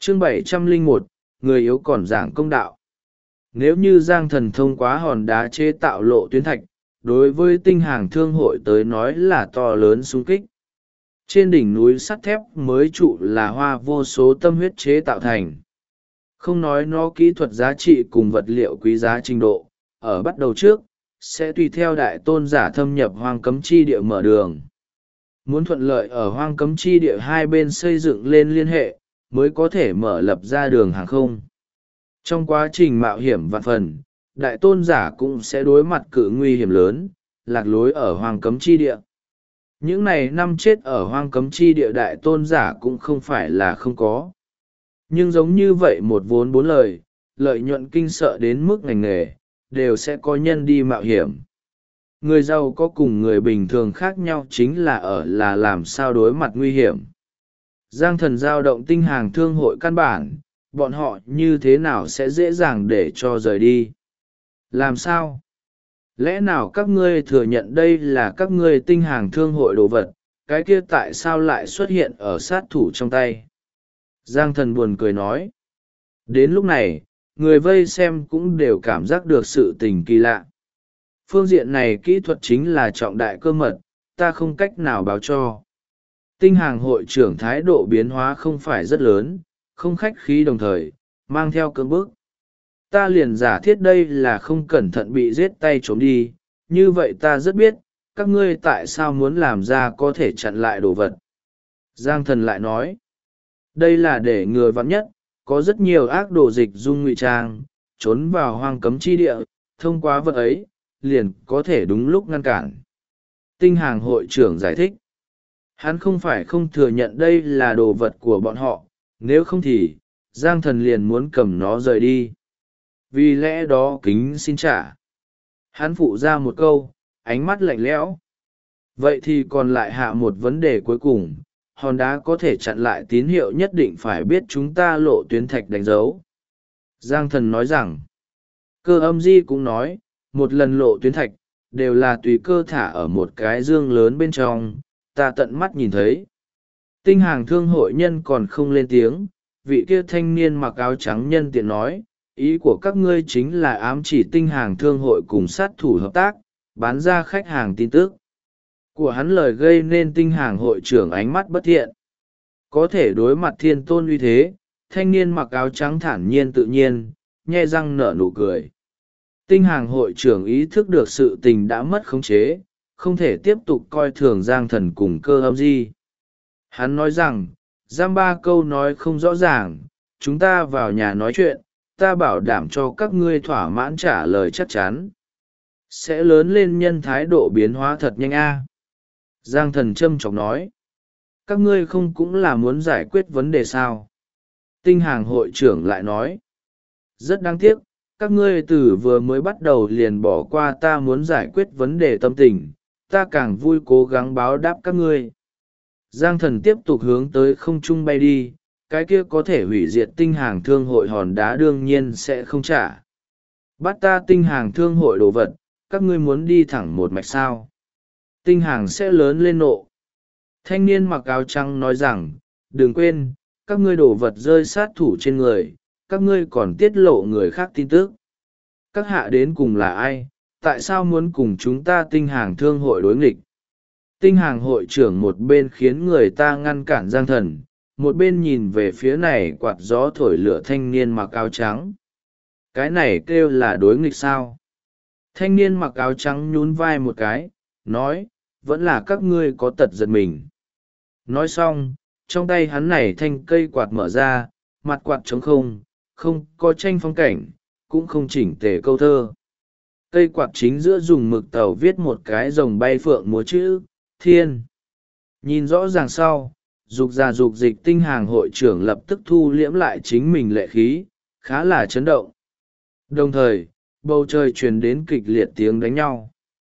Chương 701, người yếu còn giảng công đạo. Nếu như Giang Thần thông qua hòn đá chế tạo lộ tuyến thạch, đối với tinh hàng thương hội tới nói là to lớn xung kích. Trên đỉnh núi sắt thép mới trụ là hoa vô số tâm huyết chế tạo thành. Không nói nó kỹ thuật giá trị cùng vật liệu quý giá trình độ, ở bắt đầu trước, sẽ tùy theo đại tôn giả thâm nhập hoang cấm chi địa mở đường. Muốn thuận lợi ở hoang cấm chi địa hai bên xây dựng lên liên hệ, mới có thể mở lập ra đường hàng không. Trong quá trình mạo hiểm vạn phần, đại tôn giả cũng sẽ đối mặt cự nguy hiểm lớn, lạc lối ở hoang cấm chi địa. Những này năm chết ở hoang cấm chi địa đại tôn giả cũng không phải là không có. Nhưng giống như vậy một vốn bốn lời, lợi nhuận kinh sợ đến mức ngành nghề, đều sẽ có nhân đi mạo hiểm. Người giàu có cùng người bình thường khác nhau chính là ở là làm sao đối mặt nguy hiểm. Giang Thần giao động tinh hàng thương hội căn bản, bọn họ như thế nào sẽ dễ dàng để cho rời đi. Làm sao? Lẽ nào các ngươi thừa nhận đây là các ngươi tinh hàng thương hội đồ vật, cái kia tại sao lại xuất hiện ở sát thủ trong tay? Giang Thần buồn cười nói. Đến lúc này, người vây xem cũng đều cảm giác được sự tình kỳ lạ. Phương diện này kỹ thuật chính là trọng đại cơ mật, ta không cách nào báo cho. Tinh hàng hội trưởng thái độ biến hóa không phải rất lớn, không khách khí đồng thời, mang theo cưỡng bức. Ta liền giả thiết đây là không cẩn thận bị giết tay trốn đi, như vậy ta rất biết, các ngươi tại sao muốn làm ra có thể chặn lại đồ vật. Giang Thần lại nói, đây là để ngừa vắn nhất, có rất nhiều ác đồ dịch dung ngụy trang, trốn vào hoang cấm chi địa, thông qua vật ấy, liền có thể đúng lúc ngăn cản. Tinh hàng hội trưởng giải thích, hắn không phải không thừa nhận đây là đồ vật của bọn họ, nếu không thì, Giang Thần liền muốn cầm nó rời đi. Vì lẽ đó kính xin trả. Hắn phụ ra một câu, ánh mắt lạnh lẽo. Vậy thì còn lại hạ một vấn đề cuối cùng, hòn đá có thể chặn lại tín hiệu nhất định phải biết chúng ta lộ tuyến thạch đánh dấu. Giang Thần nói rằng, Cơ Âm Di cũng nói, một lần lộ tuyến thạch, đều là tùy cơ thả ở một cái dương lớn bên trong, ta tận mắt nhìn thấy. Tinh hàng thương hội nhân còn không lên tiếng, vị kia thanh niên mặc áo trắng nhân tiện nói, ý của các ngươi chính là ám chỉ tinh hàng thương hội cùng sát thủ hợp tác, bán ra khách hàng tin tức. Của hắn lời gây nên tinh hàng hội trưởng ánh mắt bất thiện. Có thể đối mặt thiên tôn uy thế, thanh niên mặc áo trắng thản nhiên tự nhiên, nhe răng nở nụ cười. Tinh hàng hội trưởng ý thức được sự tình đã mất khống chế, không thể tiếp tục coi thường Giang Thần cùng Cơ Âm Di. Hắn nói rằng, giam ba câu nói không rõ ràng, chúng ta vào nhà nói chuyện, ta bảo đảm cho các ngươi thỏa mãn trả lời chắc chắn. Sẽ lớn lên nhân thái độ biến hóa thật nhanh a. Giang Thần châm chọc nói, các ngươi không cũng là muốn giải quyết vấn đề sao? Tinh hàng hội trưởng lại nói, rất đáng tiếc, các ngươi từ vừa mới bắt đầu liền bỏ qua ta muốn giải quyết vấn đề tâm tình, ta càng vui cố gắng báo đáp các ngươi. Giang Thần tiếp tục hướng tới không trung bay đi, cái kia có thể hủy diệt tinh hàng thương hội hòn đá đương nhiên sẽ không trả. Bắt ta tinh hàng thương hội đồ vật, các ngươi muốn đi thẳng một mạch sao? Tinh hàng sẽ lớn lên nộ. Thanh niên mặc áo trắng nói rằng, đừng quên, các ngươi đồ vật rơi sát thủ trên người, các ngươi còn tiết lộ người khác tin tức. Các hạ đến cùng là ai, tại sao muốn cùng chúng ta tinh hàng thương hội đối nghịch? Tinh hàng hội trưởng một bên khiến người ta ngăn cản Giang Thần, một bên nhìn về phía này quạt gió thổi lửa thanh niên mặc áo trắng. Cái này kêu là đối nghịch sao? Thanh niên mặc áo trắng nhún vai một cái, nói, vẫn là các ngươi có tật giật mình. Nói xong, trong tay hắn này thanh cây quạt mở ra, mặt quạt trống không, không có tranh phong cảnh, cũng không chỉnh tề câu thơ. Cây quạt chính giữa dùng mực tàu viết một cái rồng bay phượng múa chữ, thiên. Nhìn rõ ràng sau, dục già dục dịch tinh hàng hội trưởng lập tức thu liễm lại chính mình lệ khí, khá là chấn động. Đồng thời, bầu trời truyền đến kịch liệt tiếng đánh nhau.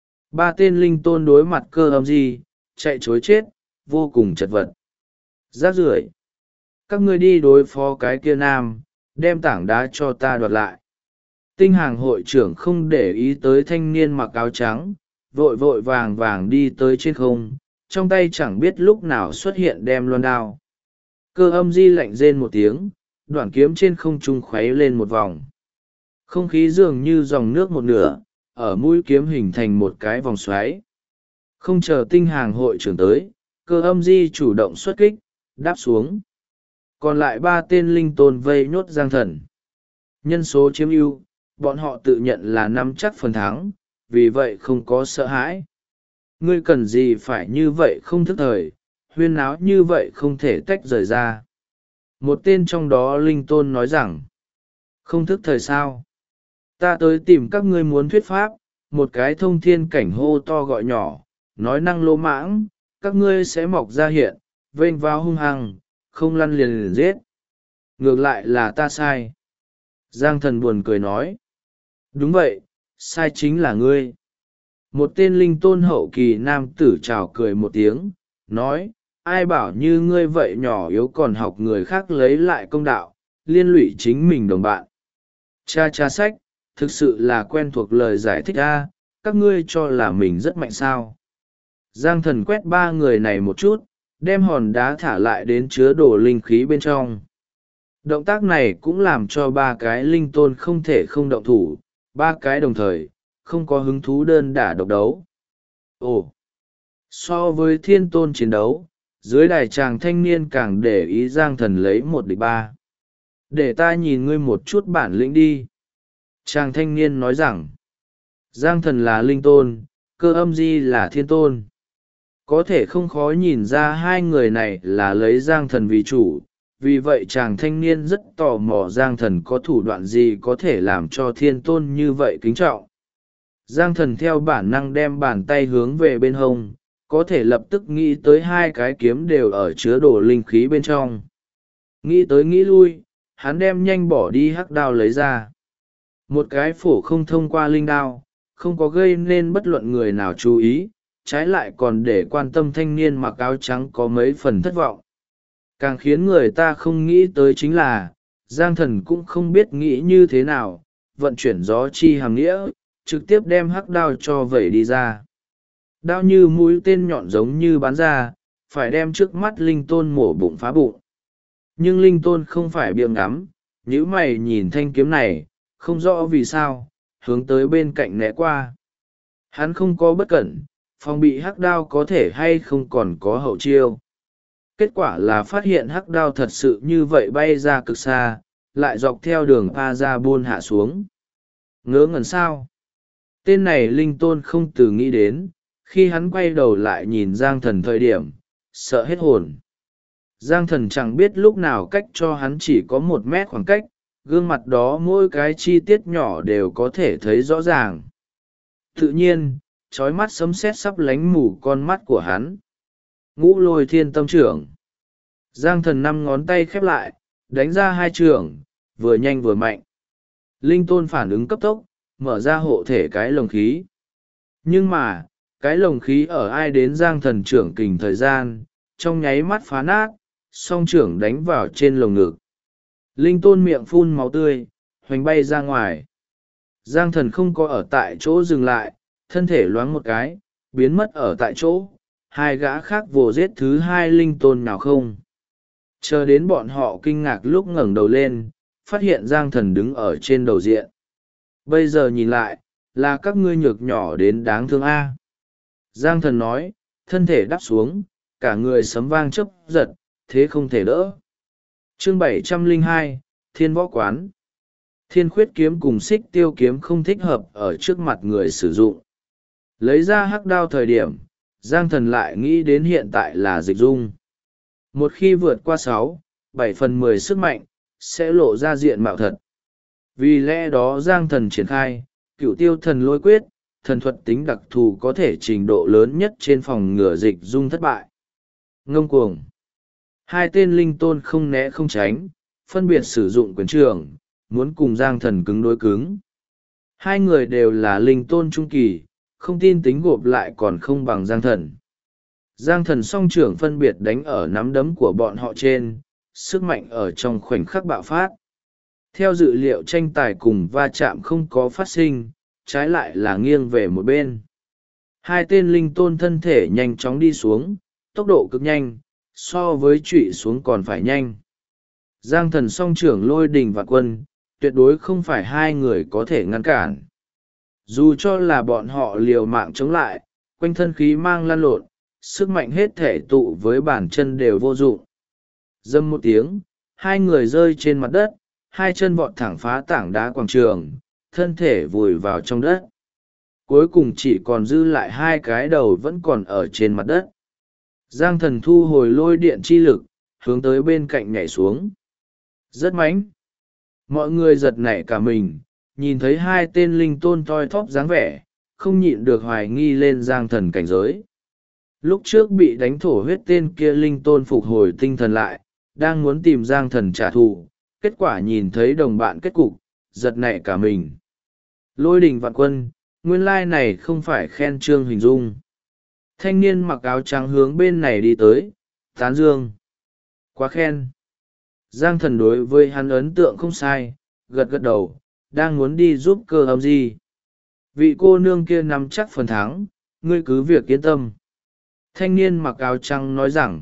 Ba tên linh tôn đối mặt Cơ Âm Di, chạy chối chết, vô cùng chật vật. Rác rưởi, các ngươi đi đối phó cái kia nam, đem tảng đá cho ta đoạt lại. Tinh hàng hội trưởng không để ý tới thanh niên mặc áo trắng, vội vội vàng vàng đi tới trên không, trong tay chẳng biết lúc nào xuất hiện đem loan đao. Cơ Âm Di lạnh rên một tiếng, đoạn kiếm trên không trung khuấy lên một vòng. Không khí dường như dòng nước một nửa, ở mũi kiếm hình thành một cái vòng xoáy. Không chờ tinh hàng hội trưởng tới, Cơ Âm Di chủ động xuất kích, đáp xuống. Còn lại 3 tên linh tôn vây nhốt Giang Thần. Nhân số chiếm ưu, bọn họ tự nhận là nắm chắc phần thắng, vì vậy không có sợ hãi. Ngươi cần gì phải như vậy không thức thời, huyên náo như vậy không thể tách rời ra. Một tên trong đó linh tôn nói rằng, không thức thời sao? Ta tới tìm các ngươi muốn thuyết pháp, một cái thông thiên cảnh hô to gọi nhỏ, nói năng lô mãng, các ngươi sẽ mọc ra hiện, vênh vào hung hăng, không lăn liền giết. Ngược lại là ta sai. Giang Thần buồn cười nói, đúng vậy, sai chính là ngươi. Một tên linh tôn hậu kỳ nam tử chào cười một tiếng, nói, ai bảo như ngươi vậy nhỏ yếu còn học người khác lấy lại công đạo, liên lụy chính mình đồng bạn. Cha cha sách, thực sự là quen thuộc lời giải thích a, các ngươi cho là mình rất mạnh sao. Giang Thần quét 3 người này một chút, đem hòn đá thả lại đến chứa đồ linh khí bên trong. Động tác này cũng làm cho 3 cái linh tôn không thể không động thủ, 3 cái đồng thời, không có hứng thú đơn đả độc đấu. Ồ! So với thiên tôn chiến đấu, dưới đài chàng thanh niên càng để ý Giang Thần lấy 1 địch 3. Để ta nhìn ngươi một chút bản lĩnh đi. Chàng thanh niên nói rằng, Giang Thần là linh tôn, Cơ Âm Di là thiên tôn. Có thể không khó nhìn ra 2 người này là lấy Giang Thần vì chủ, vì vậy chàng thanh niên rất tò mò Giang Thần có thủ đoạn gì có thể làm cho thiên tôn như vậy kính trọng. Giang Thần theo bản năng đem bàn tay hướng về bên hông, có thể lập tức nghĩ tới 2 cái kiếm đều ở chứa đồ linh khí bên trong. Nghĩ tới nghĩ lui, hắn đem nhanh bỏ đi hắc đao lấy ra. Một cái phổ không thông qua linh đao, không có gây nên bất luận người nào chú ý, trái lại còn để quan tâm thanh niên mặc áo trắng có mấy phần thất vọng. Càng khiến người ta không nghĩ tới chính là, Giang Thần cũng không biết nghĩ như thế nào, vận chuyển gió chi hàm nghĩa, trực tiếp đem hắc đao cho vẩy đi ra. Đao như mũi tên nhọn giống như bắn ra, phải đem trước mắt linh tôn mổ bụng phá bụng. Nhưng linh tôn không phải biếng ngắm, nhíu mày nhìn thanh kiếm này, không rõ vì sao, hướng tới bên cạnh né qua. Hắn không có bất cẩn, phòng bị hắc đao có thể hay không còn có hậu chiêu. Kết quả là phát hiện hắc đao thật sự như vậy bay ra cực xa, lại dọc theo đường pa ra buôn hạ xuống. Ngớ ngẩn sao? Tên này linh tôn không từ nghĩ đến, khi hắn quay đầu lại nhìn Giang Thần thời điểm, sợ hết hồn. Giang Thần chẳng biết lúc nào cách cho hắn chỉ có 1 mét khoảng cách, gương mặt đó mỗi cái chi tiết nhỏ đều có thể thấy rõ ràng. Tự nhiên, trói mắt sấm sét sắp lánh mù con mắt của hắn. Ngũ Lôi Thiên Tâm Trưởng. Giang Thần 5 ngón tay khép lại, đánh ra 2 trưởng, vừa nhanh vừa mạnh. Linh tôn phản ứng cấp tốc, mở ra hộ thể cái lồng khí. Nhưng mà, cái lồng khí ở ai đến Giang Thần trưởng kình thời gian, trong nháy mắt phá nát, song trưởng đánh vào trên lồng ngực. Linh tôn miệng phun máu tươi, hoành bay ra ngoài. Giang Thần không có ở tại chỗ dừng lại, thân thể loáng một cái, biến mất ở tại chỗ. 2 gã khác vồ giết thứ 2 linh tôn nào không. Chờ đến bọn họ kinh ngạc lúc ngẩng đầu lên, phát hiện Giang Thần đứng ở trên đầu diện. Bây giờ nhìn lại, là các ngươi nhược nhỏ đến đáng thương a. Giang Thần nói, thân thể đắp xuống, cả người sấm vang chớp giật, thế không thể đỡ. Chương 702, Thiên Võ Quán. Thiên Khuyết kiếm cùng Xích Tiêu kiếm không thích hợp ở trước mặt người sử dụng. Lấy ra hắc đao thời điểm, Giang Thần lại nghĩ đến hiện tại là Dịch Dung. Một khi vượt qua 6-7/10 sức mạnh, sẽ lộ ra diện mạo thật. Vì lẽ đó Giang Thần triển khai, Cửu Tiêu Thần Lôi Quyết, thần thuật tính đặc thù có thể trình độ lớn nhất trên phòng ngừa Dịch Dung thất bại. Ngông cuồng. 2 tên linh tôn không né không tránh, phân biệt sử dụng quyền trường, muốn cùng Giang Thần cứng đối cứng. 2 người đều là linh tôn trung kỳ, không tin tính gộp lại còn không bằng Giang Thần. Giang Thần song trưởng phân biệt đánh ở nắm đấm của bọn họ trên, sức mạnh ở trong khoảnh khắc bạo phát. Theo dự liệu tranh tài cùng va chạm không có phát sinh, trái lại là nghiêng về một bên. 2 tên linh tôn thân thể nhanh chóng đi xuống, tốc độ cực nhanh, so với trụy xuống còn phải nhanh. Giang thần song trưởng Lôi Đình Vạn Quân, tuyệt đối không phải hai người có thể ngăn cản. Dù cho là bọn họ liều mạng chống lại, quanh thân khí mang lan lộn, sức mạnh hết thể tụ với bàn chân đều vô dụng. Dâm một tiếng, hai người rơi trên mặt đất, hai chân vọt thẳng phá tảng đá quảng trường, thân thể vùi vào trong đất. Cuối cùng chỉ còn dư lại hai cái đầu vẫn còn ở trên mặt đất. Giang thần thu hồi lôi điện chi lực, hướng tới bên cạnh nhảy xuống. Rất mãnh. Mọi người giật nảy cả mình, nhìn thấy hai tên linh tôn toi thóp dáng vẻ, không nhịn được hoài nghi lên Giang thần cảnh giới. Lúc trước bị đánh thổ huyết tên kia linh tôn phục hồi tinh thần lại, đang muốn tìm Giang thần trả thù, kết quả nhìn thấy đồng bạn kết cục, giật nảy cả mình. Lôi Đình Vạn Quân, nguyên lai này không phải khen trương hình dung. Thanh niên mặc áo trắng hướng bên này đi tới, tán dương. Quá khen. Giang thần đối với hắn ấn tượng không sai, gật gật đầu, đang muốn đi giúp Cơ Âm Di. Vị cô nương kia nắm chắc phần thắng, ngươi cứ việc yên tâm. Thanh niên mặc áo trắng nói rằng.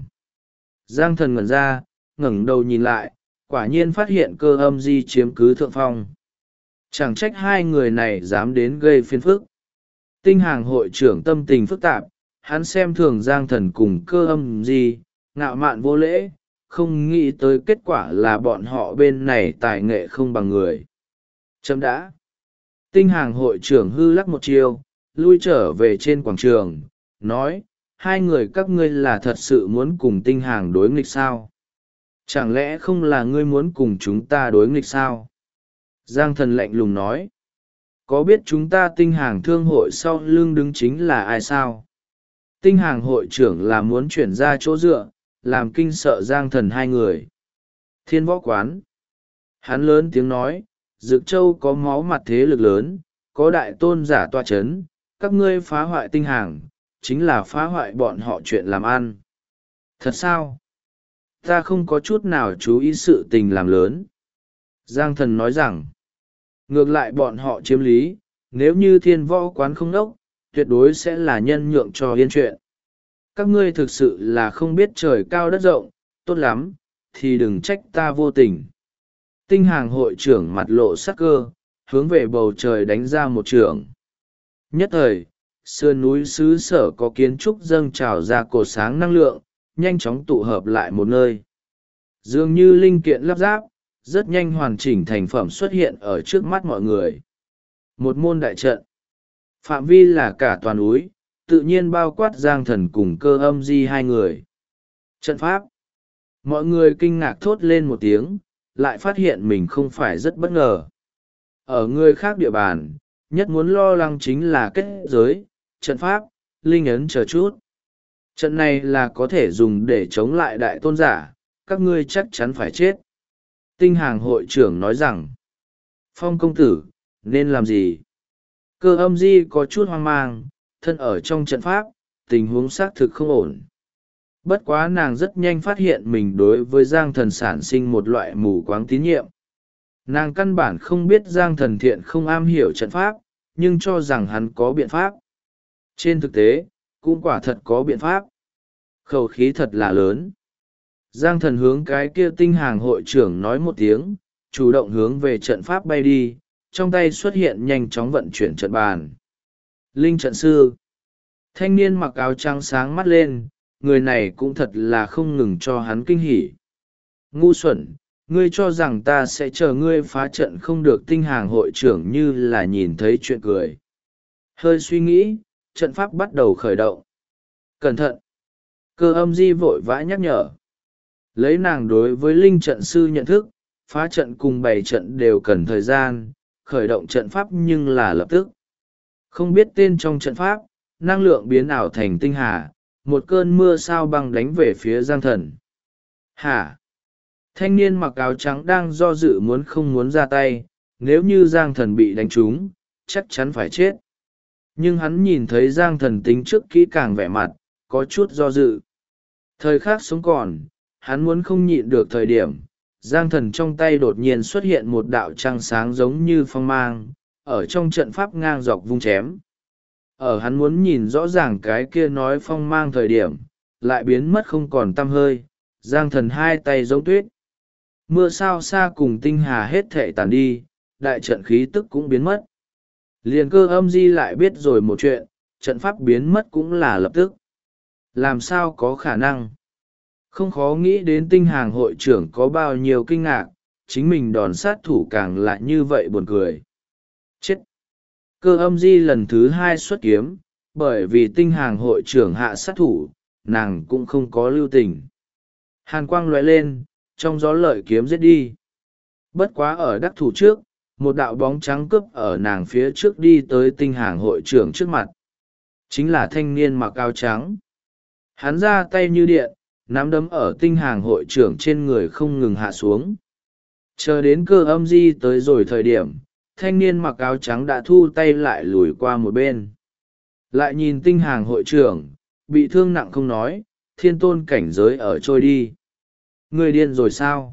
Giang thần ngẩn ra, ngẩng đầu nhìn lại, quả nhiên phát hiện Cơ Âm Di chiếm cứ thượng phong. Chẳng trách hai người này dám đến gây phiền phức. Tinh hàng hội trưởng tâm tình phức tạp, hắn xem thường Giang thần cùng Cơ Âm Di, ngạo mạn vô lễ, không nghĩ tới kết quả là bọn họ bên này tài nghệ không bằng người. Chấm đã. Tinh hàng hội trưởng hư lắc một chiêu, lui trở về trên quảng trường, nói, hai người các ngươi là thật sự muốn cùng tinh hàng đối nghịch sao? Chẳng lẽ không là ngươi muốn cùng chúng ta đối nghịch sao? Giang thần lạnh lùng nói, có biết chúng ta tinh hàng thương hội sau lưng đứng chính là ai sao? Tinh hàng hội trưởng là muốn chuyển ra chỗ dựa, làm kinh sợ Giang thần hai người. Thiên Võ Quán. Hắn lớn tiếng nói, Dực Châu có máu mặt thế lực lớn, có đại tôn giả toa chấn, các ngươi phá hoại tinh hàng, chính là phá hoại bọn họ chuyện làm ăn. Thật sao? Ta không có chút nào chú ý sự tình làm lớn. Giang thần nói rằng, ngược lại bọn họ chiếm lý, nếu như Thiên Võ Quán không đốc, tuyệt đối sẽ là nhân nhượng cho yên chuyện. Các ngươi thực sự là không biết trời cao đất rộng, tốt lắm, thì đừng trách ta vô tình. Tinh hàng hội trưởng mặt lộ sắc cơ, hướng về bầu trời đánh ra một trường. Nhất thời, sườn núi xứ sở có kiến trúc dâng trào ra cột sáng năng lượng, nhanh chóng tụ hợp lại một nơi. Dường như linh kiện lắp ráp, rất nhanh hoàn chỉnh thành phẩm xuất hiện ở trước mắt mọi người. Một môn đại trận. Phạm vi là cả toàn núi, tự nhiên bao quát Giang thần cùng Cơ Âm Di hai người. Trận pháp. Mọi người kinh ngạc thốt lên một tiếng, lại phát hiện mình không phải rất bất ngờ. Ở người khác địa bàn, nhất muốn lo lắng chính là kết giới, trận pháp, linh ấn chờ chút. Trận này là có thể dùng để chống lại đại tôn giả, các ngươi chắc chắn phải chết. Tinh hàng hội trưởng nói rằng, Phong công tử, nên làm gì? Cơ Âm Di có chút hoang mang, thân ở trong trận pháp, tình huống xác thực không ổn. Bất quá nàng rất nhanh phát hiện mình đối với Giang thần sản sinh một loại mù quáng tín nhiệm. Nàng căn bản không biết Giang thần thiện không am hiểu trận pháp, nhưng cho rằng hắn có biện pháp. Trên thực tế, cũng quả thật có biện pháp. Khẩu khí thật là lớn. Giang thần hướng cái kia tinh hàng hội trưởng nói một tiếng, chủ động hướng về trận pháp bay đi, trong tay xuất hiện nhanh chóng vận chuyển trận bàn. Linh trận sư. Thanh niên mặc áo trắng sáng mắt lên, người này cũng thật là không ngừng cho hắn kinh hỉ. Ngu xuẩn, ngươi cho rằng ta sẽ chờ ngươi phá trận không được. Tinh hàng hội trưởng như là nhìn thấy chuyện cười. Hơi suy nghĩ, trận pháp bắt đầu khởi động. Cẩn thận. Cơ Âm Di vội vã nhắc nhở. Lấy nàng đối với linh trận sư nhận thức, phá trận cùng bày trận đều cần thời gian, khởi động trận pháp nhưng là lập tức. Không biết tên trong trận pháp, năng lượng biến ảo thành tinh hà, một cơn mưa sao băng đánh về phía Giang thần. Hả? Thanh niên mặc áo trắng đang do dự muốn không muốn ra tay, nếu như Giang thần bị đánh trúng, chắc chắn phải chết. Nhưng hắn nhìn thấy Giang thần tính trước kỹ càng vẻ mặt, có chút do dự. Thời khắc sống còn, hắn muốn không nhịn được thời điểm, Giang thần trong tay đột nhiên xuất hiện một đạo trăng sáng giống như phong mang, ở trong trận pháp ngang dọc vung chém. Ở hắn muốn nhìn rõ ràng cái kia nói phong mang thời điểm, lại biến mất không còn tăm hơi, Giang thần hai tay giống tuyết. Mưa sao xa cùng tinh hà hết thệ tàn đi, đại trận khí tức cũng biến mất. Liền Cơ Âm Di lại biết rồi một chuyện, trận pháp biến mất cũng là lập tức. Làm sao có khả năng? Không khó nghĩ đến tinh hàng hội trưởng có bao nhiêu kinh ngạc, chính mình đòn sát thủ càng lại như vậy buồn cười. Chết! Cơ Âm Di lần thứ hai xuất kiếm, bởi vì tinh hàng hội trưởng hạ sát thủ, nàng cũng không có lưu tình. Hàn quang lóe lên, trong gió lợi kiếm giết đi. Bất quá ở đắc thủ trước, một đạo bóng trắng cướp ở nàng phía trước đi tới tinh hàng hội trưởng trước mặt. Chính là thanh niên mặc áo trắng. Hắn ra tay như điện, nắm đấm ở tinh hàng hội trưởng trên người không ngừng hạ xuống. Chờ đến Cơ Âm Di tới rồi thời điểm, thanh niên mặc áo trắng đã thu tay lại lùi qua một bên. Lại nhìn tinh hàng hội trưởng, bị thương nặng không nói, thiên tôn cảnh giới ở trôi đi. Ngươi điên rồi sao?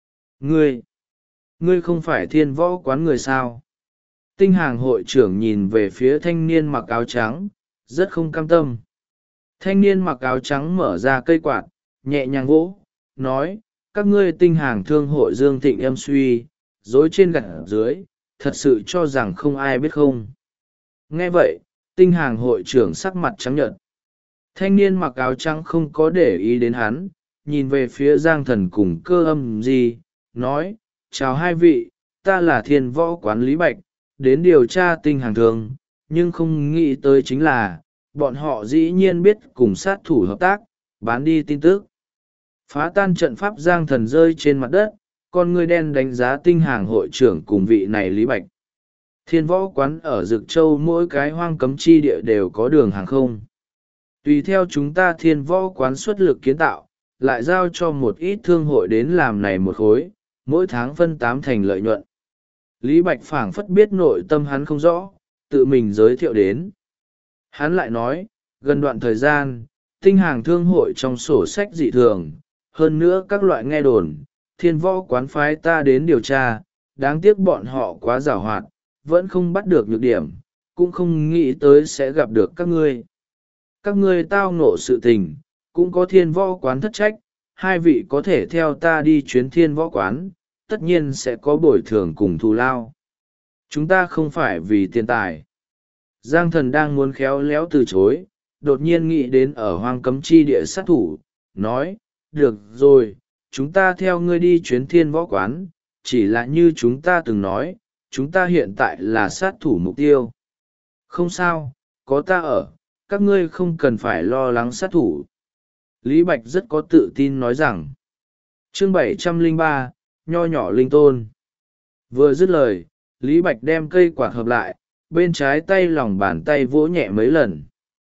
Ngươi không phải thiên võ quán người sao? Tinh hàng hội trưởng nhìn về phía thanh niên mặc áo trắng, rất không cam tâm. Thanh niên mặc áo trắng mở ra cây quạt, nhẹ nhàng vỗ, nói, các ngươi tinh hàng thương hội Dương Thịnh em suy, dối trên gặt dưới, thật sự cho rằng không ai biết không. Nghe vậy, tinh hàng hội trưởng sắc mặt trắng nhợt. Thanh niên mặc áo trắng không có để ý đến hắn, nhìn về phía Giang Thần cùng Cơ Âm Di, nói, chào hai vị, ta là thiên võ quán Lý Bạch, đến điều tra tinh hàng thương, nhưng không nghĩ tới chính là, bọn họ dĩ nhiên biết cùng sát thủ hợp tác, bán đi tin tức. Phá tan trận pháp Giang Thần rơi trên mặt đất, con ngươi đen đánh giá tinh hàng hội trưởng cùng vị này Lý Bạch. Thiên võ quán ở Dực Châu mỗi cái hoang cấm chi địa đều có đường hàng không. Tùy theo chúng ta thiên võ quán xuất lực kiến tạo, lại giao cho một ít thương hội đến làm này một khối, mỗi tháng phân 8 thành lợi nhuận. Lý Bạch phảng phất biết nội tâm hắn không rõ, tự mình giới thiệu đến. Hắn lại nói, gần đoạn thời gian, tinh hàng thương hội trong sổ sách dị thường, hơn nữa các loại nghe đồn, thiên võ quán phái ta đến điều tra, đáng tiếc bọn họ quá giàu hoạt, vẫn không bắt được nhược điểm, cũng không nghĩ tới sẽ gặp được các ngươi. Các ngươi tao ngộ sự tình, cũng có thiên võ quán thất trách, hai vị có thể theo ta đi chuyến thiên võ quán, tất nhiên sẽ có bồi thường cùng thù lao. Chúng ta không phải vì tiền tài. Giang Thần đang muốn khéo léo từ chối, đột nhiên nghĩ đến ở hoang cấm chi địa sát thủ, nói, được rồi, chúng ta theo ngươi đi chuyến thiên võ quán, chỉ là như chúng ta từng nói, chúng ta hiện tại là sát thủ mục tiêu. Không sao, có ta ở, các ngươi không cần phải lo lắng sát thủ. Lý Bạch rất có tự tin nói rằng, chương 703, nho nhỏ linh tôn. Vừa dứt lời, Lý Bạch đem cây quạt hợp lại, bên trái tay lòng bàn tay vỗ nhẹ mấy lần.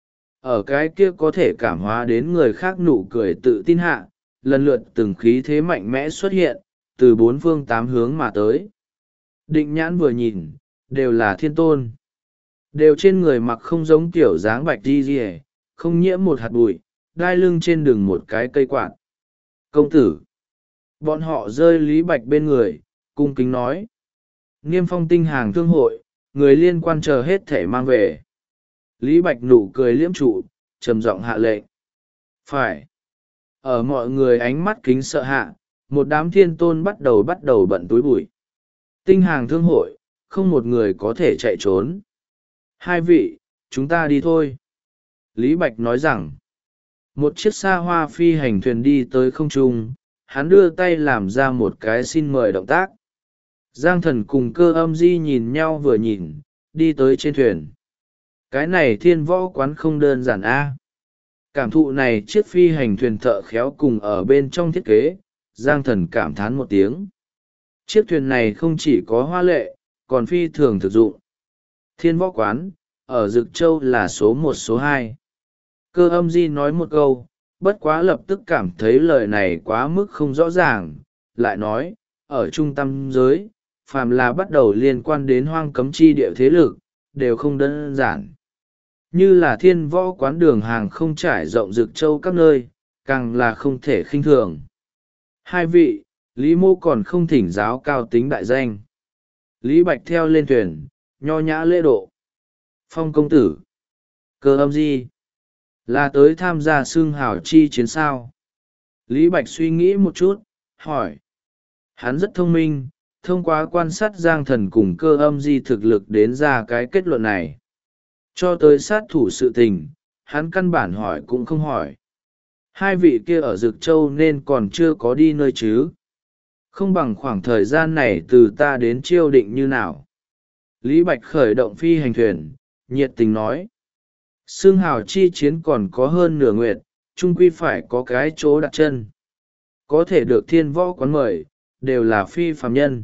Ở cái kia có thể cảm hóa đến người khác nụ cười tự tin hạ, lần lượt từng khí thế mạnh mẽ xuất hiện, từ bốn phương tám hướng mà tới. Định nhãn vừa nhìn, đều là thiên tôn. Đều trên người mặc không giống kiểu dáng bạch đi gì, không nhiễm một hạt bụi, đai lưng trên đường một cái cây quạt. Công tử! Bọn họ rơi Lý Bạch bên người, cung kính nói. Niêm phong tinh hàng thương hội, người liên quan chờ hết thể mang về. Lý Bạch nụ cười liễm trụ, trầm giọng hạ lệnh. Phải. Ở mọi người ánh mắt kính sợ hạ, một đám thiên tôn bắt đầu bận túi bụi. Tinh hàng thương hội, không một người có thể chạy trốn. Hai vị, chúng ta đi thôi. Lý Bạch nói rằng, một chiếc xa hoa phi hành thuyền đi tới không trung, hắn đưa tay làm ra một cái xin mời động tác. Giang Thần cùng Cơ Âm Di nhìn nhau vừa nhìn, đi tới trên thuyền. Cái này thiên võ quán không đơn giản a. Cảm thụ này chiếc phi hành thuyền thợ khéo cùng ở bên trong thiết kế, Giang Thần cảm thán một tiếng. Chiếc thuyền này không chỉ có hoa lệ, còn phi thường thực dụng. Thiên võ quán, ở Dực Châu là số 1 số 2. Cơ Âm Di nói một câu, bất quá lập tức cảm thấy lời này quá mức không rõ ràng, lại nói, ở trung tâm giới, phàm là bắt đầu liên quan đến hoang cấm chi địa thế lực, đều không đơn giản. Như là thiên võ quán đường hàng không trải rộng Dực Châu các nơi, càng là không thể khinh thường. Hai vị, Lý Mô còn không thỉnh giáo cao tính đại danh. Lý Bạch theo lên thuyền, nho nhã lễ độ. Phong công tử. Cơ Âm Di. Là tới tham gia xương hào chi chiến sao. Lý Bạch suy nghĩ một chút, hỏi. Hắn rất thông minh, thông qua quan sát Giang Thần cùng Cơ Âm Di thực lực đến ra cái kết luận này. Cho tới sát thủ sự tình, hắn căn bản hỏi cũng không hỏi. Hai vị kia ở Dực Châu nên còn chưa có đi nơi chứ. Không bằng khoảng thời gian này từ ta đến Chiêu Định như nào. Lý Bạch khởi động phi hành thuyền, nhiệt tình nói. Xương hào chi chiến còn có hơn nửa nguyệt, chung quy phải có cái chỗ đặt chân. Có thể được Thiên Võ Quán mời, đều là phi phàm nhân.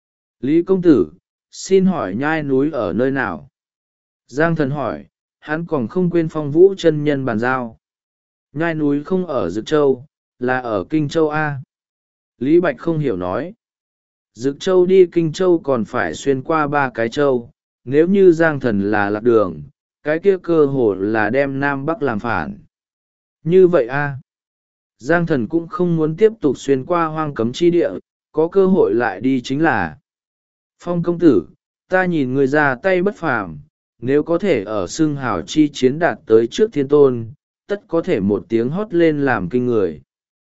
Lý công tử, xin hỏi Nhai núi ở nơi nào? Giang Thần hỏi, hắn còn không quên Phong Vũ chân nhân bàn giao. Nhai núi không ở Dực Châu, là ở Kinh Châu A. Lý Bạch không hiểu nói. Dực Châu đi Kinh Châu còn phải xuyên qua 3 cái châu, nếu như Giang Thần là lạc đường, cái kia cơ hồ là đem Nam Bắc làm phản. Như vậy A. Giang Thần cũng không muốn tiếp tục xuyên qua hoang cấm chi địa, có cơ hội lại đi chính là. Phong công tử, ta nhìn người ra tay bất phàm, nếu có thể ở xương hào chi chiến đạt tới trước thiên tôn, tất có thể một tiếng hót lên làm kinh người.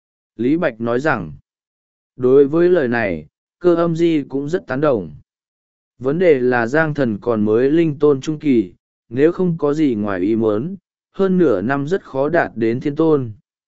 Lý Bạch nói rằng, đối với lời này, Cơ Âm Di cũng rất tán đồng. Vấn đề là Giang Thần còn mới linh tôn trung kỳ, nếu không có gì ngoài ý muốn, hơn nửa năm rất khó đạt đến thiên tôn.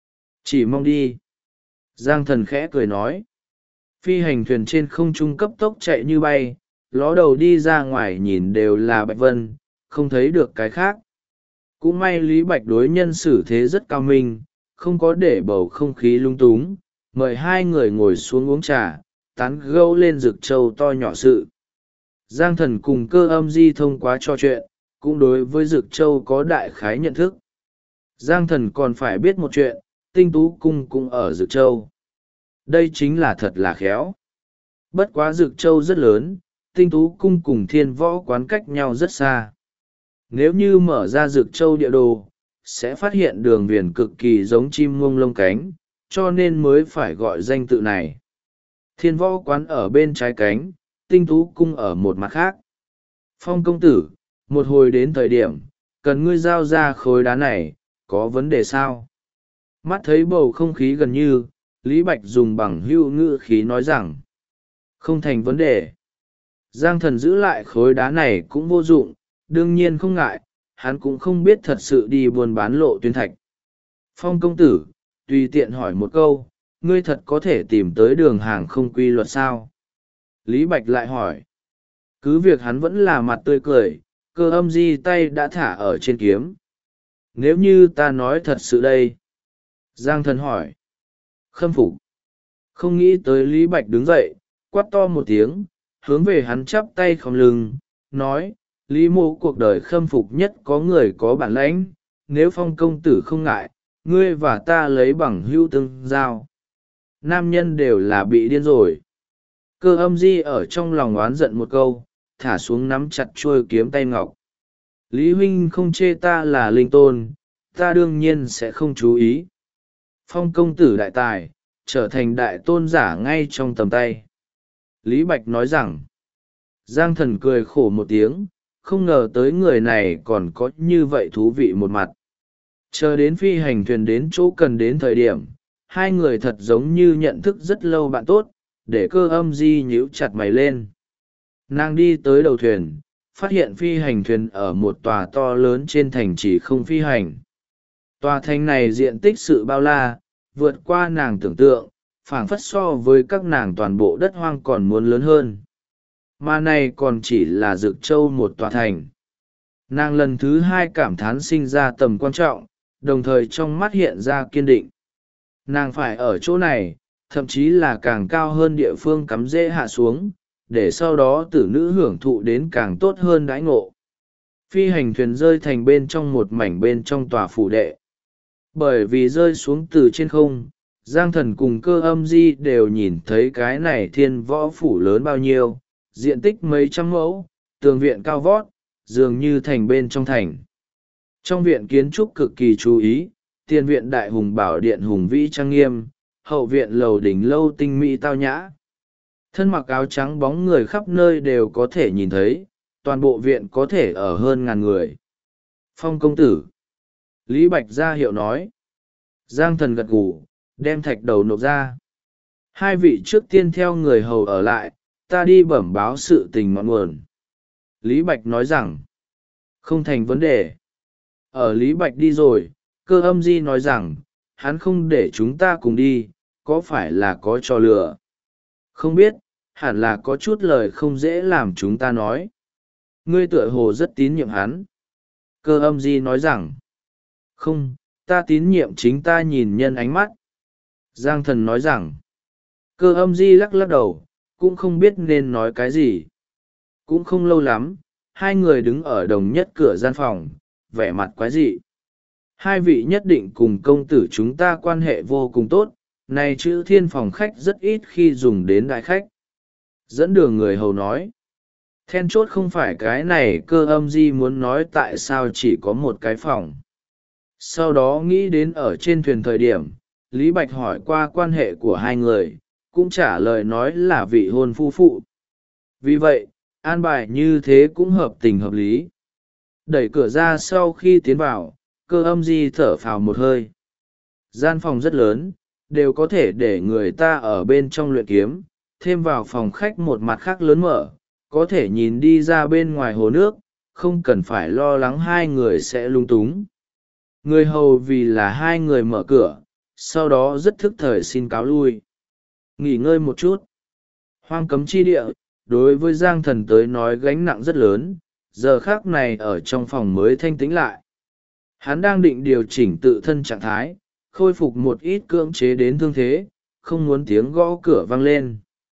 Chỉ mong đi. Giang Thần khẽ cười nói. Phi hành thuyền trên không trung cấp tốc chạy như bay, ló đầu đi ra ngoài nhìn đều là Bạch Vân, không thấy được cái khác. Cũng may Lý Bạch đối nhân xử thế rất cao minh, không có để bầu không khí lung túng, mời hai người ngồi xuống uống trà, tán gẫu lên Dực Châu to nhỏ sự. Giang Thần cùng Cơ Âm Di thông qua trò chuyện, cũng đối với Dực Châu có đại khái nhận thức. Giang Thần còn phải biết một chuyện, Tinh Tú Cung cũng ở Dực Châu. Đây chính là thật là khéo. Bất quá Dực Châu rất lớn, Tinh Tú Cung cùng Thiên Võ Quán cách nhau rất xa. Nếu như mở ra Dực Châu địa đồ, sẽ phát hiện đường viền cực kỳ giống chim muông lông cánh, cho nên mới phải gọi danh tự này. Thiên Võ Quán ở bên trái cánh, Tinh Tú Cung ở một mặt khác. Phong công tử, một hồi đến thời điểm, cần ngươi giao ra khối đá này, có vấn đề sao? Mắt thấy bầu không khí gần như, Lý Bạch dùng bằng hữu ngữ khí nói rằng, không thành vấn đề. Giang Thần giữ lại khối đá này cũng vô dụng, đương nhiên không ngại, hắn cũng không biết thật sự đi buôn bán lộ tuyến thạch. Phong công tử, tùy tiện hỏi một câu, ngươi thật có thể tìm tới đường hàng không quy luật sao? Lý Bạch lại hỏi. Cứ việc hắn vẫn là mặt tươi cười, Cơ Âm Di tay đã thả ở trên kiếm. Nếu như ta nói thật sự đây? Giang Thần hỏi. Khâm phục. Không nghĩ tới Lý Bạch đứng dậy, quát to một tiếng, hướng về hắn chắp tay khom lưng, nói, Lý mô cuộc đời khâm phục nhất có người có bản lãnh, nếu Phong công tử không ngại, ngươi và ta lấy bằng hữu tương giao. Nam nhân đều là bị điên rồi. Cơ Âm Di ở trong lòng oán giận một câu, thả xuống nắm chặt chuôi kiếm tay ngọc. Lý huynh không chê ta là linh tôn, ta đương nhiên sẽ không chú ý. Phong công tử đại tài, trở thành đại tôn giả ngay trong tầm tay. Lý Bạch nói rằng, Giang Thần cười khổ một tiếng, không ngờ tới người này còn có như vậy thú vị một mặt. Chờ đến phi hành thuyền đến chỗ cần đến thời điểm, hai người thật giống như nhận thức rất lâu bạn tốt, để Cơ Âm Di nhíu chặt mày lên. Nàng đi tới đầu thuyền, phát hiện phi hành thuyền ở một tòa to lớn trên thành chỉ không phi hành. Tòa thành này diện tích sự bao la, vượt qua nàng tưởng tượng, phảng phất so với các nàng toàn bộ đất hoang còn muốn lớn hơn. Mà này còn chỉ là Dực Châu một tòa thành. Nàng lần thứ hai cảm thán sinh ra tầm quan trọng, đồng thời trong mắt hiện ra kiên định. Nàng phải ở chỗ này, thậm chí là càng cao hơn địa phương cắm rễ hạ xuống, để sau đó tử nữ hưởng thụ đến càng tốt hơn đãi ngộ. Phi hành thuyền rơi thành bên trong một mảnh bên trong tòa phủ đệ. Bởi vì rơi xuống từ trên không, Giang Thần cùng Cơ Âm Di đều nhìn thấy cái này Thiên Võ phủ lớn bao nhiêu, diện tích mấy trăm mẫu, tường viện cao vót, dường như thành bên trong thành. Trong viện kiến trúc cực kỳ chú ý, tiền viện đại hùng bảo điện hùng vĩ trang nghiêm, hậu viện lầu đỉnh lâu tinh mỹ tao nhã. Thân mặc áo trắng bóng người khắp nơi đều có thể nhìn thấy, toàn bộ viện có thể ở hơn ngàn người. Phong công tử. Lý Bạch ra hiệu nói. Giang Thần gật gù, đem thạch đầu nộp ra. Hai vị trước tiên theo người hầu ở lại, ta đi bẩm báo sự tình ngọn nguồn. Lý Bạch nói rằng, không thành vấn đề. Ở Lý Bạch đi rồi, Cơ Âm Di nói rằng, hắn không để chúng ta cùng đi, có phải là có trò lừa? Không biết, hẳn là có chút lời không dễ làm chúng ta nói. Ngươi tựa hồ rất tín nhiệm hắn. Cơ Âm Di nói rằng, không, ta tín nhiệm chính ta nhìn nhân ánh mắt. Giang Thần nói rằng, Cơ Âm Di lắc lắc đầu, cũng không biết nên nói cái gì. Cũng không lâu lắm, hai người đứng ở đồng nhất cửa gian phòng, vẻ mặt quái dị. Hai vị nhất định cùng công tử chúng ta quan hệ vô cùng tốt, này chữ thiên phòng khách rất ít khi dùng đến đại khách. Dẫn đường người hầu nói, then chốt không phải cái này. Cơ Âm Di muốn nói tại sao chỉ có một cái phòng. Sau đó nghĩ đến ở trên thuyền thời điểm, Lý Bạch hỏi qua quan hệ của hai người, cũng trả lời nói là vị hôn phu phụ. Vì vậy, an bài như thế cũng hợp tình hợp lý. Đẩy cửa ra sau khi tiến vào, Cơ Âm Di thở phào một hơi. Gian phòng rất lớn, đều có thể để người ta ở bên trong luyện kiếm, thêm vào phòng khách một mặt khác lớn mở, có thể nhìn đi ra bên ngoài hồ nước, không cần phải lo lắng hai người sẽ lung túng. Người hầu vì là hai người mở cửa, sau đó rất thức thời xin cáo lui. Nghỉ ngơi một chút. Hoang cấm chi địa, đối với Giang Thần tới nói gánh nặng rất lớn, giờ khác này ở trong phòng mới thanh tĩnh lại. Hắn đang định điều chỉnh tự thân trạng thái, khôi phục một ít cưỡng chế đến thương thế, không muốn tiếng gõ cửa vang lên.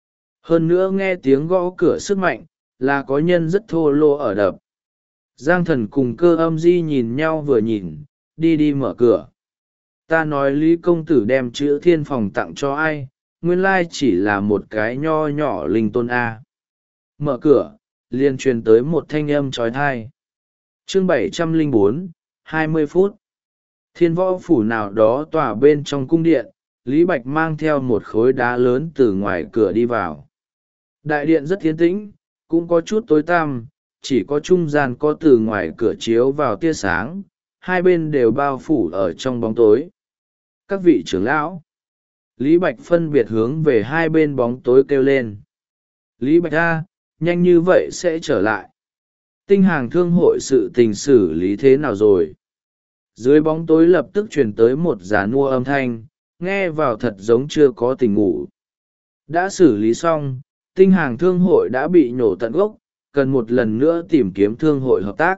Hơn nữa nghe tiếng gõ cửa sức mạnh, là có nhân rất thô lỗ ở đập. Giang Thần cùng Cơ Âm Di nhìn nhau vừa nhìn, đi mở cửa. Ta nói Lý công tử đem chữ thiên phòng tặng cho ai, nguyên lai chỉ là một cái nho nhỏ linh tôn A. Mở cửa, liền truyền tới một thanh âm trói thai. Chương 704, 20 phút. Thiên võ phủ nào đó tỏa bên trong cung điện, Lý Bạch mang theo một khối đá lớn từ ngoài cửa đi vào. Đại điện rất yên tĩnh, cũng có chút tối tăm, chỉ có trung gian có từ ngoài cửa chiếu vào tia sáng, hai bên đều bao phủ ở trong bóng tối. Các vị trưởng lão. Lý Bạch phân biệt hướng về hai bên bóng tối kêu lên. Lý Bạch A, nhanh như vậy sẽ trở lại. Tinh hàng thương hội sự tình xử lý thế nào rồi? Dưới bóng tối lập tức truyền tới một giàn mua âm thanh, nghe vào thật giống chưa có tỉnh ngủ. Đã xử lý xong, tinh hàng thương hội đã bị nhổ tận gốc, cần một lần nữa tìm kiếm thương hội hợp tác.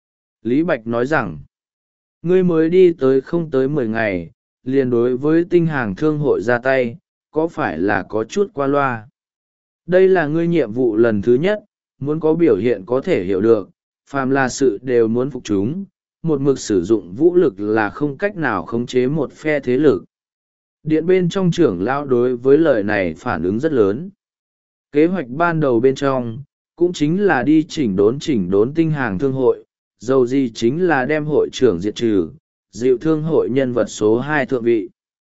Lý Bạch nói rằng, ngươi mới đi tới không tới 10 ngày, liền đối với tinh hàng thương hội ra tay, có phải là có chút qua loa? Đây là ngươi nhiệm vụ lần thứ nhất, muốn có biểu hiện có thể hiểu được, phàm là sự đều muốn phục chúng, một mực sử dụng vũ lực là không cách nào khống chế một phe thế lực. Điện bên trong trưởng lão đối với lời này phản ứng rất lớn. Kế hoạch ban đầu bên trong, cũng chính là đi chỉnh đốn tinh hàng thương hội, dầu gì chính là đem hội trưởng diệt trừ, dịu thương hội nhân vật số 2 thượng vị.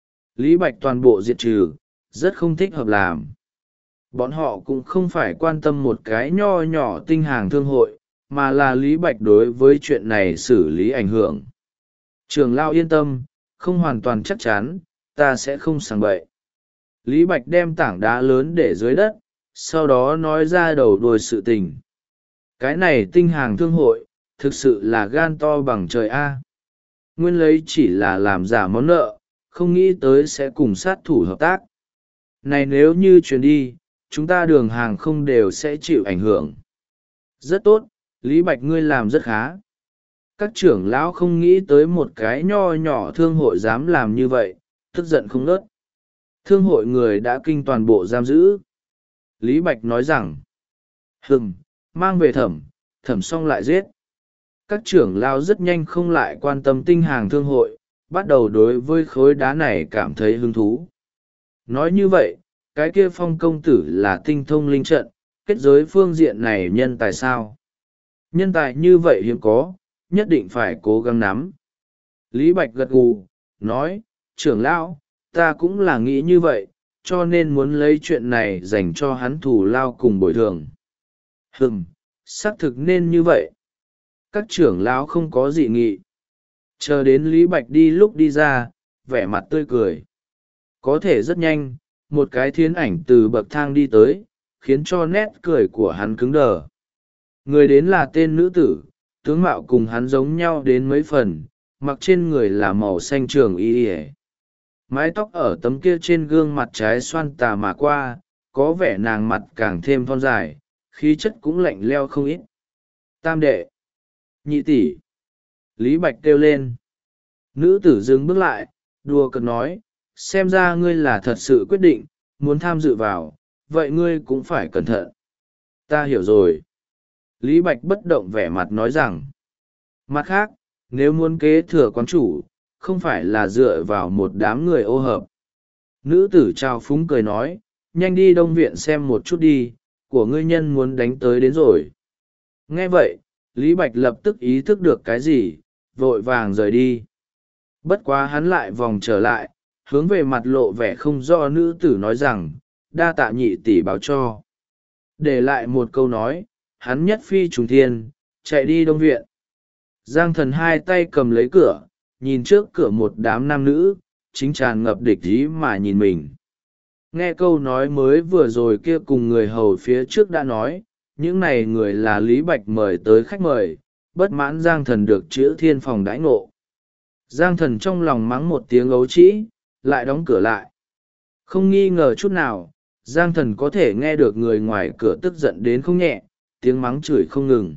Lý Bạch toàn bộ diệt trừ, rất không thích hợp làm. Bọn họ cũng không phải quan tâm một cái nho nhỏ tinh hàng thương hội, mà là Lý Bạch đối với chuyện này xử lý ảnh hưởng. Trưởng lão yên tâm, không hoàn toàn chắc chắn, ta sẽ không sảng bậy. Lý Bạch đem tảng đá lớn để dưới đất, sau đó nói ra đầu đuôi sự tình. Cái này tinh hàng thương hội, thực sự là gan to bằng trời A. Nguyên lấy chỉ là làm giả món nợ, không nghĩ tới sẽ cùng sát thủ hợp tác. Này nếu như chuyển đi, chúng ta đường hàng không đều sẽ chịu ảnh hưởng. Rất tốt, Lý Bạch ngươi làm rất khá. Các trưởng lão không nghĩ tới một cái nho nhỏ thương hội dám làm như vậy, tức giận không ngớt. Thương hội người đã kinh toàn bộ giam giữ. Lý Bạch nói rằng, mang về thẩm xong lại giết. Các trưởng lão rất nhanh không lại quan tâm tinh hàng thương hội, bắt đầu đối với khối đá này cảm thấy hứng thú. Nói như vậy, cái kia Phong công tử là tinh thông linh trận, kết giới phương diện này nhân tài sao? Nhân tài như vậy hiếm có, nhất định phải cố gắng nắm. Lý Bạch gật gù, nói, trưởng lão, ta cũng là nghĩ như vậy, cho nên muốn lấy chuyện này dành cho hắn thù lao cùng bồi thường. Xác thực nên như vậy. Các trưởng lão không có dị nghị. Chờ đến Lý Bạch đi lúc đi ra, vẻ mặt tươi cười. Có thể rất nhanh, một cái thiến ảnh từ bậc thang đi tới, khiến cho nét cười của hắn cứng đờ. Người đến là tên nữ tử, tướng mạo cùng hắn giống nhau đến mấy phần, mặc trên người là màu xanh trường y ỉa. Mái tóc ở tấm kia trên gương mặt trái xoăn tà mà qua, có vẻ nàng mặt càng thêm thon dài, khí chất cũng lạnh leo không ít. Tam đệ, nhị tỷ, Lý Bạch kêu lên. Nữ tử dừng bước lại, đùa cợt nói, xem ra ngươi là thật sự quyết định muốn tham dự vào, vậy ngươi cũng phải cẩn thận. Ta hiểu rồi. Lý Bạch bất động vẻ mặt nói rằng, mặt khác, nếu muốn kế thừa quán chủ, không phải là dựa vào một đám người ô hợp. Nữ tử trao phúng cười nói, nhanh đi Đông Viện xem một chút đi, của ngươi nhân muốn đánh tới đến rồi. Nghe vậy, Lý Bạch lập tức ý thức được cái gì, vội vàng rời đi. Bất quá hắn lại vòng trở lại, hướng về mặt lộ vẻ không do nữ tử nói rằng, đa tạ nhị tỷ báo cho. Để lại một câu nói, hắn nhất phi trùng thiên, chạy đi Đông Viện. Giang Thần hai tay cầm lấy cửa, nhìn trước cửa một đám nam nữ, chính tràn ngập địch ý mà nhìn mình. Nghe câu nói mới vừa rồi kia cùng người hầu phía trước đã nói, những này người là Lý Bạch mời tới khách mời, bất mãn Giang Thần được chữ thiên phòng đãi ngộ. Giang Thần trong lòng mắng một tiếng ấu trĩ, lại đóng cửa lại. Không nghi ngờ chút nào, Giang Thần có thể nghe được người ngoài cửa tức giận đến không nhẹ, tiếng mắng chửi không ngừng.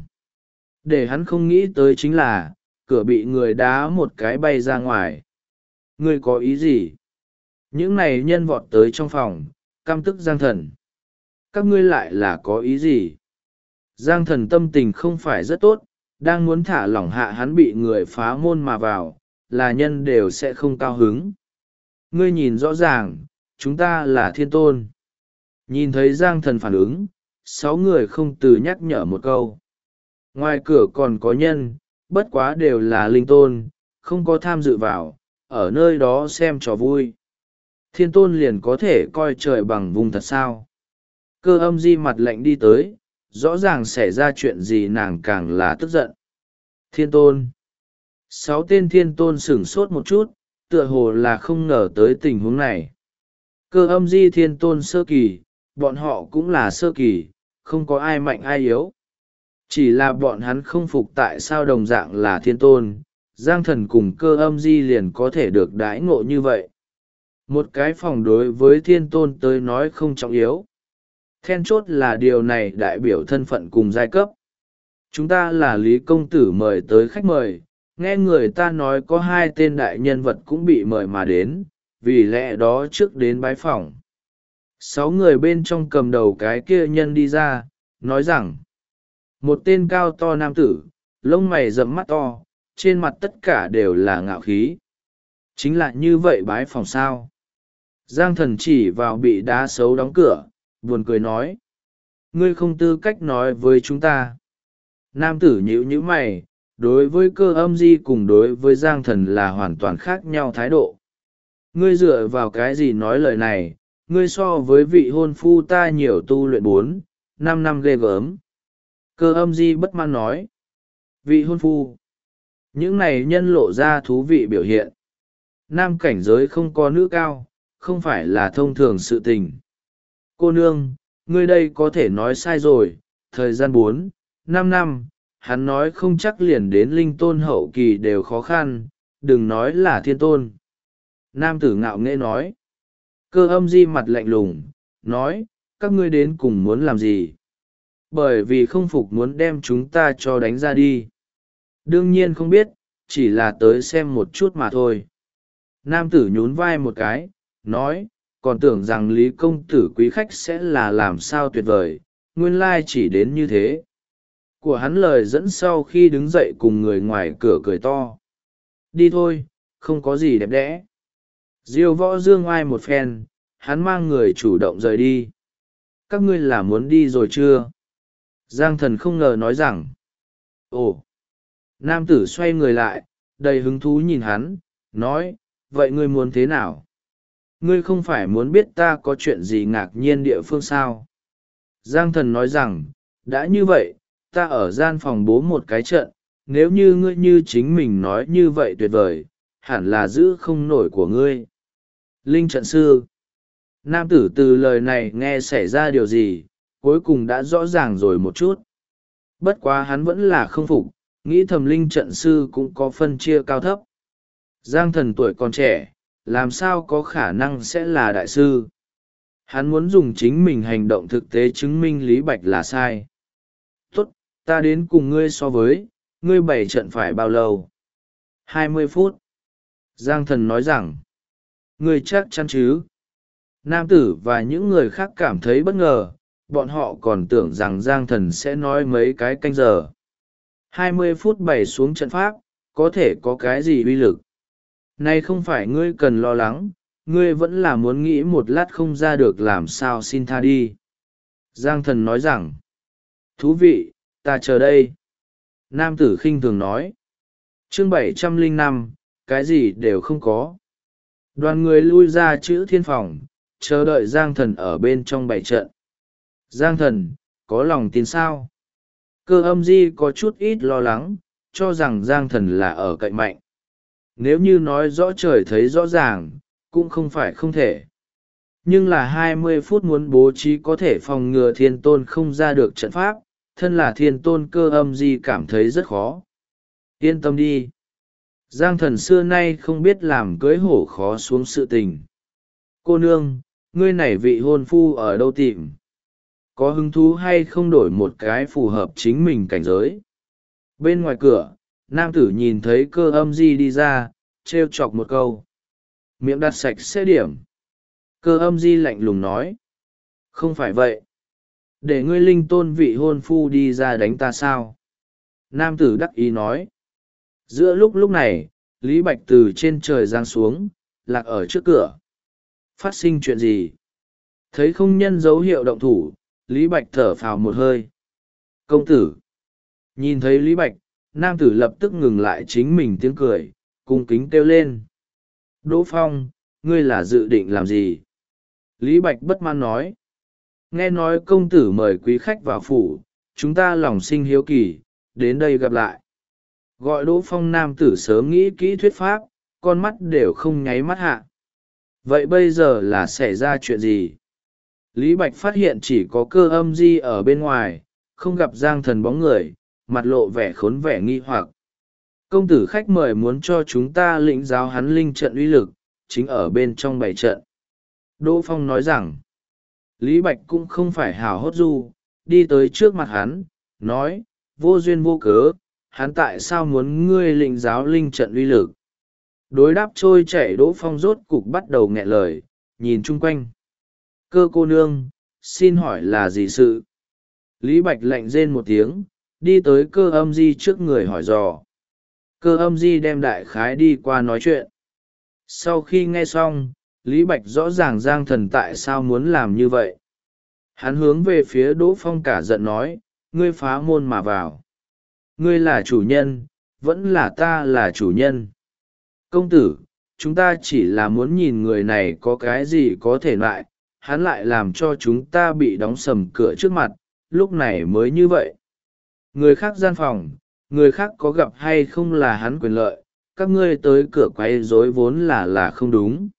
Để hắn không nghĩ tới chính là, cửa bị người đá một cái bay ra ngoài. Ngươi có ý gì? Những này nhân vọt tới trong phòng, căm tức Giang Thần. Các ngươi lại là có ý gì? Giang Thần tâm tình không phải rất tốt, đang muốn thả lỏng hạ hắn bị người phá môn mà vào, là nhân đều sẽ không cao hứng. Ngươi nhìn rõ ràng, chúng ta là thiên tôn. Nhìn thấy Giang Thần phản ứng, 6 người không từ nhắc nhở một câu. Ngoài cửa còn có nhân, bất quá đều là linh tôn, không có tham dự vào, ở nơi đó xem trò vui. Thiên tôn liền có thể coi trời bằng vùng thật sao? Cơ âm di mặt lạnh đi tới, rõ ràng xảy ra chuyện gì nàng càng là tức giận. Thiên tôn. 6 tên thiên tôn sửng sốt một chút, tựa hồ là không ngờ tới tình huống này. Cơ âm di thiên tôn sơ kỳ, bọn họ cũng là sơ kỳ, không có ai mạnh ai yếu. Chỉ là bọn hắn không phục tại sao đồng dạng là thiên tôn, Giang Thần cùng cơ âm di liền có thể được đãi ngộ như vậy. Một cái phòng đối với thiên tôn tới nói không trọng yếu. Then chốt là điều này đại biểu thân phận cùng giai cấp. Chúng ta là Lý Công Tử mời tới khách mời, nghe người ta nói có 2 tên đại nhân vật cũng bị mời mà đến, vì lẽ đó trước đến bái phỏng. 6 người bên trong cầm đầu cái kia nhân đi ra, nói rằng, một tên cao to nam tử, lông mày rậm mắt to, trên mặt tất cả đều là ngạo khí. Chính là như vậy bái phỏng sao? Giang Thần chỉ vào bị đá xấu đóng cửa, buồn cười nói. Ngươi không tư cách nói với chúng ta. Nam tử nhíu nhíu mày, đối với cơ âm di cùng đối với Giang Thần là hoàn toàn khác nhau thái độ. Ngươi dựa vào cái gì nói lời này, ngươi so với vị hôn phu ta nhiều tu luyện 4-5 năm ghê gớm. Cơ âm di bất mãn nói. Vị hôn phu. Những này nhân lộ ra thú vị biểu hiện. Nam cảnh giới không có nữ cao, không phải là thông thường sự tình. Cô nương, ngươi đây có thể nói sai rồi, thời gian 4-5 năm, hắn nói không chắc liền đến linh tôn hậu kỳ đều khó khăn, đừng nói là thiên tôn. Nam tử ngạo nghễ nói. Cơ âm di mặt lạnh lùng, nói, các ngươi đến cùng muốn làm gì? Bởi vì không phục muốn đem chúng ta cho đánh ra đi. Đương nhiên không biết, chỉ là tới xem một chút mà thôi. Nam tử nhún vai một cái, nói, còn tưởng rằng Lý Công Tử quý khách sẽ là làm sao tuyệt vời, nguyên lai chỉ đến như thế. Của hắn lời dẫn sau khi đứng dậy cùng người ngoài cửa cười to. Đi thôi, không có gì đẹp đẽ. Diêu Võ Dương oai một phen, hắn mang người chủ động rời đi. Các ngươi là muốn đi rồi chưa? Giang Thần không ngờ nói rằng. Ồ! Nam tử xoay người lại, đầy hứng thú nhìn hắn, nói, vậy ngươi muốn thế nào? Ngươi không phải muốn biết ta có chuyện gì ngạc nhiên địa phương sao? Giang Thần nói rằng, đã như vậy, ta ở gian phòng bố một cái trận, nếu như ngươi như chính mình nói như vậy tuyệt vời, hẳn là giữ không nổi của ngươi. Linh trận sư. Nam tử từ lời này nghe xảy ra điều gì, cuối cùng đã rõ ràng rồi một chút. Bất quá hắn vẫn là không phục, nghĩ thầm linh trận sư cũng có phân chia cao thấp. Giang Thần tuổi còn trẻ, làm sao có khả năng sẽ là đại sư. Hắn muốn dùng chính mình hành động thực tế chứng minh Lý Bạch là sai. Tốt, ta đến cùng ngươi so với, ngươi bày trận phải bao lâu? 20 phút. Giang Thần nói rằng, ngươi chắc chắn chứ? Nam tử và những người khác cảm thấy bất ngờ, bọn họ còn tưởng rằng Giang Thần sẽ nói mấy cái canh giờ. 20 phút bày xuống trận pháp, có thể có cái gì uy lực? Này không phải ngươi cần lo lắng, ngươi vẫn là muốn nghĩ một lát không ra được làm sao xin tha đi. Giang Thần nói rằng, thú vị, ta chờ đây. Nam tử khinh thường nói, chương 705, cái gì đều không có. Đoàn người lui ra chữ thiên phòng, chờ đợi Giang Thần ở bên trong bày trận. Giang Thần, có lòng tin sao? Cơ âm di có chút ít lo lắng, cho rằng Giang Thần là ở cậy mạnh. Nếu như nói rõ trời thấy rõ ràng, cũng không phải không thể. Nhưng là 20 phút muốn bố trí có thể phòng ngừa thiên tôn không ra được trận pháp, thân là thiên tôn cơ âm di cảm thấy rất khó. Yên tâm đi. Giang Thần xưa nay không biết làm cưới hổ khó xuống sự tình. Cô nương, ngươi này vị hôn phu ở đâu tìm? Có hứng thú hay không đổi một cái phù hợp chính mình cảnh giới? Bên ngoài cửa, nam tử nhìn thấy cơ âm di đi ra, trêu chọc một câu. Miệng đặt sạch sẽ điểm. Cơ âm di lạnh lùng nói. Không phải vậy. Để ngươi linh tôn vị hôn phu đi ra đánh ta sao? Nam tử đắc ý nói. Giữa lúc này, Lý Bạch từ trên trời giáng xuống, lạc ở trước cửa. Phát sinh chuyện gì? Thấy không nhân dấu hiệu động thủ, Lý Bạch thở phào một hơi. Công tử! Nhìn thấy Lý Bạch, nam tử lập tức ngừng lại chính mình tiếng cười, cung kính kêu lên. Đỗ Phong, ngươi là dự định làm gì? Lý Bạch bất mãn nói. Nghe nói công tử mời quý khách vào phủ, chúng ta lòng sinh hiếu kỳ, đến đây gặp lại. Gọi Đỗ Phong nam tử sớm nghĩ kỹ thuyết pháp, con mắt đều không nháy mắt hạ. Vậy bây giờ là xảy ra chuyện gì? Lý Bạch phát hiện chỉ có cơ âm di ở bên ngoài, không gặp Giang Thần bóng người, mặt lộ vẻ khốn vẻ nghi hoặc. Công tử khách mời muốn cho chúng ta lĩnh giáo hắn linh trận uy lực, chính ở bên trong bảy trận. Đỗ Phong nói rằng, Lý Bạch cũng không phải hào hốt du, đi tới trước mặt hắn, nói, vô duyên vô cớ, hắn tại sao muốn ngươi lĩnh giáo linh trận uy lực? Đối đáp trôi chảy Đỗ Phong rốt cục bắt đầu nghẹn lời, nhìn chung quanh. Cơ cô nương, xin hỏi là gì sự? Lý Bạch lạnh rên một tiếng, đi tới cơ âm di trước người hỏi dò. Cơ âm di đem đại khái đi qua nói chuyện. Sau khi nghe xong, Lý Bạch rõ ràng Giang Thần tại sao muốn làm như vậy. Hắn hướng về phía Đỗ Phong cả giận nói, ngươi phá môn mà vào. Ngươi là chủ nhân, vẫn là ta là chủ nhân. Công tử, chúng ta chỉ là muốn nhìn người này có cái gì có thể lại, hắn lại làm cho chúng ta bị đóng sầm cửa trước mặt, lúc này mới như vậy. Người khác gian phòng, người khác có gặp hay không là hắn quyền lợi, các ngươi tới cửa quay rối vốn là không đúng.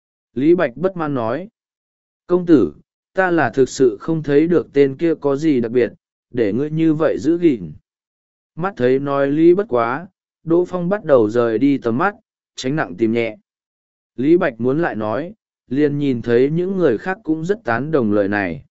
Lý Bạch bất mãn nói, công tử, ta là thực sự không thấy được tên kia có gì đặc biệt, để ngươi như vậy giữ gìn. Mắt thấy nói Lý bất quá, Đỗ Phong bắt đầu rời đi tầm mắt, tránh nặng tìm nhẹ. Lý Bạch muốn lại nói, liền nhìn thấy những người khác cũng rất tán đồng lời này.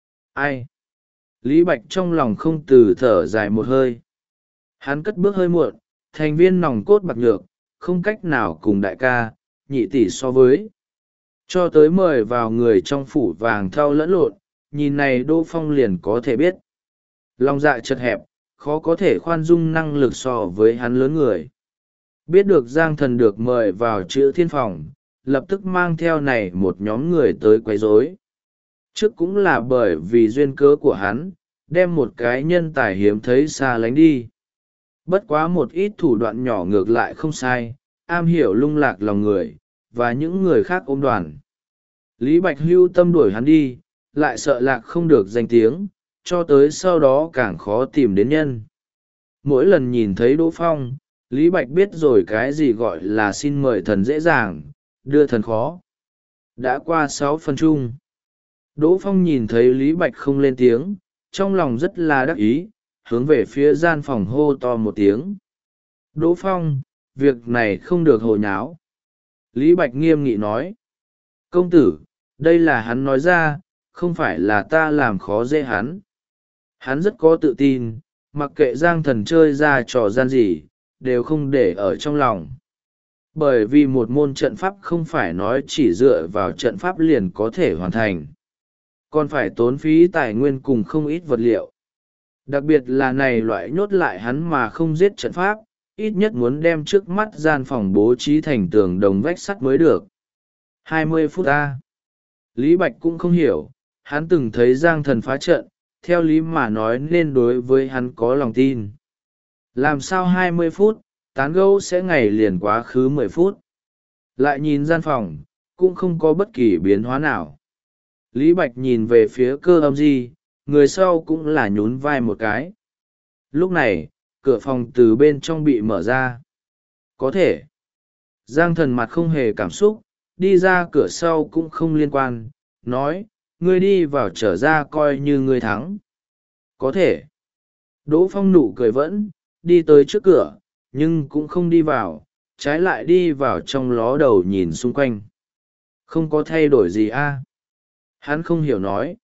Ai? Lý Bạch trong lòng không từ thở dài một hơi. Hắn cất bước hơi muộn, thành viên nòng cốt bạc nhược, không cách nào cùng đại ca, nhị tỷ so với. Cho tới mời vào người trong phủ vàng thau lẫn lộn, nhìn này Đỗ Phong liền có thể biết. Lòng dạ chật hẹp, khó có thể khoan dung năng lực so với hắn lớn người. Biết được Giang Thần được mời vào chữ thiên phòng, lập tức mang theo này một nhóm người tới quấy rối. Trước cũng là bởi vì duyên cớ của hắn, đem một cái nhân tài hiếm thấy xa lánh đi. Bất quá một ít thủ đoạn nhỏ ngược lại không sai, am hiểu lung lạc lòng người, và những người khác ôm đoàn. Lý Bạch hưu tâm đuổi hắn đi, lại sợ lạc không được danh tiếng, cho tới sau đó càng khó tìm đến nhân. Mỗi lần nhìn thấy Đỗ Phong, Lý Bạch biết rồi cái gì gọi là xin mời thần dễ dàng, đưa thần khó. đã qua 6 phần chung. Đỗ Phong nhìn thấy Lý Bạch không lên tiếng, trong lòng rất là đắc ý, hướng về phía gian phòng hô to một tiếng. Đỗ Phong, việc này không được hồ nháo. Lý Bạch nghiêm nghị nói. Công tử, đây là hắn nói ra, không phải là ta làm khó dễ hắn. Hắn rất có tự tin, mặc kệ Giang Thần chơi ra trò gian gì, đều không để ở trong lòng. Bởi vì một môn trận pháp không phải nói chỉ dựa vào trận pháp liền có thể hoàn thành. Còn phải tốn phí tài nguyên cùng không ít vật liệu. Đặc biệt là này loại nhốt lại hắn mà không giết trận pháp, ít nhất muốn đem trước mắt gian phòng bố trí thành tường đồng vách sắt mới được. 20 phút a. Lý Bạch cũng không hiểu, hắn từng thấy Giang Thần phá trận, theo lý mà nói nên đối với hắn có lòng tin. Làm sao 20 phút, tán gẫu sẽ ngày liền quá khứ 10 phút. Lại nhìn gian phòng, cũng không có bất kỳ biến hóa nào. Lý Bạch nhìn về phía Cơ Âm Di, người sau cũng là nhún vai một cái. Lúc này, cửa phòng từ bên trong bị mở ra. Có thể. Giang Thần mặt không hề cảm xúc, đi ra cửa sau cũng không liên quan, nói, ngươi đi vào trở ra coi như ngươi thắng. Có thể. Đỗ Phong nụ cười vẫn, đi tới trước cửa, nhưng cũng không đi vào, trái lại đi vào trong ló đầu nhìn xung quanh. Không có thay đổi gì a? Hắn không hiểu nói.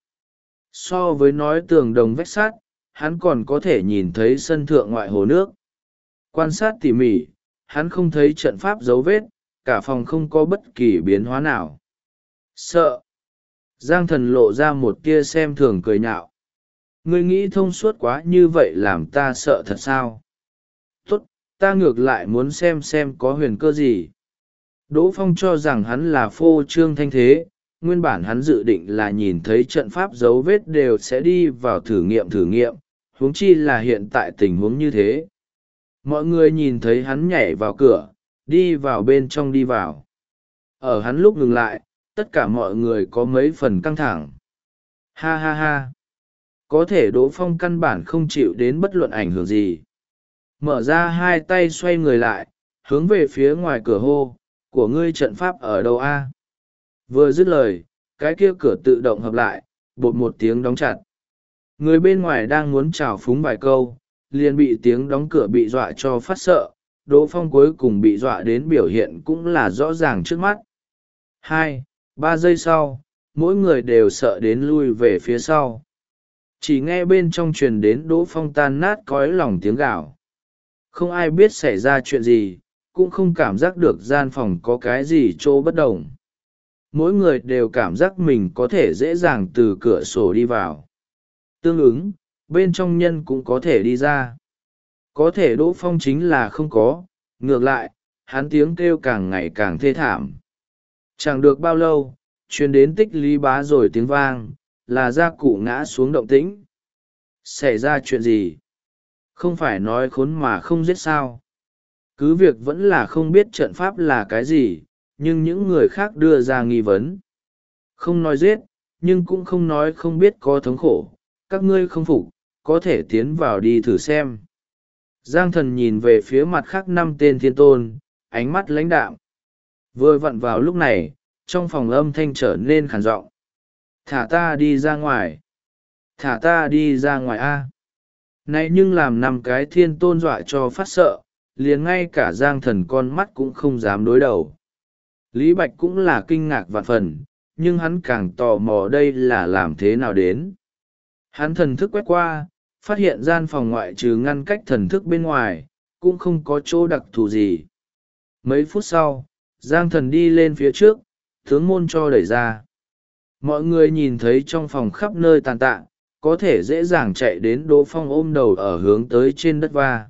So với nói tường đồng vách sắt, hắn còn có thể nhìn thấy sân thượng ngoại hồ nước. Quan sát tỉ mỉ, hắn không thấy trận pháp dấu vết, cả phòng không có bất kỳ biến hóa nào. Sợ. Giang Thần lộ ra một tia xem thường cười nhạo. Ngươi nghĩ thông suốt quá như vậy làm ta sợ thật sao? Tốt, ta ngược lại muốn xem có huyền cơ gì. Đỗ Phong cho rằng hắn là phô trương thanh thế, nguyên bản hắn dự định là nhìn thấy trận pháp dấu vết đều sẽ đi vào thử nghiệm, huống chi là hiện tại tình huống như thế. Mọi người nhìn thấy hắn nhảy vào cửa, đi vào bên trong đi vào. Ở hắn lúc ngừng lại, tất cả mọi người có mấy phần căng thẳng. Ha ha ha! Có thể Đỗ Phong căn bản không chịu đến bất luận ảnh hưởng gì. Mở ra hai tay xoay người lại, hướng về phía ngoài cửa hô, của ngươi trận pháp ở đâu a? Vừa dứt lời, cái kia cửa tự động hợp lại, bột một tiếng đóng chặt. Người bên ngoài đang muốn chào phúng vài câu, liền bị tiếng đóng cửa bị dọa cho phát sợ. Đỗ Phong cuối cùng bị dọa đến biểu hiện cũng là rõ ràng trước mắt. 2-3 giây sau, mỗi người đều sợ đến lui về phía sau. Chỉ nghe bên trong truyền đến Đỗ Phong tan nát cõi lòng tiếng gào. Không ai biết xảy ra chuyện gì, cũng không cảm giác được gian phòng có cái gì chỗ bất đồng. Mỗi người đều cảm giác mình có thể dễ dàng từ cửa sổ đi vào. Tương ứng, bên trong nhân cũng có thể đi ra. Có thể Đỗ Phong chính là không có, ngược lại, hắn tiếng kêu càng ngày càng thê thảm. Chẳng được bao lâu, truyền đến Tích Lý Bá rồi tiếng vang, là gia cụ ngã xuống động tĩnh. Xảy ra chuyện gì? Không phải nói khốn mà không giết sao? Cứ việc vẫn là không biết trận pháp là cái gì, nhưng những người khác đưa ra nghi vấn. Không nói giết, nhưng cũng không nói không biết có thống khổ, các ngươi không phục, có thể tiến vào đi thử xem. Giang Thần nhìn về phía mặt khác 5 tên thiên tôn, ánh mắt lãnh đạm. Vừa vặn vào lúc này, trong phòng âm thanh trở nên khàn giọng. Thả ta đi ra ngoài. Thả ta đi ra ngoài a. Này nhưng làm 5 cái thiên tôn dọa cho phát sợ, liền ngay cả Giang Thần con mắt cũng không dám đối đầu. Lý Bạch cũng là kinh ngạc vạn phần, nhưng hắn càng tò mò đây là làm thế nào đến. Hắn thần thức quét qua, phát hiện gian phòng ngoại trừ ngăn cách thần thức bên ngoài, cũng không có chỗ đặc thù gì. Mấy phút sau, Giang Thần đi lên phía trước, tướng môn cho đẩy ra. Mọi người nhìn thấy trong phòng khắp nơi tàn tạ, có thể dễ dàng chạy đến Đỗ Phong ôm đầu ở hướng tới trên đất va.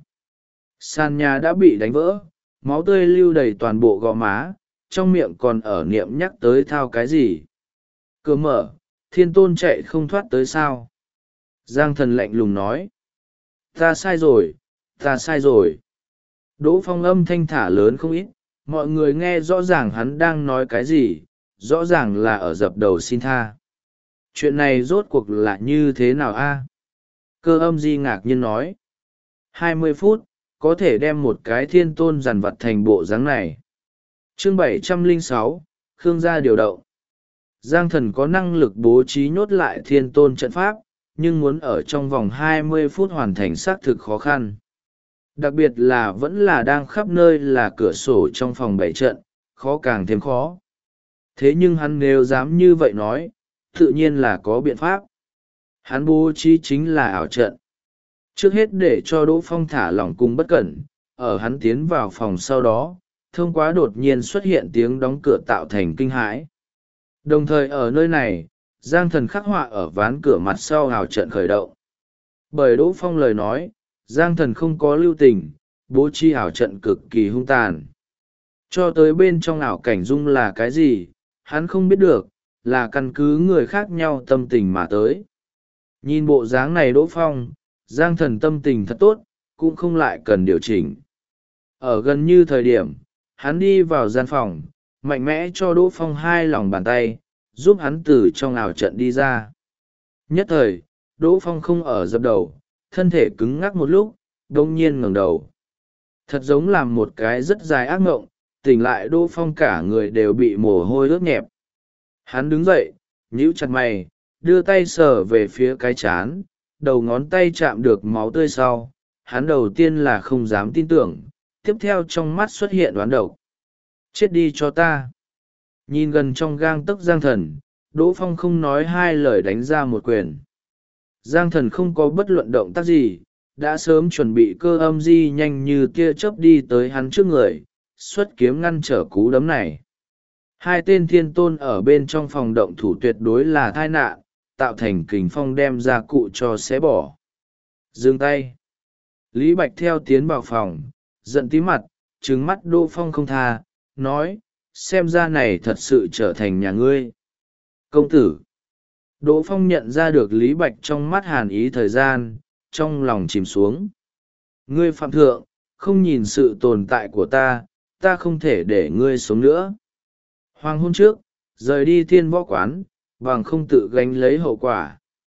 Sàn nhà đã bị đánh vỡ, máu tươi lưu đầy toàn bộ gò má, trong miệng còn ở niệm nhắc tới thao cái gì. Cửa mở, thiên tôn chạy không thoát tới sao. Giang Thần lạnh lùng nói. Ta sai rồi, ta sai rồi. Đỗ Phong âm thanh thả lớn không ít, mọi người nghe rõ ràng hắn đang nói cái gì, rõ ràng là ở dập đầu xin tha. Chuyện này rốt cuộc là như thế nào a? Cơ Âm Di ngạc nhiên nói. 20 phút, có thể đem một cái thiên tôn dằn vặt thành bộ dáng này. Chương 706, Khương gia điều động. Giang Thần có năng lực bố trí nhốt lại thiên tôn trận pháp, nhưng muốn ở trong vòng 20 phút hoàn thành xác thực khó khăn. Đặc biệt là vẫn là đang khắp nơi là cửa sổ trong phòng bảy trận, khó càng thêm khó. Thế nhưng hắn nếu dám như vậy nói, tự nhiên là có biện pháp. Hắn bố trí chính là ảo trận. Trước hết để cho Đỗ Phong thả lỏng cùng bất cẩn, ở hắn tiến vào phòng sau đó, thông qua đột nhiên xuất hiện tiếng đóng cửa tạo thành kinh hãi. Đồng thời ở nơi này, Giang Thần khắc họa ở ván cửa mặt sau ảo trận khởi động. Bởi Đỗ Phong lời nói, Giang Thần không có lưu tình, bố trí ảo trận cực kỳ hung tàn. Cho tới bên trong ảo cảnh dung là cái gì, hắn không biết được, là căn cứ người khác nhau tâm tình mà tới. Nhìn bộ dáng này Đỗ Phong, Giang Thần tâm tình thật tốt, cũng không lại cần điều chỉnh. Ở gần như thời điểm, hắn đi vào gian phòng, mạnh mẽ cho Đỗ Phong hai lòng bàn tay, giúp hắn từ trong ảo trận đi ra. Nhất thời, Đỗ Phong không ở dập đầu, thân thể cứng ngắc một lúc, đông nhiên ngẩng đầu. Thật giống làm một cái rất dài ác mộng, tỉnh lại Đỗ Phong cả người đều bị mồ hôi ướt nhẹp. Hắn đứng dậy, nhíu chặt mày, đưa tay sờ về phía cái chán, đầu ngón tay chạm được máu tươi sau. Hắn đầu tiên là không dám tin tưởng, tiếp theo trong mắt xuất hiện đoán độc. Chết đi cho ta. Nhìn gần trong gang tấc Giang Thần, Đỗ Phong không nói hai lời đánh ra một quyền. Giang Thần không có bất luận động tác gì, đã sớm chuẩn bị cơ âm di nhanh như tia chớp đi tới hắn trước người, xuất kiếm ngăn trở cú đấm này. Hai tên thiên tôn ở bên trong phòng động thủ tuyệt đối là tai nạn, tạo thành kình phong đem ra cụ cho xé bỏ. Dừng tay. Lý Bạch theo tiến vào phòng, giận tí mặt, trừng mắt Đỗ Phong không tha, nói, xem ra này thật sự trở thành nhà ngươi. Công tử. Đỗ Phong nhận ra được Lý Bạch trong mắt hàn ý thời gian, trong lòng chìm xuống. Ngươi phạm thượng, không nhìn sự tồn tại của ta, ta không thể để ngươi sống nữa. Hoàng hôn trước, rời đi Thiên Võ Quán, bằng không tự gánh lấy hậu quả.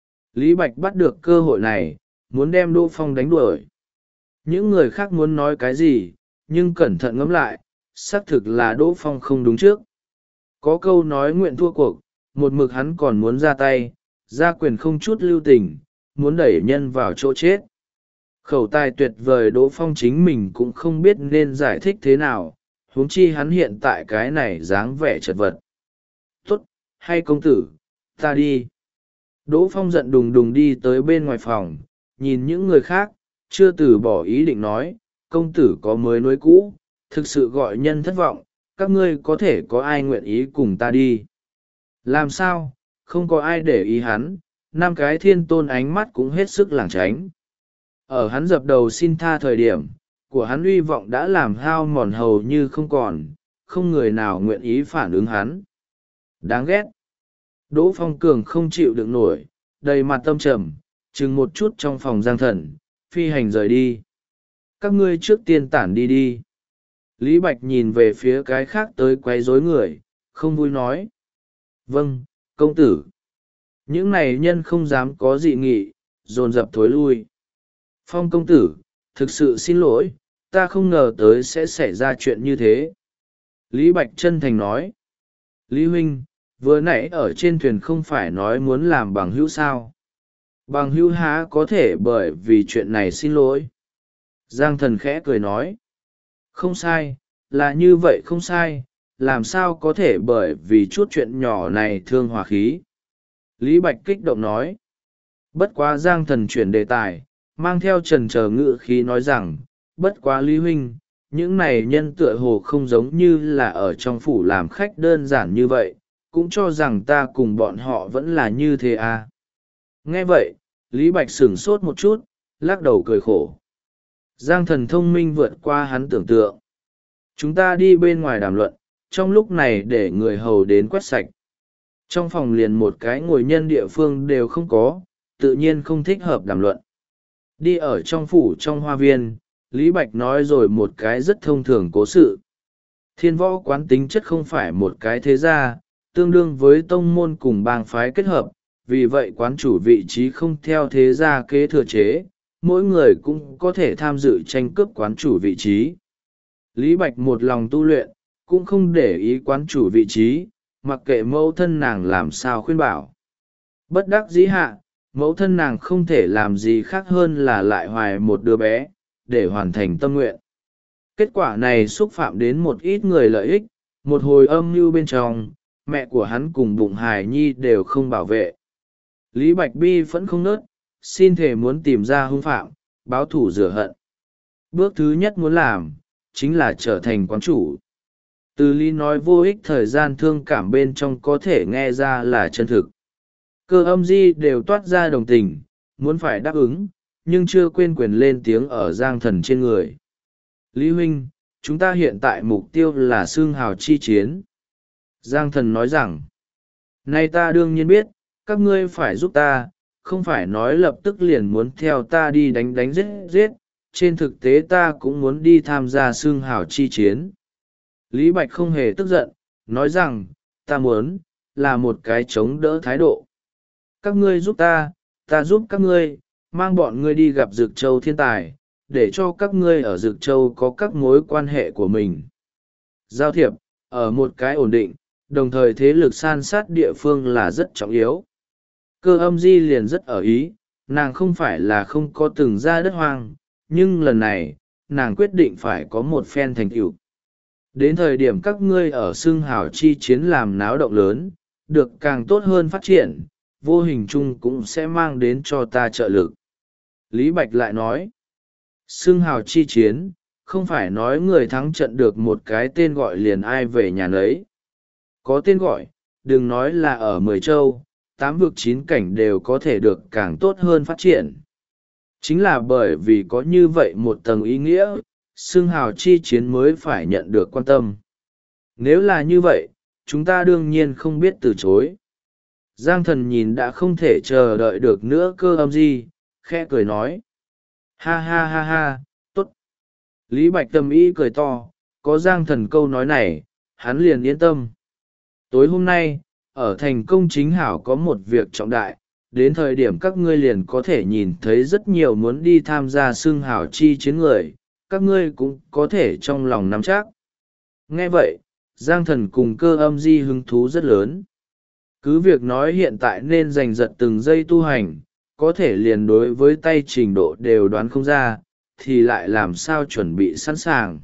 Lý Bạch bắt được cơ hội này, muốn đem Đỗ Phong đánh đuổi. Những người khác muốn nói cái gì, nhưng cẩn thận ngẫm lại, xác thực là Đỗ Phong không đúng trước. Có câu nói nguyện thua cuộc, một mực hắn còn muốn ra tay, ra quyền không chút lưu tình, muốn đẩy nhân vào chỗ chết. Khẩu tài tuyệt vời Đỗ Phong chính mình cũng không biết nên giải thích thế nào, huống chi hắn hiện tại cái này dáng vẻ chật vật. Tốt, hay công tử, ta đi. Đỗ Phong giận đùng đùng đi tới bên ngoài phòng, nhìn những người khác, chưa từ bỏ ý định nói, công tử có mới nối cũ, thực sự gọi nhân thất vọng, các ngươi có thể có ai nguyện ý cùng ta đi. Làm sao, không có ai để ý hắn, năm cái thiên tôn ánh mắt cũng hết sức lảng tránh. Ở hắn dập đầu xin tha thời điểm, của hắn uy vọng đã làm hao mòn hầu như không còn, không người nào nguyện ý phản ứng hắn. Đáng ghét. Đỗ Phong Cường không chịu đựng nổi, đầy mặt tâm trầm, chừng một chút trong phòng Giang Thần, phi hành rời đi. Các ngươi trước tiên tản đi đi. Lý Bạch nhìn về phía cái khác tới quấy rối người, không vui nói. Vâng, công tử. Những này nhân không dám có dị nghị, dồn dập thối lui. Phong công tử, thực sự xin lỗi, ta không ngờ tới sẽ xảy ra chuyện như thế. Lý Bạch chân thành nói. Lý huynh, vừa nãy ở trên thuyền không phải nói muốn làm bằng hữu sao. Bằng hữu há có thể bởi vì chuyện này xin lỗi. Giang Thần khẽ cười nói. Không sai, là như vậy không sai, làm sao có thể bởi vì chút chuyện nhỏ này thương hòa khí. Lý Bạch kích động nói. Bất quá Giang Thần chuyển đề tài, mang theo trần trờ ngự khí nói rằng, bất quá Lý huynh, những này nhân tựa hồ không giống như là ở trong phủ làm khách đơn giản như vậy, cũng cho rằng ta cùng bọn họ vẫn là như thế à. Nghe vậy, Lý Bạch sửng sốt một chút, lắc đầu cười khổ. Giang Thần thông minh vượt qua hắn tưởng tượng. Chúng ta đi bên ngoài đàm luận, trong lúc này để người hầu đến quét sạch. Trong phòng liền một cái ngồi nhân địa phương đều không có, tự nhiên không thích hợp đàm luận. Đi ở trong phủ trong hoa viên, Lý Bạch nói rồi một cái rất thông thường cố sự. Thiên Võ Quán tính chất không phải một cái thế gia, tương đương với tông môn cùng bang phái kết hợp, vì vậy quán chủ vị trí không theo thế gia kế thừa chế, mỗi người cũng có thể tham dự tranh cướp quán chủ vị trí. Lý Bạch một lòng tu luyện, cũng không để ý quán chủ vị trí, mặc kệ mẫu thân nàng làm sao khuyên bảo. Bất đắc dĩ hạ, mẫu thân nàng không thể làm gì khác hơn là lại hoài một đứa bé để hoàn thành tâm nguyện. Kết quả này xúc phạm đến một ít người lợi ích, một hồi âm mưu bên trong, mẹ của hắn cùng bụng hài nhi đều không bảo vệ. Lý Bạch bi vẫn không nớt, xin thề muốn tìm ra hung phạm, báo thù rửa hận. Bước thứ nhất muốn làm, chính là trở thành quán chủ. Từ lý nói vô ích thời gian thương cảm bên trong có thể nghe ra là chân thực. Cơ âm di đều toát ra đồng tình, muốn phải đáp ứng, nhưng chưa quên quyền lên tiếng ở Giang Thần trên người. Lý huynh, chúng ta hiện tại mục tiêu là xương hào chi chiến. Giang Thần nói rằng, nay ta đương nhiên biết, các ngươi phải giúp ta, không phải nói lập tức liền muốn theo ta đi đánh giết giết, trên thực tế ta cũng muốn đi tham gia xương hào chi chiến. Lý Bạch không hề tức giận, nói rằng, ta muốn, là một cái chống đỡ thái độ. Các ngươi giúp ta giúp các ngươi, mang bọn ngươi đi gặp Dực Châu thiên tài, để cho các ngươi ở Dực Châu có các mối quan hệ của mình. Giao thiệp, ở một cái ổn định, đồng thời thế lực san sát địa phương là rất trọng yếu. Cơ âm di liền rất ở ý, nàng không phải là không có từng ra đất hoang, nhưng lần này, nàng quyết định phải có một phen thành tựu. Đến thời điểm các ngươi ở xương hào chi chiến làm náo động lớn, được càng tốt hơn phát triển, vô hình chung cũng sẽ mang đến cho ta trợ lực. Lý Bạch lại nói, xương hào chi chiến, không phải nói người thắng trận được một cái tên gọi liền ai về nhà nấy. Có tên gọi, đừng nói là ở 10 châu, 8 vực 9 cảnh đều có thể được càng tốt hơn phát triển. Chính là bởi vì có như vậy một tầng ý nghĩa, xương hào chi chiến mới phải nhận được quan tâm. Nếu là như vậy, chúng ta đương nhiên không biết từ chối. Giang Thần nhìn đã không thể chờ đợi được nữa cơ âm di, khẽ cười nói. Ha ha ha ha, tốt. Lý Bạch tâm ý cười to, có Giang Thần câu nói này, hắn liền yên tâm. Tối hôm nay, ở thành công chính hảo có một việc trọng đại, đến thời điểm các ngươi liền có thể nhìn thấy rất nhiều muốn đi tham gia xương hảo chi chiến người, các ngươi cũng có thể trong lòng nắm chắc. Nghe vậy, Giang Thần cùng cơ âm di hứng thú rất lớn. Cứ việc nói hiện tại nên giành giật từng giây tu hành, có thể liền đối với tay trình độ đều đoán không ra, thì lại làm sao chuẩn bị sẵn sàng.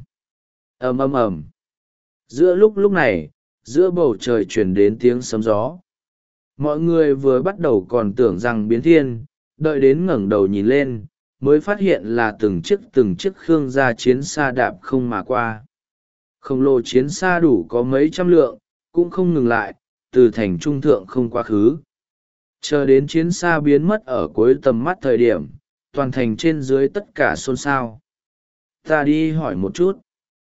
Ầm ầm ầm. Giữa lúc này, giữa bầu trời chuyển đến tiếng sấm gió. Mọi người vừa bắt đầu còn tưởng rằng biến thiên, đợi đến ngẩng đầu nhìn lên, mới phát hiện là từng chiếc khương gia chiến xa đạp không mà qua. Khổng lồ chiến xa đủ có mấy trăm lượng, cũng không ngừng lại, từ thành trung thượng không quá khứ. Chờ đến chiến xa biến mất ở cuối tầm mắt thời điểm, toàn thành trên dưới tất cả xôn xao. Ta đi hỏi một chút.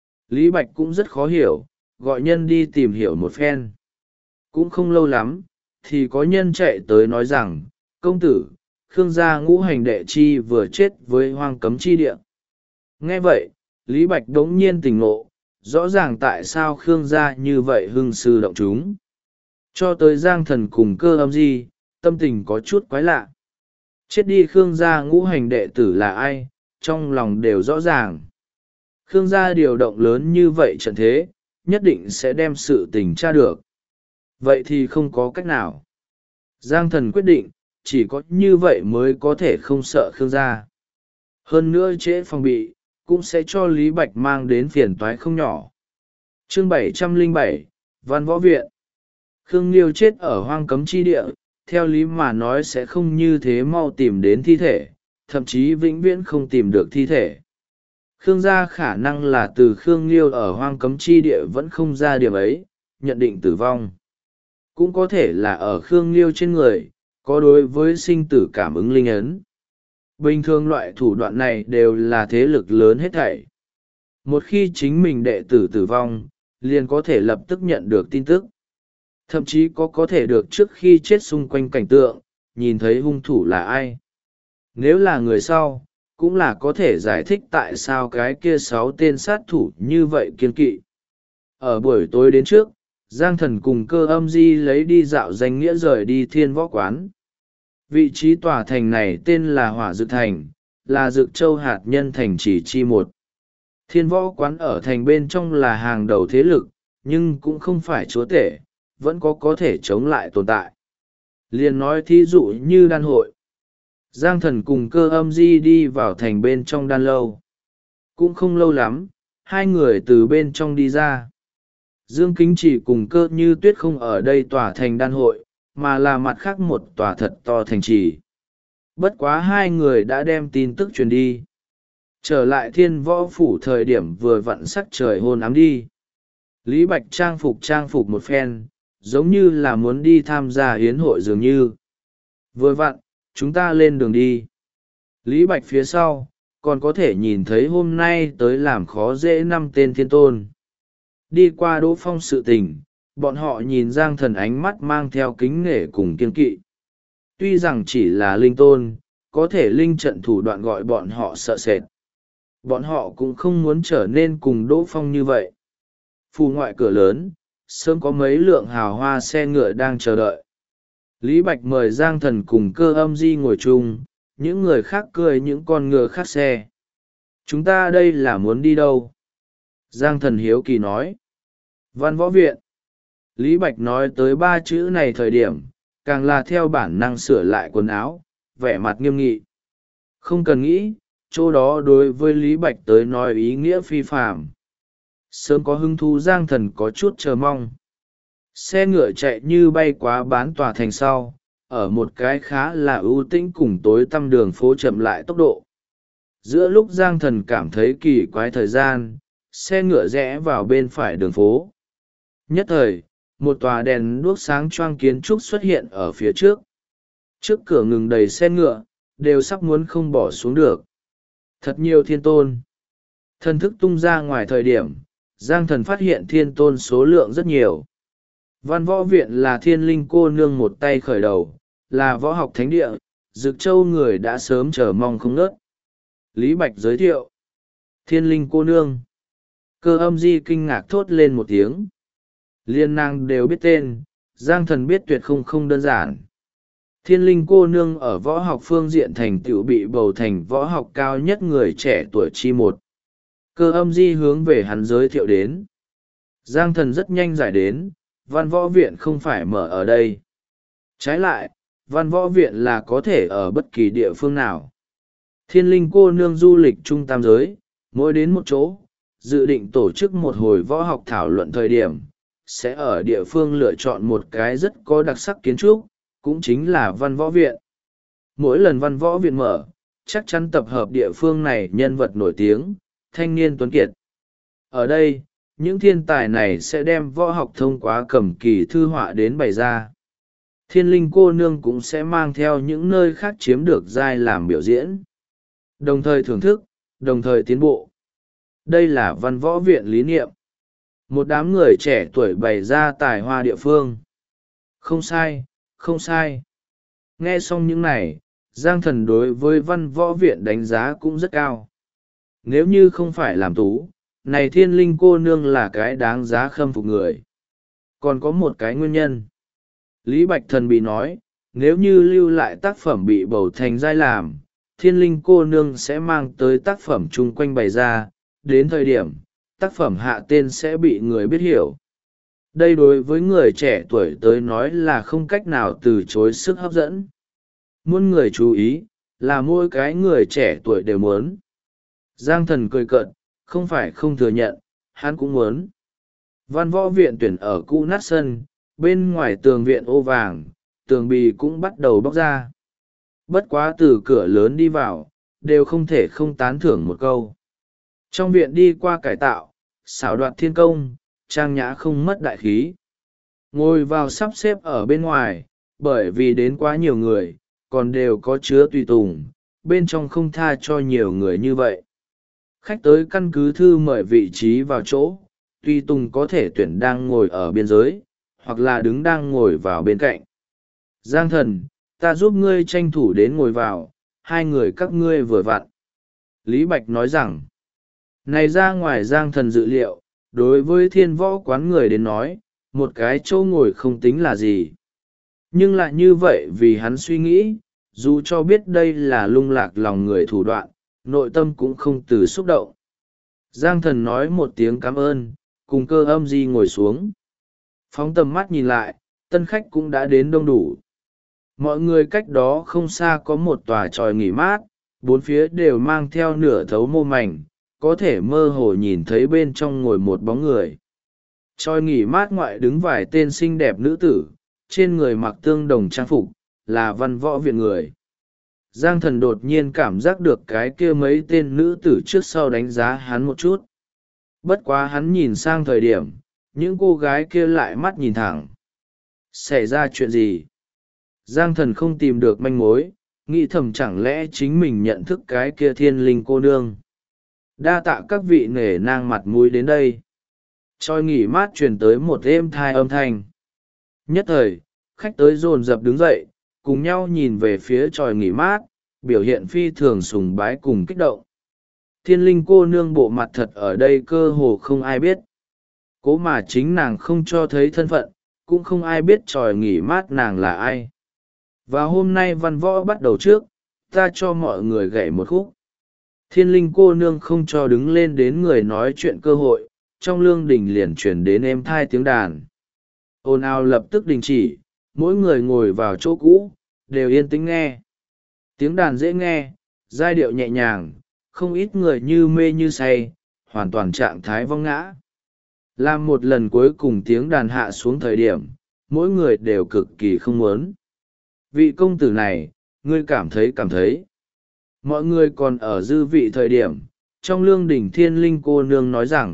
Lý Bạch cũng rất khó hiểu, gọi nhân đi tìm hiểu một phen. Cũng không lâu lắm, thì có nhân chạy tới nói rằng, công tử, Khương gia ngũ hành đệ chi vừa chết với hoang cấm chi địa. Nghe vậy, Lý Bạch đống nhiên tỉnh ngộ, rõ ràng tại sao Khương gia như vậy hưng sư động chúng. Cho tới Giang Thần cùng cơ âm di, tâm tình có chút quái lạ. Chết đi Khương gia ngũ hành đệ tử là ai, trong lòng đều rõ ràng. Khương gia điều động lớn như vậy trận thế, nhất định sẽ đem sự tình tra được. Vậy thì không có cách nào. Giang Thần quyết định, chỉ có như vậy mới có thể không sợ Khương gia. Hơn nữa trễ phòng bị, cũng sẽ cho Lý Bạch mang đến phiền toái không nhỏ. Chương 707, Văn Võ Viện. Khương Liêu chết ở hoang cấm chi địa, theo lý mà nói sẽ không như thế mau tìm đến thi thể, thậm chí vĩnh viễn không tìm được thi thể. Khương gia khả năng là từ Khương Liêu ở hoang cấm chi địa vẫn không ra điểm ấy, nhận định tử vong. Cũng có thể là ở Khương Liêu trên người, có đối với sinh tử cảm ứng linh ấn. Bình thường loại thủ đoạn này đều là thế lực lớn hết thảy. Một khi chính mình đệ tử tử vong, liền có thể lập tức nhận được tin tức. Thậm chí có thể được trước khi chết xung quanh cảnh tượng, nhìn thấy hung thủ là ai. Nếu là người sau, cũng là có thể giải thích tại sao cái kia 6 tên sát thủ như vậy kiên kỵ. Ở buổi tối đến trước, Giang Thần cùng cơ âm di lấy đi dạo danh nghĩa rời đi Thiên Võ Quán. Vị trí tòa thành này tên là Hỏa Dực Thành, là Dực Châu hạt nhân thành chỉ chi một. Thiên Võ Quán ở thành bên trong là hàng đầu thế lực, nhưng cũng không phải chúa tể, vẫn có thể chống lại tồn tại. Liền nói thí dụ như đan hội. Giang Thần cùng Cơ Âm Di đi vào thành bên trong đan lâu. Cũng không lâu lắm, hai người từ bên trong đi ra. Dương Kính Chỉ cùng Cơ Như Tuyết không ở đây tòa thành đan hội, mà là mặt khác một tòa thật to thành trì. Bất quá hai người đã đem tin tức truyền đi. Trở lại Thiên Võ Phủ thời điểm vừa vặn sắc trời hôn ám đi. Lý Bạch trang phục một phen, giống như là muốn đi tham gia hiến hội dường như. Vừa vặn, chúng ta lên đường đi. Lý Bạch phía sau, còn có thể nhìn thấy hôm nay tới làm khó dễ 5 tên thiên tôn. Đi qua Đỗ Phong sự tình, bọn họ nhìn Giang Thần ánh mắt mang theo kính nể cùng kiên kỵ. Tuy rằng chỉ là linh tôn, có thể linh trận thủ đoạn gọi bọn họ sợ sệt. Bọn họ cũng không muốn trở nên cùng Đỗ Phong như vậy. Phủ ngoại cửa lớn, sớm có mấy lượng hào hoa xe ngựa đang chờ đợi. Lý Bạch mời Giang Thần cùng Cơ Âm Di ngồi chung, những người khác cười những con ngựa khác xe. Chúng ta đây là muốn đi đâu? Giang Thần hiếu kỳ nói. Văn Võ Viện. Lý Bạch nói tới 3 chữ này thời điểm, càng là theo bản năng sửa lại quần áo, vẻ mặt nghiêm nghị. Không cần nghĩ, chỗ đó đối với Lý Bạch tới nói ý nghĩa phi phàm. Sớm có hứng thú Giang Thần có chút chờ mong. Xe ngựa chạy như bay quá bán tòa thành sau, ở một cái khá là ưu tĩnh cùng tối tăm đường phố chậm lại tốc độ. Giữa lúc Giang Thần cảm thấy kỳ quái thời gian, xe ngựa rẽ vào bên phải đường phố. Nhất thời, một tòa đèn đuốc sáng choang kiến trúc xuất hiện ở phía trước. Trước cửa ngừng đầy xe ngựa, đều sắp muốn không bỏ xuống được. Thật nhiều thiên tôn. Thần thức tung ra ngoài thời điểm, Giang Thần phát hiện thiên tôn số lượng rất nhiều. Văn Võ Viện là Thiên Linh cô nương một tay khởi đầu, là võ học thánh địa, Dực Châu người đã sớm chờ mong không ngớt. Lý Bạch giới thiệu. Thiên Linh cô nương. Cơ Âm Di kinh ngạc thốt lên một tiếng. Liên nàng đều biết tên, Giang Thần biết tuyệt không đơn giản. Thiên Linh cô nương ở võ học phương diện thành tựu bị bầu thành võ học cao nhất người trẻ tuổi chi một. Cơ Âm Di hướng về hắn giới thiệu đến. Giang Thần rất nhanh giải đến, Văn Võ Viện không phải mở ở đây. Trái lại, Văn Võ Viện là có thể ở bất kỳ địa phương nào. Thiên Linh cô nương du lịch trung tam giới, mỗi đến một chỗ, dự định tổ chức một hồi võ học thảo luận thời điểm, sẽ ở địa phương lựa chọn một cái rất có đặc sắc kiến trúc, cũng chính là Văn Võ Viện. Mỗi lần Văn Võ Viện mở, chắc chắn tập hợp địa phương này nhân vật nổi tiếng, thanh niên tuấn kiệt. Ở đây, những thiên tài này sẽ đem võ học thông qua cầm kỳ thư họa đến bày ra. Thiên Linh cô nương cũng sẽ mang theo những nơi khác chiếm được giai làm biểu diễn. Đồng thời thưởng thức, đồng thời tiến bộ. Đây là Văn Võ Viện lý niệm. Một đám người trẻ tuổi bày ra tài hoa địa phương. Không sai, không sai. Nghe xong những này, Giang Thần đối với Văn Võ Viện đánh giá cũng rất cao. Nếu như không phải làm tú, này Thiên Linh cô nương là cái đáng giá khâm phục người. Còn có một cái nguyên nhân. Lý Bạch Thần bị nói, nếu như lưu lại tác phẩm bị bầu thành giai làm, Thiên Linh cô nương sẽ mang tới tác phẩm chung quanh bày ra, đến thời điểm, tác phẩm hạ tên sẽ bị người biết hiểu. Đây đối với người trẻ tuổi tới nói là không cách nào từ chối sức hấp dẫn. Muốn người chú ý, là mỗi cái người trẻ tuổi đều muốn. Giang Thần cười cợt, không phải không thừa nhận, hắn cũng muốn. Văn Võ Viện tuyển ở cũ nát sân, bên ngoài tường viện ô vàng, tường bì cũng bắt đầu bóc ra. Bất quá từ cửa lớn đi vào, đều không thể không tán thưởng một câu. Trong viện đi qua cải tạo, xảo đoạt thiên công, trang nhã không mất đại khí. Ngồi vào sắp xếp ở bên ngoài, bởi vì đến quá nhiều người, còn đều có chứa tùy tùng, bên trong không tha cho nhiều người như vậy. Khách tới căn cứ thư mời vị trí vào chỗ, tùy tùng có thể tuyển đang ngồi ở biên giới, hoặc là đứng đang ngồi vào bên cạnh. Giang Thần, ta giúp ngươi tranh thủ đến ngồi vào, hai người các ngươi vừa vặn. Lý Bạch nói rằng, này ra ngoài Giang Thần dự liệu, đối với thiên võ quán người đến nói, một cái chỗ ngồi không tính là gì. Nhưng lại như vậy vì hắn suy nghĩ, dù cho biết đây là lung lạc lòng người thủ đoạn, nội tâm cũng không từ xúc động. Giang Thần nói một tiếng cảm ơn, cùng Cơ Âm Di ngồi xuống. Phóng tầm mắt nhìn lại, tân khách cũng đã đến đông đủ. Mọi người cách đó không xa có một tòa chòi nghỉ mát, bốn phía đều mang theo nửa thấu mô mảnh, có thể mơ hồ nhìn thấy bên trong ngồi một bóng người. Chòi nghỉ mát ngoại đứng vài tên xinh đẹp nữ tử, trên người mặc tương đồng trang phục, là văn võ viện người. Giang Thần đột nhiên cảm giác được cái kia mấy tên nữ tử trước sau đánh giá hắn một chút. Bất quá hắn nhìn sang thời điểm, những cô gái kia lại mắt nhìn thẳng. Xảy ra chuyện gì? Giang Thần không tìm được manh mối, nghĩ thầm chẳng lẽ chính mình nhận thức cái kia thiên linh cô nương. Đa tạ các vị nể nang mặt mũi đến đây. Choi nghỉ mát truyền tới một êm thai âm thanh. Nhất thời, khách tới dồn dập đứng dậy, cùng nhau nhìn về phía chòi nghỉ mát, biểu hiện phi thường sùng bái cùng kích động. Thiên linh cô nương bộ mặt thật ở đây cơ hồ không ai biết. Cố mà chính nàng không cho thấy thân phận, cũng không ai biết chòi nghỉ mát nàng là ai. Và hôm nay văn võ bắt đầu trước, ta cho mọi người gảy một khúc. Thiên linh cô nương không cho đứng lên đến người nói chuyện cơ hội, trong lương đình liền chuyển đến êm thai tiếng đàn. Ồn ào lập tức đình chỉ, mỗi người ngồi vào chỗ cũ, đều yên tĩnh nghe. Tiếng đàn dễ nghe, giai điệu nhẹ nhàng, không ít người như mê như say, hoàn toàn trạng thái vong ngã. Làm một lần cuối cùng tiếng đàn hạ xuống thời điểm, mỗi người đều cực kỳ không muốn. Vị công tử này, ngươi cảm thấy. Mọi người còn ở dư vị thời điểm, trong lương đỉnh thiên linh cô nương nói rằng,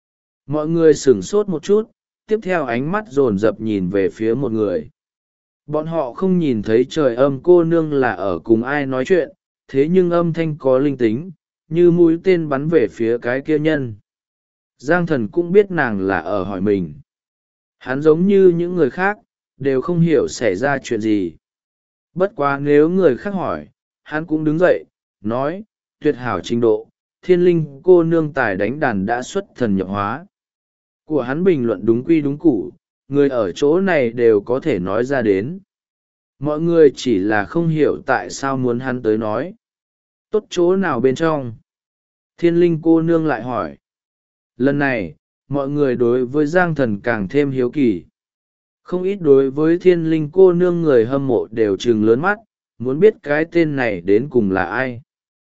mọi người sửng sốt một chút, tiếp theo ánh mắt dồn dập nhìn về phía một người. Bọn họ không nhìn thấy trời âm cô nương là ở cùng ai nói chuyện, thế nhưng âm thanh có linh tính, như mũi tên bắn về phía cái kia nhân. Giang Thần cũng biết nàng là ở hỏi mình. Hắn giống như những người khác, đều không hiểu xảy ra chuyện gì. Bất quá nếu người khác hỏi, hắn cũng đứng dậy, nói, tuyệt hảo trình độ, thiên linh cô nương tài đánh đàn đã xuất thần nhập hóa. Của hắn bình luận đúng quy đúng củ, người ở chỗ này đều có thể nói ra đến. Mọi người chỉ là không hiểu tại sao muốn hắn tới nói. Tốt chỗ nào bên trong? Thiên linh cô nương lại hỏi. Lần này, mọi người đối với Giang Thần càng thêm hiếu kỳ. Không ít đối với thiên linh cô nương người hâm mộ đều trừng lớn mắt, muốn biết cái tên này đến cùng là ai.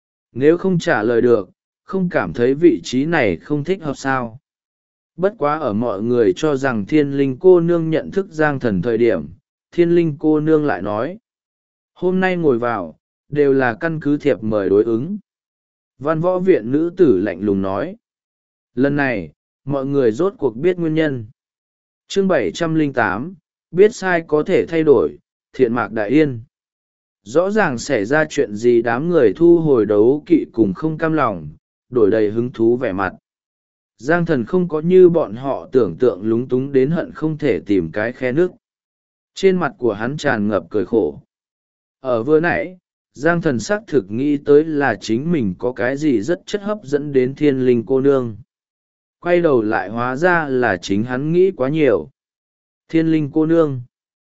Nếu không trả lời được, không cảm thấy vị trí này không thích hợp sao. Bất quá ở mọi người cho rằng thiên linh cô nương nhận thức Giang Thần thời điểm, thiên linh cô nương lại nói. Hôm nay ngồi vào, đều là căn cứ thiệp mời đối ứng. Văn võ viện nữ tử lạnh lùng nói. Lần này, mọi người rốt cuộc biết nguyên nhân. Chương 708, biết sai có thể thay đổi, thiện mạc đại yên. Rõ ràng xảy ra chuyện gì đám người thu hồi đấu kỵ cùng không cam lòng, đổi đầy hứng thú vẻ mặt. Giang Thần không có như bọn họ tưởng tượng lúng túng đến hận không thể tìm cái khe nước. Trên mặt của hắn tràn ngập cười khổ. Ở vừa nãy, Giang Thần xác thực nghĩ tới là chính mình có cái gì rất chất hấp dẫn đến thiên linh cô nương. Quay đầu lại hóa ra là chính hắn nghĩ quá nhiều. Thiên linh cô nương.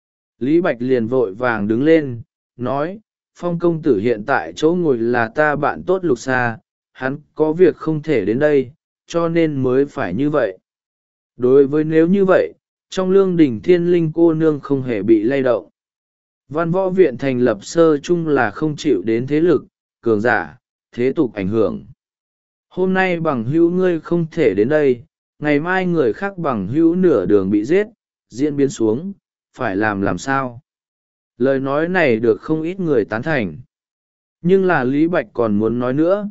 Lý Bạch liền vội vàng đứng lên, nói, Phong công tử hiện tại chỗ ngồi là ta bạn tốt Lục Sa, hắn có việc không thể đến đây, cho nên mới phải như vậy. Đối với nếu như vậy, trong lương đình thiên linh cô nương không hề bị lay động. Văn võ viện thành lập sơ chung là không chịu đến thế lực, cường giả, thế tục ảnh hưởng. Hôm nay bằng hữu ngươi không thể đến đây, ngày mai người khác bằng hữu nửa đường bị giết, diễn biến xuống, phải làm sao? Lời nói này được không ít người tán thành. Nhưng là Lý Bạch còn muốn nói nữa.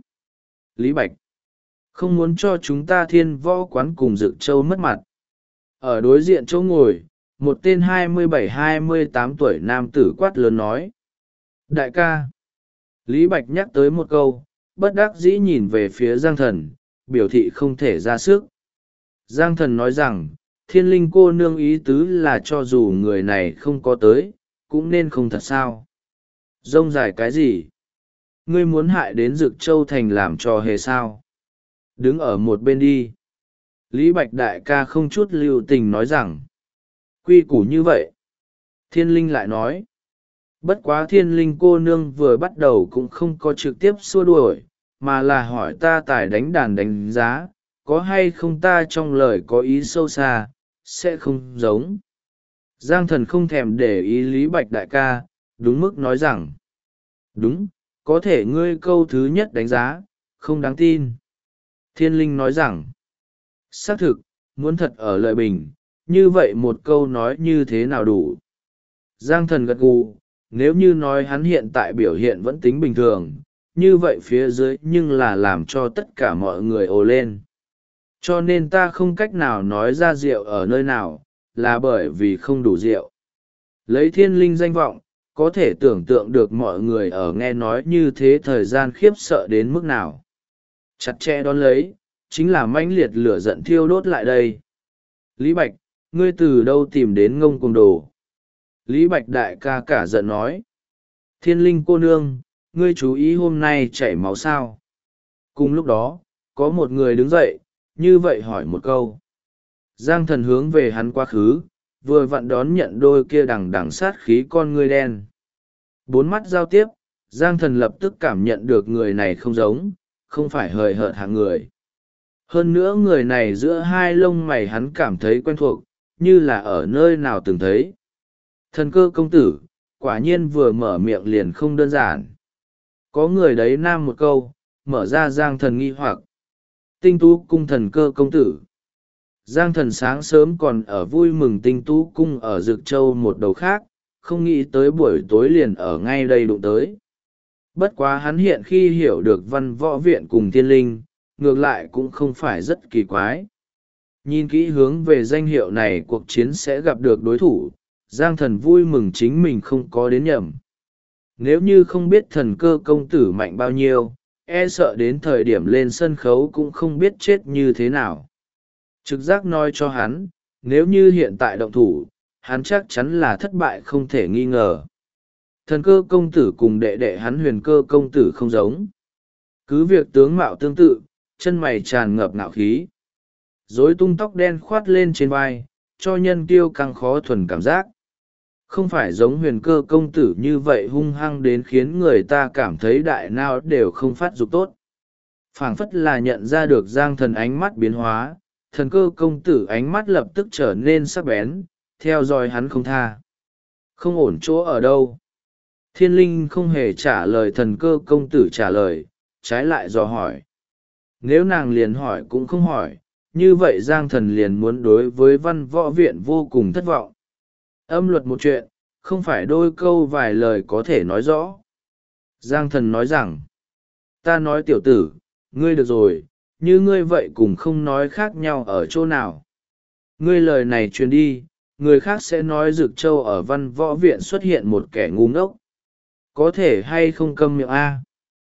Lý Bạch không muốn cho chúng ta thiên võ quán cùng Dực Châu mất mặt. Ở đối diện chỗ ngồi, một tên 27-28 tuổi nam tử quát lớn nói. Đại ca. Lý Bạch nhắc tới một câu, bất đắc dĩ nhìn về phía Giang Thần, biểu thị không thể ra sức. Giang Thần nói rằng, thiên linh cô nương ý tứ là cho dù người này không có tới, cũng nên không thật sao. Rông dài cái gì? Ngươi muốn hại đến Dực Châu Thành làm trò hề sao? Đứng ở một bên đi. Lý Bạch đại ca không chút lưu tình nói rằng, quy củ như vậy. Thiên linh lại nói, bất quá thiên linh cô nương vừa bắt đầu cũng không có trực tiếp xua đuổi, mà là hỏi ta tài đánh đàn đánh giá, có hay không ta trong lời có ý sâu xa, sẽ không giống. Giang Thần không thèm để ý Lý Bạch đại ca, đúng mức nói rằng: đúng, có thể ngươi câu thứ nhất đánh giá không đáng tin. Thiên Linh nói rằng: xác thực, muốn thật ở lợi bình, như vậy một câu nói như thế nào đủ. Giang Thần gật gù, nếu như nói hắn hiện tại biểu hiện vẫn tính bình thường, như vậy phía dưới nhưng là làm cho tất cả mọi người ồ lên. Cho nên ta không cách nào nói ra rượu ở nơi nào, là bởi vì không đủ rượu. Lấy Thiên Linh danh vọng, có thể tưởng tượng được mọi người ở nghe nói như thế thời gian khiếp sợ đến mức nào. Chặt chẽ đón lấy, chính là mãnh liệt lửa giận thiêu đốt lại đây. Lý Bạch, ngươi từ đâu tìm đến ngông cuồng đồ? Lý Bạch đại ca cả giận nói: Thiên Linh cô nương, ngươi chú ý hôm nay chảy máu sao? Cùng lúc đó, có một người đứng dậy, như vậy hỏi một câu. Giang Thần hướng về hắn quá khứ, vừa vặn đón nhận đôi kia đằng đằng sát khí con ngươi đen. Bốn mắt giao tiếp, Giang Thần lập tức cảm nhận được người này không giống, không phải hời hợt hạng người. Hơn nữa người này giữa hai lông mày hắn cảm thấy quen thuộc, như là ở nơi nào từng thấy. Thần Cơ công tử, quả nhiên vừa mở miệng liền không đơn giản. Có người đấy nam một câu, mở ra Giang Thần nghi hoặc. Tinh Tú cung Thần Cơ công tử. Giang Thần sáng sớm còn ở vui mừng Tinh Tú cung ở Dực Châu một đầu khác, không nghĩ tới buổi tối liền ở ngay đây đụng tới. Bất quá hắn hiện khi hiểu được Văn Võ Viện cùng Thiên Linh, ngược lại cũng không phải rất kỳ quái. Nhìn kỹ hướng về danh hiệu này cuộc chiến sẽ gặp được đối thủ, Giang Thần vui mừng chính mình không có đến nhầm. Nếu như không biết Thần Cơ công tử mạnh bao nhiêu, e sợ đến thời điểm lên sân khấu cũng không biết chết như thế nào. Trực giác nói cho hắn, nếu như hiện tại động thủ, hắn chắc chắn là thất bại không thể nghi ngờ. Thần Cơ công tử cùng đệ đệ hắn Huyền Cơ công tử không giống. Cứ việc tướng mạo tương tự, chân mày tràn ngập ngạo khí. Rối tung tóc đen khoát lên trên vai, cho nhân kiêu căng khó thuần cảm giác. Không phải giống Huyền Cơ công tử như vậy hung hăng đến khiến người ta cảm thấy đại não đều không phát dục tốt. Phảng phất là nhận ra được Giang Thần ánh mắt biến hóa, Thần Cơ công tử ánh mắt lập tức trở nên sắc bén, theo dõi hắn không tha. Không ổn chỗ ở đâu? Thiên Linh không hề trả lời Thần Cơ công tử trả lời, trái lại dò hỏi. Nếu nàng liền hỏi cũng không hỏi, như vậy Giang Thần liền muốn đối với Văn Võ Viện vô cùng thất vọng. Âm luật một chuyện, không phải đôi câu vài lời có thể nói rõ. Giang Thần nói rằng: ta nói tiểu tử, ngươi được rồi, như ngươi vậy cùng không nói khác nhau ở chỗ nào. Ngươi lời này truyền đi, người khác sẽ nói Dực Châu ở Văn Võ Viện xuất hiện một kẻ ngu ngốc. Có thể hay không câm miệng a?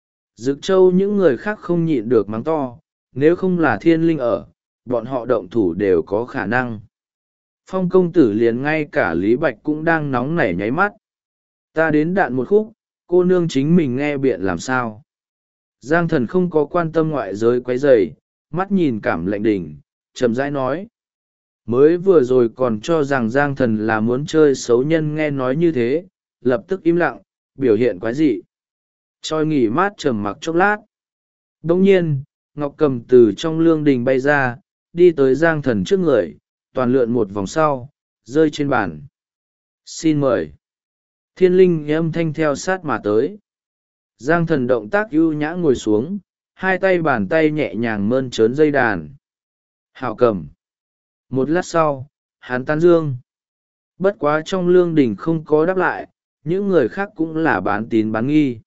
Dực Châu những người khác không nhịn được mắng to, nếu không là Thiên Linh ở, bọn họ động thủ đều có khả năng. Phong công tử liền ngay cả Lý Bạch cũng đang nóng nảy nháy mắt. Ta đến đạn một khúc, cô nương chính mình nghe biện làm sao. Giang Thần không có quan tâm ngoại giới quấy rầy, mắt nhìn Cảm Lệnh Đỉnh, chậm rãi nói. Mới vừa rồi còn cho rằng Giang Thần là muốn chơi xấu nhân, nghe nói như thế, lập tức im lặng, biểu hiện quái dị. Choi nghỉ mát trầm mặc chốc lát. Đồng nhiên, Ngọc Cầm từ trong lương đình bay ra, đi tới Giang Thần trước người, toàn lượn một vòng sau, rơi trên bàn. Xin mời. Thiên Linh âm thanh theo sát mà tới. Giang Thần động tác ưu nhã ngồi xuống, hai tay bàn tay nhẹ nhàng mơn trớn dây đàn. Hảo Cầm. Một lát sau, hắn tan dương. Bất quá trong lương đình không có đáp lại, những người khác cũng là bán tín bán nghi.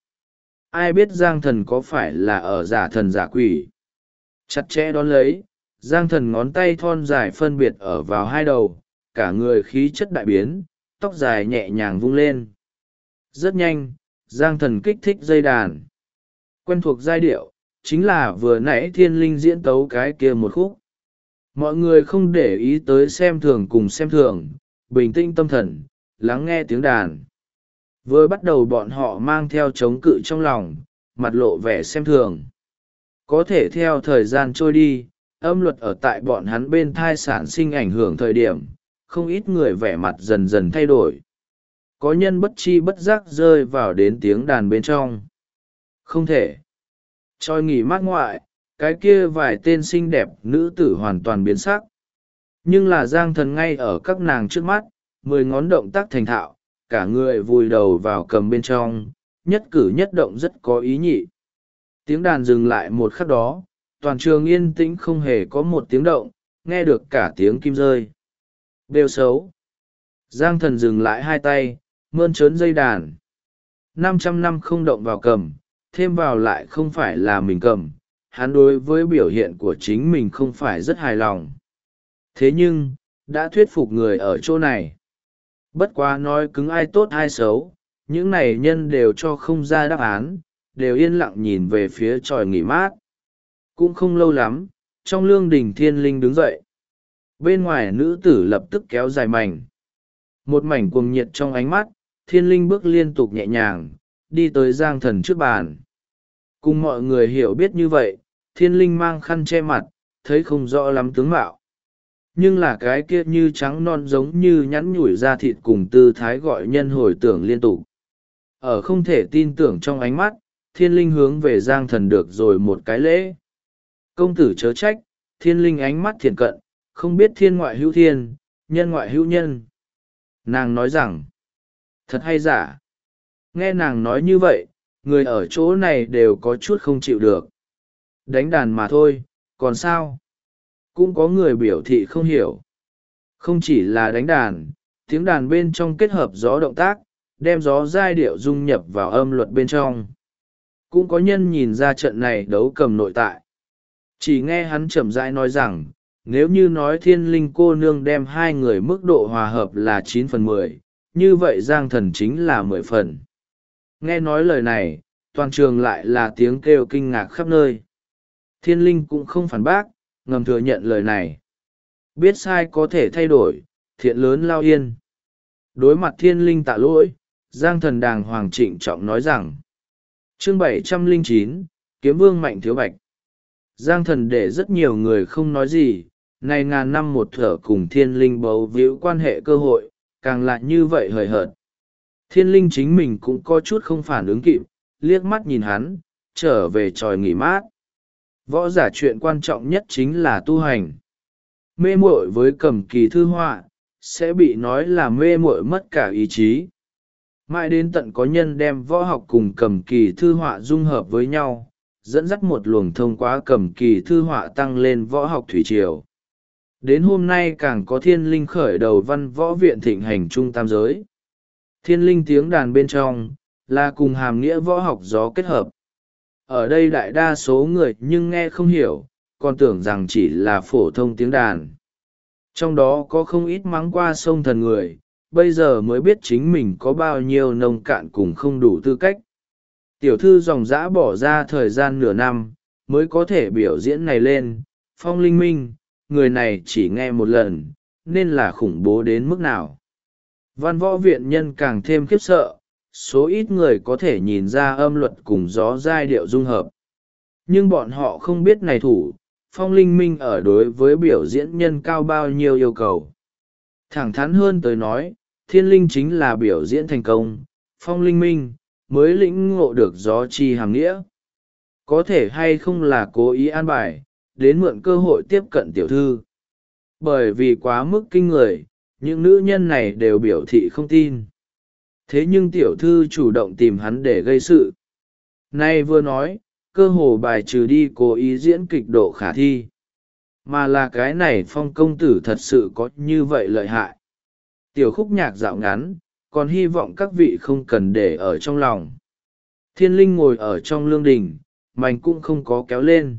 Ai biết Giang Thần có phải là ở giả thần giả quỷ. Chặt chẽ đón lấy, Giang Thần ngón tay thon dài phân biệt ở vào hai đầu, cả người khí chất đại biến, tóc dài nhẹ nhàng vung lên. Rất nhanh, Giang Thần kích thích dây đàn. Quen thuộc giai điệu, chính là vừa nãy Thiên Linh diễn tấu cái kia một khúc. Mọi người không để ý tới xem thường cùng xem thường, bình tĩnh tâm thần, lắng nghe tiếng đàn. Vừa bắt đầu bọn họ mang theo chống cự trong lòng, mặt lộ vẻ xem thường. Có thể theo thời gian trôi đi, âm luật ở tại bọn hắn bên thai sản sinh ảnh hưởng thời điểm, không ít người vẻ mặt dần dần thay đổi. Có nhân bất chi bất giác rơi vào đến tiếng đàn bên trong. Không thể. Choi nghỉ mát ngoại, cái kia vài tên xinh đẹp nữ tử hoàn toàn biến sắc. Nhưng là Giang Thần ngay ở các nàng trước mắt, 10 ngón động tác thành thạo, cả người vùi đầu vào cầm bên trong, nhất cử nhất động rất có ý nhị. Tiếng đàn dừng lại một khắc đó, toàn trường yên tĩnh không hề có một tiếng động, nghe được cả tiếng kim rơi. Bêu xấu. Giang Thần dừng lại hai tay, mơn trớn dây đàn. 500 năm không động vào cầm, thêm vào lại không phải là mình cầm, hắn đối với biểu hiện của chính mình không phải rất hài lòng. Thế nhưng, đã thuyết phục người ở chỗ này. Bất quá nói cứng ai tốt ai xấu, những này nhân đều cho không ra đáp án, đều yên lặng nhìn về phía tròi nghỉ mát. Cũng không lâu lắm, trong lương đình Thiên Linh đứng dậy. Bên ngoài nữ tử lập tức kéo dài mảnh. Một mảnh cuồng nhiệt trong ánh mắt, Thiên Linh bước liên tục nhẹ nhàng, đi tới Giang Thần trước bàn. Cùng mọi người hiểu biết như vậy, Thiên Linh mang khăn che mặt, thấy không rõ lắm tướng mạo. Nhưng là cái kia như trắng non giống như nhắn nhủi da thịt cùng tư thái gọi nhân hồi tưởng liên tục. Ở không thể tin tưởng trong ánh mắt, Thiên Linh hướng về Giang Thần được rồi một cái lễ. Công tử chớ trách, Thiên Linh ánh mắt thiện cận, không biết thiên ngoại hữu thiên, nhân ngoại hữu nhân. Nàng nói rằng, thật hay giả. Nghe nàng nói như vậy, người ở chỗ này đều có chút không chịu được. Đánh đàn mà thôi, còn sao? Cũng có người biểu thị không hiểu. Không chỉ là đánh đàn, tiếng đàn bên trong kết hợp gió động tác, đem gió giai điệu dung nhập vào âm luật bên trong. Cũng có nhân nhìn ra trận này đấu cầm nội tại. Chỉ nghe hắn chậm rãi nói rằng, nếu như nói Thiên Linh cô nương đem hai người mức độ hòa hợp là 9/10, như vậy Giang Thần chính là 10 phần. Nghe nói lời này, toàn trường lại là tiếng kêu kinh ngạc khắp nơi. Thiên Linh cũng không phản bác, ngầm thừa nhận lời này. Biết sai có thể thay đổi, thiện lớn lao yên. Đối mặt Thiên Linh tạ lỗi, Giang Thần đàng hoàng trịnh trọng nói rằng, chương 709, Kiếm Vương Mạnh Thiếu Bạch. Giang Thần để rất nhiều người không nói gì, này ngàn năm một thở cùng Thiên Linh bấu víu quan hệ cơ hội, càng lại như vậy hời hợt. Thiên Linh chính mình cũng có chút không phản ứng kịp, liếc mắt nhìn hắn, trở về tròi nghỉ mát. Võ giả chuyện quan trọng nhất chính là tu hành. Mê muội với cầm kỳ thư họa, sẽ bị nói là mê muội mất cả ý chí. Mãi đến tận có nhân đem võ học cùng cầm kỳ thư họa dung hợp với nhau, dẫn dắt một luồng thông qua cầm kỳ thư họa tăng lên võ học thủy triều. Đến hôm nay càng có Thiên Linh khởi đầu văn võ viện thịnh hành trung tam giới. Thiên Linh tiếng đàn bên trong, là cùng hàm nghĩa võ học gió kết hợp. Ở đây đại đa số người nhưng nghe không hiểu, còn tưởng rằng chỉ là phổ thông tiếng đàn. Trong đó có không ít mắng qua sông thần người, bây giờ mới biết chính mình có bao nhiêu nông cạn cùng không đủ tư cách. Tiểu thư dòng dã bỏ ra thời gian nửa năm, mới có thể biểu diễn này lên, Phong Linh Minh, người này chỉ nghe một lần, nên là khủng bố đến mức nào. Văn võ viện nhân càng thêm khiếp sợ, số ít người có thể nhìn ra âm luật cùng gió giai điệu dung hợp. Nhưng bọn họ không biết này thủ, Phong Linh Minh ở đối với biểu diễn nhân cao bao nhiêu yêu cầu. Thẳng thắn hơn tới nói, Thiên Linh chính là biểu diễn thành công, Phong Linh Minh mới lĩnh ngộ được gió chi hàm nghĩa. Có thể hay không là cố ý an bài, đến mượn cơ hội tiếp cận tiểu thư. Bởi vì quá mức kinh người, những nữ nhân này đều biểu thị không tin. Thế nhưng tiểu thư chủ động tìm hắn để gây sự. Nay vừa nói, cơ hồ bài trừ đi cố ý diễn kịch độ khả thi. Mà là cái này Phong công tử thật sự có như vậy lợi hại. Tiểu khúc nhạc dạo ngắn, còn hy vọng các vị không cần để ở trong lòng. Thiên Linh ngồi ở trong lương đình, mảnh cũng không có kéo lên.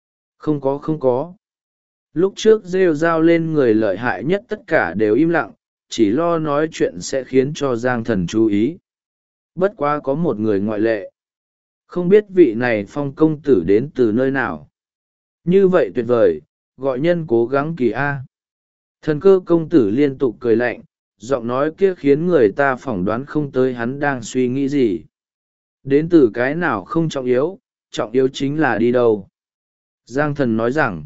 Không có. Lúc trước rêu rao lên người lợi hại nhất tất cả đều im lặng, chỉ lo nói chuyện sẽ khiến cho Giang Thần chú ý. Bất quá có một người ngoại lệ. Không biết vị này Phong công tử đến từ nơi nào. Như vậy tuyệt vời, gọi nhân cố gắng kỳ A. Thần Cơ công tử liên tục cười lạnh, giọng nói kia khiến người ta phỏng đoán không tới hắn đang suy nghĩ gì. Đến từ cái nào không trọng yếu chính là đi đâu. Giang Thần nói rằng,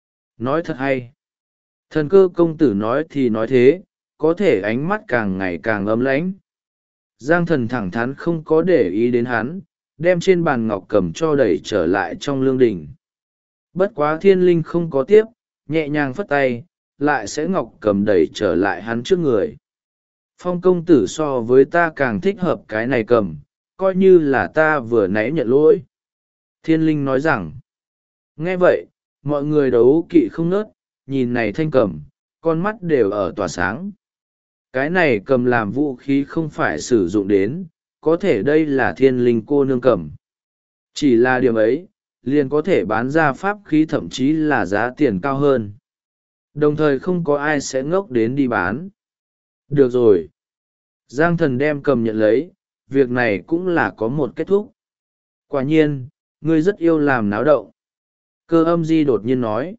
nói thật hay. Thần Cơ công tử nói thì nói thế, có thể ánh mắt càng ngày càng ấm lãnh. Giang Thần thẳng thắn không có để ý đến hắn, đem trên bàn ngọc cầm cho đẩy trở lại trong lương đình. Bất quá Thiên Linh không có tiếp, nhẹ nhàng phất tay, lại sẽ ngọc cầm đẩy trở lại hắn trước người. Phong công tử so với ta càng thích hợp cái này cầm, coi như là ta vừa nãy nhận lỗi. Thiên linh nói rằng. Nghe vậy, mọi người đấu kỵ không nớt, nhìn này thanh cầm, con mắt đều ở tỏa sáng. Cái này cầm làm vũ khí không phải sử dụng đến, có thể đây là thiên linh cô nương cầm. Chỉ là điểm ấy, liền có thể bán ra pháp khí thậm chí là giá tiền cao hơn. Đồng thời không có ai sẽ ngốc đến đi bán. Được rồi. Giang thần đem cầm nhận lấy, việc này cũng là có một kết thúc. Quả nhiên, ngươi rất yêu làm náo động. Cơ âm di đột nhiên nói.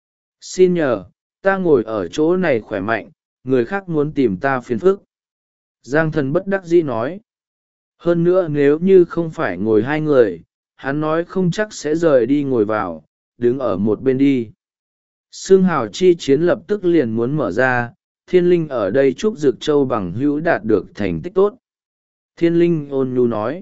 Xin nhờ, ta ngồi ở chỗ này khỏe mạnh, người khác muốn tìm ta phiền phức. Giang thần bất đắc dĩ nói. Hơn nữa nếu như không phải ngồi hai người, hắn nói không chắc sẽ rời đi ngồi vào, đứng ở một bên đi. Xương hào chi chiến lập tức liền muốn mở ra, thiên linh ở đây chúc Dực Châu bằng hữu đạt được thành tích tốt. Thiên linh ôn nhu nói.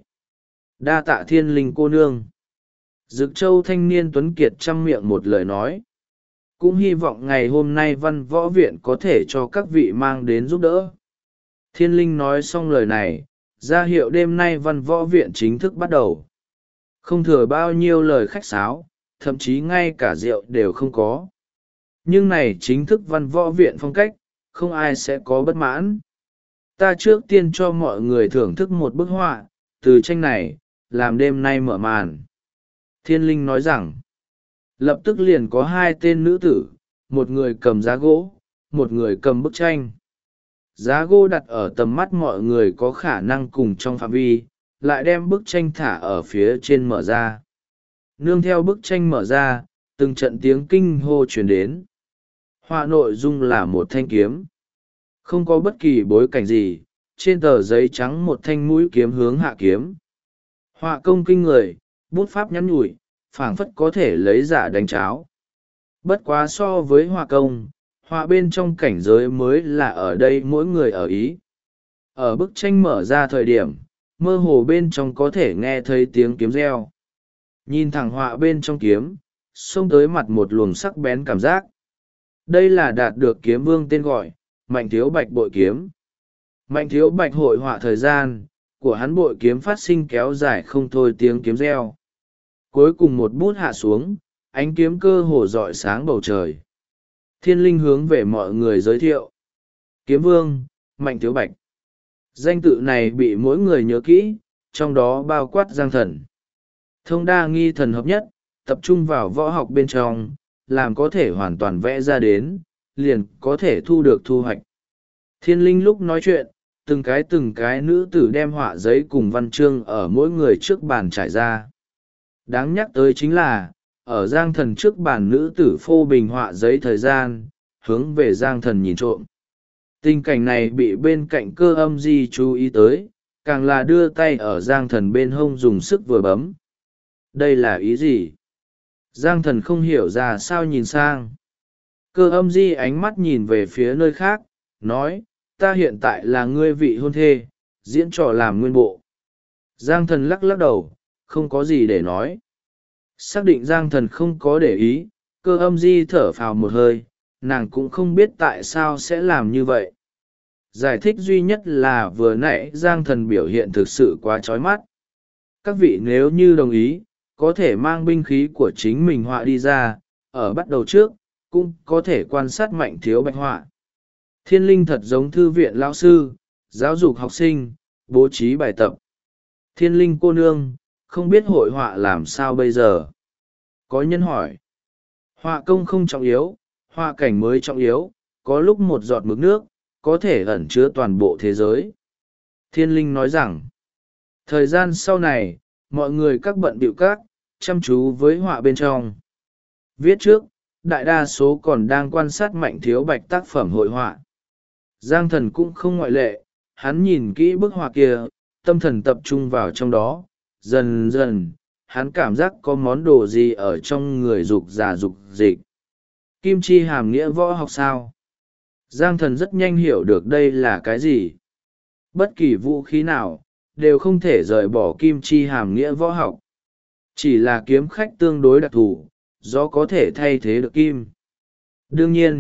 Đa tạ thiên linh cô nương. Dực Châu thanh niên tuấn kiệt chăm miệng một lời nói. Cũng hy vọng ngày hôm nay văn võ viện có thể cho các vị mang đến giúp đỡ. Thiên linh nói xong lời này, ra hiệu đêm nay văn võ viện chính thức bắt đầu. Không thừa bao nhiêu lời khách sáo, thậm chí ngay cả rượu đều không có. Nhưng này chính thức văn võ viện phong cách, không ai sẽ có bất mãn. Ta trước tiên cho mọi người thưởng thức một bức họa, từ tranh này, làm đêm nay mở màn. Thiên linh nói rằng, lập tức liền có hai tên nữ tử, một người cầm giá gỗ, một người cầm bức tranh. Giá gỗ đặt ở tầm mắt mọi người có khả năng cùng trong phạm vi, lại đem bức tranh thả ở phía trên mở ra. Nương theo bức tranh mở ra, từng trận tiếng kinh hô truyền đến. Họa nội dung là một thanh kiếm. Không có bất kỳ bối cảnh gì, trên tờ giấy trắng một thanh mũi kiếm hướng hạ kiếm. Họa công kinh người, bút pháp nhắn nhủi, phảng phất có thể lấy giả đánh cháo. Bất quá so với họa công, họa bên trong cảnh giới mới là ở đây mỗi người ở ý. Ở bức tranh mở ra thời điểm, mơ hồ bên trong có thể nghe thấy tiếng kiếm reo. Nhìn thẳng họa bên trong kiếm, xông tới mặt một luồng sắc bén cảm giác. Đây là đạt được kiếm vương tên gọi, Mạnh Thiếu Bạch bội kiếm. Mạnh Thiếu Bạch hội họa thời gian, của hắn bội kiếm phát sinh kéo dài không thôi tiếng kiếm reo. Cuối cùng một bút hạ xuống, ánh kiếm cơ hồ rọi sáng bầu trời. Thiên linh hướng về mọi người giới thiệu. Kiếm vương, Mạnh Thiếu Bạch. Danh tự này bị mỗi người nhớ kỹ, trong đó bao quát Giang thần. Thông đa nghi thần hợp nhất, tập trung vào võ học bên trong, làm có thể hoàn toàn vẽ ra đến, liền có thể thu được thu hoạch. Thiên linh lúc nói chuyện, từng cái nữ tử đem họa giấy cùng văn chương ở mỗi người trước bàn trải ra. Đáng nhắc tới chính là, ở Giang thần trước bàn nữ tử phô bình họa giấy thời gian, hướng về Giang thần nhìn trộm. Tình cảnh này bị bên cạnh cơ âm di chú ý tới, càng là đưa tay ở Giang thần bên hông dùng sức vừa bấm. Đây là ý gì? Giang thần không hiểu ra sao nhìn sang. Cơ âm di ánh mắt nhìn về phía nơi khác, nói, ta hiện tại là ngươi vị hôn thê, diễn trò làm nguyên bộ. Giang thần lắc lắc đầu, không có gì để nói. Xác định Giang thần không có để ý, cơ âm di thở phào một hơi, nàng cũng không biết tại sao sẽ làm như vậy. Giải thích duy nhất là vừa nãy Giang thần biểu hiện thực sự quá chói mắt. Các vị nếu như đồng ý, có thể mang binh khí của chính mình họa đi ra, ở bắt đầu trước, cũng có thể quan sát Mạnh Thiếu Bạch họa. Thiên linh thật giống thư viện lão sư, giáo dục học sinh, bố trí bài tập. Thiên linh cô nương, không biết hội họa làm sao bây giờ? Có nhân hỏi. Họa công không trọng yếu, họa cảnh mới trọng yếu, có lúc một giọt mực nước, có thể ẩn chứa toàn bộ thế giới. Thiên linh nói rằng, thời gian sau này, mọi người các bận bịu các, chăm chú với họa bên trong. Viết trước, đại đa số còn đang quan sát Mạnh Thiếu Bạch tác phẩm hội họa. Giang thần cũng không ngoại lệ, hắn nhìn kỹ bức họa kia, tâm thần tập trung vào trong đó, dần dần, hắn cảm giác có món đồ gì ở trong người dục giả dục dịch. Kim chi hàm nghĩa võ học sao? Giang thần rất nhanh hiểu được đây là cái gì. Bất kỳ vũ khí nào, đều không thể rời bỏ kim chi hàm nghĩa võ học. Chỉ là kiếm khách tương đối đặc thù, do có thể thay thế được kim. Đương nhiên,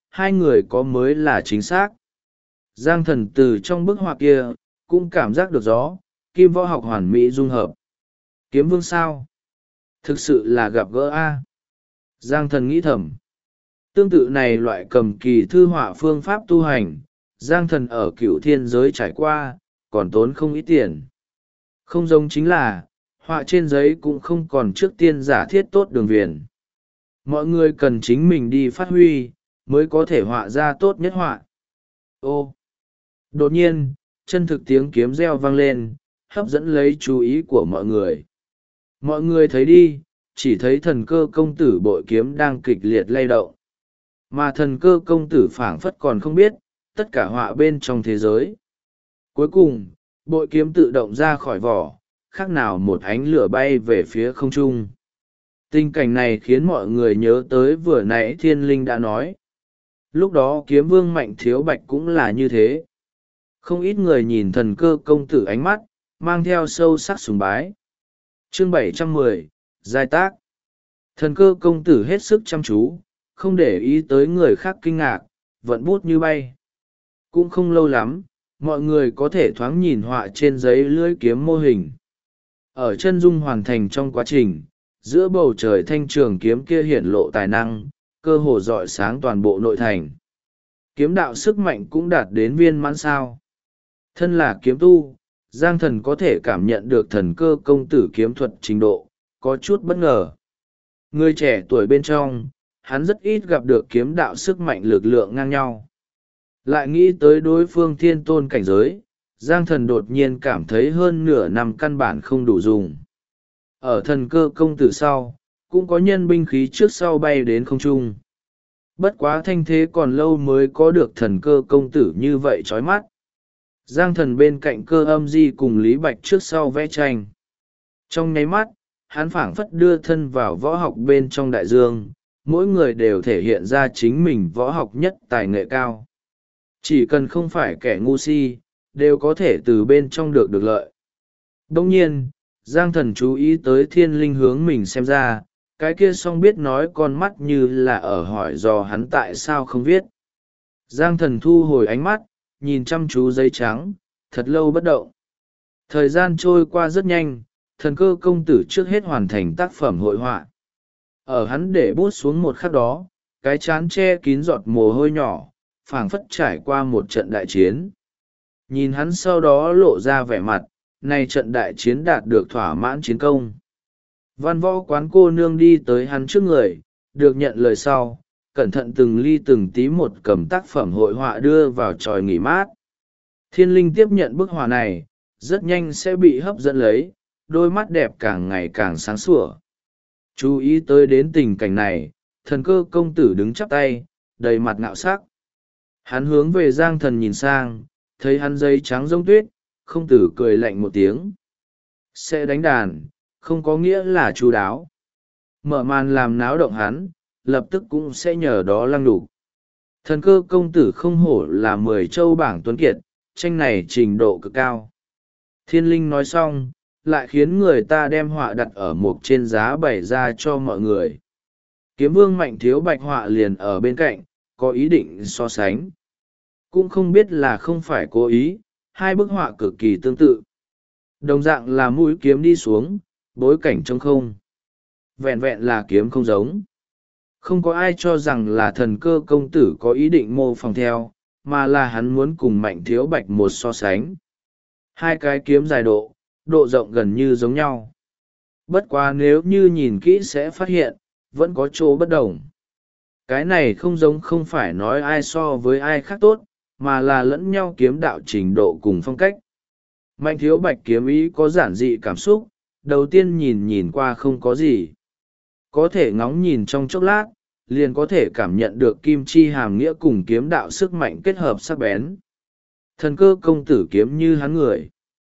hai người có mới là chính xác. Giang Thần từ trong bức họa kia cũng cảm giác được gió kim võ học hoàn mỹ dung hợp. Kiếm vương sao? Thực sự là gặp gỡ a. Giang Thần nghĩ thầm. Tương tự này loại cầm kỳ thư họa phương pháp tu hành, Giang Thần ở Cửu Thiên giới trải qua, còn tốn không ít tiền. Không giống chính là, họa trên giấy cũng không còn trước tiên giả thiết tốt đường viền. Mọi người cần chính mình đi phát huy, mới có thể họa ra tốt nhất họa. Ô! Đột nhiên, chân thực tiếng kiếm reo vang lên, hấp dẫn lấy chú ý của mọi người. Mọi người thấy đi, chỉ thấy thần cơ công tử bội kiếm đang kịch liệt lay động. Mà thần cơ công tử phảng phất còn không biết, tất cả họa bên trong thế giới. Cuối cùng, bội kiếm tự động ra khỏi vỏ, khác nào một ánh lửa bay về phía không trung. Tình cảnh này khiến mọi người nhớ tới vừa nãy Thiên Linh đã nói. Lúc đó kiếm vương Mạnh Thiếu Bạch cũng là như thế. Không ít người nhìn thần cơ công tử ánh mắt, mang theo sâu sắc sùng bái. Chương 710, Giai tác. Thần cơ công tử hết sức chăm chú, không để ý tới người khác kinh ngạc, vận bút như bay. Cũng không lâu lắm, mọi người có thể thoáng nhìn họa trên giấy lưỡi kiếm mô hình. Ở chân dung hoàn thành trong quá trình, giữa bầu trời thanh trường kiếm kia hiển lộ tài năng, cơ hồ rọi sáng toàn bộ nội thành. Kiếm đạo sức mạnh cũng đạt đến viên mãn sao. Thân là kiếm tu, Giang Thần có thể cảm nhận được thần cơ công tử kiếm thuật trình độ, có chút bất ngờ. Người trẻ tuổi bên trong, hắn rất ít gặp được kiếm đạo sức mạnh lực lượng ngang nhau. Lại nghĩ tới đối phương thiên tôn cảnh giới, Giang Thần đột nhiên cảm thấy hơn nửa năm căn bản không đủ dùng. Ở thần cơ công tử sau, cũng có nhân binh khí trước sau bay đến không trung. Bất quá thanh thế còn lâu mới có được thần cơ công tử như vậy chói mắt. Giang Thần bên cạnh Cơ Âm Di cùng Lý Bạch trước sau vẽ tranh. Trong nháy mắt, hắn phảng phất đưa thân vào võ học bên trong đại dương, mỗi người đều thể hiện ra chính mình võ học nhất tài nghệ cao. Chỉ cần không phải kẻ ngu si, đều có thể từ bên trong được lợi. Đồng nhiên, Giang Thần chú ý tới Thiên Linh hướng mình xem ra, cái kia song biết nói con mắt như là ở hỏi dò hắn tại sao không viết. Giang Thần thu hồi ánh mắt, nhìn chăm chú giấy trắng, thật lâu bất động. Thời gian trôi qua rất nhanh, thần cơ công tử trước hết hoàn thành tác phẩm hội họa. Ở hắn để bút xuống một khắc đó, cái trán che kín giọt mồ hôi nhỏ, phảng phất trải qua một trận đại chiến. Nhìn hắn sau đó lộ ra vẻ mặt, này trận đại chiến đạt được thỏa mãn chiến công. Văn võ quán cô nương đi tới hắn trước người, được nhận lời sau, cẩn thận từng ly từng tí một cầm tác phẩm hội họa đưa vào tròi nghỉ mát. Thiên Linh tiếp nhận bức họa này, rất nhanh sẽ bị hấp dẫn lấy, đôi mắt đẹp càng ngày càng sáng sủa. Chú ý tới đến tình cảnh này, thần cơ công tử đứng chắp tay, đầy mặt ngạo sắc. Hắn hướng về Giang Thần nhìn sang, thấy hắn giấy trắng giống tuyết, không tử cười lạnh một tiếng. Sẽ đánh đàn, không có nghĩa là chu đáo. Mở màn làm náo động hắn, lập tức cũng sẽ nhờ đó lăng đủ. Thần cơ công tử không hổ là 10 châu bảng tuấn kiệt, tranh này trình độ cực cao. Thiên Linh nói xong, lại khiến người ta đem họa đặt ở một trên giá bày ra cho mọi người. Kiếm vương Mạnh Thiếu Bạch họa liền ở bên cạnh, có ý định so sánh. Cũng không biết là không phải cố ý, hai bức họa cực kỳ tương tự. Đồng dạng là mũi kiếm đi xuống, bối cảnh trống không. Vẹn vẹn là kiếm không giống. Không có ai cho rằng là thần cơ công tử có ý định mô phỏng theo, mà là hắn muốn cùng Mạnh Thiếu Bạch một so sánh. Hai cái kiếm dài độ rộng gần như giống nhau. Bất quá nếu như nhìn kỹ sẽ phát hiện, vẫn có chỗ bất đồng. Cái này không giống không phải nói ai so với ai khác tốt, mà là lẫn nhau kiếm đạo trình độ cùng phong cách. Mạnh Thiếu Bạch kiếm ý có giản dị cảm xúc, đầu tiên nhìn qua không có gì. Có thể ngóng nhìn trong chốc lát, liền có thể cảm nhận được kim chi hàm nghĩa cùng kiếm đạo sức mạnh kết hợp sắc bén. Thần cơ công tử kiếm như hắn người.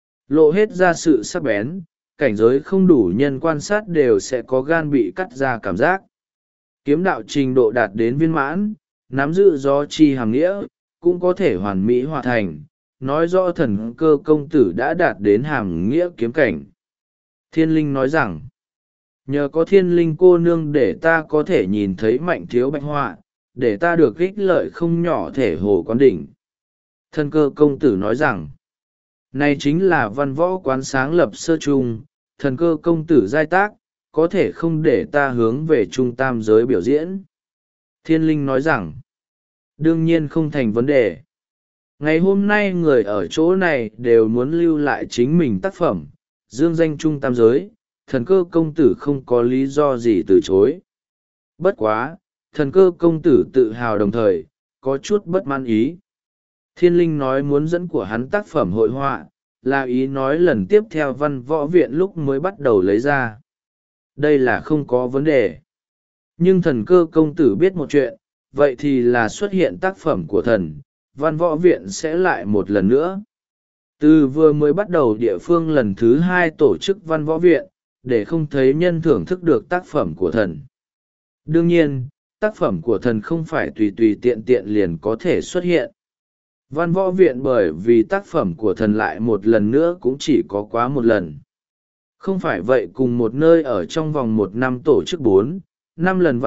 Lộ hết ra sự sắc bén, cảnh giới không đủ nhân quan sát đều sẽ có gan bị cắt ra cảm giác. Kiếm đạo trình độ đạt đến viên mãn, nắm giữ do chi hàm nghĩa, cũng có thể hoàn mỹ hòa thành, nói rõ thần cơ công tử đã đạt đến hàm nghĩa kiếm cảnh. Thiên Linh nói rằng, nhờ có Thiên Linh cô nương để ta có thể nhìn thấy Mạnh Thiếu Bạch họa, để ta được ích lợi không nhỏ thể hồ quán đỉnh. Thần Cơ công tử nói rằng, này chính là văn võ quán sáng lập sơ chung, Thần Cơ công tử giai tác, có thể không để ta hướng về trung tam giới biểu diễn. Thiên Linh nói rằng, đương nhiên không thành vấn đề. Ngày hôm nay người ở chỗ này đều muốn lưu lại chính mình tác phẩm, dương danh trung tam giới, Thần Cơ công tử không có lý do gì từ chối. Bất quá, Thần Cơ công tử tự hào đồng thời, có chút bất mãn ý. Thiên Linh nói muốn dẫn của hắn tác phẩm hội họa, là ý nói lần tiếp theo văn võ viện lúc mới bắt đầu lấy ra. Đây là không có vấn đề. Nhưng Thần Cơ công tử biết một chuyện, vậy thì là xuất hiện tác phẩm của thần, văn võ viện sẽ lại một lần nữa. Từ vừa mới bắt đầu địa phương lần thứ 2 tổ chức văn võ viện, để không thấy nhân thưởng thức được tác phẩm của thần. Đương nhiên, tác phẩm của thần không phải tùy tùy tiện tiện liền có thể xuất hiện. Văn võ viện bởi vì tác phẩm của thần lại một lần nữa cũng chỉ có quá một lần. Không phải vậy cùng một nơi ở trong vòng 1 năm tổ chức 4-5 lần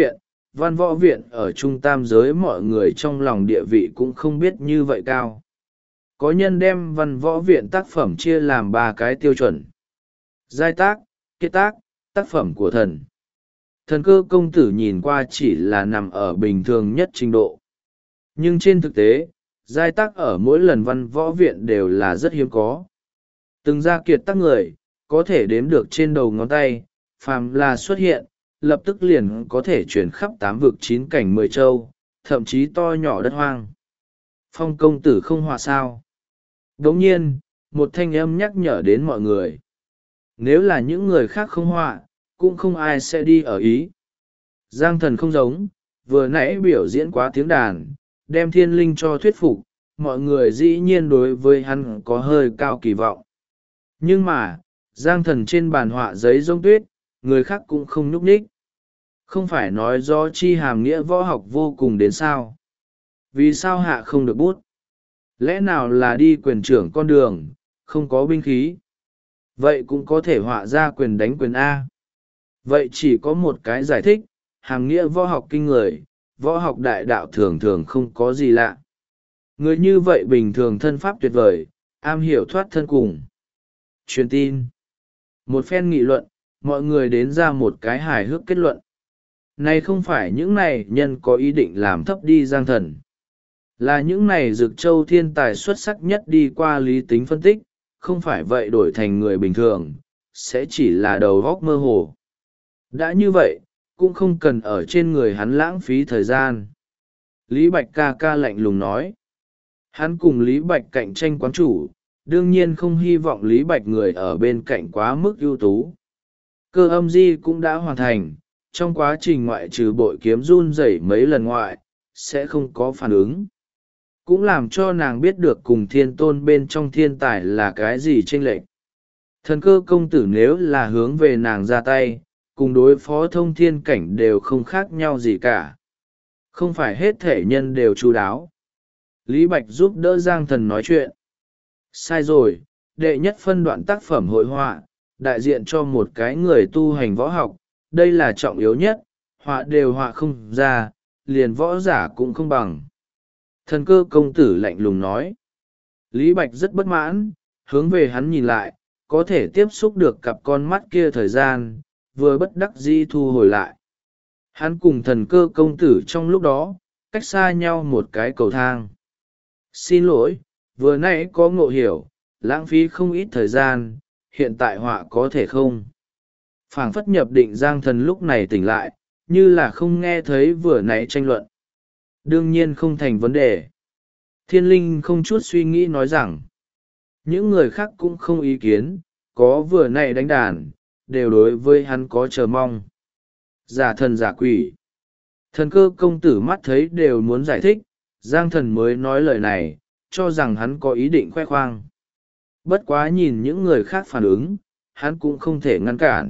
văn võ viện ở trung tam giới mọi người trong lòng địa vị cũng không biết như vậy cao. Có nhân đem văn võ viện tác phẩm chia làm 3 cái tiêu chuẩn: giai tác, kết tác, tác phẩm của thần. Thần Cơ công tử nhìn qua chỉ là nằm ở bình thường nhất trình độ. Nhưng trên thực tế, giai tác ở mỗi lần văn võ viện đều là rất hiếm có. Từng gia kiệt tác người, có thể đếm được trên đầu ngón tay, phàm là xuất hiện, lập tức liền có thể chuyển khắp 8 vực 9 cảnh 10 châu, thậm chí to nhỏ đất hoang. Phong công tử không họa sao? Đồng nhiên, một thanh âm nhắc nhở đến mọi người. Nếu là những người khác không họa, cũng không ai sẽ đi ở ý. Giang Thần không giống, vừa nãy biểu diễn quá tiếng đàn, đem Thiên Linh cho thuyết phục, mọi người dĩ nhiên đối với hắn có hơi cao kỳ vọng. Nhưng mà, Giang Thần trên bàn họa giấy rông tuyết, người khác cũng không nhúc nhích. Không phải nói do chi hàm nghĩa võ học vô cùng đến sao? Vì sao hạ không được bút? Lẽ nào là đi quyền trưởng con đường, không có binh khí? Vậy cũng có thể họa ra quyền đánh quyền A. Vậy chỉ có một cái giải thích, hàm nghĩa võ học kinh người, võ học đại đạo thường thường không có gì lạ. Người như vậy bình thường thân pháp tuyệt vời, am hiểu thoát thân cùng. Truyền tin. Một phen nghị luận, mọi người đến ra một cái hài hước kết luận. Này không phải những này nhân có ý định làm thấp đi Giang Thần. Là những này Dực Châu thiên tài xuất sắc nhất đi qua lý tính phân tích, không phải vậy đổi thành người bình thường, sẽ chỉ là đầu óc mơ hồ. Đã như vậy, cũng không cần ở trên người hắn lãng phí thời gian. Lý Bạch ca ca lạnh lùng nói. Hắn cùng Lý Bạch cạnh tranh quán chủ, đương nhiên không hy vọng Lý Bạch người ở bên cạnh quá mức ưu tú. Cơ âm di cũng đã hoàn thành, trong quá trình ngoại trừ bội kiếm run rẩy mấy lần ngoại, sẽ không có phản ứng. Cũng làm cho nàng biết được cùng thiên tôn bên trong thiên tài là cái gì chênh lệch. Thần Cơ công tử nếu là hướng về nàng ra tay, cùng đối phó thông thiên cảnh đều không khác nhau gì cả. Không phải hết thể nhân đều chu đáo. Lý Bạch giúp đỡ Giang Thần nói chuyện. Sai rồi, đệ nhất phân đoạn tác phẩm hội họa, đại diện cho một cái người tu hành võ học, đây là trọng yếu nhất, họa đều họa không ra, liền võ giả cũng không bằng. Thần Cơ công tử lạnh lùng nói. Lý Bạch rất bất mãn, hướng về hắn nhìn lại, có thể tiếp xúc được cặp con mắt kia thời gian, vừa bất đắc dĩ thu hồi lại. Hắn cùng Thần Cơ công tử trong lúc đó, cách xa nhau một cái cầu thang. Xin lỗi, vừa nãy có ngộ hiểu, lãng phí không ít thời gian, hiện tại họa có thể không? Phảng phất nhập định Giang Thần lúc này tỉnh lại, như là không nghe thấy vừa nãy tranh luận. Đương nhiên không thành vấn đề. Thiên Linh không chút suy nghĩ nói rằng, những người khác cũng không ý kiến, có vừa nãy đánh đàn, đều đối với hắn có chờ mong. Giả thần giả quỷ. Thần Cơ công tử mắt thấy đều muốn giải thích, Giang Thần mới nói lời này, cho rằng hắn có ý định khoe khoang. Bất quá nhìn những người khác phản ứng, hắn cũng không thể ngăn cản.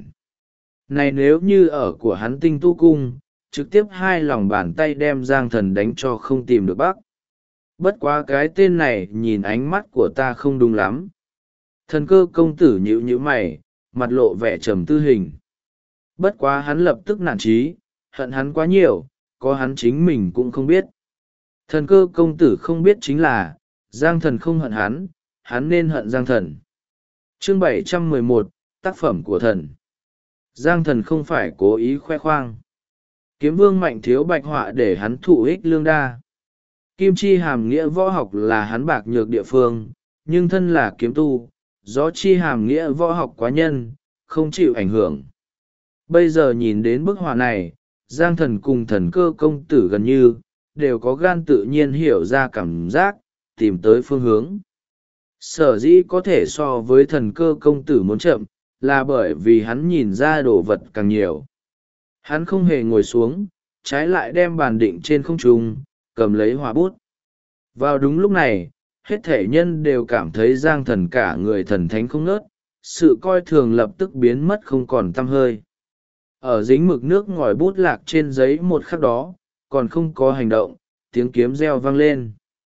Này nếu như ở của hắn Tinh Tu Cung, trực tiếp 2 lòng bàn tay đem Giang Thần đánh cho không tìm được bắc. Bất quá cái tên này nhìn ánh mắt của ta không đúng lắm. Thần Cơ công tử nhíu nhíu mày, mặt lộ vẻ trầm tư hình. Bất quá hắn lập tức nản chí, hận hắn quá nhiều, có hắn chính mình cũng không biết. Thần Cơ công tử không biết chính là, Giang Thần không hận hắn nên hận Giang Thần. Chương 711, tác phẩm của thần. Giang Thần không phải cố ý khoe khoang. Kiếm vương mạnh thiếu bạch họa để hắn thụ ích lương đa. Kim chi hàm nghĩa võ học là hắn bạc nhược địa phương, nhưng thân là kiếm tu, gió chi hàm nghĩa võ học quá nhân, không chịu ảnh hưởng. Bây giờ nhìn đến bức họa này, Giang Thần cùng Thần Cơ công tử gần như đều có gan tự nhiên hiểu ra cảm giác, tìm tới phương hướng. Sở dĩ có thể so với Thần Cơ công tử muốn chậm, là bởi vì hắn nhìn ra đồ vật càng nhiều. Hắn không hề ngồi xuống, trái lại đem bàn định trên không trung, cầm lấy họa bút. Vào đúng lúc này, hết thể nhân đều cảm thấy Giang Thần cả người thần thánh không ngớt, sự coi thường lập tức biến mất không còn tăm hơi. Ở dính mực nước ngòi bút lạc trên giấy một khắc đó, còn không có hành động, tiếng kiếm reo vang lên.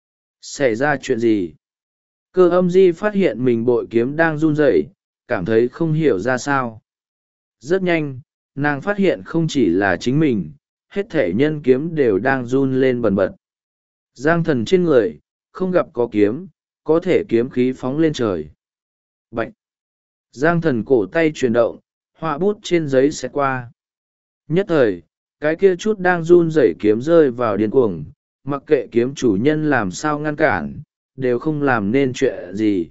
Xảy ra chuyện gì? Cơ âm di phát hiện mình bội kiếm đang run rẩy, cảm thấy không hiểu ra sao. Rất nhanh, nàng phát hiện không chỉ là chính mình, hết thể nhân kiếm đều đang run lên bần bật. Giang Thần trên người, không gặp có kiếm, có thể kiếm khí phóng lên trời. Bạch! Giang Thần cổ tay chuyển động, họa bút trên giấy sẽ qua. Nhất thời, cái kia chút đang run rẩy kiếm rơi vào điên cuồng, mặc kệ kiếm chủ nhân làm sao ngăn cản, đều không làm nên chuyện gì.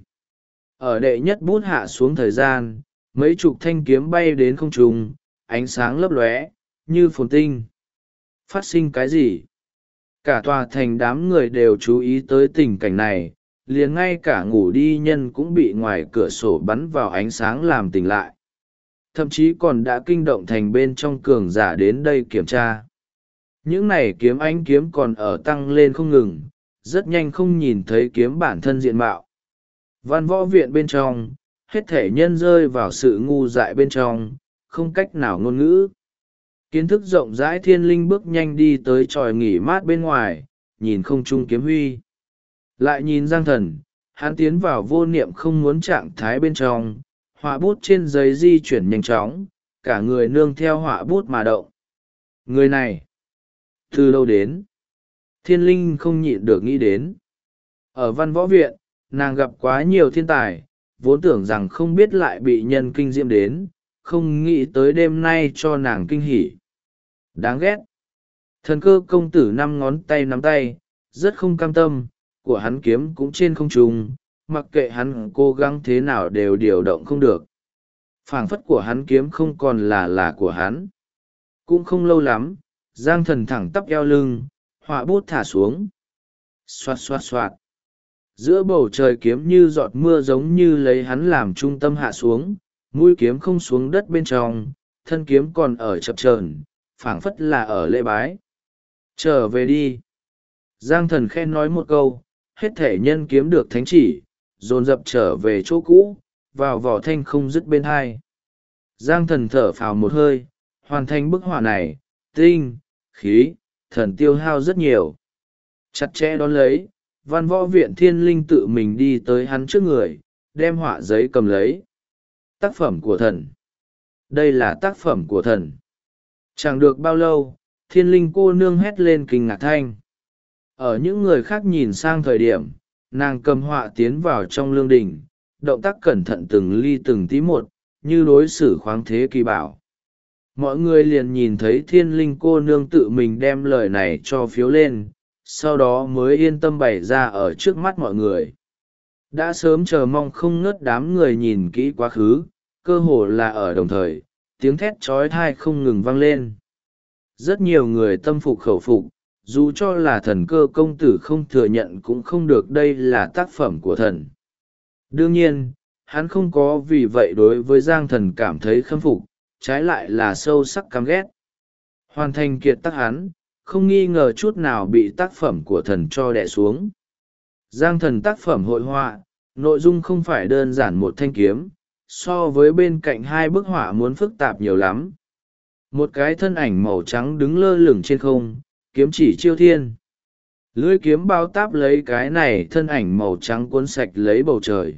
Ở đệ nhất bút hạ xuống thời gian, mấy chục thanh kiếm bay đến không trung, ánh sáng lấp lóe, như phồn tinh. Phát sinh cái gì? Cả tòa thành đám người đều chú ý tới tình cảnh này, liền ngay cả ngủ đi nhân cũng bị ngoài cửa sổ bắn vào ánh sáng làm tỉnh lại. Thậm chí còn đã kinh động thành bên trong cường giả đến đây kiểm tra. Những này kiếm ánh kiếm còn ở tăng lên không ngừng, rất nhanh không nhìn thấy kiếm bản thân diện mạo. Văn võ viện bên trong, hết thể nhân rơi vào sự ngu dại bên trong, không cách nào ngôn ngữ. Kiến thức rộng rãi Thiên Linh bước nhanh đi tới tròi nghỉ mát bên ngoài, nhìn không trung kiếm huy. Lại nhìn Giang Thần, hắn tiến vào vô niệm không muốn trạng thái bên trong, họa bút trên giấy di chuyển nhanh chóng, cả người nương theo họa bút mà động. Người này, từ đâu đến? Thiên Linh không nhịn được nghĩ đến. Ở văn võ viện, nàng gặp quá nhiều thiên tài, vốn tưởng rằng không biết lại bị nhân kinh diễm đến, không nghĩ tới đêm nay cho nàng kinh hỉ. Đáng ghét. Thần Cơ công tử năm ngón tay nắm tay, rất không cam tâm, của hắn kiếm cũng trên không trung, mặc kệ hắn cố gắng thế nào đều điều động không được. Phảng phất của hắn kiếm không còn là của hắn. Cũng không lâu lắm, Giang Thần thẳng tắp eo lưng, họa bút thả xuống. Xoạt xoạt xoạt. Giữa bầu trời kiếm như giọt mưa giống như lấy hắn làm trung tâm hạ xuống, mũi kiếm không xuống đất bên trong, thân kiếm còn ở chập chờn, phảng phất là ở lễ bái. Trở về đi. Giang Thần khen nói một câu, hết thể nhân kiếm được thánh chỉ, dồn dập trở về chỗ cũ, vào vỏ thanh không dứt bên hai. Giang Thần thở phào một hơi, hoàn thành bức họa này, tinh, khí, thần tiêu hao rất nhiều. Chặt chẽ đón lấy, văn võ viện Thiên Linh tự mình đi tới hắn trước người, đem họa giấy cầm lấy. Tác phẩm của thần. Đây là tác phẩm của thần. Chẳng được bao lâu, Thiên Linh cô nương hét lên kinh ngạc thanh. Ở những người khác nhìn sang thời điểm, nàng cầm họa tiến vào trong lương đình, động tác cẩn thận từng ly từng tí một, như đối xử khoáng thế kỳ bảo. Mọi người liền nhìn thấy Thiên Linh cô nương tự mình đem lời này cho phiếu lên, sau đó mới yên tâm bày ra ở trước mắt mọi người. Đã sớm chờ mong không ngớt đám người nhìn kỹ quá khứ, cơ hồ là ở đồng thời, tiếng thét trói thai không ngừng vang lên. Rất nhiều người tâm phục khẩu phục, dù cho là Thần Cơ công tử không thừa nhận cũng không được đây là tác phẩm của thần. Đương nhiên, hắn không có vì vậy đối với Giang Thần cảm thấy khâm phục, trái lại là sâu sắc căm ghét. Hoàn thành kiệt tác hắn, không nghi ngờ chút nào bị tác phẩm của thần cho đè xuống. Giang Thần tác phẩm hội họa, nội dung không phải đơn giản một thanh kiếm, so với bên cạnh hai bức họa muốn phức tạp nhiều lắm. Một cái thân ảnh màu trắng đứng lơ lửng trên không, kiếm chỉ chiêu thiên. Lưỡi kiếm bao táp lấy cái này thân ảnh màu trắng cuốn sạch lấy bầu trời.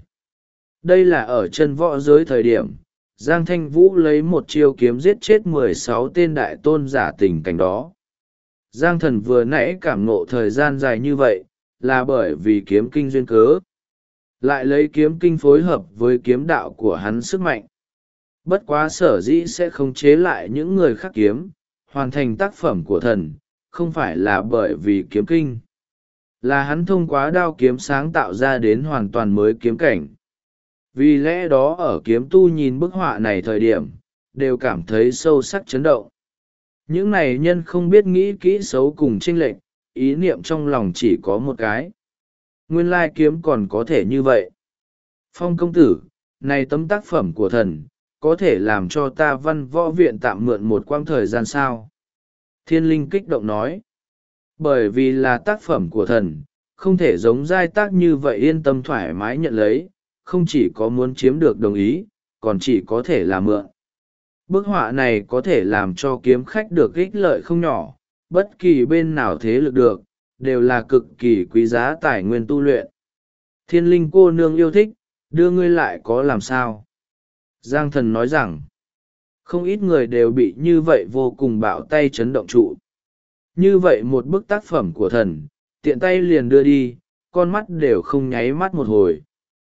Đây là ở chân võ giới thời điểm, Giang Thanh Vũ lấy một chiêu kiếm giết chết 16 tên đại tôn giả tình cảnh đó. Giang thần vừa nãy cảm ngộ thời gian dài như vậy là bởi vì kiếm kinh duyên cớ, lại lấy kiếm kinh phối hợp với kiếm đạo của hắn sức mạnh. Bất quá sở dĩ sẽ khống chế lại những người khác kiếm, hoàn thành tác phẩm của thần, không phải là bởi vì kiếm kinh, là hắn thông qua đao kiếm sáng tạo ra đến hoàn toàn mới kiếm cảnh. Vì lẽ đó ở kiếm tu nhìn bức họa này thời điểm, đều cảm thấy sâu sắc chấn động. Những này nhân không biết nghĩ kỹ xấu cùng chênh lệch, ý niệm trong lòng chỉ có một cái. Nguyên lai kiếm còn có thể như vậy. Phong công tử, này tấm tác phẩm của thần, có thể làm cho ta văn võ viện tạm mượn một quãng thời gian sao? Thiên linh kích động nói. Bởi vì là tác phẩm của thần, không thể giống giai tác như vậy yên tâm thoải mái nhận lấy, không chỉ có muốn chiếm được đồng ý, còn chỉ có thể là mượn. Bức họa này có thể làm cho kiếm khách được ích lợi không nhỏ, bất kỳ bên nào thế lực được, đều là cực kỳ quý giá tài nguyên tu luyện. Thiên linh cô nương yêu thích, đưa ngươi lại có làm sao? Giang thần nói rằng, không ít người đều bị như vậy vô cùng bạo tay chấn động trụ. Như vậy một bức tác phẩm của thần, tiện tay liền đưa đi, con mắt đều không nháy mắt một hồi.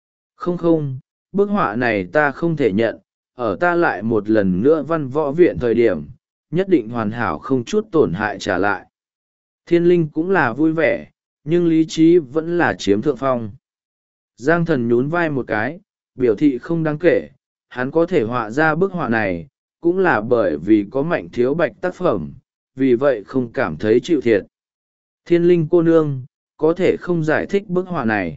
Không, bức họa này ta không thể nhận, ở ta lại một lần nữa văn võ viện thời điểm, nhất định hoàn hảo không chút tổn hại trả lại. Thiên linh cũng là vui vẻ, nhưng lý trí vẫn là chiếm thượng phong. Giang thần nhún vai một cái, biểu thị không đáng kể, hắn có thể họa ra bức họa này, cũng là bởi vì có Mạnh Thiếu Bạch tác phẩm, vì vậy không cảm thấy chịu thiệt. Thiên linh cô nương, có thể không giải thích bức họa này.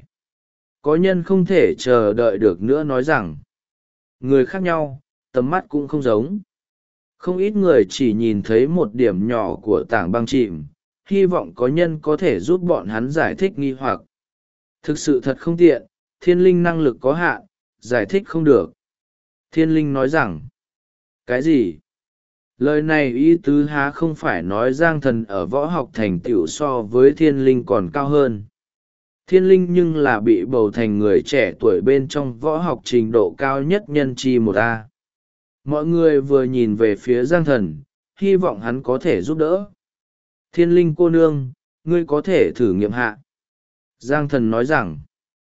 Có nhân không thể chờ đợi được nữa nói rằng, người khác nhau, tầm mắt cũng không giống. Không ít người chỉ nhìn thấy một điểm nhỏ của tảng băng chìm, hy vọng có nhân có thể giúp bọn hắn giải thích nghi hoặc. Thực sự thật không tiện, thiên linh năng lực có hạn, giải thích không được. Thiên linh nói rằng, cái gì? Lời này ý tứ há không phải nói Giang thần ở võ học thành tựu so với thiên linh còn cao hơn. Thiên linh nhưng là bị bầu thành người trẻ tuổi bên trong võ học trình độ cao nhất nhân chi một A. Mọi người vừa nhìn về phía Giang thần, hy vọng hắn có thể giúp đỡ. Thiên linh cô nương, ngươi có thể thử nghiệm hạ. Giang thần nói rằng,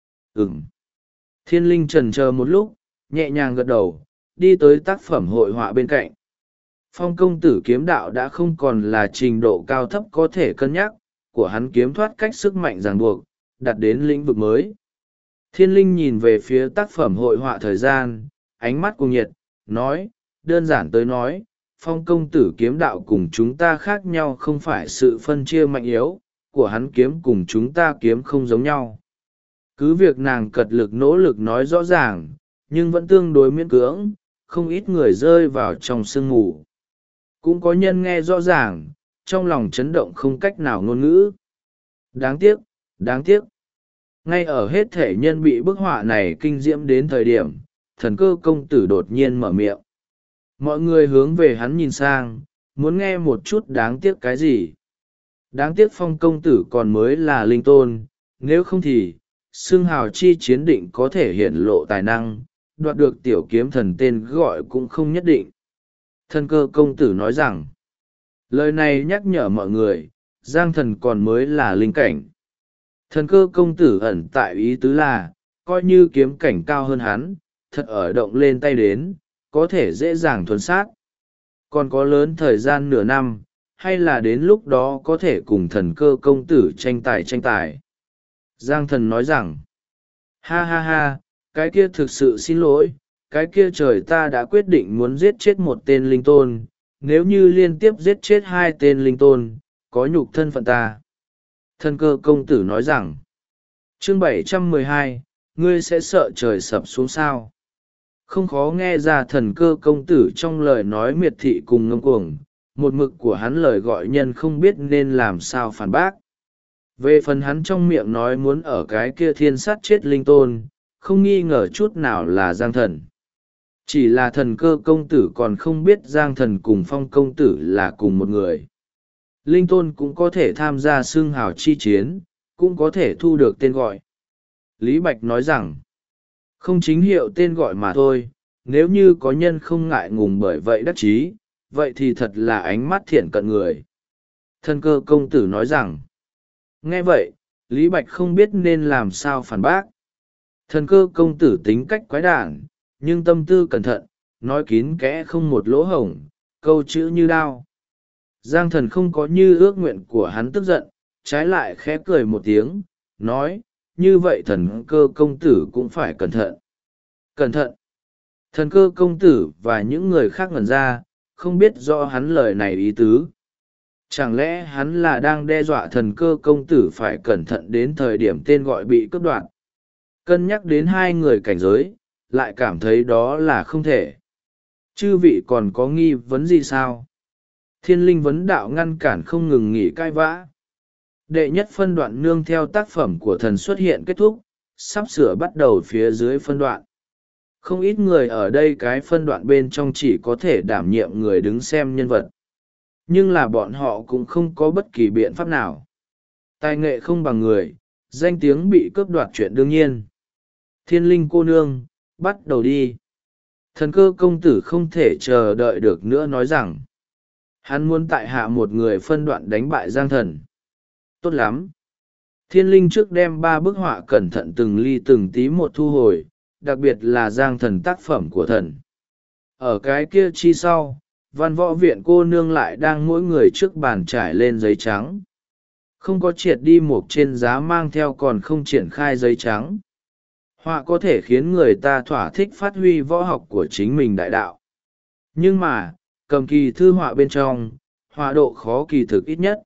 Thiên linh chần chờ một lúc, nhẹ nhàng gật đầu, đi tới tác phẩm hội họa bên cạnh. Phong công tử kiếm đạo đã không còn là trình độ cao thấp có thể cân nhắc, của hắn kiếm thoát cách sức mạnh ràng buộc, đặt đến lĩnh vực mới. Thiên linh nhìn về phía tác phẩm hội họa thời gian, ánh mắt cuồng nhiệt, nói, đơn giản tới nói, phong công tử kiếm đạo cùng chúng ta khác nhau không phải sự phân chia mạnh yếu, của hắn kiếm cùng chúng ta kiếm không giống nhau. Cứ việc nàng cật lực nỗ lực nói rõ ràng, nhưng vẫn tương đối miễn cưỡng, không ít người rơi vào trong sương mù. Cũng có nhân nghe rõ ràng, trong lòng chấn động không cách nào ngôn ngữ. Đáng tiếc. Ngay ở hết thể nhân bị bức họa này kinh diễm đến thời điểm, thần cơ công tử đột nhiên mở miệng. Mọi người hướng về hắn nhìn sang, muốn nghe một chút đáng tiếc cái gì. Đáng tiếc phong công tử còn mới là linh tôn, nếu không thì, xưng hào chi chiến định có thể hiển lộ tài năng, đoạt được tiểu kiếm thần tên gọi cũng không nhất định. Thần cơ công tử nói rằng, lời này nhắc nhở mọi người, Giang thần còn mới là linh cảnh. Thần cơ công tử ẩn tại ý tứ là, coi như kiếm cảnh cao hơn hắn, thật ở động lên tay đến, có thể dễ dàng thuần sát. Còn có lớn thời gian nửa năm, hay là đến lúc đó có thể cùng thần cơ công tử tranh tài. Giang thần nói rằng, ha, cái kia thực sự xin lỗi, cái kia trời ta đã quyết định muốn giết chết một tên linh tôn, nếu như liên tiếp giết chết hai tên linh tôn, có nhục thân phận ta. Thần cơ công tử nói rằng, chương 712, ngươi sẽ sợ trời sập xuống sao? Không khó nghe ra thần cơ công tử trong lời nói miệt thị cùng ngông cuồng, một mực của hắn lời gọi nhân không biết nên làm sao phản bác. Về phần hắn trong miệng nói muốn ở cái kia thiên sát chết linh tôn, không nghi ngờ chút nào là Giang thần. Chỉ là thần cơ công tử còn không biết Giang thần cùng phong công tử là cùng một người. Linh tôn cũng có thể tham gia xưng hào chi chiến, cũng có thể thu được tên gọi. Lý Bạch nói rằng, không chính hiệu tên gọi mà thôi, nếu như có nhân không ngại ngùng bởi vậy đắc chí, vậy thì thật là ánh mắt thiện cận người. Thần cơ công tử nói rằng. Nghe vậy, Lý Bạch không biết nên làm sao phản bác. Thần cơ công tử tính cách quái đản, nhưng tâm tư cẩn thận, nói kín kẽ không một lỗ hổng, câu chữ như đao. Giang thần không có như ước nguyện của hắn tức giận, trái lại khẽ cười một tiếng, nói, như vậy thần cơ công tử cũng phải cẩn thận. Cẩn thận. Thần cơ công tử và những người khác ngẩn ra, không biết rõ hắn lời này ý tứ. Chẳng lẽ hắn là đang đe dọa thần cơ công tử phải cẩn thận đến thời điểm tên gọi bị cướp đoạt? Cân nhắc đến hai người cảnh giới, lại cảm thấy đó là không thể. Chư vị còn có nghi vấn gì sao? Thiên linh vấn đạo ngăn cản không ngừng nghỉ cãi vã. Đệ nhất phân đoạn nương theo tác phẩm của thần xuất hiện kết thúc, sắp sửa bắt đầu phía dưới phân đoạn. Không ít người ở đây cái phân đoạn bên trong chỉ có thể đảm nhiệm người đứng xem nhân vật. Nhưng là bọn họ cũng không có bất kỳ biện pháp nào. Tài nghệ không bằng người, danh tiếng bị cướp đoạt chuyện đương nhiên. Thiên linh cô nương, bắt đầu đi. Thần cơ công tử không thể chờ đợi được nữa nói rằng. Hắn muốn tại hạ một người phân đoạn đánh bại Giang thần. Tốt lắm. Thiên linh trước đem 3 bức họa cẩn thận từng ly từng tí một thu hồi, đặc biệt là Giang thần tác phẩm của thần. Ở cái kia chi sau, văn võ viện cô nương lại đang mỗi người trước bàn trải lên giấy trắng. Không có triệt đi mục trên giá mang theo còn không triển khai giấy trắng. Họa có thể khiến người ta thỏa thích phát huy võ học của chính mình đại đạo. Nhưng mà, cầm kỳ thư họa bên trong, họa độ khó kỳ thực ít nhất.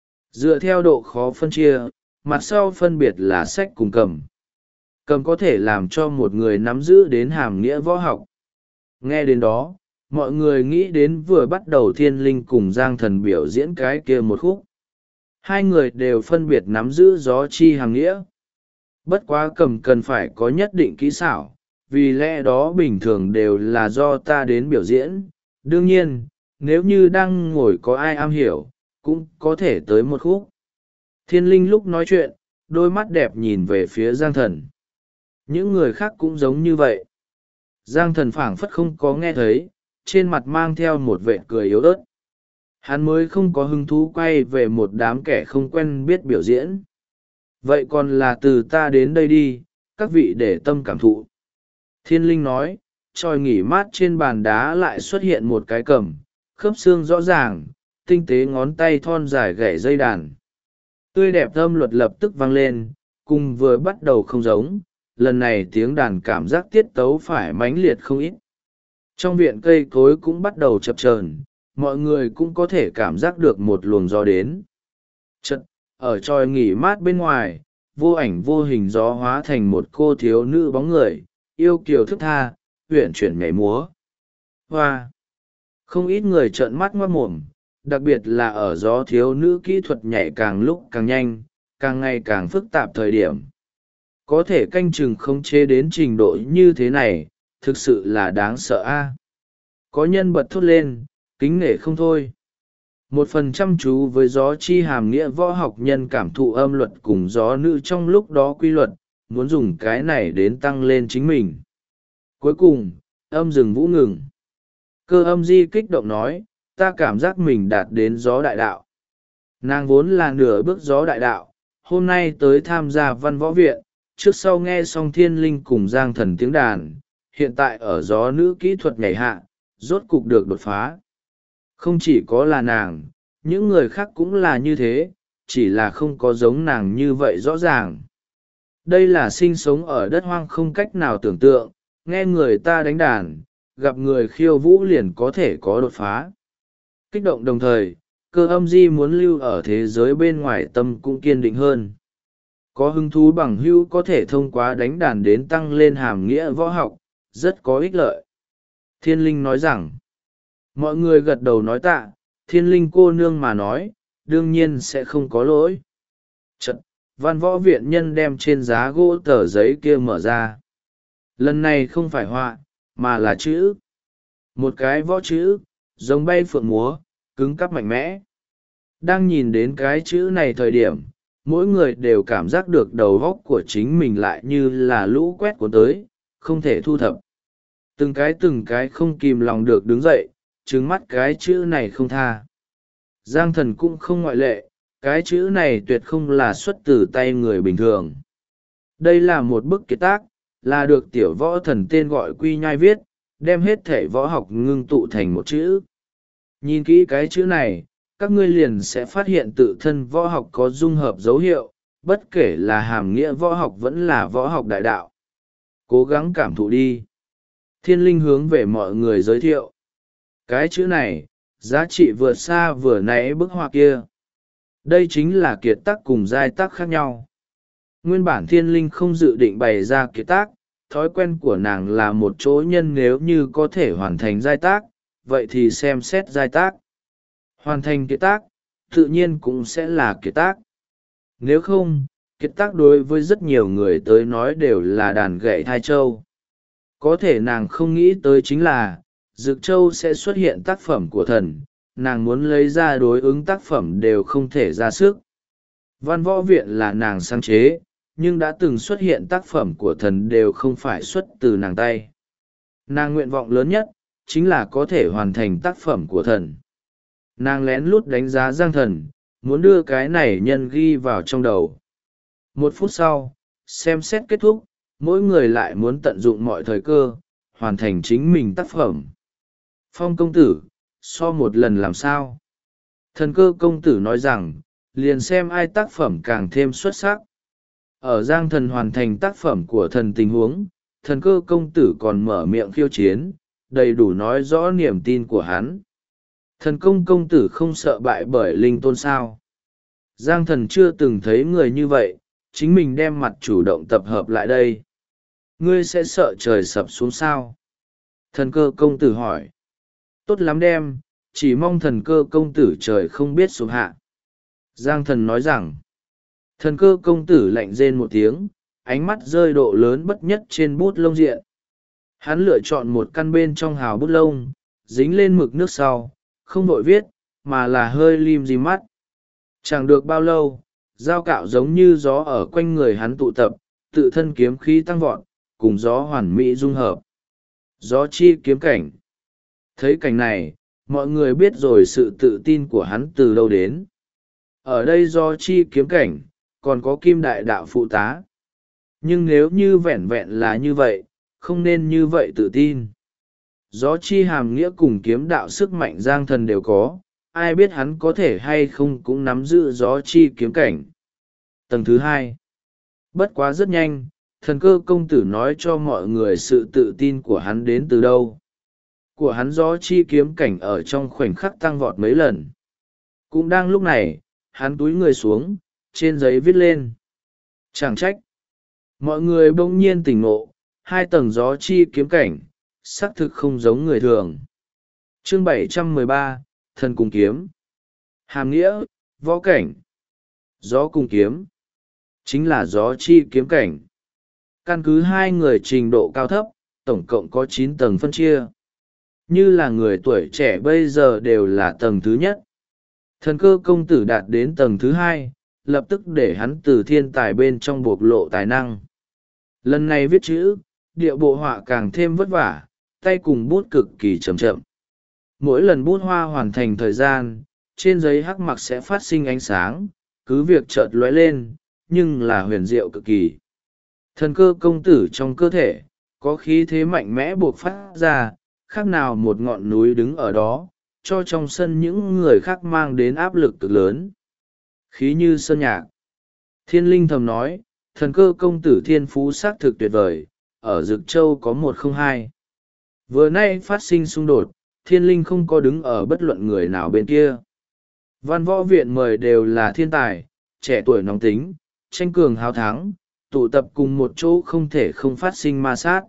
Dựa theo độ khó phân chia, mặt sau phân biệt là sách cùng cầm. Cầm có thể làm cho một người nắm giữ đến hàm nghĩa võ học. Nghe đến đó, mọi người nghĩ đến vừa bắt đầu thiên linh cùng Giang thần biểu diễn cái kia một khúc. Hai người đều phân biệt nắm giữ gió chi hàm nghĩa. Bất quá cầm cần phải có nhất định kỹ xảo, vì lẽ đó bình thường đều là do ta đến biểu diễn. Đương nhiên, nếu như đang ngồi có ai am hiểu, cũng có thể tới một khúc. Thiên linh lúc nói chuyện, đôi mắt đẹp nhìn về phía Giang thần. Những người khác cũng giống như vậy. Giang thần phảng phất không có nghe thấy, trên mặt mang theo một vệt cười yếu ớt. Hắn mới không có hứng thú quay về một đám kẻ không quen biết biểu diễn. Vậy còn là từ ta đến đây đi, các vị để tâm cảm thụ. Thiên linh nói, tròi nghỉ mát trên bàn đá lại xuất hiện một cái cầm, khớp xương rõ ràng, tinh tế ngón tay thon dài gảy dây đàn. Tươi đẹp âm luật lập tức vang lên, cùng vừa bắt đầu không giống, lần này tiếng đàn cảm giác tiết tấu phải mãnh liệt không ít. Trong viện cây cối cũng bắt đầu chập chờn, mọi người cũng có thể cảm giác được một luồng gió đến. Chật, ở tròi nghỉ mát bên ngoài, vô ảnh vô hình gió hóa thành một cô thiếu nữ bóng người, yêu kiều thức tha, uyển chuyển nhảy múa. Hoa! Không ít người trợn mắt ngoát mồm, đặc biệt là ở gió thiếu nữ kỹ thuật nhảy càng lúc càng nhanh, càng ngày càng phức tạp thời điểm. Có thể canh chừng khống chế đến trình độ như thế này, thực sự là đáng sợ a. Có nhân bật thốt lên, kính nể không thôi. Một phần chăm chú với gió chi hàm nghĩa võ học nhân cảm thụ âm luật cùng gió nữ trong lúc đó quy luật, muốn dùng cái này đến tăng lên chính mình. Cuối cùng, âm dừng vũ ngừng. Cơ âm di kích động nói, ta cảm giác mình đạt đến gió đại đạo. Nàng vốn là nửa bước gió đại đạo, hôm nay tới tham gia văn võ viện, trước sau nghe xong thiên linh cùng Giang thần tiếng đàn, hiện tại ở gió nữ kỹ thuật nhảy hạ, rốt cục được đột phá. Không chỉ có là nàng, những người khác cũng là như thế, chỉ là không có giống nàng như vậy rõ ràng. Đây là sinh sống ở đất hoang không cách nào tưởng tượng, nghe người ta đánh đàn, gặp người khiêu vũ liền có thể có đột phá. Kích động đồng thời, cơ âm di muốn lưu ở thế giới bên ngoài tâm cũng kiên định hơn. Có hứng thú bằng hữu có thể thông qua đánh đàn đến tăng lên hàm nghĩa võ học, rất có ích lợi. Thiên linh nói rằng, mọi người gật đầu nói tạ, thiên linh cô nương mà nói, đương nhiên sẽ không có lỗi. Chật, văn võ viện nhân đem trên giá gỗ tờ giấy kia mở ra. Lần này không phải họa, mà là chữ. Một cái võ chữ, giống bay phượng múa, cứng cắp mạnh mẽ. Đang nhìn đến cái chữ này thời điểm, mỗi người đều cảm giác được đầu góc của chính mình lại như là lũ quét của tới, không thể thu thập. Từng cái không kìm lòng được đứng dậy, trừng mắt cái chữ này không tha. Giang Thần cũng không ngoại lệ, cái chữ này tuyệt không là xuất từ tay người bình thường. Đây là một bức kiệt tác, là được tiểu võ thần tên gọi Quy Nhai viết, đem hết thể võ học ngưng tụ thành một chữ. Nhìn kỹ cái chữ này, các ngươi liền sẽ phát hiện tự thân võ học có dung hợp dấu hiệu, bất kể là hàm nghĩa võ học vẫn là võ học đại đạo. Cố gắng cảm thụ đi. Thiên linh hướng về mọi người giới thiệu. Cái chữ này, giá trị vượt xa vừa nãy bức họa kia. Đây chính là kiệt tác cùng giai tác khác nhau. Nguyên bản thiên linh không dự định bày ra kiệt tác, thói quen của nàng là một chỗ nhân nếu như có thể hoàn thành giai tác, vậy thì xem xét giai tác. Hoàn thành kiệt tác, tự nhiên cũng sẽ là kiệt tác. Nếu không, kiệt tác đối với rất nhiều người tới nói đều là đàn gậy thai châu. Có thể nàng không nghĩ tới chính là, Dực Châu sẽ xuất hiện tác phẩm của thần, nàng muốn lấy ra đối ứng tác phẩm đều không thể ra sức. Văn võ viện là nàng sáng chế, nhưng đã từng xuất hiện tác phẩm của thần đều không phải xuất từ nàng tay. Nàng nguyện vọng lớn nhất, chính là có thể hoàn thành tác phẩm của thần. Nàng lén lút đánh giá Giang Thần, muốn đưa cái này nhân ghi vào trong đầu. 1 phút sau, xem xét kết thúc, mỗi người lại muốn tận dụng mọi thời cơ, hoàn thành chính mình tác phẩm. Phong công tử, so một lần làm sao? Thần Cơ công tử nói rằng, liền xem ai tác phẩm càng thêm xuất sắc. Ở Giang Thần hoàn thành tác phẩm của thần tình huống, Thần Cơ công tử còn mở miệng khiêu chiến, đầy đủ nói rõ niềm tin của hắn. Thần Công công tử không sợ bại bởi linh tôn sao? Giang Thần chưa từng thấy người như vậy, chính mình đem mặt chủ động tập hợp lại đây. Ngươi sẽ sợ trời sập xuống sao? Thần Cơ công tử hỏi. Tốt lắm đem, chỉ mong Thần Cơ công tử trời không biết sụp hạ. Giang Thần nói rằng. Thần Cơ công tử lạnh rên một tiếng, ánh mắt rơi độ lớn bất nhất trên bút lông diện. Hắn lựa chọn một căn bên trong hào bút lông, dính lên mực nước sau, không vội viết, mà là hơi lim di mắt. Chẳng được bao lâu, dao cạo giống như gió ở quanh người hắn tụ tập, tự thân kiếm khí tăng vọt, cùng gió hoàn mỹ dung hợp. Gió chi kiếm cảnh. Thấy cảnh này, mọi người biết rồi sự tự tin của hắn từ đâu đến. Ở đây gió chi kiếm cảnh, còn có kim đại đạo phụ tá. Nhưng nếu như vẹn vẹn là như vậy, không nên như vậy tự tin. Gió chi hàm nghĩa cùng kiếm đạo sức mạnh Giang Thần đều có, ai biết hắn có thể hay không cũng nắm giữ gió chi kiếm cảnh. Tầng thứ 2. Bất quá rất nhanh, Thần Cơ công tử nói cho mọi người sự tự tin của hắn đến từ đâu. Của hắn gió chi kiếm cảnh ở trong khoảnh khắc tăng vọt mấy lần. Cũng đang lúc này, hắn túi người xuống, trên giấy viết lên. Chẳng trách. Mọi người bỗng nhiên tỉnh ngộ, 2 tầng gió chi kiếm cảnh, xác thực không giống người thường. Chương 713, Thần cùng kiếm. Hàm nghĩa, võ cảnh. Gió cùng kiếm. Chính là gió chi kiếm cảnh. Căn cứ 2 người trình độ cao thấp, tổng cộng có 9 tầng phân chia. Như là người tuổi trẻ bây giờ đều là tầng thứ nhất. Thần Cơ công tử đạt đến tầng thứ 2, lập tức để hắn từ thiên tài bên trong bộc lộ tài năng. Lần này viết chữ, điệu bộ họa càng thêm vất vả, tay cùng bút cực kỳ chậm chậm. Mỗi lần bút hoa hoàn thành thời gian, trên giấy hắc mặc sẽ phát sinh ánh sáng, cứ việc chợt lóe lên, nhưng là huyền diệu cực kỳ. Thần Cơ công tử trong cơ thể, có khí thế mạnh mẽ buộc phát ra, khác nào một ngọn núi đứng ở đó, cho trong sân những người khác mang đến áp lực cực lớn. Khí như sơn nhạc. Thiên linh thầm nói, Thần Cơ công tử thiên phú xác thực tuyệt vời, ở Dực Châu có 102. Vừa nay phát sinh xung đột, thiên linh không có đứng ở bất luận người nào bên kia. Văn võ viện mời đều là thiên tài, trẻ tuổi nóng tính, tranh cường hào thắng, tụ tập cùng một chỗ không thể không phát sinh ma sát.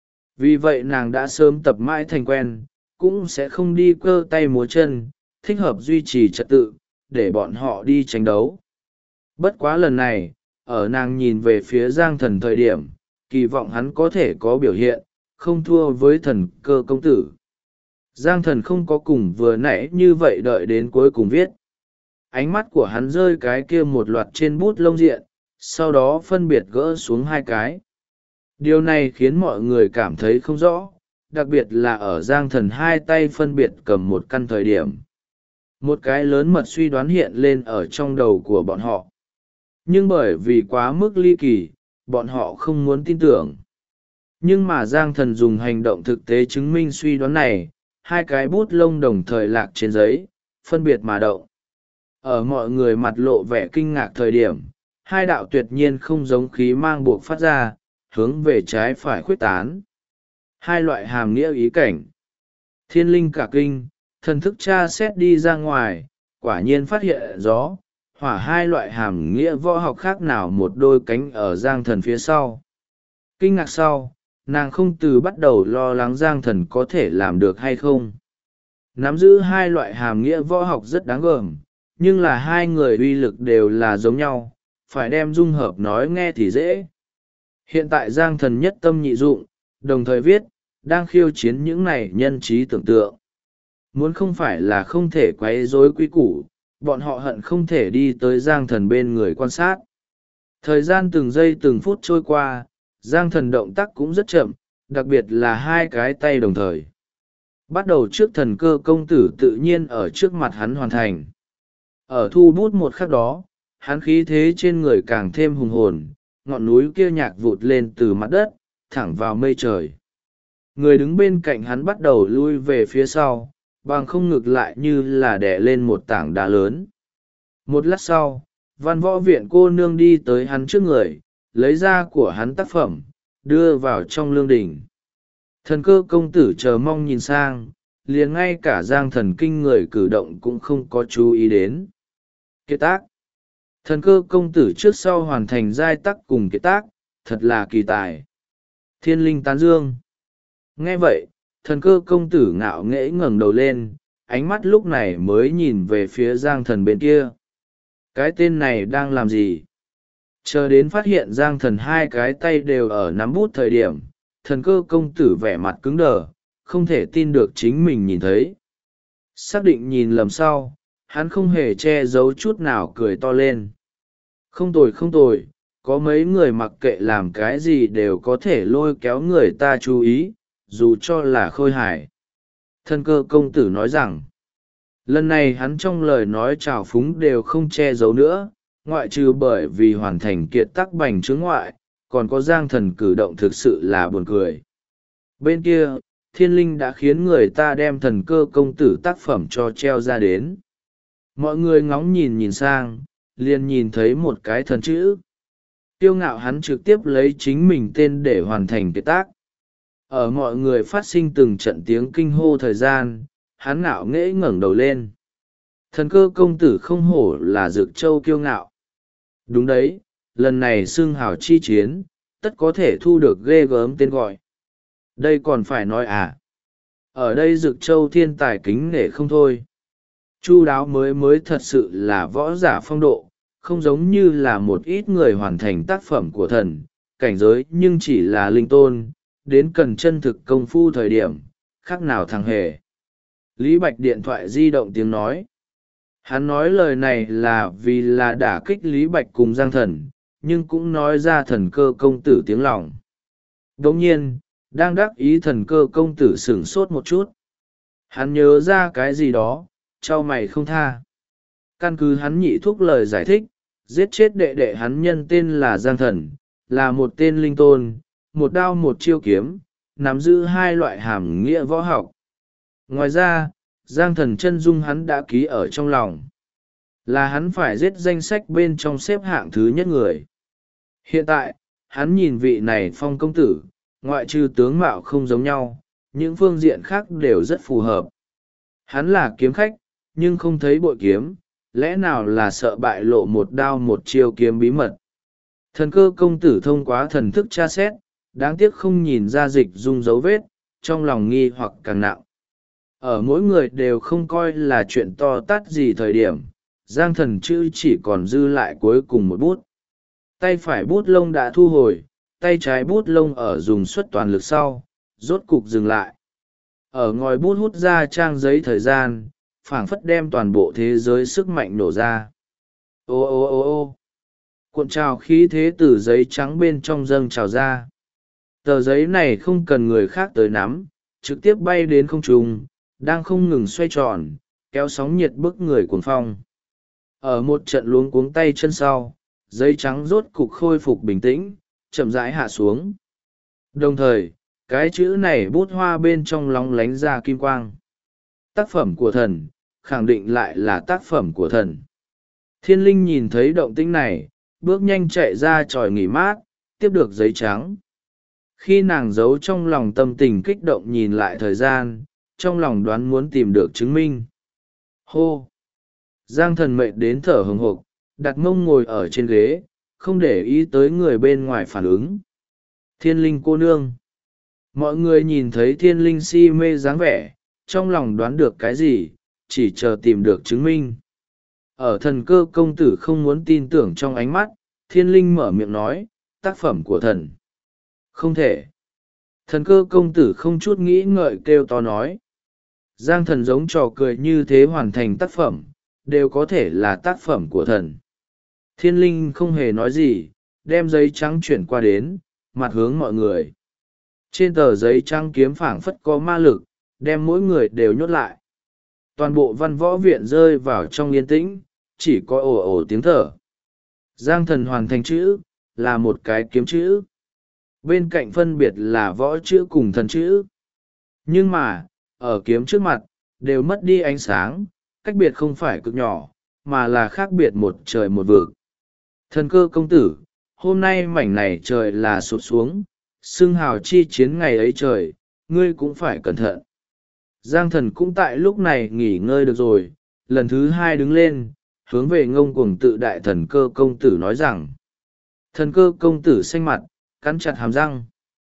Vì vậy nàng đã sớm tập mãi thành quen, cũng sẽ không đi cơ tay múa chân, thích hợp duy trì trật tự, để bọn họ đi tranh đấu. Bất quá lần này, ở nàng nhìn về phía Giang Thần thời điểm, kỳ vọng hắn có thể có biểu hiện, không thua với Thần Cơ công tử. Giang Thần không có cùng vừa nãy như vậy đợi đến cuối cùng viết. Ánh mắt của hắn rơi cái kia một loạt trên bút lông diện, sau đó phân biệt gỡ xuống 2 cái. Điều này khiến mọi người cảm thấy không rõ, đặc biệt là ở Giang Thần 2 tay phân biệt cầm một căn thời điểm. Một cái lớn mật suy đoán hiện lên ở trong đầu của bọn họ, nhưng bởi vì quá mức ly kỳ, bọn họ không muốn tin tưởng. Nhưng mà Giang Thần dùng hành động thực tế chứng minh suy đoán này. Hai cái bút lông đồng thời lạc trên giấy, phân biệt mà động. Ở mọi người mặt lộ vẻ kinh ngạc thời điểm, hai đạo tuyệt nhiên không giống khí mang buộc phát ra, hướng về trái phải khuếch tán. Hai loại hàm nghĩa ý cảnh. Thiên linh cả kinh, thần thức tra xét đi ra ngoài, quả nhiên phát hiện gió, hỏa hai loại hàm nghĩa võ học khác nào một đôi cánh ở Giang Thần phía sau. Kinh ngạc sau, nàng không từ bắt đầu lo lắng Giang Thần có thể làm được hay không. Nắm giữ hai loại hàm nghĩa võ học rất đáng gờm, nhưng là hai người uy lực đều là giống nhau, phải đem dung hợp nói nghe thì dễ. Hiện tại Giang Thần nhất tâm nhị dụng, đồng thời viết, đang khiêu chiến những này nhân trí tưởng tượng. Muốn không phải là không thể quấy rối quy củ, bọn họ hận không thể đi tới Giang Thần bên người quan sát. Thời gian từng giây từng phút trôi qua, Giang Thần động tác cũng rất chậm, đặc biệt là hai cái tay đồng thời. Bắt đầu trước thần cơ công tử tự nhiên ở trước mặt hắn hoàn thành. Ở thu bút một khắc đó, hắn khí thế trên người càng thêm hùng hồn, ngọn núi kia nhạc vụt lên từ mặt đất, thẳng vào mây trời. Người đứng bên cạnh hắn bắt đầu lui về phía sau, bằng không ngược lại như là đè lên một tảng đá lớn. Một lát sau, văn võ viện cô nương đi tới hắn trước người, lấy ra của hắn tác phẩm, đưa vào trong lương đình. Thần cơ công tử chờ mong nhìn sang, liền ngay cả Giang Thần kinh người cử động cũng không có chú ý đến. Kiệt tác. Thần cơ công tử trước sau hoàn thành giai tắc cùng kiệt tác, thật là kỳ tài. Thiên linh tán dương. Nghe vậy, thần cơ công tử ngạo nghễ ngẩng đầu lên, ánh mắt lúc này mới nhìn về phía Giang Thần bên kia. Cái tên này đang làm gì? Chờ đến phát hiện Giang Thần hai cái tay đều ở nắm bút thời điểm, thần cơ công tử vẻ mặt cứng đờ, không thể tin được chính mình nhìn thấy. Xác định nhìn lầm sau, hắn không hề che giấu chút nào cười to lên. Không tồi không tồi, có mấy người mặc kệ làm cái gì đều có thể lôi kéo người ta chú ý, dù cho là khôi hài. Thần cơ công tử nói rằng, lần này hắn trong lời nói trào phúng đều không che giấu nữa, ngoại trừ bởi vì hoàn thành kiệt tác bành trướng ngoại, còn có Giang Thần cử động thực sự là buồn cười. Bên kia, Thiên Linh đã khiến người ta đem thần cơ công tử tác phẩm cho treo ra đến. Mọi người ngóng nhìn nhìn sang, liền nhìn thấy một cái thần chữ. Kiêu ngạo hắn trực tiếp lấy chính mình tên để hoàn thành kiệt tác. Ở mọi người phát sinh từng trận tiếng kinh hô thời gian, hắn ngạo nghễ ngẩng đầu lên. Thần cơ công tử không hổ là Dực Châu kiêu ngạo. Đúng đấy, lần này xưng hào chi chiến, tất có thể thu được ghê gớm tên gọi. Đây còn phải nói à? Ở đây Dực Châu thiên tài kính nể không thôi. Chu đáo mới thật sự là võ giả phong độ, không giống như là một ít người hoàn thành tác phẩm của thần, cảnh giới nhưng chỉ là linh tôn, đến cần chân thực công phu thời điểm, khác nào thằng hề. Lý Bạch điện thoại di động tiếng nói. Hắn nói lời này là vì là đả kích Lý Bạch cùng Giang Thần, nhưng cũng nói ra thần cơ công tử tiếng lòng. Đồng nhiên, đang đắc ý thần cơ công tử sửng sốt một chút. Hắn nhớ ra cái gì đó, trao mày không tha. Căn cứ hắn nhị thúc lời giải thích, giết chết đệ đệ hắn nhân tên là Giang Thần, là một tên linh tôn, một đao một chiêu kiếm, nắm giữ hai loại hàm nghĩa võ học. Ngoài ra, Giang Thần chân dung hắn đã ký ở trong lòng. Là hắn phải giết danh sách bên trong xếp hạng thứ nhất người. Hiện tại, hắn nhìn vị này phong công tử, ngoại trừ tướng mạo không giống nhau, những phương diện khác đều rất phù hợp. Hắn là kiếm khách, nhưng không thấy bội kiếm, lẽ nào là sợ bại lộ một đao một chiêu kiếm bí mật. Thần cơ công tử thông qua thần thức tra xét, đáng tiếc không nhìn ra dịch dung dấu vết, trong lòng nghi hoặc càng nặng. Ở mỗi người đều không coi là chuyện to tát gì thời điểm, Giang Thần chữ chỉ còn dư lại cuối cùng một bút. Tay phải bút lông đã thu hồi, tay trái bút lông ở dùng suất toàn lực sau, rốt cục dừng lại. Ở ngòi bút hút ra trang giấy thời gian, phảng phất đem toàn bộ thế giới sức mạnh nổ ra. Ô ô ô ô cuộn trào khí thế từ giấy trắng bên trong dâng trào ra. Tờ giấy này không cần người khác tới nắm, trực tiếp bay đến không trung, đang không ngừng xoay tròn, kéo sóng nhiệt bức người cuồng phong. Ở một trận luống cuống tay chân sau, giấy trắng rốt cục khôi phục bình tĩnh, chậm rãi hạ xuống. Đồng thời, cái chữ này bút hoa bên trong lóng lánh ra kim quang. Tác phẩm của thần, khẳng định lại là tác phẩm của thần. Thiên linh nhìn thấy động tĩnh này, bước nhanh chạy ra tròi nghỉ mát, tiếp được giấy trắng. Khi nàng giấu trong lòng tâm tình kích động nhìn lại thời gian, trong lòng đoán muốn tìm được chứng minh. Hô! Giang thần mệt đến thở hừng hộp, đặt mông ngồi ở trên ghế, không để ý tới người bên ngoài phản ứng. Thiên linh cô nương! Mọi người nhìn thấy thiên linh si mê dáng vẻ, trong lòng đoán được cái gì, chỉ chờ tìm được chứng minh. Ở thần cơ công tử không muốn tin tưởng trong ánh mắt, thiên linh mở miệng nói, tác phẩm của thần. Không thể. Thần cơ công tử không chút nghĩ ngợi kêu to nói. Giang thần giống trò cười như thế hoàn thành tác phẩm, đều có thể là tác phẩm của thần. Thiên linh không hề nói gì, đem giấy trắng chuyển qua đến, mặt hướng mọi người. Trên tờ giấy trắng kiếm phảng phất có ma lực, đem mỗi người đều nhốt lại. Toàn bộ văn võ viện rơi vào trong yên tĩnh, chỉ có ồ ồ tiếng thở. Giang thần hoàn thành chữ, là một cái kiếm chữ. Bên cạnh phân biệt là võ chữ cùng thần chữ. Nhưng mà, ở kiếm trước mặt, đều mất đi ánh sáng, cách biệt không phải cực nhỏ, mà là khác biệt một trời một vực. Thần cơ công tử, hôm nay mảnh này trời là sụp xuống, xưng hào chi chiến ngày ấy trời, ngươi cũng phải cẩn thận. Giang thần cũng tại lúc này nghỉ ngơi được rồi, lần thứ hai đứng lên, hướng về ngông cuồng tự đại thần cơ công tử nói rằng. Thần cơ công tử xanh mặt, cắn chặt hàm răng.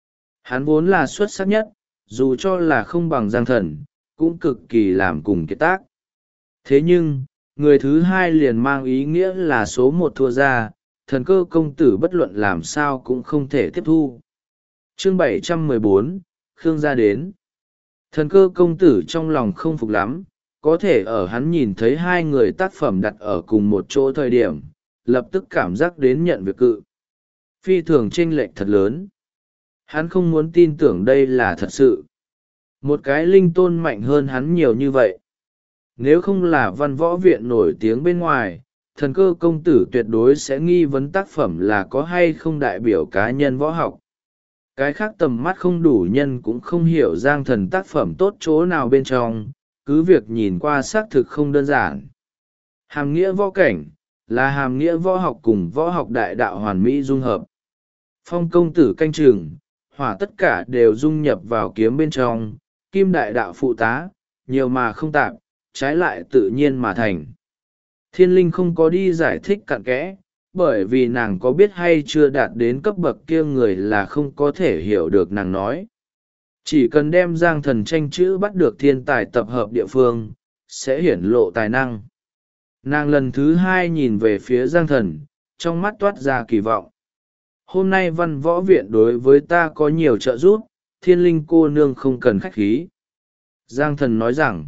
Hắn vốn là xuất sắc nhất, dù cho là không bằng Giang thần, cũng cực kỳ làm cùng kiệt tác. Thế nhưng, người thứ hai liền mang ý nghĩa là số một thua ra, thần cơ công tử bất luận làm sao cũng không thể tiếp thu. Chương 714, Khương gia đến. Thần cơ công tử trong lòng không phục lắm, có thể ở hắn nhìn thấy hai người tác phẩm đặt ở cùng một chỗ thời điểm, lập tức cảm giác đến nhận việc cự. Phi thường chênh lệch thật lớn. Hắn không muốn tin tưởng đây là thật sự. Một cái linh tôn mạnh hơn hắn nhiều như vậy. Nếu không là văn võ viện nổi tiếng bên ngoài, thần cơ công tử tuyệt đối sẽ nghi vấn tác phẩm là có hay không đại biểu cá nhân võ học. Cái khác tầm mắt không đủ nhân cũng không hiểu Giang thần tác phẩm tốt chỗ nào bên trong, cứ việc nhìn qua xác thực không đơn giản. Hàm nghĩa võ cảnh, là hàm nghĩa võ học cùng võ học đại đạo hoàn mỹ dung hợp. Phong công tử canh chừng, hỏa tất cả đều dung nhập vào kiếm bên trong, kim đại đạo phụ tá, nhiều mà không tạp, trái lại tự nhiên mà thành. Thiên linh không có đi giải thích cặn kẽ, bởi vì nàng có biết hay chưa đạt đến cấp bậc kia người là không có thể hiểu được nàng nói. Chỉ cần đem Giang thần tranh chữ bắt được thiên tài tập hợp địa phương, sẽ hiển lộ tài năng. Nàng lần thứ hai nhìn về phía Giang thần, trong mắt toát ra kỳ vọng. Hôm nay văn võ viện đối với ta có nhiều trợ giúp, thiên linh cô nương không cần khách khí. Giang thần nói rằng,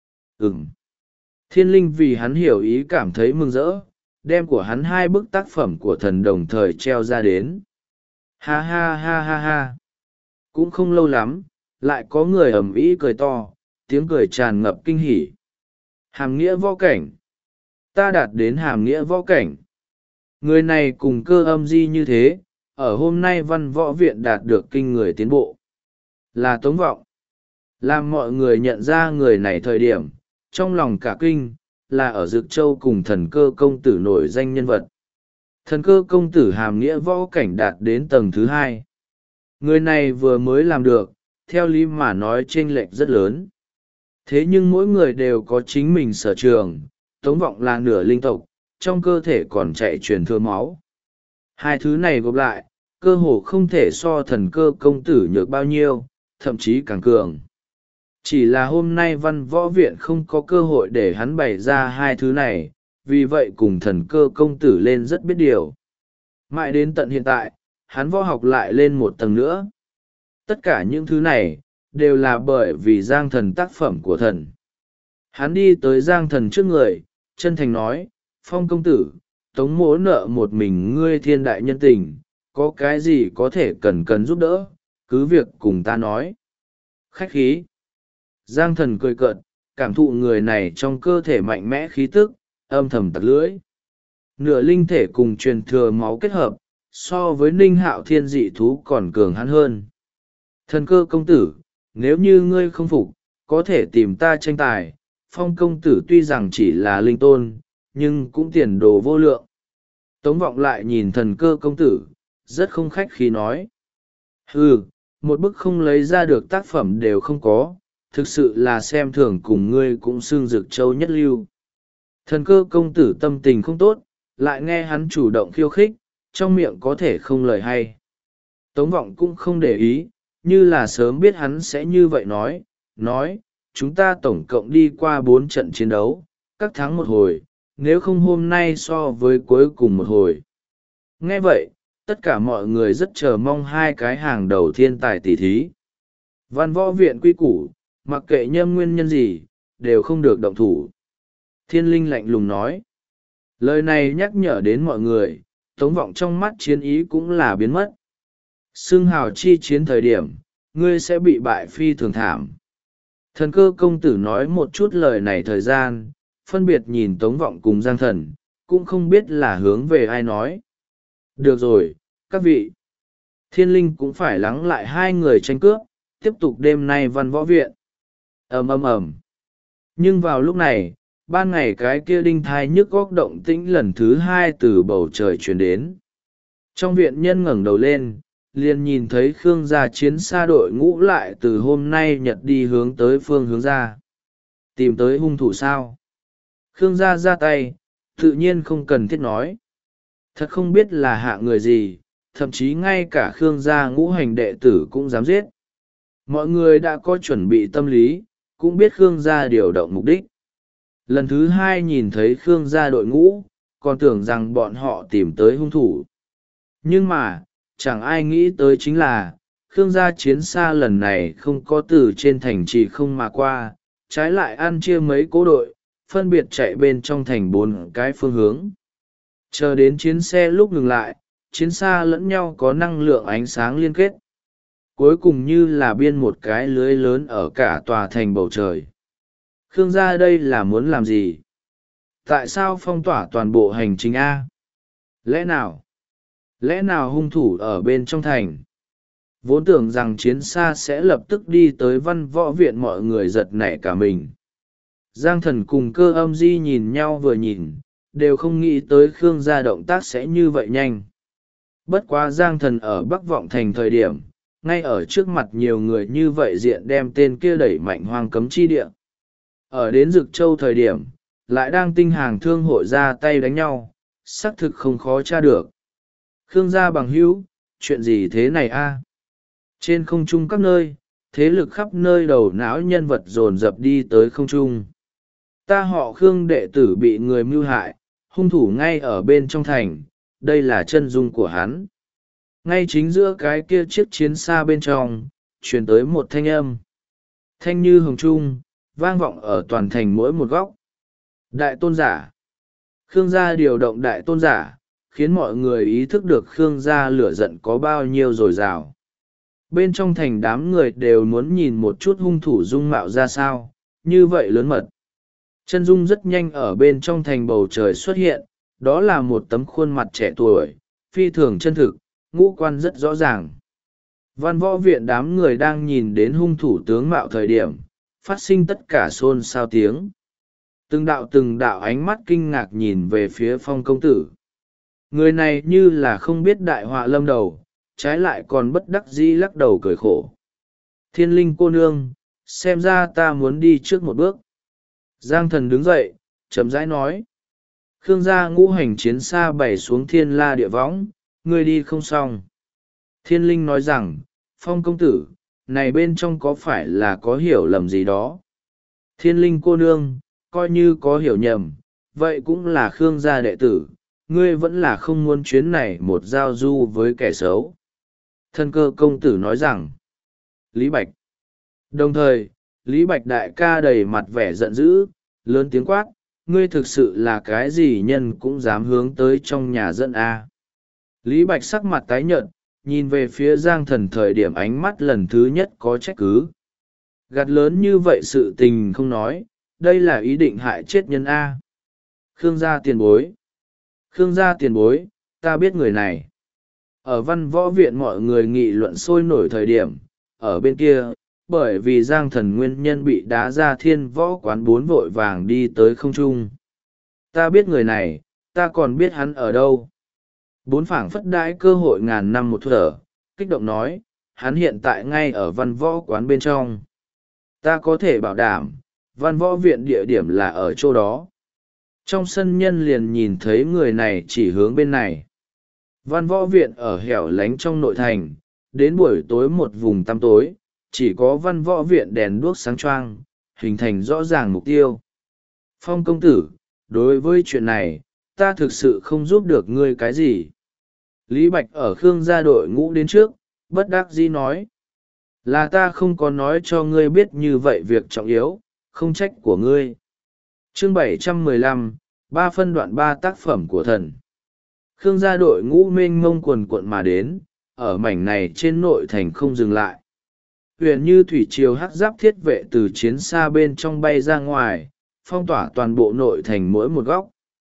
Thiên linh vì hắn hiểu ý cảm thấy mừng rỡ, đem của hắn hai bức tác phẩm của thần đồng thời treo ra đến. Ha ha ha ha ha. Cũng không lâu lắm, lại có người ầm ĩ cười to, tiếng cười tràn ngập kinh hỉ. Hàm nghĩa võ cảnh. Ta đạt đến hàm nghĩa võ cảnh. Người này cùng cơ âm di như thế, ở hôm nay văn võ viện đạt được kinh người tiến bộ. Là Tống Vọng. Làm mọi người nhận ra người này thời điểm, trong lòng cả kinh, là ở Dực Châu cùng thần cơ công tử nổi danh nhân vật. Thần cơ công tử hàm nghĩa võ cảnh đạt đến tầng thứ hai. Người này vừa mới làm được, theo lý mà nói chênh lệch rất lớn. Thế nhưng mỗi người đều có chính mình sở trường, Tống Vọng là nửa linh tộc, trong cơ thể còn chạy truyền thừa máu. Hai thứ này gộp lại, cơ hồ không thể so thần cơ công tử nhược bao nhiêu, thậm chí càng cường. Chỉ là hôm nay văn võ viện không có cơ hội để hắn bày ra hai thứ này, vì vậy cùng thần cơ công tử lên rất biết điều. Mãi đến tận hiện tại, hắn võ học lại lên một tầng nữa. Tất cả những thứ này, đều là bởi vì Giang thần tác phẩm của thần. Hắn đi tới Giang thần trước người, chân thành nói, Phong công tử, Tống mỗ nợ một mình ngươi thiên đại nhân tình, có cái gì có thể cần giúp đỡ, cứ việc cùng ta nói. Khách khí. Giang thần cười cợt, cảm thụ người này trong cơ thể mạnh mẽ khí tức, âm thầm tặc lưỡi. Nửa linh thể cùng truyền thừa máu kết hợp, so với Ninh Hạo Thiên dị thú còn cường hắn hơn. Thần Cơ công tử, nếu như ngươi không phục, có thể tìm ta tranh tài. Phong công tử tuy rằng chỉ là linh tôn, nhưng cũng tiền đồ vô lượng. Tống Vọng lại nhìn Thần Cơ công tử, rất không khách khí nói. Một bức không lấy ra được tác phẩm đều không có, thực sự là xem thường cùng ngươi cũng xương rực châu nhất lưu. Thần Cơ công tử tâm tình không tốt, lại nghe hắn chủ động khiêu khích, trong miệng có thể không lời hay. Tống Vọng cũng không để ý, như là sớm biết hắn sẽ như vậy nói, chúng ta tổng cộng đi qua 4 trận chiến đấu, các thắng một hồi, nếu không hôm nay so với cuối cùng một hồi. Nghe vậy, tất cả mọi người rất chờ mong hai cái hàng đầu thiên tài tỷ thí. Văn võ viện quy củ, mặc kệ nhâm nguyên nhân gì, đều không được động thủ. Thiên Linh lạnh lùng nói. Lời này nhắc nhở đến mọi người, Tống Vọng trong mắt chiến ý cũng là biến mất. Xưng hào chi chiến thời điểm, ngươi sẽ bị bại phi thường thảm. Thần Cơ công tử nói một chút lời này thời gian, phân biệt nhìn Tống Vọng cùng Giang Thần, cũng không biết là hướng về ai nói. Được rồi, các vị. Thiên Linh cũng phải lắng lại hai người tranh cướp, tiếp tục đêm nay văn võ viện. Ầm ầm ầm. Nhưng vào lúc này, ban ngày cái kia đinh thai nhức góc động tĩnh lần thứ hai từ bầu trời truyền đến. Trong viện nhân ngẩng đầu lên, liền nhìn thấy Khương gia chiến xa đội ngũ lại từ hôm nay nhật đi hướng tới phương hướng ra. Tìm tới hung thủ sao? Khương gia ra tay, tự nhiên không cần thiết nói. Thật không biết là hạ người gì, thậm chí ngay cả Khương gia ngũ hành đệ tử cũng dám giết. Mọi người đã có chuẩn bị tâm lý, cũng biết Khương gia điều động mục đích. Lần thứ hai nhìn thấy Khương gia đội ngũ, còn tưởng rằng bọn họ tìm tới hung thủ. Nhưng mà, chẳng ai nghĩ tới chính là, Khương gia chiến xa lần này không có từ trên thành trì không mà qua, trái lại ăn chia mấy cố đội, phân biệt chạy bên trong thành 4 cái phương hướng. Chờ đến chiến xe lúc ngừng lại, chiến xa lẫn nhau có năng lượng ánh sáng liên kết. Cuối cùng như là biên một cái lưới lớn ở cả tòa thành bầu trời. Khương gia đây là muốn làm gì? Tại sao phong tỏa toàn bộ hành trình A? Lẽ nào hung thủ ở bên trong thành? Vốn tưởng rằng chiến xa sẽ lập tức đi tới văn võ viện, mọi người giật nảy cả mình. Giang Thần cùng Cơ Âm Di nhìn nhau vừa nhìn, đều không nghĩ tới Khương gia động tác sẽ như vậy nhanh. Bất quá Giang Thần ở Bắc Vọng Thành thời điểm, ngay ở trước mặt nhiều người như vậy diện đem tên kia đẩy mạnh hoang cấm chi địa. Ở đến Dực Châu thời điểm, lại đang tinh hàng thương hội ra tay đánh nhau, xác thực không khó tra được. Khương gia bằng hữu, chuyện gì thế này a? Trên không trung các nơi, thế lực khắp nơi đầu não nhân vật dồn dập đi tới không trung. Ta họ Khương đệ tử bị người mưu hại, hung thủ ngay ở bên trong thành, đây là chân dung của hắn. Ngay chính giữa cái kia chiếc chiến xa bên trong, truyền tới một thanh âm. Thanh như hồng trung, vang vọng ở toàn thành mỗi một góc. Đại tôn giả. Khương gia điều động đại tôn giả, khiến mọi người ý thức được Khương gia lửa giận có bao nhiêu dồi dào. Bên trong thành đám người đều muốn nhìn một chút hung thủ dung mạo ra sao, như vậy lớn mật. Chân dung rất nhanh ở bên trong thành bầu trời xuất hiện, đó là một tấm khuôn mặt trẻ tuổi, phi thường chân thực, ngũ quan rất rõ ràng. Văn võ viện đám người đang nhìn đến hung thủ tướng mạo thời điểm, phát sinh tất cả xôn xao tiếng. Từng đạo ánh mắt kinh ngạc nhìn về phía Phong công tử. Người này như là không biết đại họa lâm đầu, trái lại còn bất đắc dĩ lắc đầu cười khổ. Thiên Linh cô nương, xem ra ta muốn đi trước một bước. Giang Thần đứng dậy, chậm rãi nói. Khương gia ngũ hành chiến xa bày xuống thiên la địa võng, ngươi đi không xong. Thiên Linh nói rằng, Phong công tử, này bên trong có phải là có hiểu lầm gì đó? Thiên Linh cô nương, coi như có hiểu nhầm, vậy cũng là Khương gia đệ tử, ngươi vẫn là không muốn chuyến này một giao du với kẻ xấu. Thần Cơ công tử nói rằng, Lý Bạch. Đồng thời, Lý Bạch đại ca đầy mặt vẻ giận dữ, lớn tiếng quát, ngươi thực sự là cái gì nhân cũng dám hướng tới trong nhà dẫn a? Lý Bạch sắc mặt tái nhợt, nhìn về phía Giang Thần thời điểm ánh mắt lần thứ nhất có trách cứ. Gạt lớn như vậy sự tình không nói, đây là ý định hại chết nhân A. Khương gia tiền bối. Khương gia tiền bối, ta biết người này. Ở văn võ viện mọi người nghị luận sôi nổi thời điểm, ở bên kia, bởi vì Giang Thần nguyên nhân bị đá ra thiên võ quán bốn vội vàng đi tới không trung. Ta biết người này, ta còn biết hắn ở đâu. Bốn phảng phất đãi cơ hội ngàn năm một thở, kích động nói, hắn hiện tại ngay ở văn võ quán bên trong. Ta có thể bảo đảm, văn võ viện địa điểm là ở chỗ đó. Trong sân nhân liền nhìn thấy người này chỉ hướng bên này. Văn võ viện ở hẻo lánh trong nội thành, đến buổi tối một vùng tăm tối, chỉ có văn võ viện đèn đuốc sáng choang, hình thành rõ ràng mục tiêu. Phong công tử, đối với chuyện này, ta thực sự không giúp được ngươi cái gì. Lý Bạch ở Khương gia đội ngũ đến trước, bất đắc dĩ nói. Là ta không có nói cho ngươi biết như vậy việc trọng yếu, không trách của ngươi. Chương 715, ba phân đoạn ba tác phẩm của thần. Khương gia đội ngũ mênh mông quần quận mà đến, ở mảnh này trên nội thành không dừng lại. Huyền như thủy triều hắc giáp thiết vệ từ chiến xa bên trong bay ra ngoài, phong tỏa toàn bộ nội thành mỗi một góc.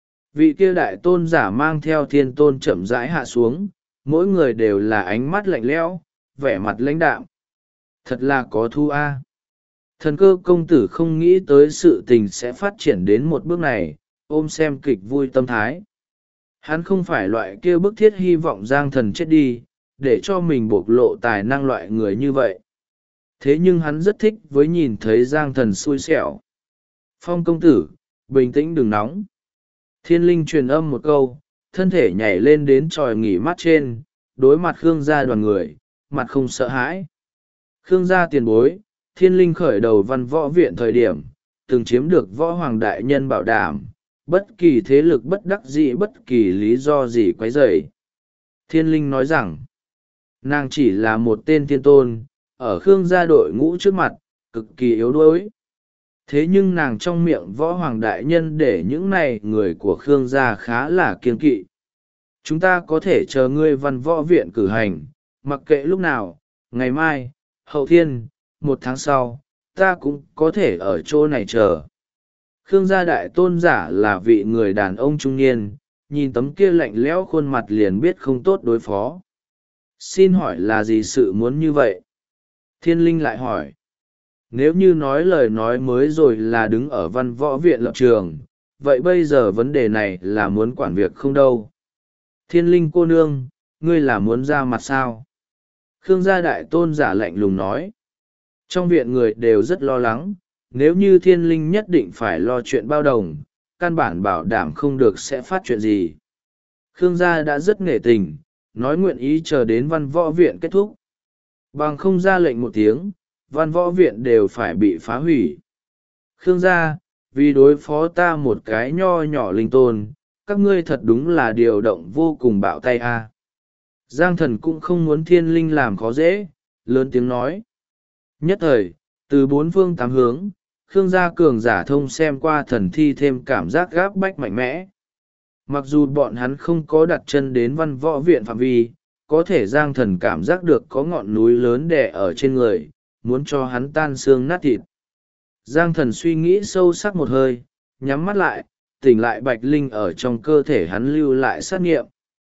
Vị kia đại tôn giả mang theo thiên tôn chậm rãi hạ xuống, mỗi người đều là ánh mắt lạnh lẽo, vẻ mặt lãnh đạm. Thật là có thu a. Thần cơ công tử không nghĩ tới sự tình sẽ phát triển đến một bước này, ôm xem kịch vui tâm thái. Hắn không phải loại kia bức thiết hy vọng Giang Thần chết đi, để cho mình bộc lộ tài năng loại người như vậy. Thế nhưng hắn rất thích với nhìn thấy Giang Thần xui xẻo. Phong công tử, bình tĩnh đừng nóng. Thiên linh truyền âm một câu, thân thể nhảy lên đến tròi nghỉ mát trên, đối mặt Khương gia đoàn người, mặt không sợ hãi. Khương gia tiền bối, thiên linh khởi đầu văn võ viện thời điểm, từng chiếm được võ hoàng đại nhân bảo đảm, bất kỳ thế lực bất đắc dĩ bất kỳ lý do gì quấy rầy. Thiên linh nói rằng, nàng chỉ là một tên thiên tôn, ở Khương gia đội ngũ trước mặt, cực kỳ yếu đuối. Thế nhưng nàng trong miệng võ hoàng đại nhân để những này người của Khương gia khá là kiêng kỵ. Chúng ta có thể chờ ngươi văn võ viện cử hành, mặc kệ lúc nào, ngày mai, hậu thiên, một tháng sau, ta cũng có thể ở chỗ này chờ. Khương gia đại tôn giả là vị người đàn ông trung niên, nhìn tấm kia lạnh lẽo khuôn mặt liền biết không tốt đối phó. Xin hỏi là gì sự muốn như vậy? Thiên linh lại hỏi. Nếu như nói lời nói mới rồi là đứng ở văn võ viện lập trường, vậy bây giờ vấn đề này là muốn quản việc không đâu. Thiên linh cô nương, ngươi là muốn ra mặt sao? Khương gia đại tôn giả lạnh lùng nói. Trong viện người đều rất lo lắng, nếu như thiên linh nhất định phải lo chuyện bao đồng, căn bản bảo đảm không được sẽ phát chuyện gì. Khương gia đã rất nể tình, nói nguyện ý chờ đến văn võ viện kết thúc. Bằng không ra lệnh một tiếng, văn võ viện đều phải bị phá hủy. Khương gia, vì đối phó ta một cái nho nhỏ linh tôn, các ngươi thật đúng là điều động vô cùng bạo tay a. Giang Thần cũng không muốn thiên linh làm khó dễ, lớn tiếng nói. Nhất thời, từ bốn phương tám hướng, Khương gia cường giả thông xem qua thần thi thêm cảm giác gáp bách mạnh mẽ. Mặc dù bọn hắn không có đặt chân đến văn võ viện phạm vi, có thể Giang Thần cảm giác được có ngọn núi lớn đè ở trên người, muốn cho hắn tan xương nát thịt. Giang Thần suy nghĩ sâu sắc một hơi, nhắm mắt lại, tỉnh lại bạch linh ở trong cơ thể hắn lưu lại sát nghiệm.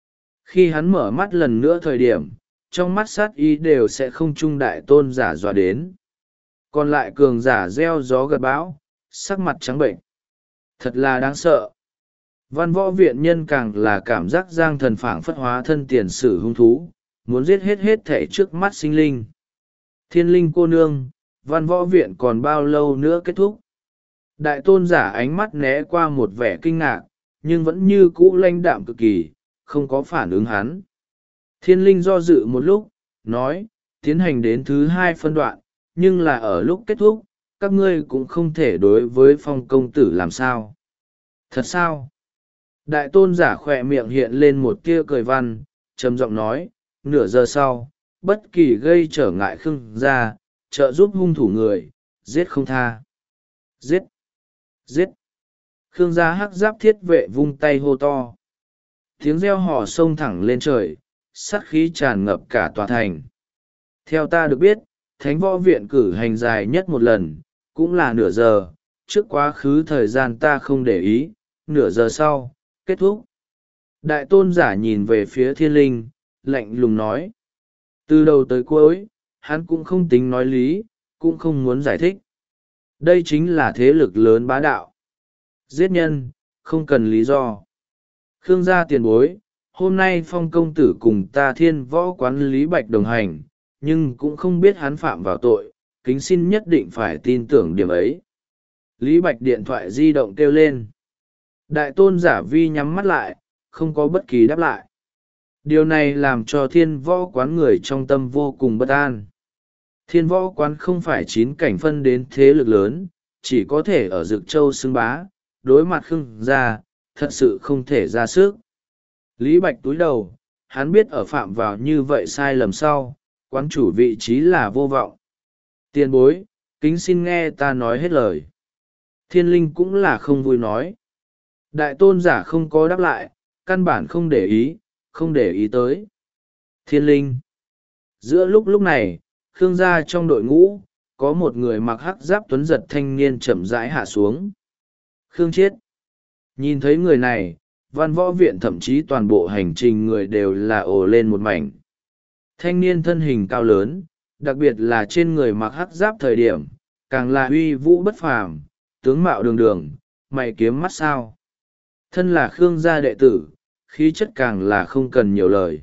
Khi hắn mở mắt lần nữa thời điểm, trong mắt sát ý đều sẽ không trung đại tôn giả dọa đến. Còn lại cường giả gieo gió gặt bão, sắc mặt trắng bệnh. Thật là đáng sợ. Văn võ viện nhân càng là cảm giác Giang Thần phảng phất hóa thân tiền sử hung thú, muốn giết hết thể trước mắt sinh linh. Thiên linh cô nương, văn võ viện còn bao lâu nữa kết thúc? Đại tôn giả ánh mắt né qua một vẻ kinh ngạc, nhưng vẫn như cũ lãnh đạm cực kỳ, không có phản ứng hắn. Thiên linh do dự một lúc, nói, tiến hành đến thứ 2 phân đoạn, nhưng là ở lúc kết thúc, các ngươi cũng không thể đối với phong công tử làm sao. Thật sao? Đại tôn giả khỏe miệng hiện lên một tia cười văn, trầm giọng nói, nửa giờ sau, bất kỳ gây trở ngại Khương gia, trợ giúp hung thủ người, giết không tha. Giết! Giết! Khương gia hắc giáp thiết vệ vung tay hô to. Tiếng reo hò xông thẳng lên trời, sát khí tràn ngập cả tòa thành. Theo ta được biết, Thánh Võ Viện cử hành dài nhất một lần, cũng là nửa giờ, trước quá khứ thời gian ta không để ý, nửa giờ sau kết thúc. Đại tôn giả nhìn về phía thiên linh, lạnh lùng nói. Từ đầu tới cuối hắn cũng không tính nói lý, cũng không muốn giải thích. Đây chính là thế lực lớn bá đạo. Giết nhân không cần lý do. Khương gia tiền bối, hôm nay Phong công tử cùng ta Thiên Võ quán Lý Bạch đồng hành, nhưng cũng không biết hắn phạm vào tội, kính xin nhất định phải tin tưởng điểm ấy. Lý Bạch điện thoại di động kêu lên. Đại tôn giả vi nhắm mắt lại, không có bất kỳ đáp lại. Điều này làm cho Thiên Võ quán người trong tâm vô cùng bất an. Thiên Võ quán không phải chín cảnh phân đến thế lực lớn, chỉ có thể ở Dực Châu xưng bá, đối mặt Khương gia, thật sự không thể ra sức. Lý Bạch túi đầu, hắn biết ở phạm vào như vậy sai lầm sau, quán chủ vị trí là vô vọng. Tiền bối, kính xin nghe ta nói hết lời. Thiên linh cũng là không vui nói. Đại tôn giả không có đáp lại, căn bản không để ý, không để ý tới. Thiên linh. Giữa lúc này, Khương gia trong đội ngũ, có một người mặc hắc giáp tuấn giật thanh niên chậm rãi hạ xuống. Khương Chiết. Nhìn thấy người này, văn võ viện thậm chí toàn bộ hành trình người đều là ồ lên một mảnh. Thanh niên thân hình cao lớn, đặc biệt là trên người mặc hắc giáp thời điểm, càng là uy vũ bất phàm, tướng mạo đường đường, mày kiếm mắt sao. Thân là Khương gia đệ tử, khí chất càng là không cần nhiều lời.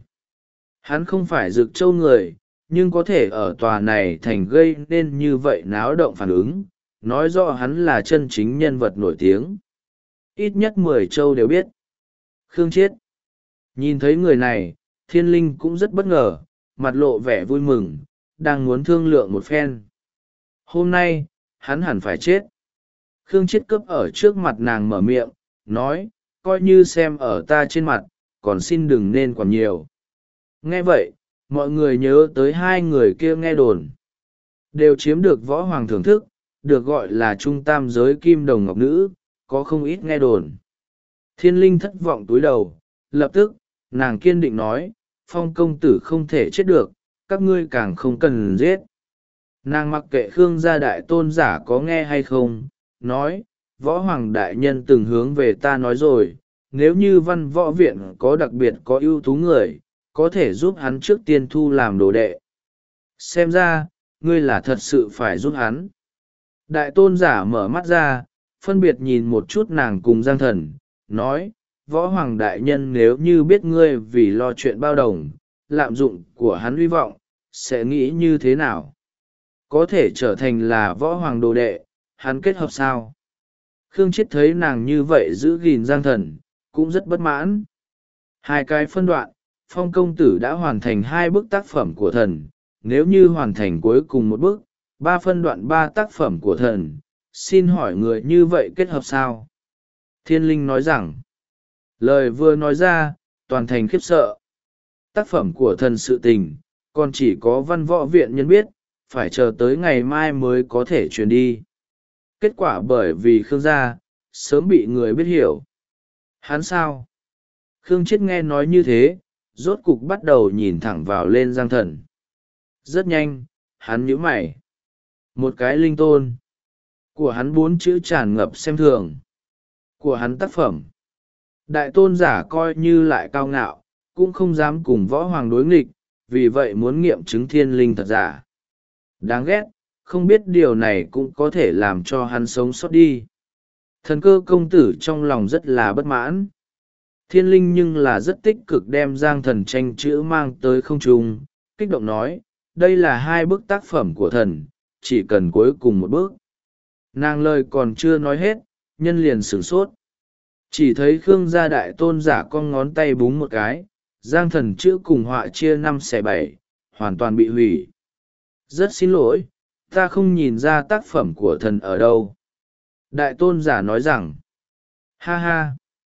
Hắn không phải Dực Châu người, nhưng có thể ở tòa này thành gây nên như vậy náo động phản ứng, nói rõ hắn là chân chính nhân vật nổi tiếng. Ít nhất 10 châu đều biết. Khương Chiết. Nhìn thấy người này, thiên linh cũng rất bất ngờ, mặt lộ vẻ vui mừng, đang muốn thương lượng một phen. Hôm nay, hắn hẳn phải chết. Khương Chiết cướp ở trước mặt nàng mở miệng, nói, coi như xem ở ta trên mặt, còn xin đừng nên quản nhiều. Nghe vậy, mọi người nhớ tới hai người kia nghe đồn. Đều chiếm được võ hoàng thưởng thức, được gọi là trung tam giới kim đồng ngọc nữ, có không ít nghe đồn. Thiên linh thất vọng túi đầu, lập tức, nàng kiên định nói, Phong công tử không thể chết được, các ngươi càng không cần giết. Nàng mặc kệ Khương gia đại tôn giả có nghe hay không, nói, võ hoàng đại nhân từng hướng về ta nói rồi, nếu như văn võ viện có đặc biệt có ưu tú người, có thể giúp hắn trước tiên thu làm đồ đệ. Xem ra, ngươi là thật sự phải giúp hắn. Đại tôn giả mở mắt ra, phân biệt nhìn một chút nàng cùng Giang Thần, nói, võ hoàng đại nhân nếu như biết ngươi vì lo chuyện bao đồng, lạm dụng của hắn hy vọng, sẽ nghĩ như thế nào? Có thể trở thành là võ hoàng đồ đệ, hắn kết hợp sao? Khương Chiết thấy nàng như vậy giữ gìn Giang Thần, cũng rất bất mãn. Hai cái phân đoạn, Phong công tử đã hoàn thành 2 bức tác phẩm của thần, nếu như hoàn thành cuối cùng một bức, 3 phân đoạn 3 tác phẩm của thần, xin hỏi người như vậy kết hợp sao? Thiên linh nói rằng, lời vừa nói ra, toàn thành khiếp sợ. Tác phẩm của thần sự tình, còn chỉ có văn võ viện nhân biết, phải chờ tới ngày mai mới có thể truyền đi. Kết quả bởi vì Khương gia, sớm bị người biết hiểu. Hắn sao? Khương Chiết nghe nói như thế, rốt cục bắt đầu nhìn thẳng vào lên Giang Thần. Rất nhanh, hắn nhíu mày. Một cái linh tôn. Của hắn 4 chữ tràn ngập xem thường. Của hắn tác phẩm. Đại tôn giả coi như lại cao ngạo, cũng không dám cùng võ hoàng đối nghịch, vì vậy muốn nghiệm chứng thiên linh thật giả. Đáng ghét, không biết điều này cũng có thể làm cho hắn sống sót đi. Thần Cơ công tử trong lòng rất là bất mãn. Thiên linh nhưng là rất tích cực đem Giang Thần tranh chữ mang tới không trung, kích động nói, đây là 2 bức tác phẩm của thần, chỉ cần cuối cùng một bước. Nàng lời còn chưa nói hết, nhân liền sửng sốt. Chỉ thấy Khương gia đại tôn giả con ngón tay búng một cái, Giang Thần chữ cùng họa chia 5/7, hoàn toàn bị hủy. Rất xin lỗi, ta không nhìn ra tác phẩm của thần ở đâu. Đại tôn giả nói rằng, ha ha,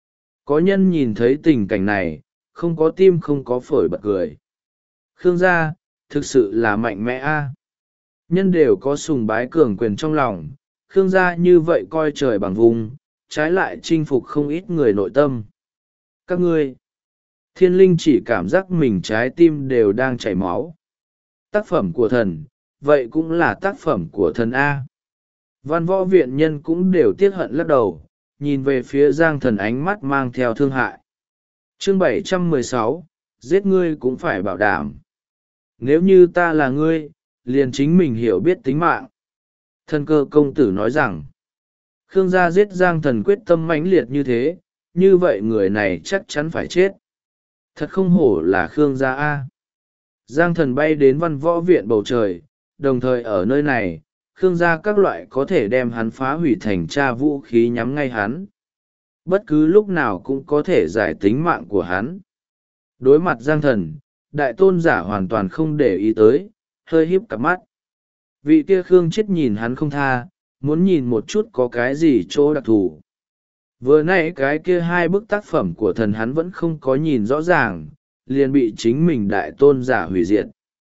có nhân nhìn thấy tình cảnh này, không có tim không có phổi bật cười. Khương gia, thực sự là mạnh mẽ a. Nhân đều có sùng bái cường quyền trong lòng, Khương gia như vậy coi trời bằng vùng, trái lại chinh phục không ít người nội tâm. Các ngươi, thiên linh chỉ cảm giác mình trái tim đều đang chảy máu. Tác phẩm của thần, vậy cũng là tác phẩm của thần A. Văn võ viện nhân cũng đều tiếc hận lắc đầu, nhìn về phía Giang Thần ánh mắt mang theo thương hại. Chương 716, giết ngươi cũng phải bảo đảm. Nếu như ta là ngươi, liền chính mình hiểu biết tính mạng. Thân Cơ công tử nói rằng, Khương gia giết Giang Thần quyết tâm mãnh liệt như thế, như vậy người này chắc chắn phải chết. Thật không hổ là Khương gia a. Giang Thần bay đến văn võ viện bầu trời, đồng thời ở nơi này, Khương gia các loại có thể đem hắn phá hủy thành tra vũ khí nhắm ngay hắn. Bất cứ lúc nào cũng có thể giải tính mạng của hắn. Đối mặt Giang Thần, đại tôn giả hoàn toàn không để ý tới, hơi híp cặp mắt. Vị kia Khương chết nhìn hắn không tha, muốn nhìn một chút có cái gì chỗ đặc thù. Vừa nãy cái kia hai bức tác phẩm của thần hắn vẫn không có nhìn rõ ràng, liền bị chính mình đại tôn giả hủy diệt.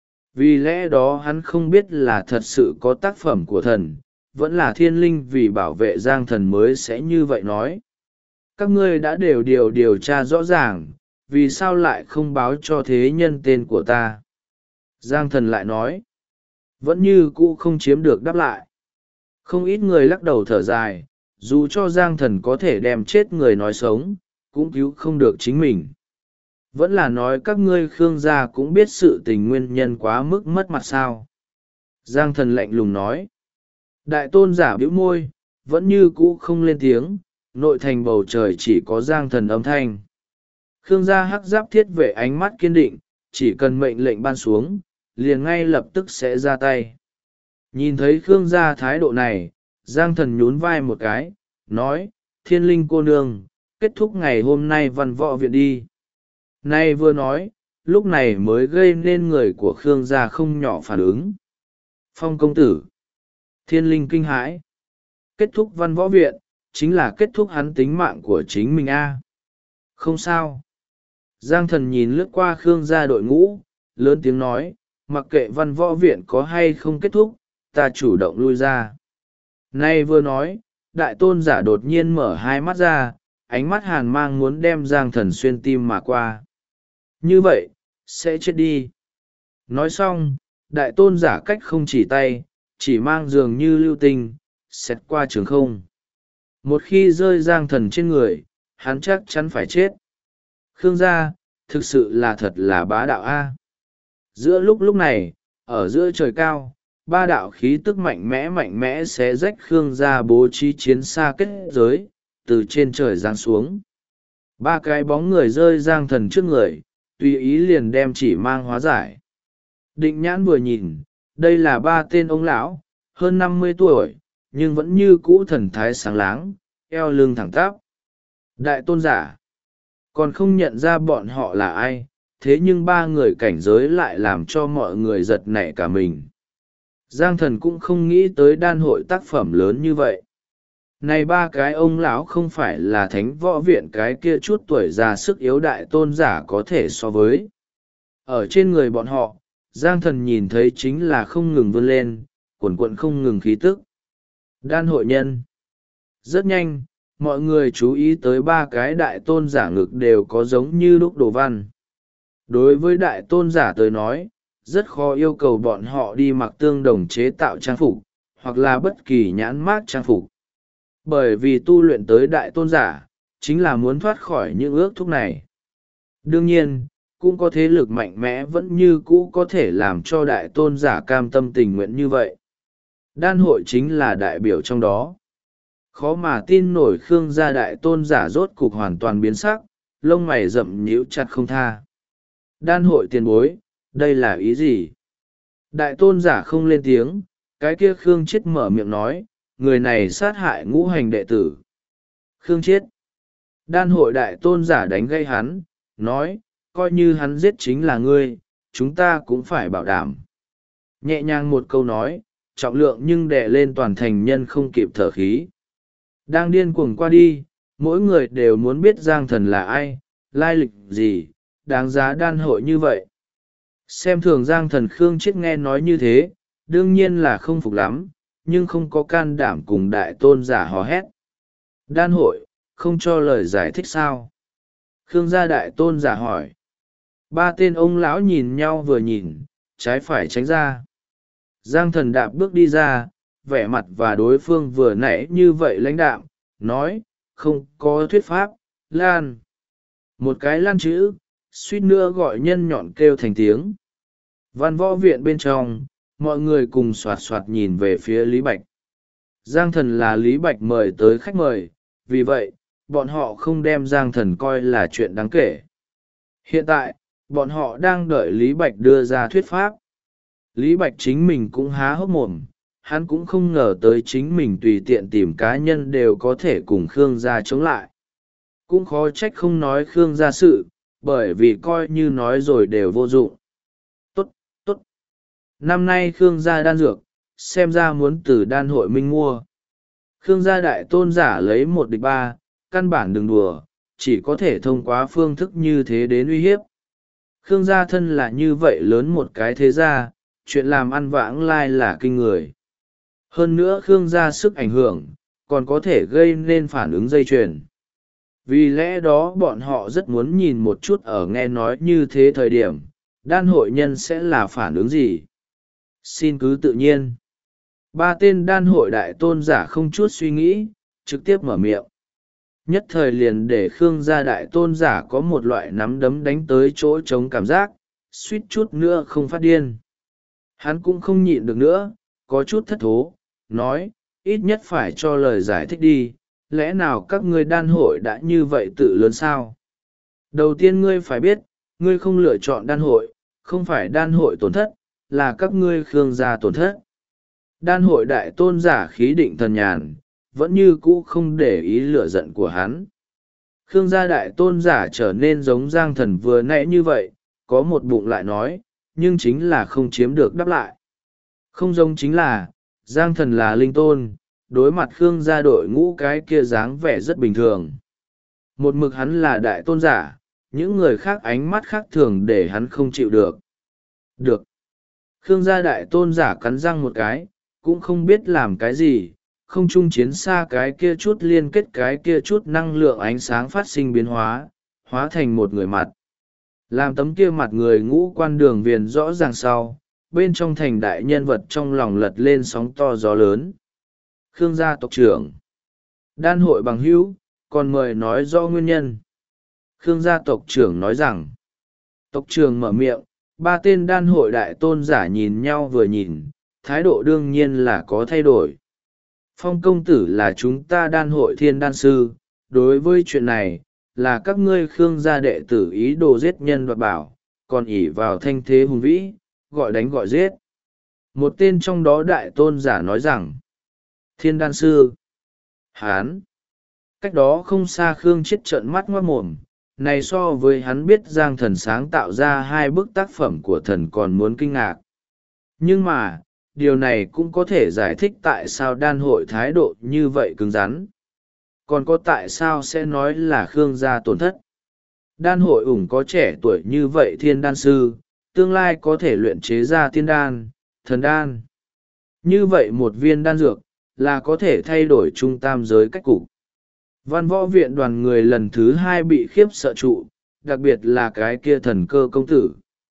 Vì lẽ đó hắn không biết là thật sự có tác phẩm của thần, vẫn là thiên linh vì bảo vệ Giang Thần mới sẽ như vậy nói. Các ngươi đã đều điều tra rõ ràng, vì sao lại không báo cho thế nhân tên của ta? Giang Thần lại nói, vẫn như cũ không chiếm được đáp lại. Không ít người lắc đầu thở dài, dù cho Giang Thần có thể đem chết người nói sống, cũng cứu không được chính mình. Vẫn là nói các ngươi Khương gia cũng biết sự tình nguyên nhân quá mức mất mặt sao. Giang Thần lạnh lùng nói. Đại tôn giả bĩu môi, vẫn như cũ không lên tiếng, nội thành bầu trời chỉ có Giang Thần âm thanh. Khương gia hắc giáp thiết vệ ánh mắt kiên định, chỉ cần mệnh lệnh ban xuống, liền ngay lập tức sẽ ra tay. Nhìn thấy Khương gia thái độ này, Giang Thần nhún vai một cái, nói, thiên linh cô nương, kết thúc ngày hôm nay văn võ viện đi. Nay vừa nói, lúc này mới gây nên người của Khương gia không nhỏ phản ứng. Phong công tử, thiên linh kinh hãi. Kết thúc văn võ viện, chính là kết thúc hắn tính mạng của chính mình a. Không sao. Giang Thần nhìn lướt qua Khương gia đội ngũ, lớn tiếng nói, mặc kệ văn võ viện có hay không kết thúc, ta chủ động lui ra. Nay vừa nói, đại tôn giả đột nhiên mở hai mắt ra, ánh mắt hàn mang muốn đem Giang Thần xuyên tim mà qua. Như vậy, sẽ chết đi. Nói xong, đại tôn giả cách không chỉ tay, chỉ mang dường như lưu tinh, xẹt qua trường không. Một khi rơi Giang Thần trên người, hắn chắc chắn phải chết. Khương gia, thực sự là thật là bá đạo a. Giữa lúc này, ở giữa trời cao, ba đạo khí tức mạnh mẽ xé rách Khương gia bố trí chiến xa kết giới, từ trên trời giáng xuống. Ba cái bóng người rơi Giang Thần trước người, tùy ý liền đem chỉ mang hóa giải. Định Nhãn vừa nhìn, đây là ba tên ông lão, hơn 50 tuổi, nhưng vẫn như cũ thần thái sáng láng, eo lưng thẳng tắp. Đại tôn giả, còn không nhận ra bọn họ là ai, thế nhưng ba người cảnh giới lại làm cho mọi người giật nảy cả mình. Giang Thần cũng không nghĩ tới đan hội tác phẩm lớn như vậy. Này ba cái ông lão không phải là thánh võ viện cái kia chút tuổi già sức yếu đại tôn giả có thể so với. Ở trên người bọn họ, Giang Thần nhìn thấy chính là không ngừng vươn lên, cuồn cuộn không ngừng khí tức. Đan hội nhân. Rất nhanh, mọi người chú ý tới ba cái đại tôn giả ngực đều có giống như đúc đồ văn. Đối với đại tôn giả tới nói, rất khó yêu cầu bọn họ đi mặc tương đồng chế tạo trang phục, hoặc là bất kỳ nhãn mác trang phục. Bởi vì tu luyện tới đại tôn giả, chính là muốn thoát khỏi những ước thúc này. Đương nhiên, cũng có thế lực mạnh mẽ vẫn như cũ có thể làm cho đại tôn giả cam tâm tình nguyện như vậy. Đan hội chính là đại biểu trong đó. Khó mà tin nổi Khương gia đại tôn giả rốt cục hoàn toàn biến sắc, lông mày rậm nhíu chặt không tha. Đan hội tiền bối, đây là ý gì? Đại tôn giả không lên tiếng, cái kia Khương Chiết mở miệng nói, người này sát hại ngũ hành đệ tử. Khương Chiết. Đan hội đại tôn giả đánh gây hắn, nói, coi như hắn giết chính là ngươi, chúng ta cũng phải bảo đảm. Nhẹ nhàng một câu nói, trọng lượng nhưng đè lên toàn thành nhân không kịp thở khí. Đang điên cuồng qua đi, mỗi người đều muốn biết Giang Thần là ai, lai lịch gì, đáng giá đan hội như vậy. Xem thường Giang Thần Khương Chiết nghe nói như thế, đương nhiên là không phục lắm, nhưng không có can đảm cùng đại tôn giả hò hét. Đan hội, không cho lời giải thích sao? Khương gia đại tôn giả hỏi. Ba tên ông lão nhìn nhau vừa nhìn, trái phải tránh ra. Giang Thần đạp bước đi ra, vẻ mặt và đối phương vừa nãy như vậy lãnh đạm, nói, không có thuyết pháp, lan. Một cái lan chữ, suýt nữa gọi nhân nhọn kêu thành tiếng. Văn võ viện bên trong, mọi người cùng soạt soạt nhìn về phía Lý Bạch. Giang Thần là Lý Bạch mời tới khách mời, vì vậy, bọn họ không đem Giang Thần coi là chuyện đáng kể. Hiện tại, bọn họ đang đợi Lý Bạch đưa ra thuyết pháp. Lý Bạch chính mình cũng há hốc mồm, hắn cũng không ngờ tới chính mình tùy tiện tìm cá nhân đều có thể cùng Khương gia chống lại. Cũng khó trách không nói Khương gia sự, bởi vì coi như nói rồi đều vô dụng. Tốt, tốt. Năm nay Khương gia đan dược, xem ra muốn từ đan hội minh mua. Khương gia đại tôn giả lấy 1-3, căn bản đừng đùa, chỉ có thể thông qua phương thức như thế đến uy hiếp. Khương gia thân là như vậy lớn một cái thế gia, chuyện làm ăn vãng lai là kinh người. Hơn nữa Khương gia sức ảnh hưởng, còn có thể gây nên phản ứng dây chuyền. Vì lẽ đó bọn họ rất muốn nhìn một chút ở nghe nói như thế thời điểm, đan hội nhân sẽ là phản ứng gì. Xin cứ tự nhiên. Ba tên đan hội đại tôn giả không chút suy nghĩ, trực tiếp mở miệng. Nhất thời liền để Khương gia đại tôn giả có một loại nắm đấm đánh tới chỗ trống cảm giác, suýt chút nữa không phát điên. Hắn cũng không nhịn được nữa, có chút thất thố, nói, ít nhất phải cho lời giải thích đi, lẽ nào các ngươi đan hội đã như vậy tự lớn sao? Đầu tiên ngươi phải biết, ngươi không lựa chọn đan hội, không phải đan hội tổn thất, là các ngươi Khương gia tổn thất. Đan hội đại tôn giả khí định thần nhàn, vẫn như cũ không để ý lửa giận của hắn. Khương gia đại tôn giả trở nên giống Giang Thần vừa nãy như vậy, có một bụng lại nói, nhưng chính là không chiếm được đáp lại. Không giống chính là, Giang Thần là linh tôn, đối mặt Khương gia đội ngũ cái kia dáng vẻ rất bình thường. Một mực hắn là đại tôn giả, những người khác ánh mắt khác thường để hắn không chịu được. Được. Khương gia đại tôn giả cắn răng một cái, cũng không biết làm cái gì, không chung chiến xa cái kia chút liên kết cái kia chút năng lượng ánh sáng phát sinh biến hóa, hóa thành một người mặt. Làm tấm kia mặt người ngũ quan đường viền rõ ràng sau, bên trong thành đại nhân vật trong lòng lật lên sóng to gió lớn. Khương gia tộc trưởng. Đan hội bằng hữu, còn mời nói rõ nguyên nhân. Khương gia tộc trưởng nói rằng, tộc trưởng mở miệng, ba tên đan hội đại tôn giả nhìn nhau vừa nhìn, thái độ đương nhiên là có thay đổi. Phong công tử là chúng ta đan hội thiên đan sư, đối với chuyện này, là các ngươi Khương gia đệ tử ý đồ giết nhân đoạt bảo, còn ỷ vào thanh thế hùng vĩ, gọi đánh gọi giết. Một tên trong đó đại tôn giả nói rằng, thiên đan sư, hán, cách đó không xa Khương Chiết trợn mắt ngoác mồm, này so với hắn biết Giang Thần sáng tạo ra 2 bức tác phẩm của thần còn muốn kinh ngạc. Nhưng mà, điều này cũng có thể giải thích tại sao đan hội thái độ như vậy cứng rắn. Còn có tại sao sẽ nói là Khương gia tổn thất. Đan hội ủng có trẻ tuổi như vậy thiên đan sư, tương lai có thể luyện chế ra tiên đan, thần đan. Như vậy một viên đan dược, là có thể thay đổi trung tam giới cách cục. Văn võ viện đoàn người lần thứ 2 bị khiếp sợ trụ, đặc biệt là cái kia thần cơ công tử.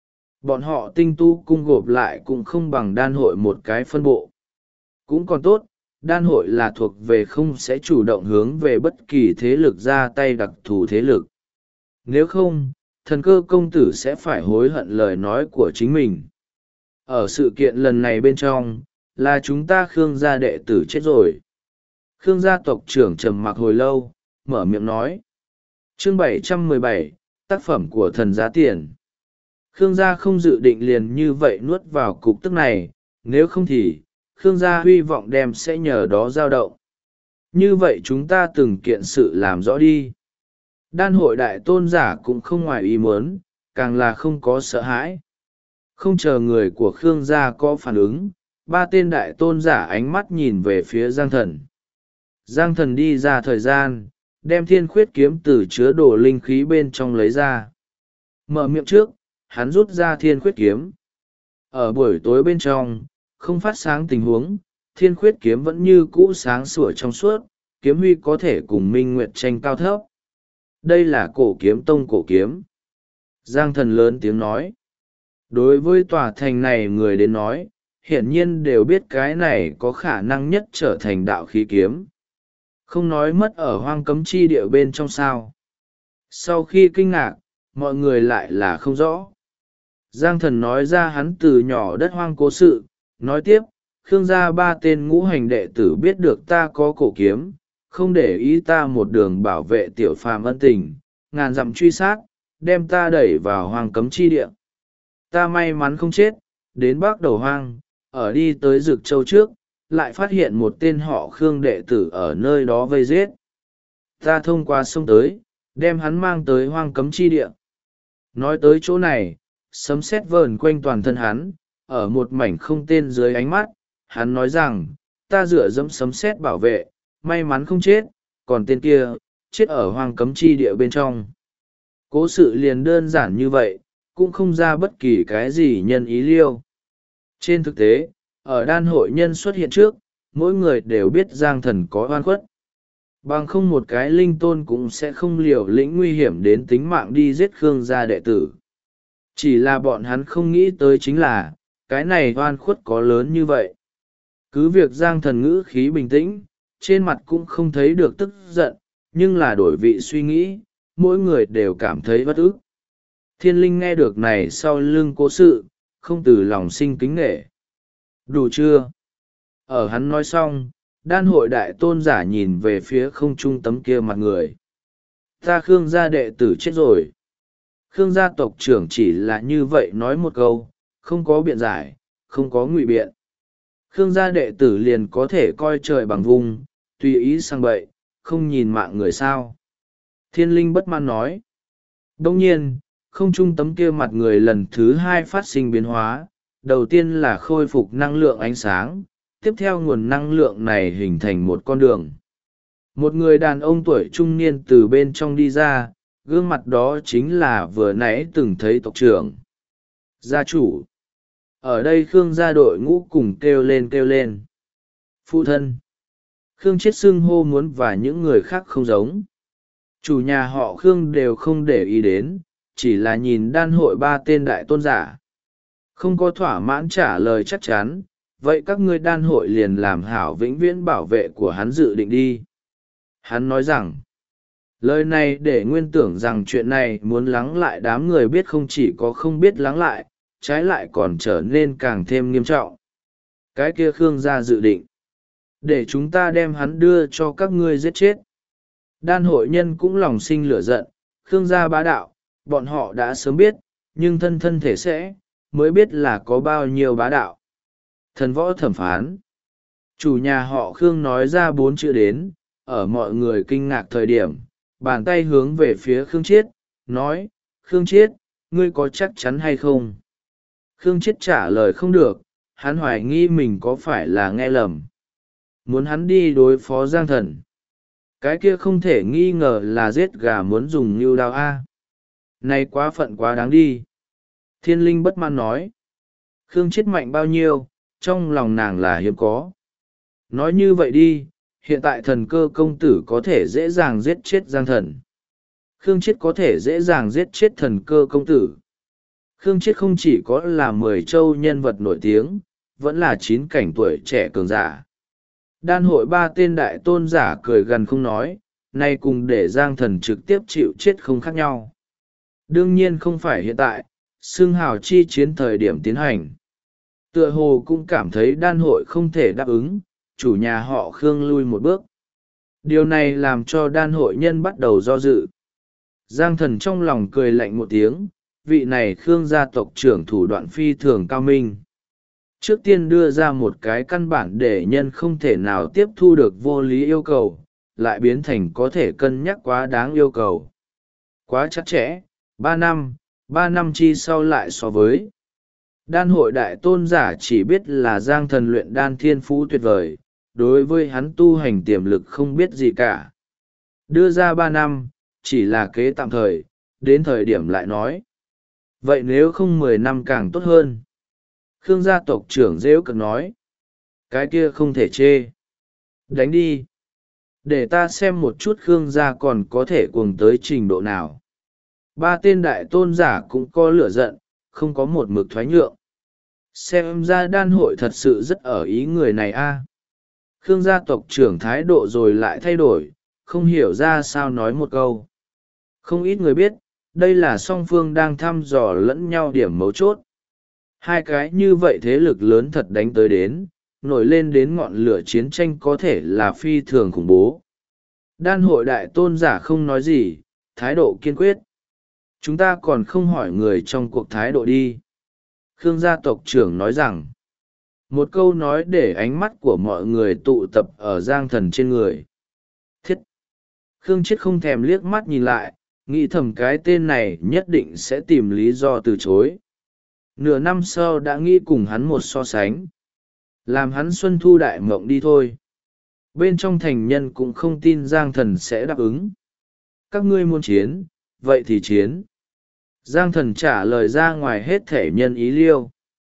Bọn họ tinh tu cung gộp lại cũng không bằng đan hội một cái phân bộ. Cũng còn tốt, đan hội là thuộc về không sẽ chủ động hướng về bất kỳ thế lực ra tay đặc thù thế lực. Nếu không, thần cơ công tử sẽ phải hối hận lời nói của chính mình. Ở sự kiện lần này bên trong, là chúng ta Khương gia đệ tử chết rồi. Khương gia tộc trưởng trầm mặc hồi lâu, mở miệng nói. Chương 717, tác phẩm của thần giá tiền. Khương gia không dự định liền như vậy nuốt vào cục tức này, nếu không thì, Khương gia hy vọng đem sẽ nhờ đó dao động. Như vậy chúng ta từng kiện sự làm rõ đi. Đan hội đại tôn giả cũng không ngoài ý muốn, càng là không có sợ hãi. Không chờ người của Khương gia có phản ứng, ba tên đại tôn giả ánh mắt nhìn về phía Giang Thần. Giang Thần đi ra thời gian, đem thiên khuyết kiếm từ chứa đồ linh khí bên trong lấy ra. Mở miệng trước, hắn rút ra thiên khuyết kiếm. Ở buổi tối bên trong, không phát sáng tình huống, thiên khuyết kiếm vẫn như cũ sáng sủa trong suốt, kiếm huy có thể cùng minh nguyệt tranh cao thấp. Đây là cổ kiếm tông cổ kiếm. Giang Thần lớn tiếng nói. Đối với tòa thành này người đến nói, hiển nhiên đều biết cái này có khả năng nhất trở thành đạo khí kiếm. Không nói mất ở hoang cấm chi địa bên trong sao. Sau khi kinh ngạc, mọi người lại là không rõ. Giang Thần nói ra hắn từ nhỏ đất hoang cố sự, nói tiếp, Khương gia 3 tên ngũ hành đệ tử biết được ta có cổ kiếm, không để ý ta một đường bảo vệ tiểu phàm ân tình, ngàn dặm truy sát, đem ta đẩy vào hoang cấm chi địa. Ta may mắn không chết, đến bắc đầu hoang, ở đi tới Dực Châu trước, lại phát hiện một tên họ Khương đệ tử ở nơi đó vây giết. Ta thông qua sông tới, đem hắn mang tới hoang cấm chi địa. Nói tới chỗ này, sấm sét vờn quanh toàn thân hắn, ở một mảnh không tên dưới ánh mắt, hắn nói rằng, ta dựa dẫm sấm sét bảo vệ, may mắn không chết, còn tên kia, chết ở hoang cấm chi địa bên trong. Cố sự liền đơn giản như vậy, cũng không ra bất kỳ cái gì nhân ý liêu. Trên thực tế, ở đan hội nhân xuất hiện trước, mỗi người đều biết Giang Thần có oan khuất. Bằng không một cái linh tôn cũng sẽ không liều lĩnh nguy hiểm đến tính mạng đi giết Khương gia đệ tử. Chỉ là bọn hắn không nghĩ tới chính là, cái này oan khuất có lớn như vậy. Cứ việc Giang Thần ngữ khí bình tĩnh, trên mặt cũng không thấy được tức giận, nhưng là đổi vị suy nghĩ, mỗi người đều cảm thấy bất ức. Thiên linh nghe được này sau lưng cố sự, không từ lòng sinh kính nể. Đủ chưa? Ở hắn nói xong, đan hội đại tôn giả nhìn về phía không trung tấm kia mặt người. Ta Khương gia đệ tử chết rồi. Khương gia tộc trưởng chỉ là như vậy nói một câu, không có biện giải, không có ngụy biện. Khương gia đệ tử liền có thể coi trời bằng vùng, tùy ý sang bậy, không nhìn mạng người sao. Thiên linh bất mãn nói. Đông nhiên, không trung tấm kia mặt người lần thứ 2 phát sinh biến hóa, đầu tiên là khôi phục năng lượng ánh sáng, tiếp theo nguồn năng lượng này hình thành một con đường. Một người đàn ông tuổi trung niên từ bên trong đi ra, gương mặt đó chính là vừa nãy từng thấy tộc trưởng. Gia chủ. Ở đây Khương gia đội ngũ cùng kêu lên kêu lên. Phụ thân. Khương chết xưng hô muốn và những người khác không giống. Chủ nhà họ Khương đều không để ý đến, chỉ là nhìn đan hội 3 tên đại tôn giả. Không có thỏa mãn trả lời chắc chắn, vậy các ngươi đan hội liền làm hảo vĩnh viễn bảo vệ của hắn dự định đi. Hắn nói rằng, lời này để nguyên tưởng rằng chuyện này muốn lắng lại đám người biết không chỉ có không biết lắng lại, trái lại còn trở nên càng thêm nghiêm trọng. Cái kia Khương gia dự định, để chúng ta đem hắn đưa cho các ngươi giết chết. Đan hội nhân cũng lòng sinh lửa giận, Khương gia bá đạo, bọn họ đã sớm biết, nhưng thân thân thể sẽ, mới biết là có bao nhiêu bá đạo. Thần võ thẩm phán. Chủ nhà họ Khương nói ra 4 chữ đến, ở mọi người kinh ngạc thời điểm, bàn tay hướng về phía Khương Chiết, nói, Khương Chiết, ngươi có chắc chắn hay không? Khương Chiết trả lời không được, hắn hoài nghi mình có phải là nghe lầm. Muốn hắn đi đối phó Giang Thần. Cái kia không thể nghi ngờ là giết gà muốn dùng như đao A. Này quá phận quá đáng đi. Thiên linh bất mãn nói. Khương Chiết mạnh bao nhiêu, trong lòng nàng là hiếm có. Nói như vậy đi, hiện tại thần cơ công tử có thể dễ dàng giết chết Giang Thần. Khương Chiết có thể dễ dàng giết chết thần cơ công tử. Khương Chiết không chỉ có là 10 châu nhân vật nổi tiếng, vẫn là 9 cảnh tuổi trẻ cường giả. Đan hội 3 tên đại tôn giả cười gần không nói, nay cùng để Giang Thần trực tiếp chịu chết không khác nhau. Đương nhiên không phải hiện tại, xưng hào chi chiến thời điểm tiến hành. Tựa hồ cũng cảm thấy đan hội không thể đáp ứng, chủ nhà họ Khương lui một bước. Điều này làm cho đan hội nhân bắt đầu do dự. Giang Thần trong lòng cười lạnh một tiếng, vị này Khương gia tộc trưởng thủ đoạn phi thường cao minh. Trước tiên đưa ra một cái căn bản để nhân không thể nào tiếp thu được vô lý yêu cầu, lại biến thành có thể cân nhắc quá đáng yêu cầu. Quá chặt chẽ, 3 năm chi sau lại so với. Đan hội đại tôn giả chỉ biết là Giang Thần luyện đan thiên phú tuyệt vời, đối với hắn tu hành tiềm lực không biết gì cả. Đưa ra 3 năm, chỉ là kế tạm thời, đến thời điểm lại nói. Vậy nếu không 10 năm càng tốt hơn. Khương gia tộc trưởng rêu cực nói. Cái kia không thể chê. Đánh đi. Để ta xem một chút Khương gia còn có thể cuồng tới trình độ nào. 3 tên đại tôn giả cũng có lửa giận, không có một mực thoái nhượng. Xem ra đan hội thật sự rất ở ý người này a. Khương gia tộc trưởng thái độ rồi lại thay đổi, không hiểu ra sao nói một câu. Không ít người biết, đây là song phương đang thăm dò lẫn nhau điểm mấu chốt. Hai cái như vậy thế lực lớn thật đánh tới đến, nổi lên đến ngọn lửa chiến tranh có thể là phi thường khủng bố. Đan hội đại tôn giả không nói gì, thái độ kiên quyết. Chúng ta còn không hỏi người trong cuộc thái độ đi. Khương gia tộc trưởng nói rằng, một câu nói để ánh mắt của mọi người tụ tập ở Giang Thần trên người. Thiết! Khương Chiết không thèm liếc mắt nhìn lại, nghĩ thầm cái tên này nhất định sẽ tìm lý do từ chối. Nửa năm sau đã nghĩ cùng hắn một so sánh. Làm hắn xuân thu đại mộng đi thôi. Bên trong thành nhân cũng không tin Giang Thần sẽ đáp ứng. Các ngươi muốn chiến, vậy thì chiến. Giang Thần trả lời ra ngoài hết thể nhân ý liêu.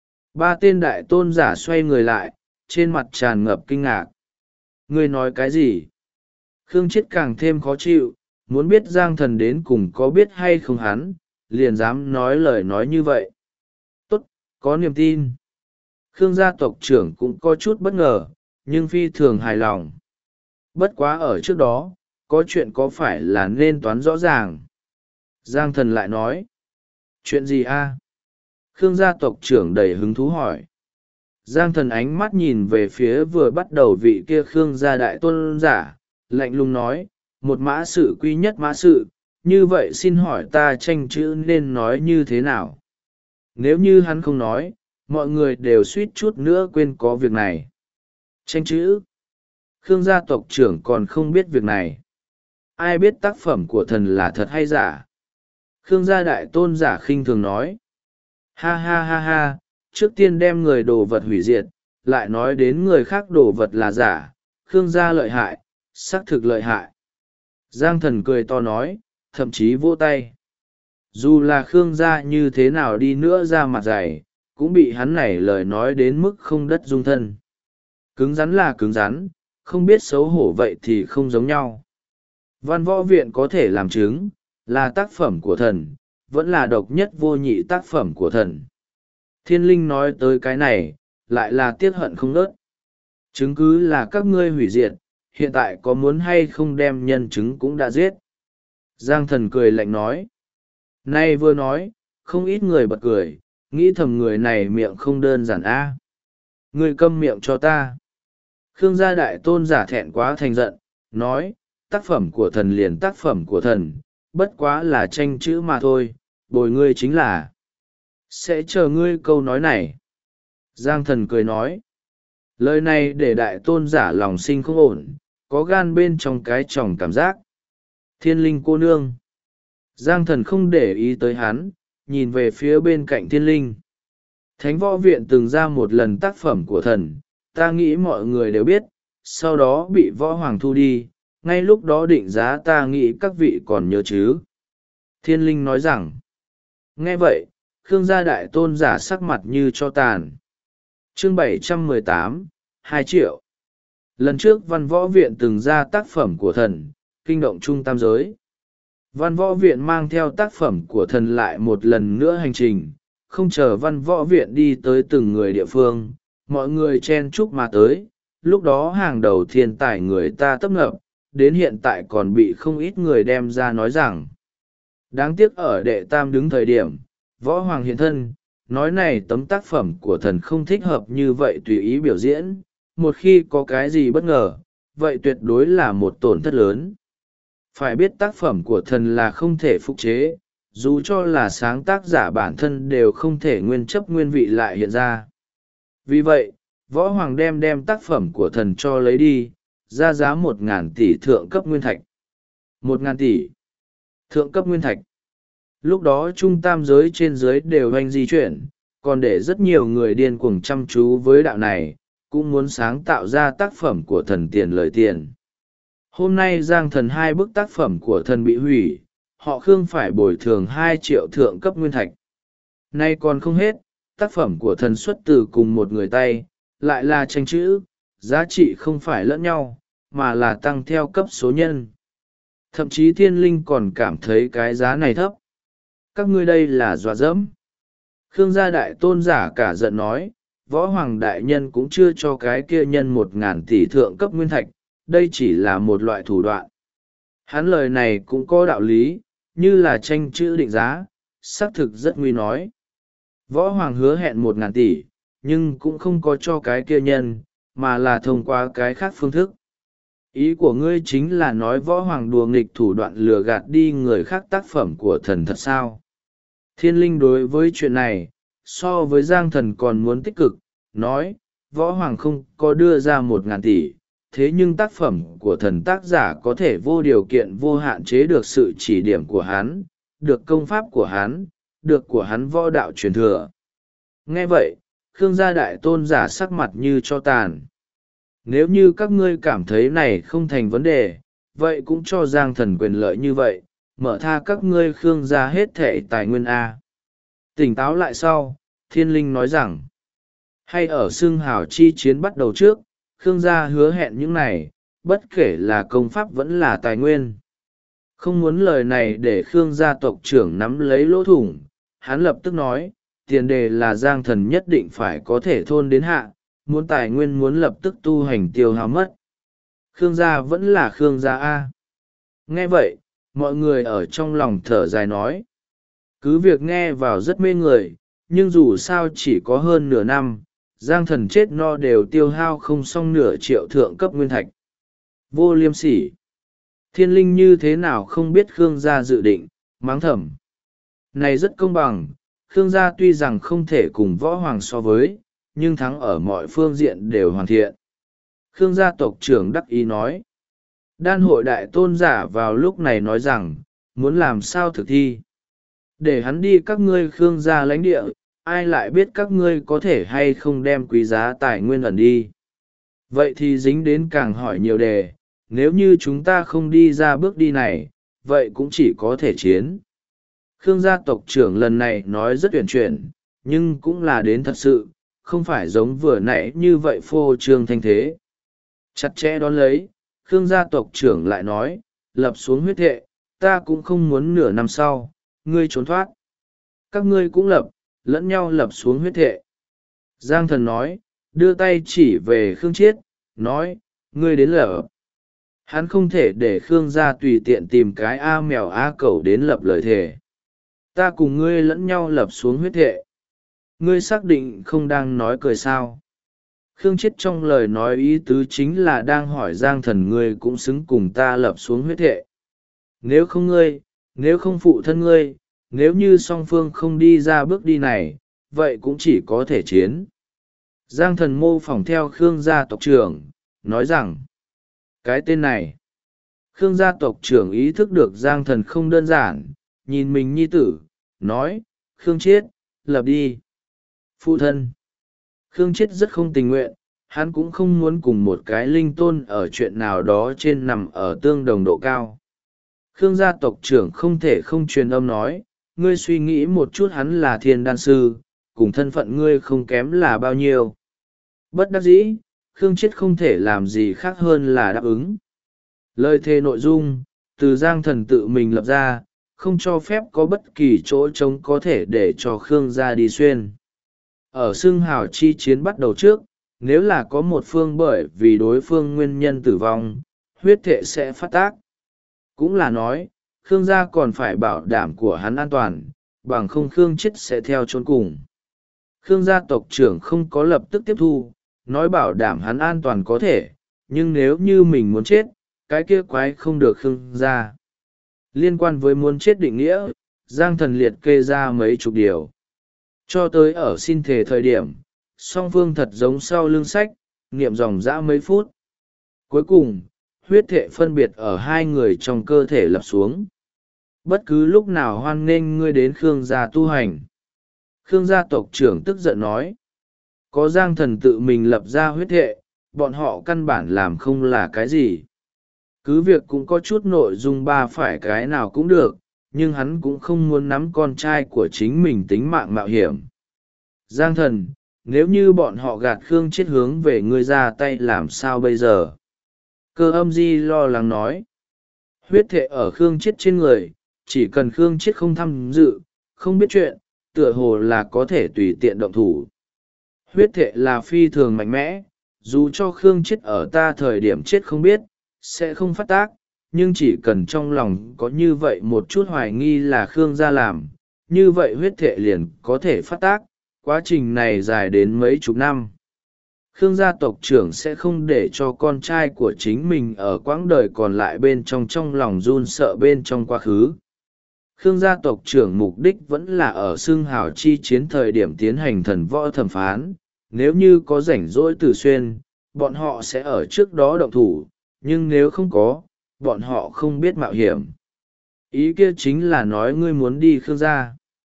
Ba tên đại tôn giả xoay người lại, trên mặt tràn ngập kinh ngạc. Ngươi nói cái gì? Khương Chiết càng thêm khó chịu, muốn biết Giang Thần đến cùng có biết hay không hắn, liền dám nói lời nói như vậy. Tốt, có niềm tin. Khương gia tộc trưởng cũng có chút bất ngờ, nhưng phi thường hài lòng. Bất quá ở trước đó, có chuyện có phải là nên toán rõ ràng. Giang Thần lại nói. Chuyện gì a? Khương gia tộc trưởng đầy hứng thú hỏi. Giang Thần ánh mắt nhìn về phía vừa bắt đầu vị kia Khương gia đại tôn giả, lạnh lùng nói, một mã sự quy nhất mã sự, như vậy xin hỏi ta tranh chữ nên nói như thế nào? Nếu như hắn không nói, mọi người đều suýt chút nữa quên có việc này. Tranh chữ? Khương gia tộc trưởng còn không biết việc này. Ai biết tác phẩm của thần là thật hay giả? Khương gia đại tôn giả khinh thường nói. Ha ha ha ha, trước tiên đem người đồ vật hủy diệt, lại nói đến người khác đồ vật là giả, Khương gia lợi hại, xác thực lợi hại. Giang Thần cười to nói, thậm chí vỗ tay. Dù là Khương gia như thế nào đi nữa ra mặt dày, cũng bị hắn này lời nói đến mức không đất dung thân. Cứng rắn là cứng rắn, không biết xấu hổ vậy thì không giống nhau. Văn võ viện có thể làm chứng, là tác phẩm của thần, vẫn là độc nhất vô nhị tác phẩm của thần. Thiên linh nói tới cái này, lại là tiếc hận không nớt. Chứng cứ là các ngươi hủy diệt, hiện tại có muốn hay không đem nhân chứng cũng đã giết. Giang Thần cười lạnh nói. Nay vừa nói, không ít người bật cười, nghĩ thầm người này miệng không đơn giản a. Ngươi câm miệng cho ta. Khương gia đại tôn giả thẹn quá thành giận, nói, tác phẩm của thần liền tác phẩm của thần, bất quá là tranh chữ mà thôi, bồi ngươi chính là. Sẽ chờ ngươi câu nói này. Giang Thần cười nói. Lời này để đại tôn giả lòng sinh không ổn, có gan bên trong cái tròng cảm giác. Thiên linh cô nương. Giang Thần không để ý tới hắn, nhìn về phía bên cạnh thiên linh. Thánh võ viện từng ra một lần tác phẩm của thần, ta nghĩ mọi người đều biết, sau đó bị võ hoàng thu đi, ngay lúc đó định giá ta nghĩ các vị còn nhớ chứ. Thiên linh nói rằng, nghe vậy, Khương gia đại tôn giả sắc mặt như cho tàn. Chương 718, 2 triệu. Lần trước văn võ viện từng ra tác phẩm của thần, kinh động trung tam giới. Văn võ viện mang theo tác phẩm của thần lại một lần nữa hành trình, không chờ văn võ viện đi tới từng người địa phương, mọi người chen chúc mà tới, lúc đó hàng đầu thiên tài người ta tấp nập, đến hiện tại còn bị không ít người đem ra nói rằng. Đáng tiếc ở đệ tam đứng thời điểm, võ hoàng hiện thân, nói này tấm tác phẩm của thần không thích hợp như vậy tùy ý biểu diễn, một khi có cái gì bất ngờ, vậy tuyệt đối là một tổn thất lớn. Phải biết tác phẩm của thần là không thể phục chế, dù cho là sáng tác giả bản thân đều không thể nguyên chấp nguyên vị lại hiện ra. Vì vậy, võ hoàng đem tác phẩm của thần cho lấy đi, ra giá 1.000 tỷ thượng cấp nguyên thạch. 1.000 tỷ thượng cấp nguyên thạch. Lúc đó trung tam giới trên giới đều hoành di chuyển, còn để rất nhiều người điên cuồng chăm chú với đạo này, cũng muốn sáng tạo ra tác phẩm của thần tiền lời tiền. Hôm nay Giang Thần 2 bức tác phẩm của thần bị hủy, họ Khương phải bồi thường 2 triệu thượng cấp nguyên thạch. Nay còn không hết, tác phẩm của thần xuất từ cùng một người tay, lại là tranh chữ, giá trị không phải lẫn nhau, mà là tăng theo cấp số nhân. Thậm chí thiên linh còn cảm thấy cái giá này thấp. Các ngươi đây là dọa dẫm. Khương gia đại tôn giả cả giận nói, võ hoàng đại nhân cũng chưa cho cái kia nhân 1.000 tỷ thượng cấp nguyên thạch, đây chỉ là một loại thủ đoạn. Hắn lời này cũng có đạo lý, như là tranh chữ định giá, xác thực rất nguy nói. Võ hoàng hứa hẹn 1.000 tỷ, nhưng cũng không có cho cái kia nhân, mà là thông qua cái khác phương thức. Ý của ngươi chính là nói võ hoàng đùa nghịch thủ đoạn lừa gạt đi người khác tác phẩm của thần thật sao? Thiên linh đối với chuyện này, so với Giang Thần còn muốn tích cực, nói, võ hoàng không có đưa ra 1.000 tỷ, thế nhưng tác phẩm của thần tác giả có thể vô điều kiện vô hạn chế được sự chỉ điểm của hắn, được công pháp của hắn, được của hắn võ đạo truyền thừa. Nghe vậy, Khương gia đại tôn giả sắc mặt như cho tàn. Nếu như các ngươi cảm thấy này không thành vấn đề, vậy cũng cho Giang Thần quyền lợi như vậy, mở tha các ngươi Khương gia hết thệ tài nguyên A. Tỉnh táo lại sau, Thiên Linh nói rằng, hay ở xương hào chi chiến bắt đầu trước, Khương gia hứa hẹn những này, bất kể là công pháp vẫn là tài nguyên. Không muốn lời này để Khương gia tộc trưởng nắm lấy lỗ thủng, hắn lập tức nói, tiền đề là Giang Thần nhất định phải có thể thôn đến hạ, muốn tài nguyên muốn lập tức tu hành tiêu hao mất. Khương gia vẫn là Khương gia A. Nghe vậy, mọi người ở trong lòng thở dài nói. Cứ việc nghe vào rất mê người, nhưng dù sao chỉ có hơn nửa năm, Giang Thần chết no đều tiêu hao không xong nửa triệu thượng cấp nguyên thạch. Vô liêm sỉ. Thiên linh như thế nào không biết Khương gia dự định, mắng thầm. Này rất công bằng, Khương gia tuy rằng không thể cùng võ hoàng so với, nhưng thắng ở mọi phương diện đều hoàn thiện. Khương gia tộc trưởng đắc ý nói. Đan hội đại tôn giả vào lúc này nói rằng, muốn làm sao thực thi. Để hắn đi các ngươi Khương gia lãnh địa, ai lại biết các ngươi có thể hay không đem quý giá tài nguyên ẩn đi. Vậy thì dính đến càng hỏi nhiều đề, nếu như chúng ta không đi ra bước đi này, vậy cũng chỉ có thể chiến. Khương gia tộc trưởng lần này nói rất tuyển chuyển, nhưng cũng là đến thật sự, không phải giống vừa nãy như vậy phô trương thanh thế. Chặt chẽ đón lấy, Khương gia tộc trưởng lại nói, lập xuống huyết thệ, ta cũng không muốn nửa năm sau, ngươi trốn thoát. Các ngươi cũng lẫn nhau lập xuống huyết thệ. Giang Thần nói, đưa tay chỉ về Khương Chiết, nói, ngươi đến lập. Hắn không thể để Khương gia tùy tiện tìm cái A mèo A cẩu đến lập lời thề. Ta cùng ngươi lẫn nhau lập xuống huyết thệ. Ngươi xác định không đang nói cười sao? Khương Chiết trong lời nói ý tứ chính là đang hỏi Giang Thần ngươi cũng xứng cùng ta lập xuống huyết thệ. Nếu không ngươi, nếu không phụ thân ngươi, nếu như song phương không đi ra bước đi này, vậy cũng chỉ có thể chiến. Giang Thần mô phỏng theo Khương gia tộc trưởng, nói rằng, cái tên này, Khương gia tộc trưởng ý thức được Giang Thần không đơn giản, nhìn mình nhi tử, nói, Khương Chiết, lập đi. Phụ thân. Khương Chiết rất không tình nguyện, hắn cũng không muốn cùng một cái linh tôn ở chuyện nào đó trên nằm ở tương đồng độ cao. Khương gia tộc trưởng không thể không truyền âm nói, ngươi suy nghĩ một chút hắn là thiên đan sư, cùng thân phận ngươi không kém là bao nhiêu. Bất đắc dĩ, Khương Chiết không thể làm gì khác hơn là đáp ứng. Lời thề nội dung, từ Giang Thần tự mình lập ra, không cho phép có bất kỳ chỗ trống có thể để cho Khương gia đi xuyên. Ở xưng hào chi chiến bắt đầu trước, nếu là có một phương bởi vì đối phương nguyên nhân tử vong, huyết thệ sẽ phát tác. Cũng là nói, Khương gia còn phải bảo đảm của hắn an toàn, bằng không Khương Chiết sẽ theo chôn cùng. Khương gia tộc trưởng không có lập tức tiếp thu, nói bảo đảm hắn an toàn có thể, nhưng nếu như mình muốn chết, cái kia quái không được Khương gia. Liên quan với muốn chết định nghĩa, Giang Thần liệt kê ra mấy chục điều. Cho tới ở xin thề thời điểm, song phương thật giống sau lưng sách, niệm dòng dã mấy phút. Cuối cùng, huyết thệ phân biệt ở hai người trong cơ thể lập xuống. Bất cứ lúc nào hoan nghênh ngươi đến Khương gia tu hành. Khương gia tộc trưởng tức giận nói. Có Giang Thần tự mình lập ra huyết thệ, bọn họ căn bản làm không là cái gì. Cứ việc cũng có chút nội dung ba phải cái nào cũng được, nhưng hắn cũng không muốn nắm con trai của chính mình tính mạng mạo hiểm. Giang Thần, nếu như bọn họ gạt Khương Chiết hướng về ngươi ra tay làm sao bây giờ? Cơ âm di lo lắng nói. Huyết thệ ở Khương Chiết trên người, chỉ cần Khương Chiết không tham dự, không biết chuyện, tựa hồ là có thể tùy tiện động thủ. Huyết thệ là phi thường mạnh mẽ, dù cho Khương chết ở ta thời điểm chết không biết, sẽ không phát tác, nhưng chỉ cần trong lòng có như vậy một chút hoài nghi là Khương gia làm, như vậy huyết thệ liền có thể phát tác, quá trình này dài đến mấy chục năm. Khương gia tộc trưởng sẽ không để cho con trai của chính mình ở quãng đời còn lại bên trong lòng run sợ bên trong quá khứ. Khương gia tộc trưởng mục đích vẫn là ở xương hào chi chiến thời điểm tiến hành thần võ thẩm phán, nếu như có rảnh rỗi Tử Xuyên, bọn họ sẽ ở trước đó động thủ, nhưng nếu không có, bọn họ không biết mạo hiểm. Ý kia chính là nói ngươi muốn đi Khương gia.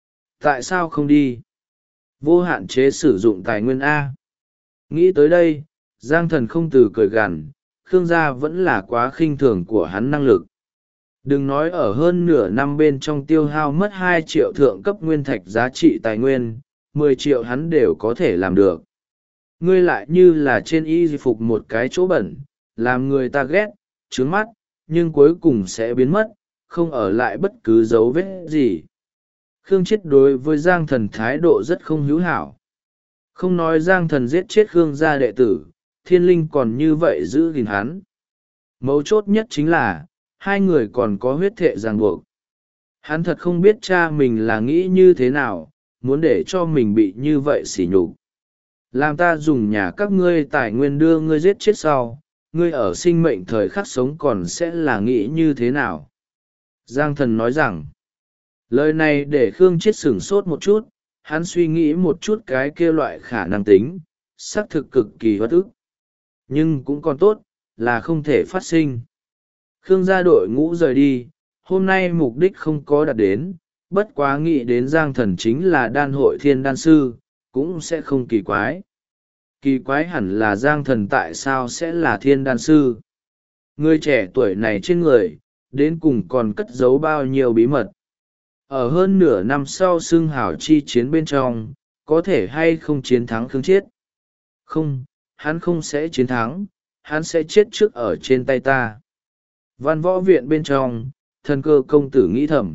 Tại sao không đi? Vô hạn chế sử dụng tài nguyên A. Nghĩ tới đây, Giang Thần không từ cười gằn, Khương gia vẫn là quá khinh thường của hắn năng lực. Đừng nói ở hơn nửa năm bên trong tiêu hao mất 2 triệu thượng cấp nguyên thạch giá trị tài nguyên, 10 triệu hắn đều có thể làm được. Ngươi lại như là trên y phục một cái chỗ bẩn, làm người ta ghét, trướng mắt, nhưng cuối cùng sẽ biến mất, không ở lại bất cứ dấu vết gì. Khương Chiết đối với Giang Thần thái độ rất không hữu hảo. Không nói Giang Thần giết chết Khương gia đệ tử, Thiên Linh còn như vậy giữ gìn hắn. Mấu chốt nhất chính là, hai người còn có huyết thệ ràng buộc. Hắn thật không biết cha mình là nghĩ như thế nào, muốn để cho mình bị như vậy sỉ nhục. Làm ta dùng nhà các ngươi tài nguyên đưa ngươi giết chết sau, ngươi ở sinh mệnh thời khắc sống còn sẽ là nghĩ như thế nào? Giang Thần nói rằng, lời này để Khương Chiết sửng sốt một chút, hắn suy nghĩ một chút cái kia loại khả năng tính, xác thực cực kỳ bất ức. Nhưng cũng còn tốt, là không thể phát sinh. Khương gia đội ngũ rời đi, hôm nay mục đích không có đạt đến, bất quá nghĩ đến Giang Thần chính là đan hội thiên đan sư, cũng sẽ không kỳ quái. Kỳ quái hẳn là Giang Thần tại sao sẽ là thiên đan sư. Người trẻ tuổi này trên người, đến cùng còn cất giấu bao nhiêu bí mật. Ở hơn nửa năm sau xưng hảo chi chiến bên trong, có thể hay không chiến thắng Khương Chiết? Không, hắn không sẽ chiến thắng, hắn sẽ chết trước ở trên tay ta. Văn võ viện bên trong, Thần Cơ công tử nghĩ thầm.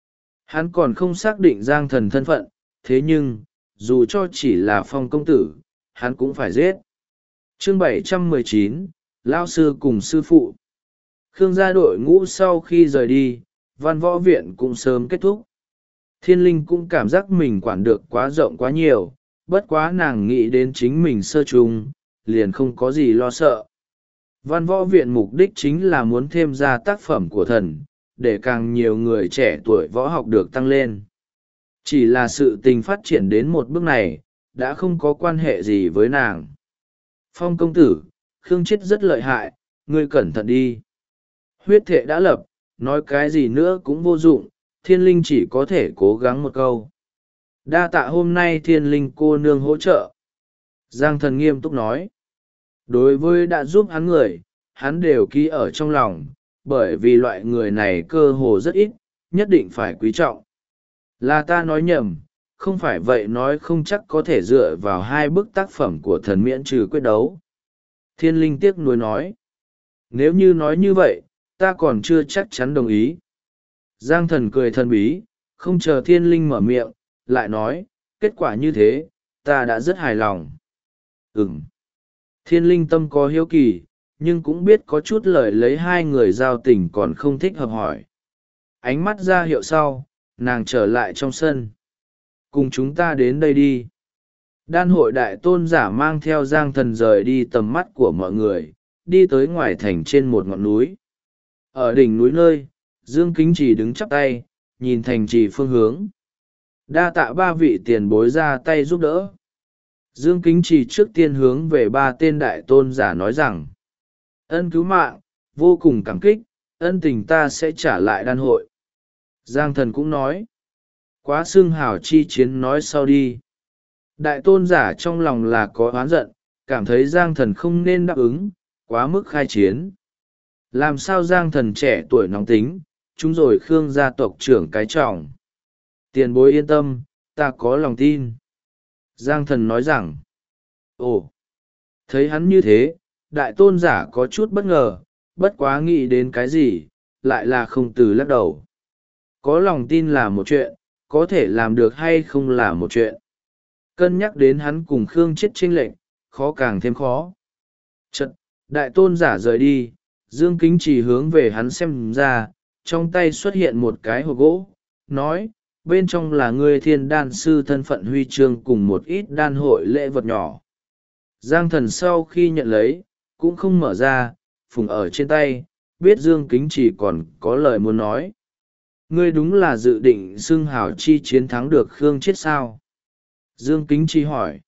Hắn còn không xác định Giang Thần thân phận, thế nhưng, dù cho chỉ là Phong công tử, hắn cũng phải giết. Chương 719, Lao sư cùng sư phụ. Khương gia đội ngũ sau khi rời đi, văn võ viện cũng sớm kết thúc. Thiên Linh cũng cảm giác mình quản được quá rộng quá nhiều, bất quá nàng nghĩ đến chính mình sơ chung, liền không có gì lo sợ. Văn võ viện mục đích chính là muốn thêm ra tác phẩm của thần, để càng nhiều người trẻ tuổi võ học được tăng lên. Chỉ là sự tình phát triển đến một bước này, đã không có quan hệ gì với nàng. Phong công tử, Khương Chiết rất lợi hại, ngươi cẩn thận đi. Huyết thệ đã lập, nói cái gì nữa cũng vô dụng, Thiên Linh chỉ có thể cố gắng một câu. Đa tạ hôm nay Thiên Linh cô nương hỗ trợ. Giang Thần nghiêm túc nói. Đối với đã giúp hắn người, hắn đều ký ở trong lòng, bởi vì loại người này cơ hồ rất ít, nhất định phải quý trọng. Là ta nói nhầm, không phải vậy nói không chắc có thể dựa vào 2 bức tác phẩm của thần miễn trừ quyết đấu. Thiên Linh tiếc nuối nói. Nếu như nói như vậy, ta còn chưa chắc chắn đồng ý. Giang Thần cười thần bí, không chờ Thiên Linh mở miệng, lại nói, kết quả như thế, ta đã rất hài lòng. Thiên Linh tâm có hiếu kỳ, nhưng cũng biết có chút lời lấy hai người giao tình còn không thích hợp hỏi. Ánh mắt ra hiệu sau, nàng trở lại trong sân. Cùng chúng ta đến đây đi. Đan hội đại tôn giả mang theo Giang Thần rời đi tầm mắt của mọi người, đi tới ngoài thành trên một ngọn núi. Ở đỉnh núi nơi, Dương Kính Trì đứng chắp tay, nhìn thành trì phương hướng. Đa tạ 3 vị tiền bối ra tay giúp đỡ. Dương Kính Trì trước tiên hướng về 3 tên đại tôn giả nói rằng, ân cứu mạng, vô cùng cảm kích, ân tình ta sẽ trả lại đan hội. Giang Thần cũng nói, quá xưng hào chi chiến nói sau đi. Đại tôn giả trong lòng là có oán giận, cảm thấy Giang Thần không nên đáp ứng, quá mức khai chiến. Làm sao Giang Thần trẻ tuổi nóng tính, chúng rồi Khương gia tộc trưởng cái trọng. Tiền bối yên tâm, ta có lòng tin. Giang Thần nói rằng, ồ, thấy hắn như thế, đại tôn giả có chút bất ngờ, bất quá nghĩ đến cái gì, lại là không từ lắc đầu. Có lòng tin là một chuyện, có thể làm được hay không là một chuyện. Cân nhắc đến hắn cùng Khương Chết chênh lệch, khó càng thêm khó. Chật, đại tôn giả rời đi, Dương Kính chỉ hướng về hắn xem ra, trong tay xuất hiện một cái hộp gỗ, nói, bên trong là ngươi thiên đan sư thân phận huy chương cùng một ít đan hội lễ vật nhỏ. Giang Thần sau khi nhận lấy, cũng không mở ra, phùng ở trên tay, biết Dương Kính chỉ còn có lời muốn nói. Ngươi đúng là dự định xưng hào chi chiến thắng được Khương Chết sao? Dương Kính chỉ hỏi.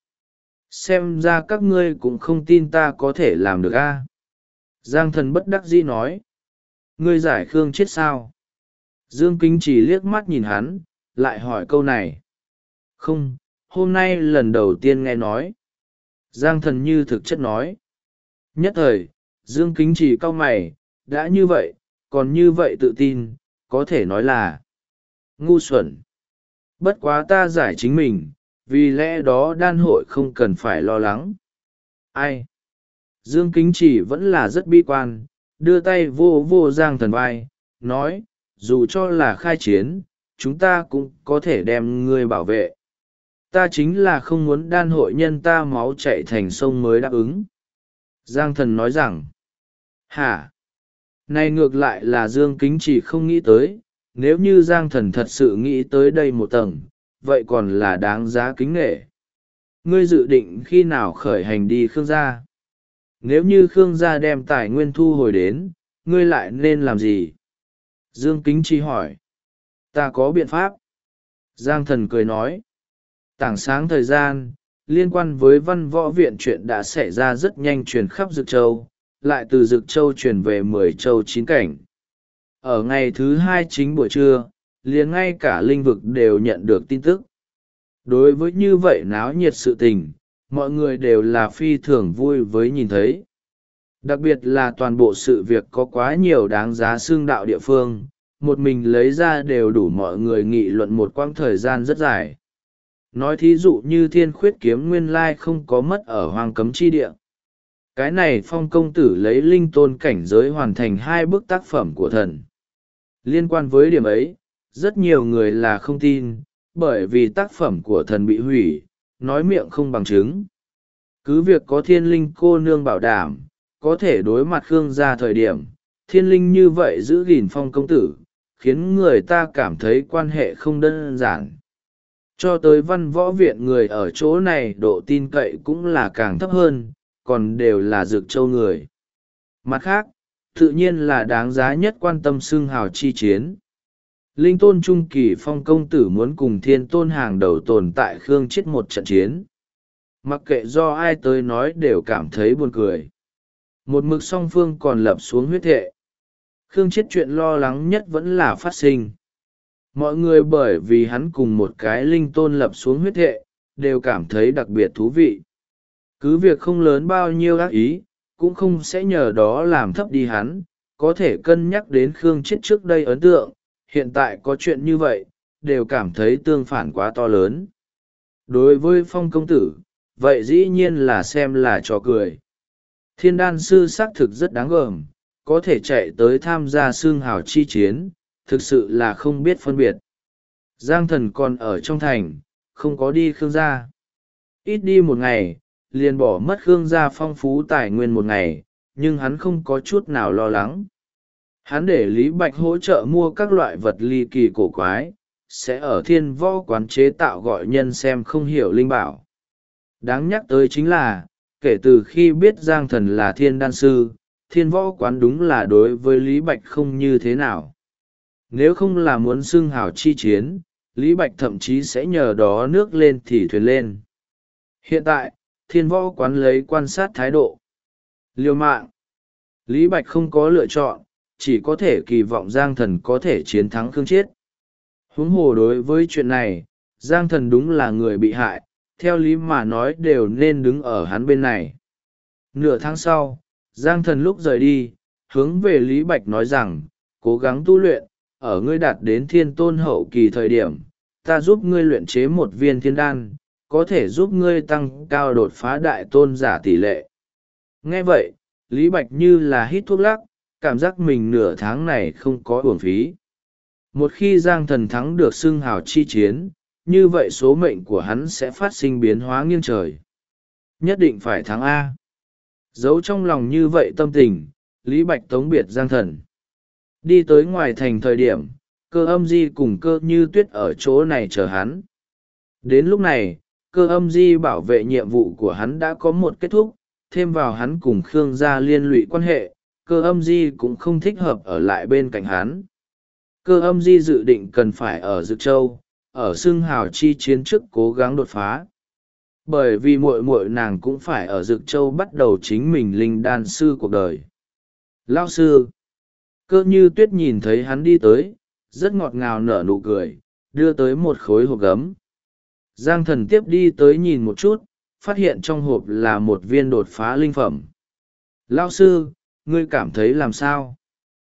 Xem ra các ngươi cũng không tin ta có thể làm được a. Giang Thần bất đắc dĩ nói. Ngươi giải Khương Chết sao? Dương Kính chỉ liếc mắt nhìn hắn, lại hỏi câu này. Không, hôm nay lần đầu tiên nghe nói. Giang Thần như thực chất nói. Nhất thời, Dương Kính chỉ cau mày, đã như vậy, còn như vậy tự tin, có thể nói là ngu xuẩn. Bất quá ta giải chính mình, vì lẽ đó đan hội không cần phải lo lắng. Ai? Dương Kính chỉ vẫn là rất bi quan, đưa tay vô vô Giang Thần vai, nói, dù cho là khai chiến, chúng ta cũng có thể đem ngươi bảo vệ. Ta chính là không muốn đan hội nhân ta máu chảy thành sông mới đáp ứng. Giang Thần nói rằng, hả? Này ngược lại là Dương Kính chỉ không nghĩ tới, nếu như Giang Thần thật sự nghĩ tới đây một tầng, vậy còn là đáng giá kính nghệ. Ngươi dự định khi nào khởi hành đi Khương gia? Nếu như Khương gia đem tài nguyên thu hồi đến, ngươi lại nên làm gì? Dương Kính chỉ hỏi. Ta có biện pháp. Giang Thần cười nói. Tảng sáng thời gian, liên quan với văn võ viện chuyện đã xảy ra rất nhanh truyền khắp Dực Châu, lại từ Dực Châu truyền về 10 châu 9 cảnh. Ở ngày thứ 2 chính buổi trưa, liền ngay cả linh vực đều nhận được tin tức. Đối với như vậy náo nhiệt sự tình, mọi người đều là phi thường vui với nhìn thấy. Đặc biệt là toàn bộ sự việc có quá nhiều đáng giá xương đạo địa phương, một mình lấy ra đều đủ mọi người nghị luận một quãng thời gian rất dài. Nói thí dụ như Thiên Khuyết kiếm nguyên lai không có mất ở Hoang Cấm chi địa. Cái này Phong công tử lấy linh tôn cảnh giới hoàn thành 2 bức tác phẩm của thần. Liên quan với điểm ấy, rất nhiều người là không tin, bởi vì tác phẩm của thần bị hủy, nói miệng không bằng chứng. Cứ việc có thiên linh cô nương bảo đảm, có thể đối mặt Khương gia thời điểm, thiên linh như vậy giữ gìn Phong công tử, khiến người ta cảm thấy quan hệ không đơn giản. Cho tới văn võ viện người ở chỗ này độ tin cậy cũng là càng thấp hơn, còn đều là Dực Châu người. Mặt khác, tự nhiên là đáng giá nhất quan tâm xưng hào chi chiến. Linh tôn trung kỳ Phong công tử muốn cùng thiên tôn hàng đầu tồn tại Khương Chết một trận chiến. Mặc kệ do ai tới nói đều cảm thấy buồn cười. Một mực song phương còn lập xuống huyết thệ. Khương Chết chuyện lo lắng nhất vẫn là phát sinh. Mọi người bởi vì hắn cùng một cái linh tôn lập xuống huyết thệ, đều cảm thấy đặc biệt thú vị. Cứ việc không lớn bao nhiêu ác ý, cũng không sẽ nhờ đó làm thấp đi hắn, có thể cân nhắc đến Khương Chết trước đây ấn tượng, hiện tại có chuyện như vậy, đều cảm thấy tương phản quá to lớn. Đối với Phong công tử, vậy dĩ nhiên là xem là trò cười. Thiên đan sư xác thực rất đáng gờm, có thể chạy tới tham gia xương hào chi chiến, thực sự là không biết phân biệt. Giang Thần còn ở trong thành, không có đi Khương gia. Ít đi một ngày, liền bỏ mất Khương gia phong phú tài nguyên một ngày, nhưng hắn không có chút nào lo lắng. Hắn để Lý Bạch hỗ trợ mua các loại vật ly kỳ cổ quái, sẽ ở Thiên Võ quán chế tạo gọi nhân xem không hiểu linh bảo. Đáng nhắc tới chính là, kể từ khi biết Giang Thần là thiên đan sư, Thiên Võ quán đúng là đối với Lý Bạch không như thế nào. Nếu không là muốn xưng hào chi chiến, Lý Bạch thậm chí sẽ nhờ đó nước lên thì thuyền lên. Hiện tại, Thiên Võ quán lấy quan sát thái độ. Liều mạng. Lý Bạch không có lựa chọn, chỉ có thể kỳ vọng Giang Thần có thể chiến thắng Khương Chết. Huống hồ đối với chuyện này, Giang Thần đúng là người bị hại, theo lý mà nói đều nên đứng ở hắn bên này. Nửa tháng sau, Giang Thần lúc rời đi, hướng về Lý Bạch nói rằng, cố gắng tu luyện, ở ngươi đạt đến thiên tôn hậu kỳ thời điểm, ta giúp ngươi luyện chế một viên thiên đan, có thể giúp ngươi tăng cao đột phá đại tôn giả tỷ lệ. Nghe vậy, Lý Bạch như là hít thuốc lắc, cảm giác mình nửa tháng này không có uổng phí. Một khi Giang Thần thắng được xưng hào chi chiến, như vậy số mệnh của hắn sẽ phát sinh biến hóa nghiêng trời. Nhất định phải thắng A. Giấu trong lòng như vậy tâm tình, Lý Bạch tống biệt Giang Thần. Đi tới ngoài thành thời điểm, Cơ Âm Di cùng Cơ Như Tuyết ở chỗ này chờ hắn. Đến lúc này, Cơ Âm Di bảo vệ nhiệm vụ của hắn đã có một kết thúc, thêm vào hắn cùng Khương gia liên lụy quan hệ, Cơ Âm Di cũng không thích hợp ở lại bên cạnh hắn. Cơ Âm Di dự định cần phải ở Dực Châu, ở xưng hào chi chiến trước cố gắng đột phá. Bởi vì muội muội nàng cũng phải ở Dực Châu bắt đầu chính mình linh đan sư cuộc đời. Lão sư! Cơ Như Tuyết nhìn thấy hắn đi tới, rất ngọt ngào nở nụ cười, đưa tới một khối hộp gấm. Giang Thần tiếp đi tới nhìn một chút, phát hiện trong hộp là một viên đột phá linh phẩm. Lão sư, ngươi cảm thấy làm sao?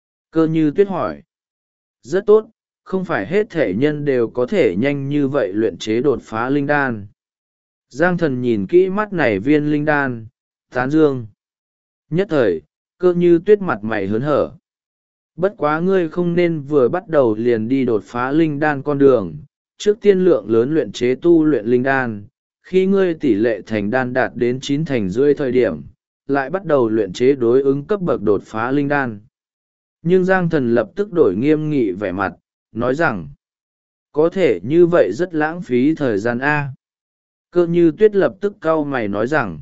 Cơ Như Tuyết hỏi. Rất tốt, không phải hết thể nhân đều có thể nhanh như vậy luyện chế đột phá linh đan. Giang Thần nhìn kỹ mắt này viên linh đan, tán dương. Nhất thời, Cơ Như Tuyết mặt mày hớn hở. Bất quá ngươi không nên vừa bắt đầu liền đi đột phá linh đan con đường, trước tiên lượng lớn luyện chế tu luyện linh đan, khi ngươi tỷ lệ thành đan đạt đến 9/10 thời điểm, lại bắt đầu luyện chế đối ứng cấp bậc đột phá linh đan. Nhưng Giang Thần lập tức đổi nghiêm nghị vẻ mặt, nói rằng, có thể như vậy rất lãng phí thời gian A. Cơ Như Tuyết lập tức cau mày nói rằng,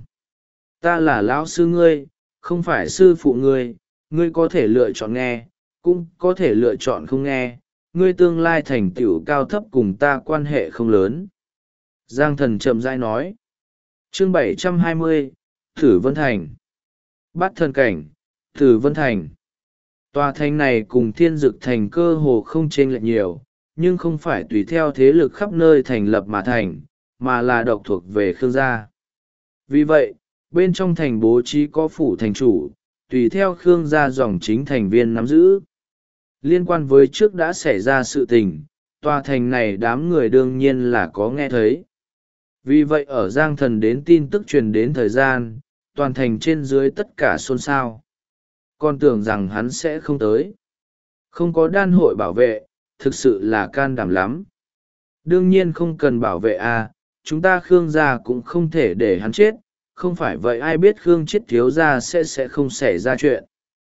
ta là lão sư ngươi, không phải sư phụ ngươi, ngươi có thể lựa chọn nghe, cũng có thể lựa chọn không nghe, ngươi tương lai thành tựu cao thấp cùng ta quan hệ không lớn. Giang Thần chậm rãi nói. Chương 720, Tử Vân Thành. Bát thần cảnh, Tử Vân Thành. Tòa thành này cùng Thiên Dực Thành cơ hồ không chênh lệch nhiều, nhưng không phải tùy theo thế lực khắp nơi thành lập mà thành, mà là độc thuộc về Khương gia. Vì vậy, bên trong thành bố trí có phủ thành chủ, tùy theo Khương gia dòng chính thành viên nắm giữ. Liên quan với trước đã xảy ra sự tình, tòa thành này đám người đương nhiên là có nghe thấy. Vì vậy ở Giang Thần đến tin tức truyền đến thời gian, toàn thành trên dưới tất cả xôn xao. Còn tưởng rằng hắn sẽ không tới. Không có đan hội bảo vệ, thực sự là can đảm lắm. Đương nhiên không cần bảo vệ à, chúng ta Khương gia cũng không thể để hắn chết, không phải vậy ai biết Khương chết thiếu gia sẽ không xảy ra chuyện.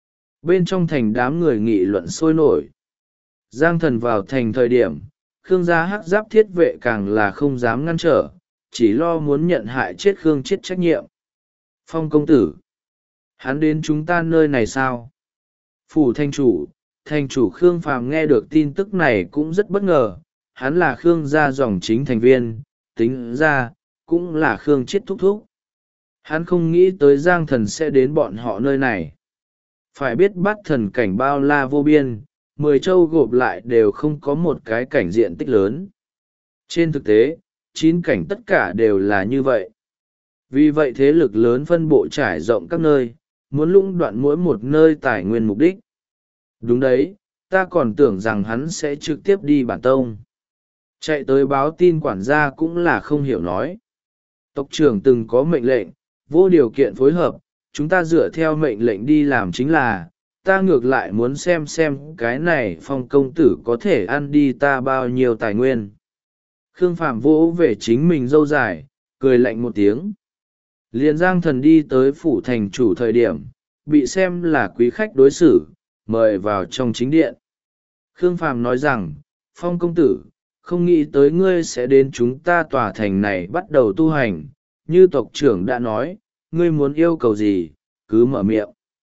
Bên trong thành đám người nghị luận sôi nổi. Giang Thần vào thành thời điểm, Khương gia hắc giáp thiết vệ càng là không dám ngăn trở, chỉ lo muốn nhận hại chết Khương chết trách nhiệm. Phong công tử, hắn đến chúng ta nơi này sao? Phủ thành chủ Khương Phàm nghe được tin tức này cũng rất bất ngờ, hắn là Khương gia dòng chính thành viên, tính ra, cũng là Khương chết thúc thúc. Hắn không nghĩ tới Giang Thần sẽ đến bọn họ nơi này. Phải biết Bát thần cảnh bao la vô biên, 10 châu gộp lại đều không có một cái cảnh diện tích lớn. Trên thực tế, 9 cảnh tất cả đều là như vậy. Vì vậy thế lực lớn phân bộ trải rộng các nơi, muốn lũng đoạn mỗi một nơi tài nguyên mục đích. Đúng đấy, ta còn tưởng rằng hắn sẽ trực tiếp đi bản tông. Chạy tới báo tin quản gia cũng là không hiểu nói. Tộc trưởng từng có mệnh lệnh, vô điều kiện phối hợp, chúng ta dựa theo mệnh lệnh đi làm chính là, ta ngược lại muốn xem cái này Phong công tử có thể ăn đi ta bao nhiêu tài nguyên. Khương Phạm vỗ về chính mình dâu dài, cười lạnh một tiếng. Liền Giang Thần đi tới phủ thành chủ thời điểm, bị xem là quý khách đối xử, mời vào trong chính điện. Khương Phạm nói rằng, Phong công tử, không nghĩ tới ngươi sẽ đến chúng ta tòa thành này bắt đầu tu hành, như tộc trưởng đã nói, ngươi muốn yêu cầu gì, cứ mở miệng.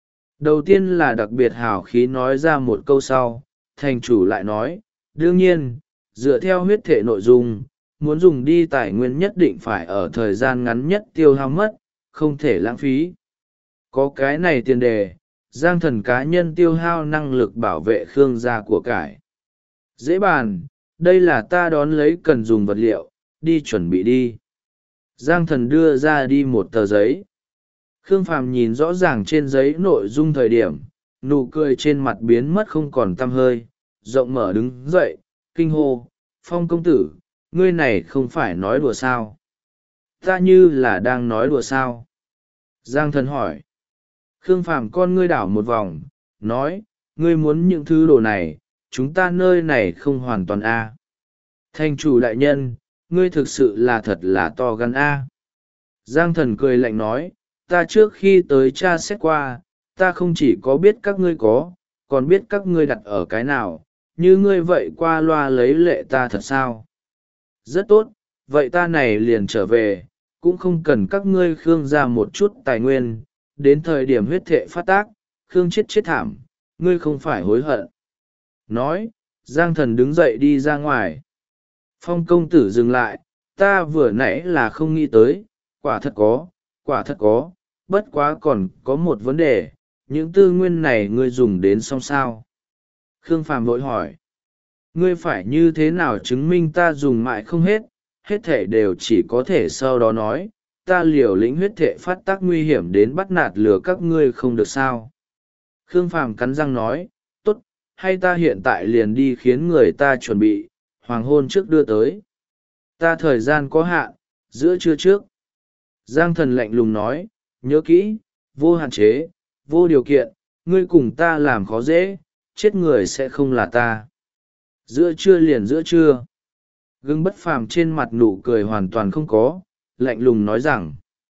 Đầu tiên là đặc biệt hào khí nói ra một câu sau, thành chủ lại nói, đương nhiên, dựa theo huyết thể nội dung, muốn dùng đi tài nguyên nhất định phải ở thời gian ngắn nhất tiêu hao mất, không thể lãng phí. Có cái này tiền đề, Giang Thần cá nhân tiêu hao năng lực bảo vệ Khương gia của cải. Dễ bàn, đây là ta đón lấy cần dùng vật liệu, đi chuẩn bị đi. Giang Thần đưa ra đi một tờ giấy. Khương Phàm nhìn rõ ràng trên giấy nội dung thời điểm, nụ cười trên mặt biến mất không còn tăm hơi, rộng mở đứng dậy, kinh hô, Phong công tử, ngươi này không phải nói đùa sao? Ta như là đang nói đùa sao? Giang Thần hỏi. Khương Phàm con ngươi đảo một vòng, nói, ngươi muốn những thứ đồ này, chúng ta nơi này không hoàn toàn a. Thành chủ đại nhân, ngươi thực sự là thật là to gan a. Giang Thần cười lạnh nói, ta trước khi tới tra xét qua, ta không chỉ có biết các ngươi có, còn biết các ngươi đặt ở cái nào, như ngươi vậy qua loa lấy lệ ta thật sao? Rất tốt, vậy ta này liền trở về, cũng không cần các ngươi Khương ra một chút tài nguyên, đến thời điểm huyết thệ phát tác, Khương chết chết thảm, ngươi không phải hối hận. Nói, Giang Thần đứng dậy đi ra ngoài. Phong công tử dừng lại, ta vừa nãy là không nghĩ tới, quả thật có, bất quá còn có một vấn đề, những tư nguyên này ngươi dùng đến xong sao? Khương Phàm vội hỏi, ngươi phải như thế nào chứng minh ta dùng mãi không hết, hết thể đều chỉ có thể sau đó nói, ta liều lĩnh huyết thể phát tác nguy hiểm đến bắt nạt lừa các ngươi không được sao? Khương Phàm cắn răng nói, tốt, hay ta hiện tại liền đi khiến người ta chuẩn bị, hoàng hôn trước đưa tới. Ta thời gian có hạn, giữa trưa trước. Giang Thần lạnh lùng nói, nhớ kỹ, vô hạn chế, vô điều kiện, ngươi cùng ta làm khó dễ, chết người sẽ không là ta. Giữa trưa liền giữa trưa. Gương Bất Phàm trên mặt nụ cười hoàn toàn không có, lạnh lùng nói rằng,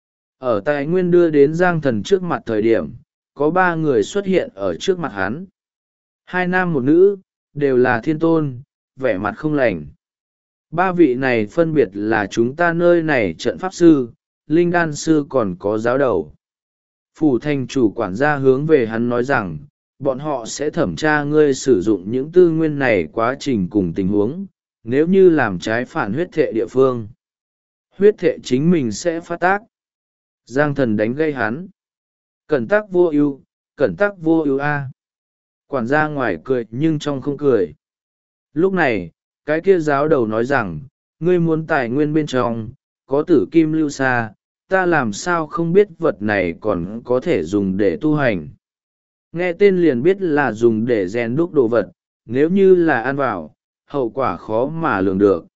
ở tài nguyên đưa đến Giang Thần trước mặt thời điểm, có 3 người xuất hiện ở trước mặt hắn. 2 nam 1 nữ, đều là thiên tôn, vẻ mặt không lành. 3 vị này phân biệt là chúng ta nơi này trận pháp sư, linh đan sư còn có giáo đầu. Phủ thành chủ quản gia hướng về hắn nói rằng, bọn họ sẽ thẩm tra ngươi sử dụng những tư nguyên này quá trình cùng tình huống, nếu như làm trái phản huyết thệ địa phương. Huyết thệ chính mình sẽ phát tác. Giang Thần đánh gây hắn. Cẩn tắc vô ưu, cẩn tắc vô ưu a. Quản gia ngoài cười nhưng trong không cười. Lúc này, cái kia giáo đầu nói rằng, ngươi muốn tài nguyên bên trong, có tử kim lưu sa, ta làm sao không biết vật này còn có thể dùng để tu hành. Nghe tên liền biết là dùng để rèn đúc đồ vật, nếu như là ăn vào, hậu quả khó mà lường được.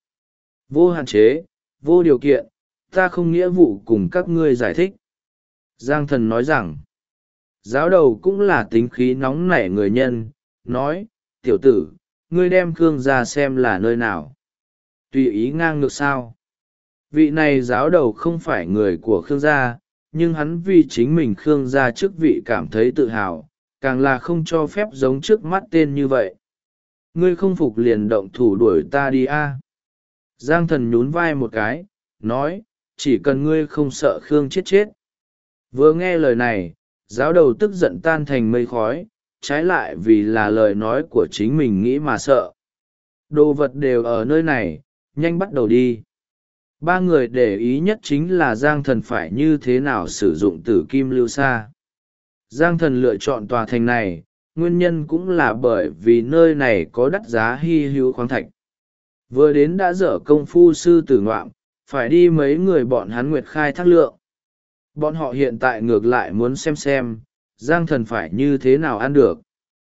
Vô hạn chế, vô điều kiện, ta không nghĩa vụ cùng các ngươi giải thích. Giang Thần nói rằng, giáo đầu cũng là tính khí nóng nảy người nhân, nói, tiểu tử, ngươi đem Khương ra xem là nơi nào. Tùy ý ngang ngược sao. Vị này giáo đầu không phải người của Khương gia, nhưng hắn vì chính mình Khương gia chức vị cảm thấy tự hào, càng là không cho phép giống trước mắt tên như vậy. Ngươi không phục liền động thủ đuổi ta đi a. Giang Thần nhún vai một cái, nói, chỉ cần ngươi không sợ Khương chết chết. Vừa nghe lời này, giáo đầu tức giận tan thành mây khói, trái lại vì là lời nói của chính mình nghĩ mà sợ. Đồ vật đều ở nơi này, nhanh bắt đầu đi. 3 người để ý nhất chính là Giang Thần phải như thế nào sử dụng tử kim lưu sa. Giang Thần lựa chọn tòa thành này, nguyên nhân cũng là bởi vì nơi này có đắt giá hy hữu khoáng thạch. Vừa đến đã dở công phu sư tử ngoạm, phải đi mấy người bọn hắn nguyệt khai thác lượng. Bọn họ hiện tại ngược lại muốn xem, Giang Thần phải như thế nào ăn được.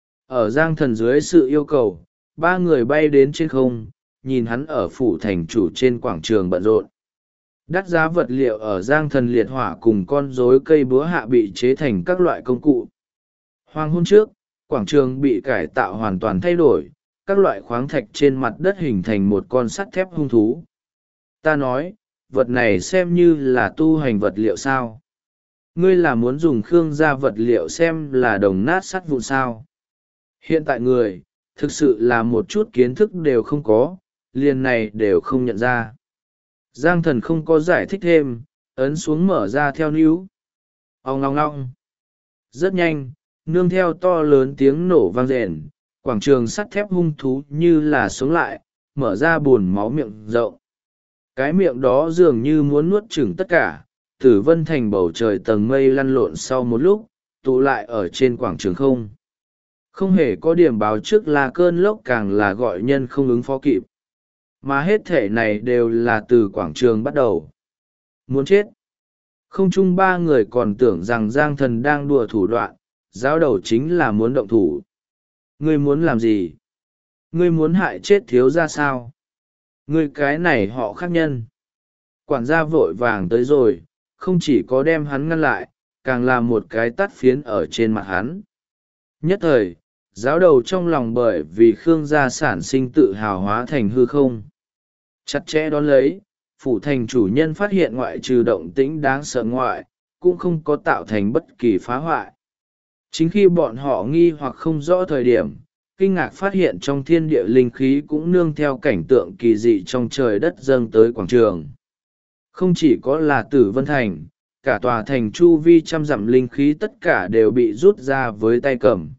Ở Giang Thần dưới sự yêu cầu, 3 người bay đến trên không, nhìn hắn ở phủ thành chủ trên quảng trường bận rộn. Đắt giá vật liệu ở Giang Thần liệt hỏa cùng con rối cây búa hạ bị chế thành các loại công cụ. Hoàng hôn trước, quảng trường bị cải tạo hoàn toàn thay đổi, các loại khoáng thạch trên mặt đất hình thành một con sắt thép hung thú. Ta nói, vật này xem như là tu hành vật liệu sao? Ngươi là muốn dùng Khương gia vật liệu xem là đồng nát sắt vụn sao? Hiện tại người, thực sự là một chút kiến thức đều không có, liền này đều không nhận ra. Giang Thần không có giải thích thêm, ấn xuống mở ra theo níu. Ong ngong ngong. Rất nhanh, nương theo to lớn tiếng nổ vang rền, quảng trường sắt thép hung thú như là sống lại, mở ra buồn máu miệng rộng. Cái miệng đó dường như muốn nuốt chửng tất cả, Tử Vân thành bầu trời tầng mây lăn lộn sau một lúc, tụ lại ở trên quảng trường không. Không hề có điểm báo trước là cơn lốc càng là gọi nhân không ứng phó kịp. Mà hết thể này đều là từ quảng trường bắt đầu. Muốn chết. Không chung 3 người còn tưởng rằng Giang Thần đang đùa thủ đoạn, giáo đầu chính là muốn động thủ. Ngươi muốn làm gì? Ngươi muốn hại chết thiếu gia sao? Ngươi cái này họ khác nhân. Quản gia vội vàng tới rồi, không chỉ có đem hắn ngăn lại, càng làm một cái tát phiến ở trên mặt hắn. Nhất thời, Giáo đầu trong lòng bởi vì Khương gia sản sinh tự hào hóa thành hư không. Chặt chẽ đón lấy, phủ thành chủ nhân phát hiện ngoại trừ động tĩnh đáng sợ ngoại, cũng không có tạo thành bất kỳ phá hoại. Chính khi bọn họ nghi hoặc không rõ thời điểm, kinh ngạc phát hiện trong thiên địa linh khí cũng nương theo cảnh tượng kỳ dị trong trời đất dâng tới quảng trường. Không chỉ có là Tử Vân Thành, cả tòa thành chu vi trăm dặm linh khí tất cả đều bị rút ra với tay cầm.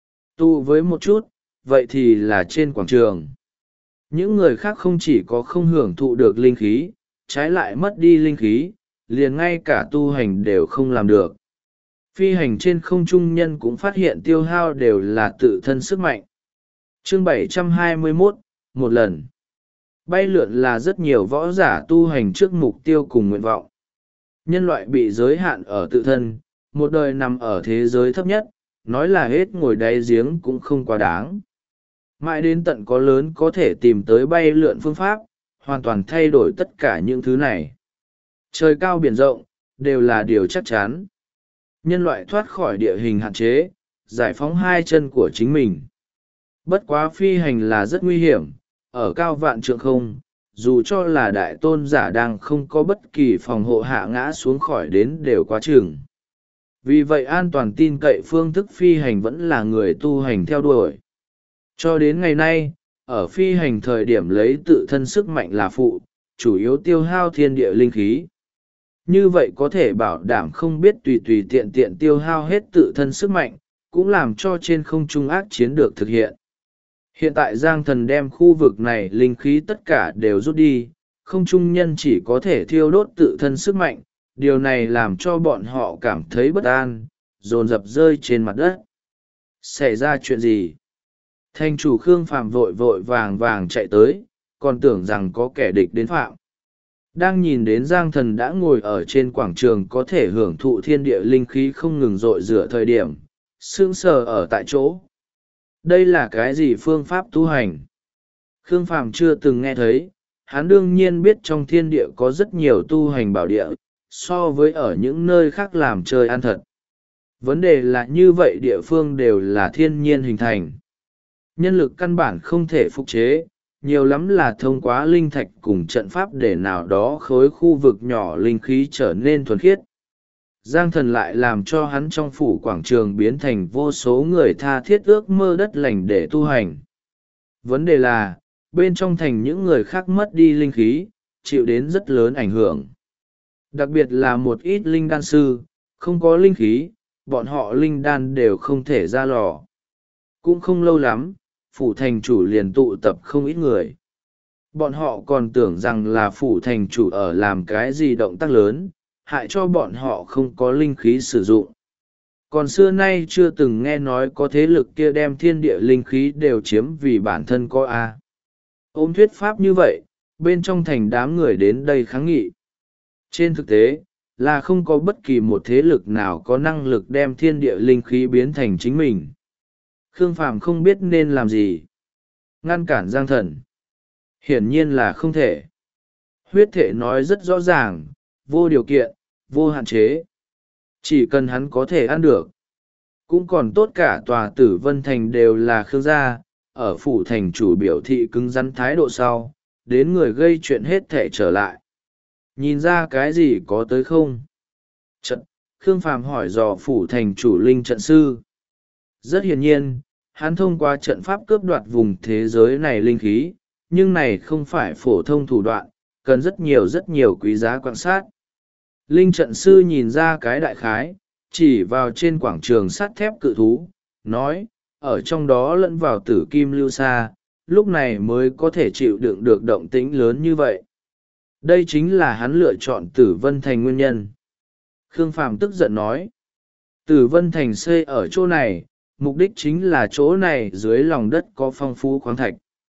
Tu với một chút, vậy thì là trên quảng trường. Những người khác không chỉ có không hưởng thụ được linh khí, trái lại mất đi linh khí, liền ngay cả tu hành đều không làm được. Phi hành trên không trung nhân cũng phát hiện tiêu hao đều là tự thân sức mạnh. Chương 721, một lần. Bay lượn là rất nhiều võ giả tu hành trước mục tiêu cùng nguyện vọng. Nhân loại bị giới hạn ở tự thân, một đời nằm ở thế giới thấp nhất, nói là hết ngồi đáy giếng cũng không quá đáng. Mãi đến tận có lớn có thể tìm tới bay lượn phương pháp, hoàn toàn thay đổi tất cả những thứ này. Trời cao biển rộng, đều là điều chắc chắn. Nhân loại thoát khỏi địa hình hạn chế, giải phóng hai chân của chính mình. Bất quá phi hành là rất nguy hiểm, ở cao vạn trượng không, dù cho là đại tôn giả đang không có bất kỳ phòng hộ hạ ngã xuống khỏi đến đều quá chừng. Vì vậy an toàn tin cậy phương thức phi hành vẫn là người tu hành theo đuổi. Cho đến ngày nay, ở phi hành thời điểm lấy tự thân sức mạnh là phụ, chủ yếu tiêu hao thiên địa linh khí. Như vậy có thể bảo đảm không biết tùy tùy tiện tiện tiêu hao hết tự thân sức mạnh, cũng làm cho trên không trung ác chiến được thực hiện. Hiện tại Giang Thần đem khu vực này linh khí tất cả đều rút đi, không trung nhân chỉ có thể thiêu đốt tự thân sức mạnh, điều này làm cho bọn họ cảm thấy bất an, dồn dập rơi trên mặt đất. Xảy ra chuyện gì? Thành chủ Khương Phàm vội vội vàng vàng chạy tới, còn tưởng rằng có kẻ địch đến phạm. Đang nhìn đến Giang Thần đã ngồi ở trên quảng trường có thể hưởng thụ thiên địa linh khí không ngừng rội rửa thời điểm, sững sờ ở tại chỗ. Đây là cái gì phương pháp tu hành? Khương Phàm chưa từng nghe thấy, hắn đương nhiên biết trong thiên địa có rất nhiều tu hành bảo địa, so với ở những nơi khác làm chơi ăn thật. Vấn đề là như vậy địa phương đều là thiên nhiên hình thành. Nhân lực căn bản không thể phục chế, nhiều lắm là thông qua linh thạch cùng trận pháp để nào đó khối khu vực nhỏ linh khí trở nên thuần khiết. Giang Thần lại làm cho hắn trong phủ quảng trường biến thành vô số người tha thiết ước mơ đất lành để tu hành. Vấn đề là, bên trong thành những người khác mất đi linh khí, chịu đến rất lớn ảnh hưởng. Đặc biệt là một ít linh đan sư, không có linh khí, bọn họ linh đan đều không thể ra lò. Cũng không lâu lắm, phủ thành chủ liền tụ tập không ít người. Bọn họ còn tưởng rằng là phủ thành chủ ở làm cái gì động tác lớn, hại cho bọn họ không có linh khí sử dụng. Còn xưa nay chưa từng nghe nói có thế lực kia đem thiên địa linh khí đều chiếm vì bản thân có a. Ôm thuyết pháp như vậy, bên trong thành đám người đến đây kháng nghị. Trên thực tế, là không có bất kỳ một thế lực nào có năng lực đem thiên địa linh khí biến thành chính mình. Khương Phàm không biết nên làm gì. Ngăn cản Giang Thần. Hiển nhiên là không thể. Huyết thể nói rất rõ ràng, vô điều kiện, vô hạn chế. Chỉ cần hắn có thể ăn được. Cũng còn tốt cả tòa Tử Vân Thành đều là Khương gia, ở phủ thành chủ biểu thị cứng rắn thái độ sau, đến người gây chuyện hết thể trở lại. Nhìn ra cái gì có tới không? Trận, Khương Phàm hỏi dò phủ thành chủ linh trận sư. Rất hiển nhiên, hắn thông qua trận pháp cướp đoạt vùng thế giới này linh khí, nhưng này không phải phổ thông thủ đoạn, cần rất nhiều quý giá quan sát. Linh trận sư nhìn ra cái đại khái, chỉ vào trên quảng trường sắt thép cự thú, nói, ở trong đó lẫn vào tử kim lưu sa, lúc này mới có thể chịu đựng được động tĩnh lớn như vậy. Đây chính là hắn lựa chọn Tử Vân Thành nguyên nhân. Khương Phàm tức giận nói, Tử Vân Thành xây ở chỗ này, mục đích chính là chỗ này dưới lòng đất có phong phú khoáng thạch.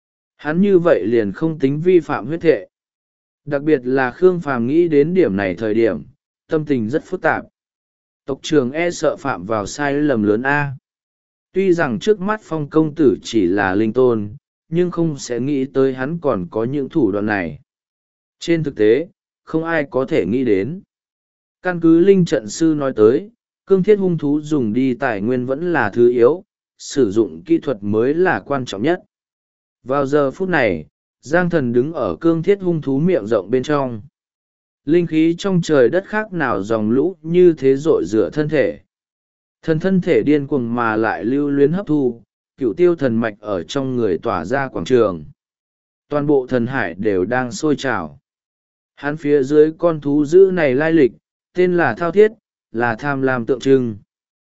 Hắn như vậy liền không tính vi phạm huyết thệ. Đặc biệt là Khương Phàm nghĩ đến điểm này thời điểm, tâm tình rất phức tạp. Tộc trưởng e sợ phạm vào sai lầm lớn A. Tuy rằng trước mắt Phong công tử chỉ là linh tôn, nhưng không sẽ nghĩ tới hắn còn có những thủ đoạn này. Trên thực tế, không ai có thể nghĩ đến. Căn cứ linh trận sư nói tới, cương thiết hung thú dùng đi tài nguyên vẫn là thứ yếu, sử dụng kỹ thuật mới là quan trọng nhất. Vào giờ phút này, Giang Thần đứng ở cương thiết hung thú miệng rộng bên trong. Linh khí trong trời đất khác nào dòng lũ như thế rội rửa thân thể. Thần thân thể điên cuồng mà lại lưu luyến hấp thu, cửu tiêu thần mạch ở trong người tỏa ra quảng trường. Toàn bộ thần hải đều đang sôi trào. Hắn phía dưới con thú dữ này lai lịch, tên là Thao Thiết, là tham lam tượng trưng.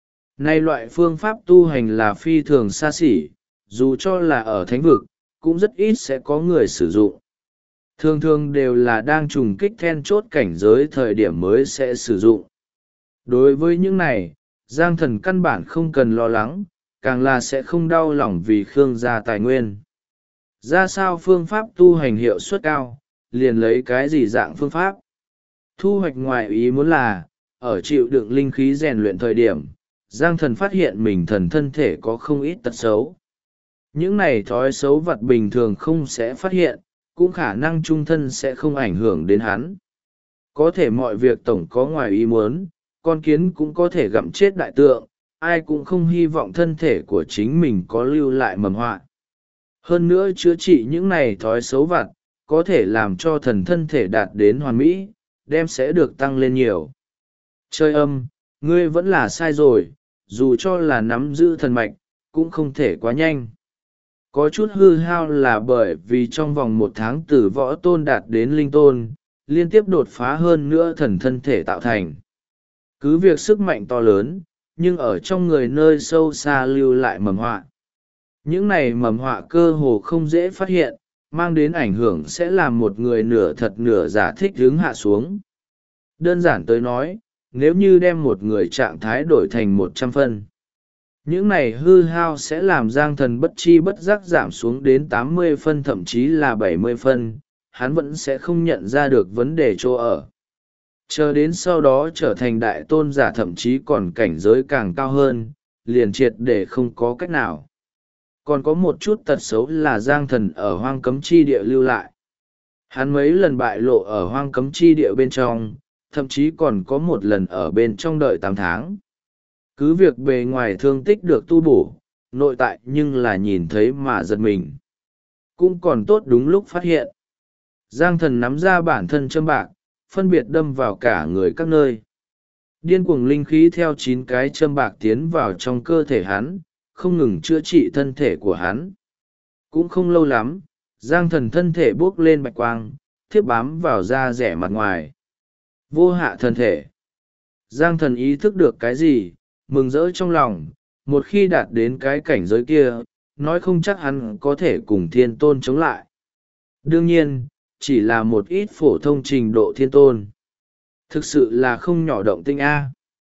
Nay loại phương pháp tu hành là phi thường xa xỉ, dù cho là ở thánh vực, cũng rất ít sẽ có người sử dụng. Thường thường đều là đang trùng kích then chốt cảnh giới thời điểm mới sẽ sử dụng. Đối với những này, Giang Thần căn bản không cần lo lắng, càng là sẽ không đau lòng vì Khương gia tài nguyên. Ra sao phương pháp tu hành hiệu suất cao, liền lấy cái gì dạng phương pháp. Thu hoạch ngoài ý muốn là, ở chịu đựng linh khí rèn luyện thời điểm, Giang Thần phát hiện mình thần thân thể có không ít tật xấu. Những này thói xấu vật bình thường không sẽ phát hiện, cũng khả năng trung thân sẽ không ảnh hưởng đến hắn. Có thể mọi việc tổng có ngoài ý muốn, con kiến cũng có thể gặm chết đại tượng, ai cũng không hy vọng thân thể của chính mình có lưu lại mầm họa. Hơn nữa chữa trị những này thói xấu vặt, có thể làm cho thần thân thể đạt đến hoàn mỹ, đem sẽ được tăng lên nhiều. Chơi âm, ngươi vẫn là sai rồi, dù cho là nắm giữ thần mạch, cũng không thể quá nhanh. Có chút hư hao là bởi vì trong vòng 1 tháng từ võ tôn đạt đến linh tôn, liên tiếp đột phá hơn nữa thần thân thể tạo thành. Cứ việc sức mạnh to lớn, nhưng ở trong người nơi sâu xa lưu lại mầm họa. Những này mầm họa cơ hồ không dễ phát hiện, mang đến ảnh hưởng sẽ làm một người nửa thật nửa giả thích hướng hạ xuống. Đơn giản tới nói, nếu như đem một người trạng thái đổi thành 100 phân, những này hư hao sẽ làm Giang Thần bất chi bất giác giảm xuống đến 80 phân thậm chí là 70 phân, hắn vẫn sẽ không nhận ra được vấn đề chỗ ở. Chờ đến sau đó trở thành đại tôn giả thậm chí còn cảnh giới càng cao hơn, liền triệt để không có cách nào. Còn có một chút tật xấu là Giang Thần ở hoang cấm chi địa lưu lại. Hắn mấy lần bại lộ ở hoang cấm chi địa bên trong, thậm chí còn có một lần ở bên trong đợi 8 tháng. Cứ việc bề ngoài thương tích được tu bổ, nội tại nhưng là nhìn thấy mà giật mình. Cũng còn tốt đúng lúc phát hiện. Giang Thần nắm ra bản thân châm bạc, phân biệt đâm vào cả người các nơi. Điên cuồng linh khí theo 9 cái châm bạc tiến vào trong cơ thể hắn, không ngừng chữa trị thân thể của hắn. Cũng không lâu lắm, Giang Thần thân thể bốc lên bạch quang, thiếp bám vào da rẻ mặt ngoài. Vô hạ thân thể. Giang Thần ý thức được cái gì, mừng rỡ trong lòng, một khi đạt đến cái cảnh giới kia, nói không chắc hắn có thể cùng thiên tôn chống lại. Đương nhiên, chỉ là một ít phổ thông trình độ thiên tôn. Thực sự là không nhỏ động tinh A.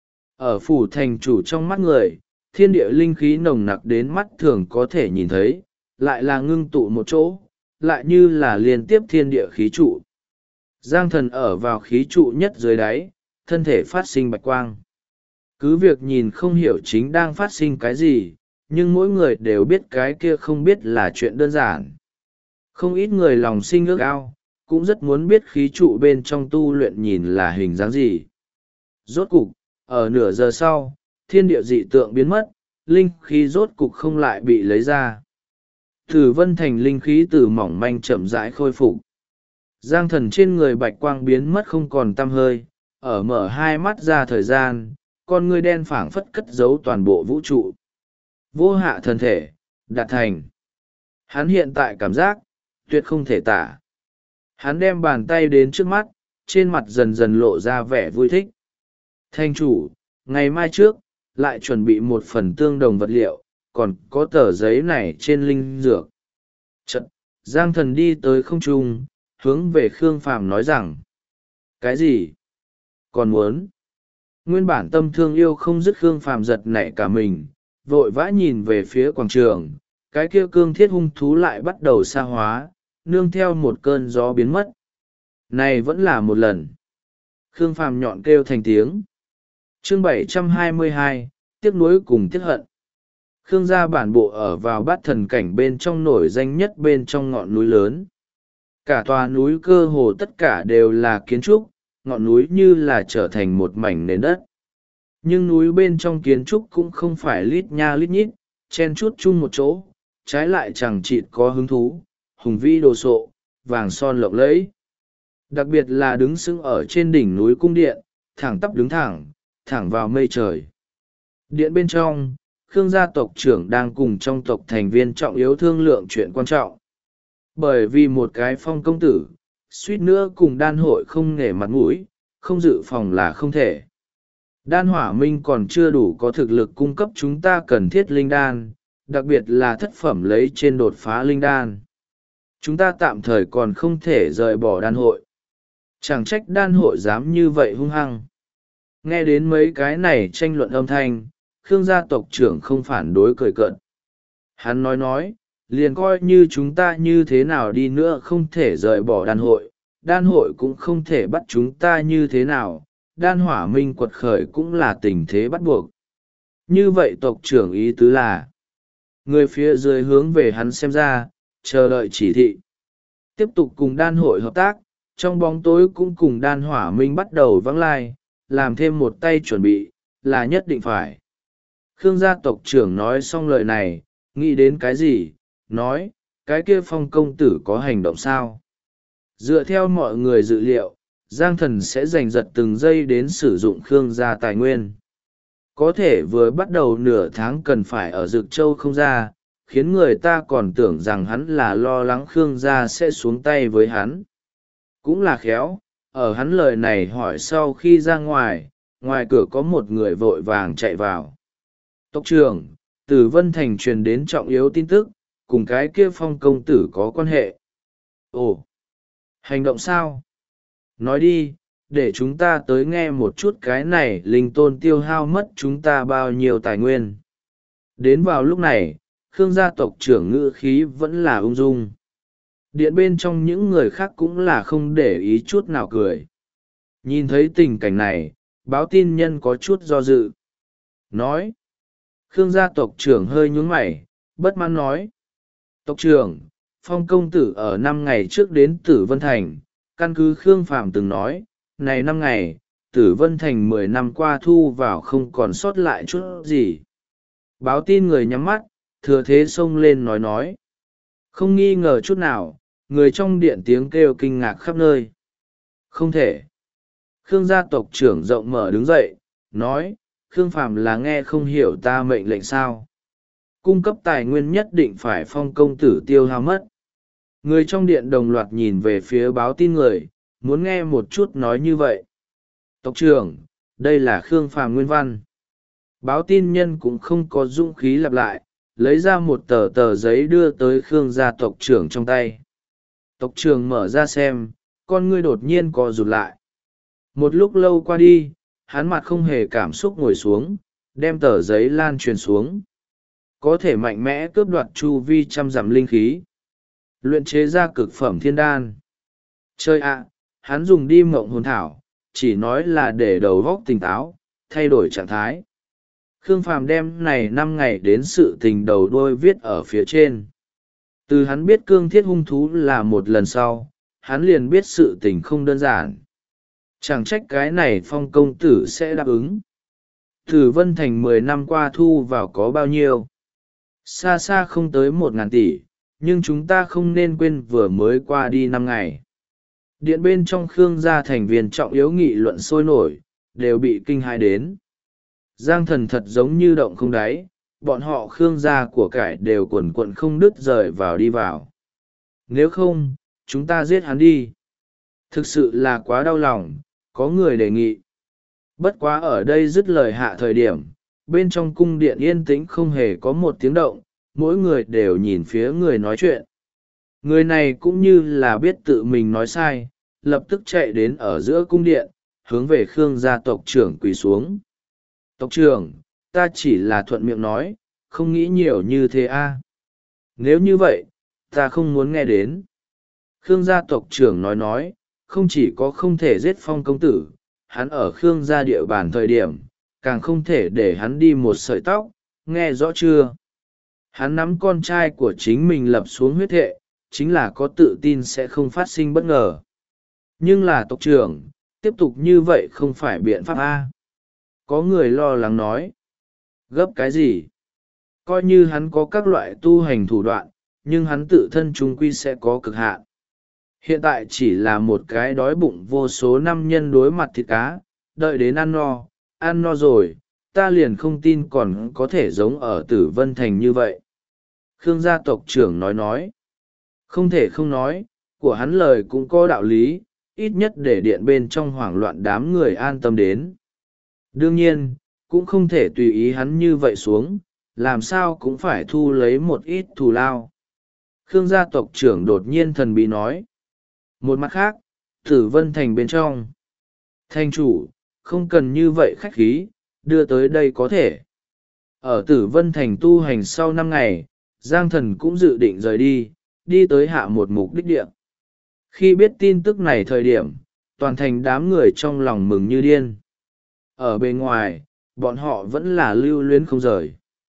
Ở phủ thành chủ trong mắt người, thiên địa linh khí nồng nặc đến mắt thường có thể nhìn thấy, lại là ngưng tụ một chỗ, lại như là liên tiếp thiên địa khí trụ. Giang Thần ở vào khí trụ nhất dưới đáy, thân thể phát sinh bạch quang. Cứ việc nhìn không hiểu chính đang phát sinh cái gì, nhưng mỗi người đều biết cái kia không biết là chuyện đơn giản. Không ít người lòng sinh ước ao, cũng rất muốn biết khí trụ bên trong tu luyện nhìn là hình dáng gì. Rốt cục, ở nửa giờ sau, thiên địa dị tượng biến mất, linh khí rốt cục không lại bị lấy ra. Thử Vân Thành linh khí từ mỏng manh chậm rãi khôi phục. Giang Thần trên người bạch quang biến mất không còn tăm hơi, ở mở hai mắt ra thời gian, con ngươi đen phảng phất cất giấu toàn bộ vũ trụ. Vô hạ thân thể, đạt thành. Hắn hiện tại cảm giác, tuyệt không thể tả. Hắn đem bàn tay đến trước mắt, trên mặt dần dần lộ ra vẻ vui thích. Thành chủ, ngày mai trước, lại chuẩn bị một phần tương đồng vật liệu, còn có tờ giấy này trên linh dược. Chật, Giang Thần đi tới không trung, hướng về Khương Phàm nói rằng. Cái gì? Còn muốn? Nguyên bản tâm thương yêu không dứt Khương Phàm giật nảy cả mình, vội vã nhìn về phía quảng trường, cái kia cương thiết hung thú lại bắt đầu xa hóa, nương theo một cơn gió biến mất. Này vẫn là một lần. Khương Phàm nhọn kêu thành tiếng. Chương 722, tiếc nuối cùng tiếc hận. Khương gia bản bộ ở vào bát thần cảnh bên trong nổi danh nhất bên trong ngọn núi lớn. Cả tòa núi cơ hồ tất cả đều là kiến trúc, ngọn núi như là trở thành một mảnh nền đất. Nhưng núi bên trong kiến trúc cũng không phải lít nha lít nhít, chen chút chung một chỗ, trái lại chẳng chịt có hứng thú, hùng vĩ đồ sộ, vàng son lộng lẫy. Đặc biệt là đứng sững ở trên đỉnh núi cung điện, thẳng tắp đứng thẳng vào mây trời. Điện bên trong, Khương gia tộc trưởng đang cùng trong tộc thành viên trọng yếu thương lượng chuyện quan trọng. Bởi vì một cái Phong công tử, suýt nữa cùng đan hội không nể mặt mũi, không dự phòng là không thể. Đan hỏa minh còn chưa đủ có thực lực cung cấp chúng ta cần thiết linh đan, đặc biệt là thất phẩm lấy trên đột phá linh đan. Chúng ta tạm thời còn không thể rời bỏ đan hội. Chẳng trách đan hội dám như vậy hung hăng. Nghe đến mấy cái này tranh luận âm thanh, Khương gia tộc trưởng không phản đối cười cợt. Hắn nói, liền coi như chúng ta như thế nào đi nữa không thể rời bỏ đan hội cũng không thể bắt chúng ta như thế nào, đan hỏa minh quật khởi cũng là tình thế bắt buộc. Như vậy tộc trưởng ý tứ là, người phía dưới hướng về hắn xem ra, chờ đợi chỉ thị. Tiếp tục cùng đan hội hợp tác, trong bóng tối cũng cùng đan hỏa minh bắt đầu vắng lai, làm thêm một tay chuẩn bị, là nhất định phải. Khương gia tộc trưởng nói xong lời này, nghĩ đến cái gì, nói, cái kia Phong công tử có hành động sao? Dựa theo mọi người dự liệu, Giang Thần sẽ giành giật từng giây đến sử dụng Khương gia tài nguyên. Có thể vừa bắt đầu nửa tháng cần phải ở Dực Châu không ra, khiến người ta còn tưởng rằng hắn là lo lắng Khương gia sẽ xuống tay với hắn. Cũng là khéo, ở hắn lời này hỏi sau khi ra ngoài, ngoài cửa có một người vội vàng chạy vào. Tộc trưởng, từ Vân Thành truyền đến trọng yếu tin tức, cùng cái kia Phong công tử có quan hệ. Ồ, hành động sao? Nói đi, để chúng ta tới nghe một chút cái này linh tôn tiêu hao mất chúng ta bao nhiêu tài nguyên. Đến vào lúc này, Khương gia tộc trưởng ngữ khí vẫn là ung dung. Điện bên trong những người khác cũng là không để ý chút nào cười. Nhìn thấy tình cảnh này, báo tin nhân có chút do dự. Nói. Khương gia tộc trưởng hơi nhún mày, bất mãn nói. Tộc trưởng, Phong công tử ở 5 ngày trước đến Tử Vân Thành, căn cứ Khương Phàm từng nói, này 5 ngày, Tử Vân Thành 10 năm qua thu vào không còn sót lại chút gì. Báo tin người nhắm mắt, thừa thế xông lên nói. Không nghi ngờ chút nào, người trong điện tiếng kêu kinh ngạc khắp nơi. Không thể. Khương gia tộc trưởng rộng mở đứng dậy, nói, Khương Phàm là nghe không hiểu ta mệnh lệnh sao. Cung cấp tài nguyên nhất định phải Phong công tử tiêu hao mất. Người trong điện đồng loạt nhìn về phía báo tin người, muốn nghe một chút nói như vậy. Tộc trưởng, đây là Khương Phàm nguyên văn. Báo tin nhân cũng không có dũng khí lặp lại, lấy ra một tờ giấy đưa tới Khương gia tộc trưởng trong tay. Tộc trưởng mở ra xem, con ngươi đột nhiên co rụt lại. Một lúc lâu qua đi, hắn mặt không hề cảm xúc ngồi xuống, đem tờ giấy lan truyền xuống. Có thể mạnh mẽ cướp đoạt chu vi trăm dặm linh khí. Luyện chế ra cực phẩm thiên đan. Chơi ạ, hắn dùng đi mộng hồn thảo, chỉ nói là để đầu óc tỉnh táo, thay đổi trạng thái. Khương Phàm đem này 5 ngày đến sự tình đầu đuôi viết ở phía trên. Từ hắn biết cương thiết hung thú là một lần sau, hắn liền biết sự tình không đơn giản. Chẳng trách cái này Phong công tử sẽ đáp ứng. Tử Vân Thành 10 năm qua thu vào có bao nhiêu? Xa xa không tới 1.000 tỷ, nhưng chúng ta không nên quên vừa mới qua đi 5 ngày. Điện bên trong Khương gia thành viên trọng yếu nghị luận sôi nổi, đều bị kinh hãi đến. Giang Thần thật giống như động không đáy, bọn họ Khương gia của cải đều quần quận không đứt rời vào đi vào. Nếu không, chúng ta giết hắn đi. Thực sự là quá đau lòng, có người đề nghị. Bất quá ở đây dứt lời hạ thời điểm, bên trong cung điện yên tĩnh không hề có một tiếng động, mỗi người đều nhìn phía người nói chuyện. Người này cũng như là biết tự mình nói sai, lập tức chạy đến ở giữa cung điện, hướng về Khương gia tộc trưởng quỳ xuống. Tộc trưởng, ta chỉ là thuận miệng nói, không nghĩ nhiều như thế a. Nếu như vậy, ta không muốn nghe đến. Khương gia tộc trưởng nói, không chỉ có không thể giết Phong công tử, hắn ở Khương gia địa bàn thời điểm, càng không thể để hắn đi một sợi tóc, nghe rõ chưa? Hắn nắm con trai của chính mình lập xuống huyết thệ, chính là có tự tin sẽ không phát sinh bất ngờ. Nhưng là tộc trưởng, tiếp tục như vậy không phải biện pháp a. Có người lo lắng nói. Gấp cái gì? Coi như hắn có các loại tu hành thủ đoạn, nhưng hắn tự thân trung quy sẽ có cực hạn. Hiện tại chỉ là một cái đói bụng vô số năm nhân đối mặt thịt cá, đợi đến ăn no rồi, ta liền không tin còn có thể giống ở Tử Vân Thành như vậy. Khương gia tộc trưởng nói. Không thể không nói, của hắn lời cũng có đạo lý, ít nhất để điện bên trong hoảng loạn đám người an tâm đến. Đương nhiên, cũng không thể tùy ý hắn như vậy xuống, làm sao cũng phải thu lấy một ít thù lao. Khương gia tộc trưởng đột nhiên thần bí nói. Một mặt khác, Tử Vân Thành bên trong. Thành chủ, không cần như vậy khách khí, đưa tới đây có thể. Ở Tử Vân Thành tu hành sau 5 ngày, Giang Thần cũng dự định rời đi tới hạ một mục đích địa. Khi biết tin tức này thời điểm, toàn thành đám người trong lòng mừng như điên. Ở bên ngoài, bọn họ vẫn là lưu luyến không rời.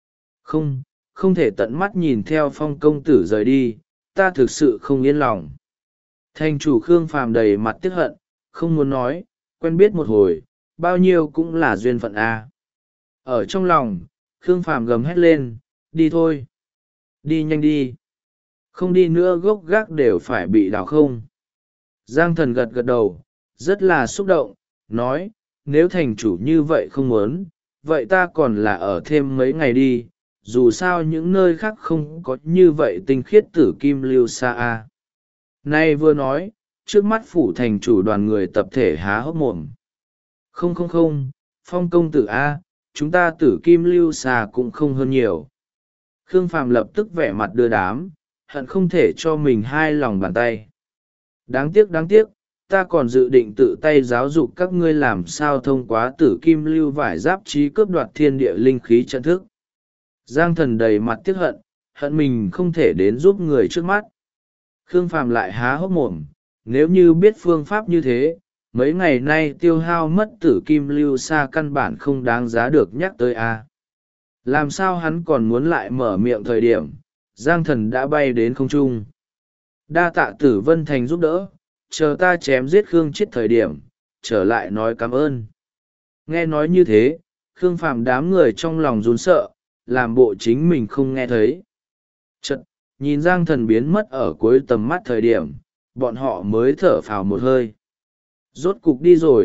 Không thể tận mắt nhìn theo Phong công tử rời đi, ta thực sự không yên lòng. Thành chủ Khương Phàm đầy mặt tiếc hận, không muốn nói, quen biết một hồi, bao nhiêu cũng là duyên phận a. Ở trong lòng, Khương Phàm gầm hét lên, đi thôi. Đi nhanh đi. Không đi nữa gốc gác đều phải bị đào không. Giang Thần gật gật đầu, rất là xúc động, nói, nếu thành chủ như vậy không muốn, vậy ta còn là ở thêm mấy ngày đi, dù sao những nơi khác không có như vậy tinh khiết tử kim lưu sa a. Nay vừa nói, trước mắt phủ thành chủ đoàn người tập thể há hốc mồm. Không, Phong công tử a, chúng ta tử kim lưu sa cũng không hơn nhiều. Khương Phàm lập tức vẻ mặt đưa đám, hận không thể cho mình hai lòng bàn tay. Đáng tiếc, ta còn dự định tự tay giáo dục các ngươi làm sao thông qua tử kim lưu vải giáp trí cướp đoạt thiên địa linh khí trận thức. Giang Thần đầy mặt tiếc hận mình không thể đến giúp người trước mắt. Khương Phàm lại há hốc mồm, nếu như biết phương pháp như thế, mấy ngày nay tiêu hao mất tử kim lưu xa căn bản không đáng giá được nhắc tới a. Làm sao hắn còn muốn lại mở miệng thời điểm, Giang Thần đã bay đến không trung. Đa tạ Tử Vân Thành giúp đỡ, chờ ta chém giết Khương chết thời điểm, trở lại nói cảm ơn. Nghe nói như thế, Khương Phàm đám người trong lòng run sợ, làm bộ chính mình không nghe thấy. Chật, nhìn Giang Thần biến mất ở cuối tầm mắt thời điểm, bọn họ mới thở phào một hơi. Rốt cục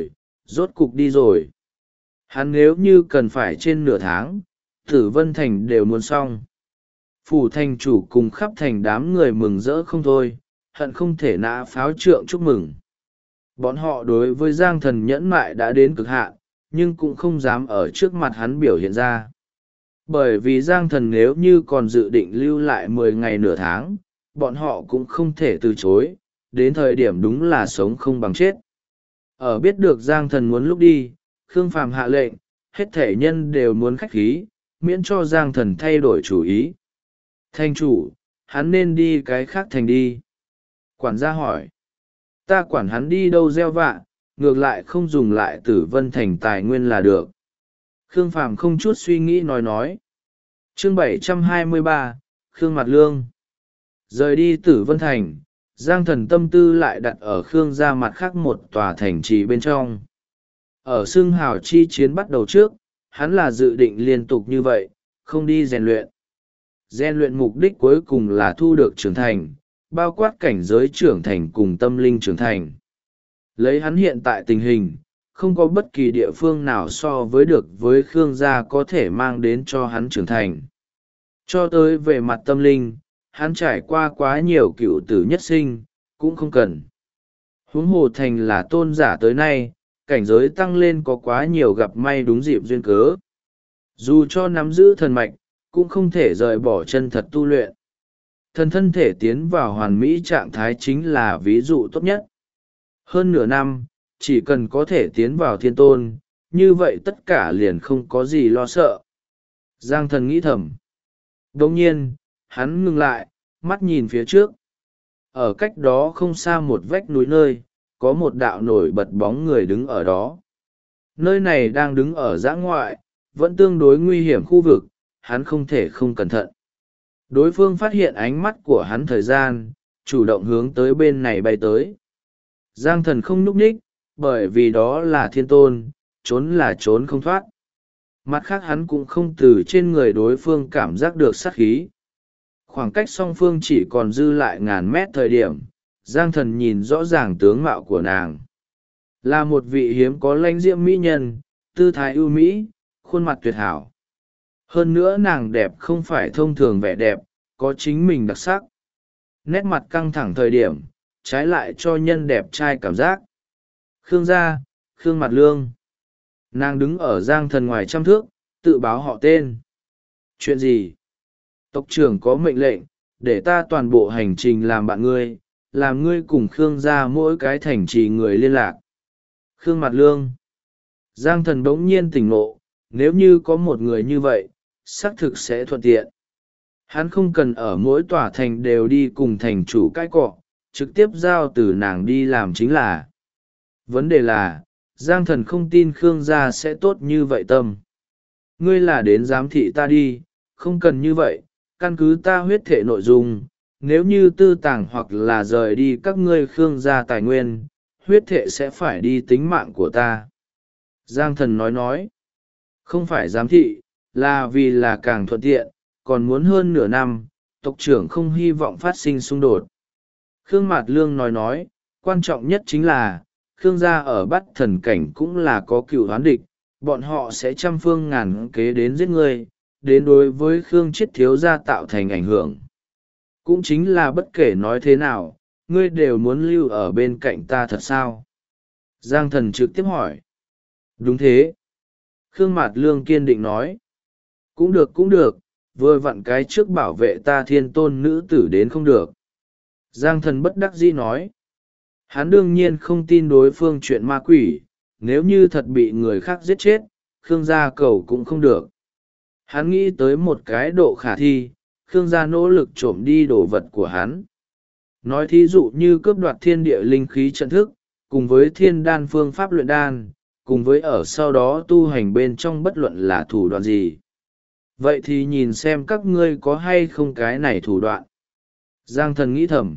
đi rồi. Hắn nếu như cần phải trên nửa tháng, Tử Vân Thành đều muốn xong. Phủ thành chủ cùng khắp thành đám người mừng rỡ không thôi, hận không thể nã pháo trượng chúc mừng. Bọn họ đối với Giang Thần nhẫn mại đã đến cực hạn, nhưng cũng không dám ở trước mặt hắn biểu hiện ra. Bởi vì Giang Thần nếu như còn dự định lưu lại 10 ngày nửa tháng, bọn họ cũng không thể từ chối, đến thời điểm đúng là sống không bằng chết. Ở biết được Giang Thần muốn lúc đi, Khương Phàm hạ lệnh, hết thể nhân đều muốn khách khí, miễn cho Giang Thần thay đổi chủ ý. Thành chủ, hắn nên đi cái khác thành đi. Quản gia hỏi. Ta quản hắn đi đâu gieo vạ, ngược lại không dùng lại Tử Vân Thành tài nguyên là được. Khương Phàm không chút suy nghĩ nói. Chương 723, Khương Mặt Lương. Rời đi Tử Vân Thành, Giang Thần tâm tư lại đặt ở Khương gia mặt khác một tòa thành trì bên trong. Ở xưng hào chi chiến bắt đầu trước, hắn là dự định liên tục như vậy, không đi rèn luyện. Rèn luyện mục đích cuối cùng là thu được trưởng thành, bao quát cảnh giới trưởng thành cùng tâm linh trưởng thành. Lấy hắn hiện tại tình hình, không có bất kỳ địa phương nào so với được với Khương gia có thể mang đến cho hắn trưởng thành. Cho tới về mặt tâm linh, hắn trải qua quá nhiều cựu tử nhất sinh, cũng không cần. Huống hồ thành là tôn giả tới nay, cảnh giới tăng lên có quá nhiều gặp may đúng dịp duyên cớ. Dù cho nắm giữ thần mạch, cũng không thể rời bỏ chân thật tu luyện. Thần thân thể tiến vào hoàn mỹ trạng thái chính là ví dụ tốt nhất. Hơn nửa năm, chỉ cần có thể tiến vào thiên tôn, như vậy tất cả liền không có gì lo sợ. Giang Thần nghĩ thầm. Đồng nhiên, hắn ngừng lại, mắt nhìn phía trước. Ở cách đó không xa một vách núi nơi, có một đạo nổi bật bóng người đứng ở đó. Nơi này đang đứng ở dã ngoại, vẫn tương đối nguy hiểm khu vực, hắn không thể không cẩn thận. Đối phương phát hiện ánh mắt của hắn thời gian, chủ động hướng tới bên này bay tới. Giang Thần không nhúc nhích, bởi vì đó là thiên tôn, trốn là trốn không thoát. Mặt khác hắn cũng không từ trên người đối phương cảm giác được sát khí. Khoảng cách song phương chỉ còn dư lại ngàn mét thời điểm, Giang Thần nhìn rõ ràng tướng mạo của nàng. Là một vị hiếm có lãnh diễm mỹ nhân, tư thái ưu mỹ, khuôn mặt tuyệt hảo. Hơn nữa nàng đẹp không phải thông thường vẻ đẹp, có chính mình đặc sắc. Nét mặt căng thẳng thời điểm, trái lại cho nhân đẹp trai cảm giác. Khương gia, Khương Mạt Lương. Nàng đứng ở Giang Thần ngoài trăm thước, tự báo họ tên. Chuyện gì? Tộc trưởng có mệnh lệnh, để ta toàn bộ hành trình làm bạn ngươi, làm ngươi cùng Khương gia mỗi cái thành trì người liên lạc. Khương Mạt Lương. Giang Thần bỗng nhiên tỉnh ngộ, nếu như có một người như vậy, xác thực sẽ thuận tiện. Hắn không cần ở mỗi tòa thành đều đi cùng thành chủ cãi cọ, trực tiếp giao từ nàng đi làm chính là. Vấn đề là, Giang Thần không tin Khương gia sẽ tốt như vậy tâm. Ngươi là đến giám thị ta đi, không cần như vậy, căn cứ ta huyết thể nội dung, nếu như tư tàng hoặc là rời đi các ngươi Khương gia tài nguyên, huyết thể sẽ phải đi tính mạng của ta. Giang Thần nói, không phải giám thị, là vì là càng thuận tiện, còn muốn hơn nửa năm, tộc trưởng không hy vọng phát sinh xung đột. Khương Mạt Lương nói, quan trọng nhất chính là, Khương gia ở Bát Thần cảnh cũng là có cựu hoán địch, bọn họ sẽ trăm phương ngàn kế đến giết ngươi, đến đối với Khương Chiết thiếu gia tạo thành ảnh hưởng. Cũng chính là bất kể nói thế nào, ngươi đều muốn lưu ở bên cạnh ta thật sao? Giang Thần trực tiếp hỏi. Đúng thế. Khương Mạt Lương kiên định nói. Cũng được, vừa vặn cái trước bảo vệ ta thiên tôn nữ tử đến không được. Giang Thần bất đắc dĩ nói. Hắn đương nhiên không tin đối phương chuyện ma quỷ, nếu như thật bị người khác giết chết, Khương gia cầu cũng không được. Hắn nghĩ tới một cái độ khả thi, Khương gia nỗ lực trộm đi đồ vật của hắn. Nói thí dụ như cướp đoạt thiên địa linh khí trận thức, cùng với thiên đan phương pháp luyện đan, cùng với ở sau đó tu hành bên trong bất luận là thủ đoạn gì. Vậy thì nhìn xem các ngươi có hay không cái này thủ đoạn. Giang Thần nghĩ thầm.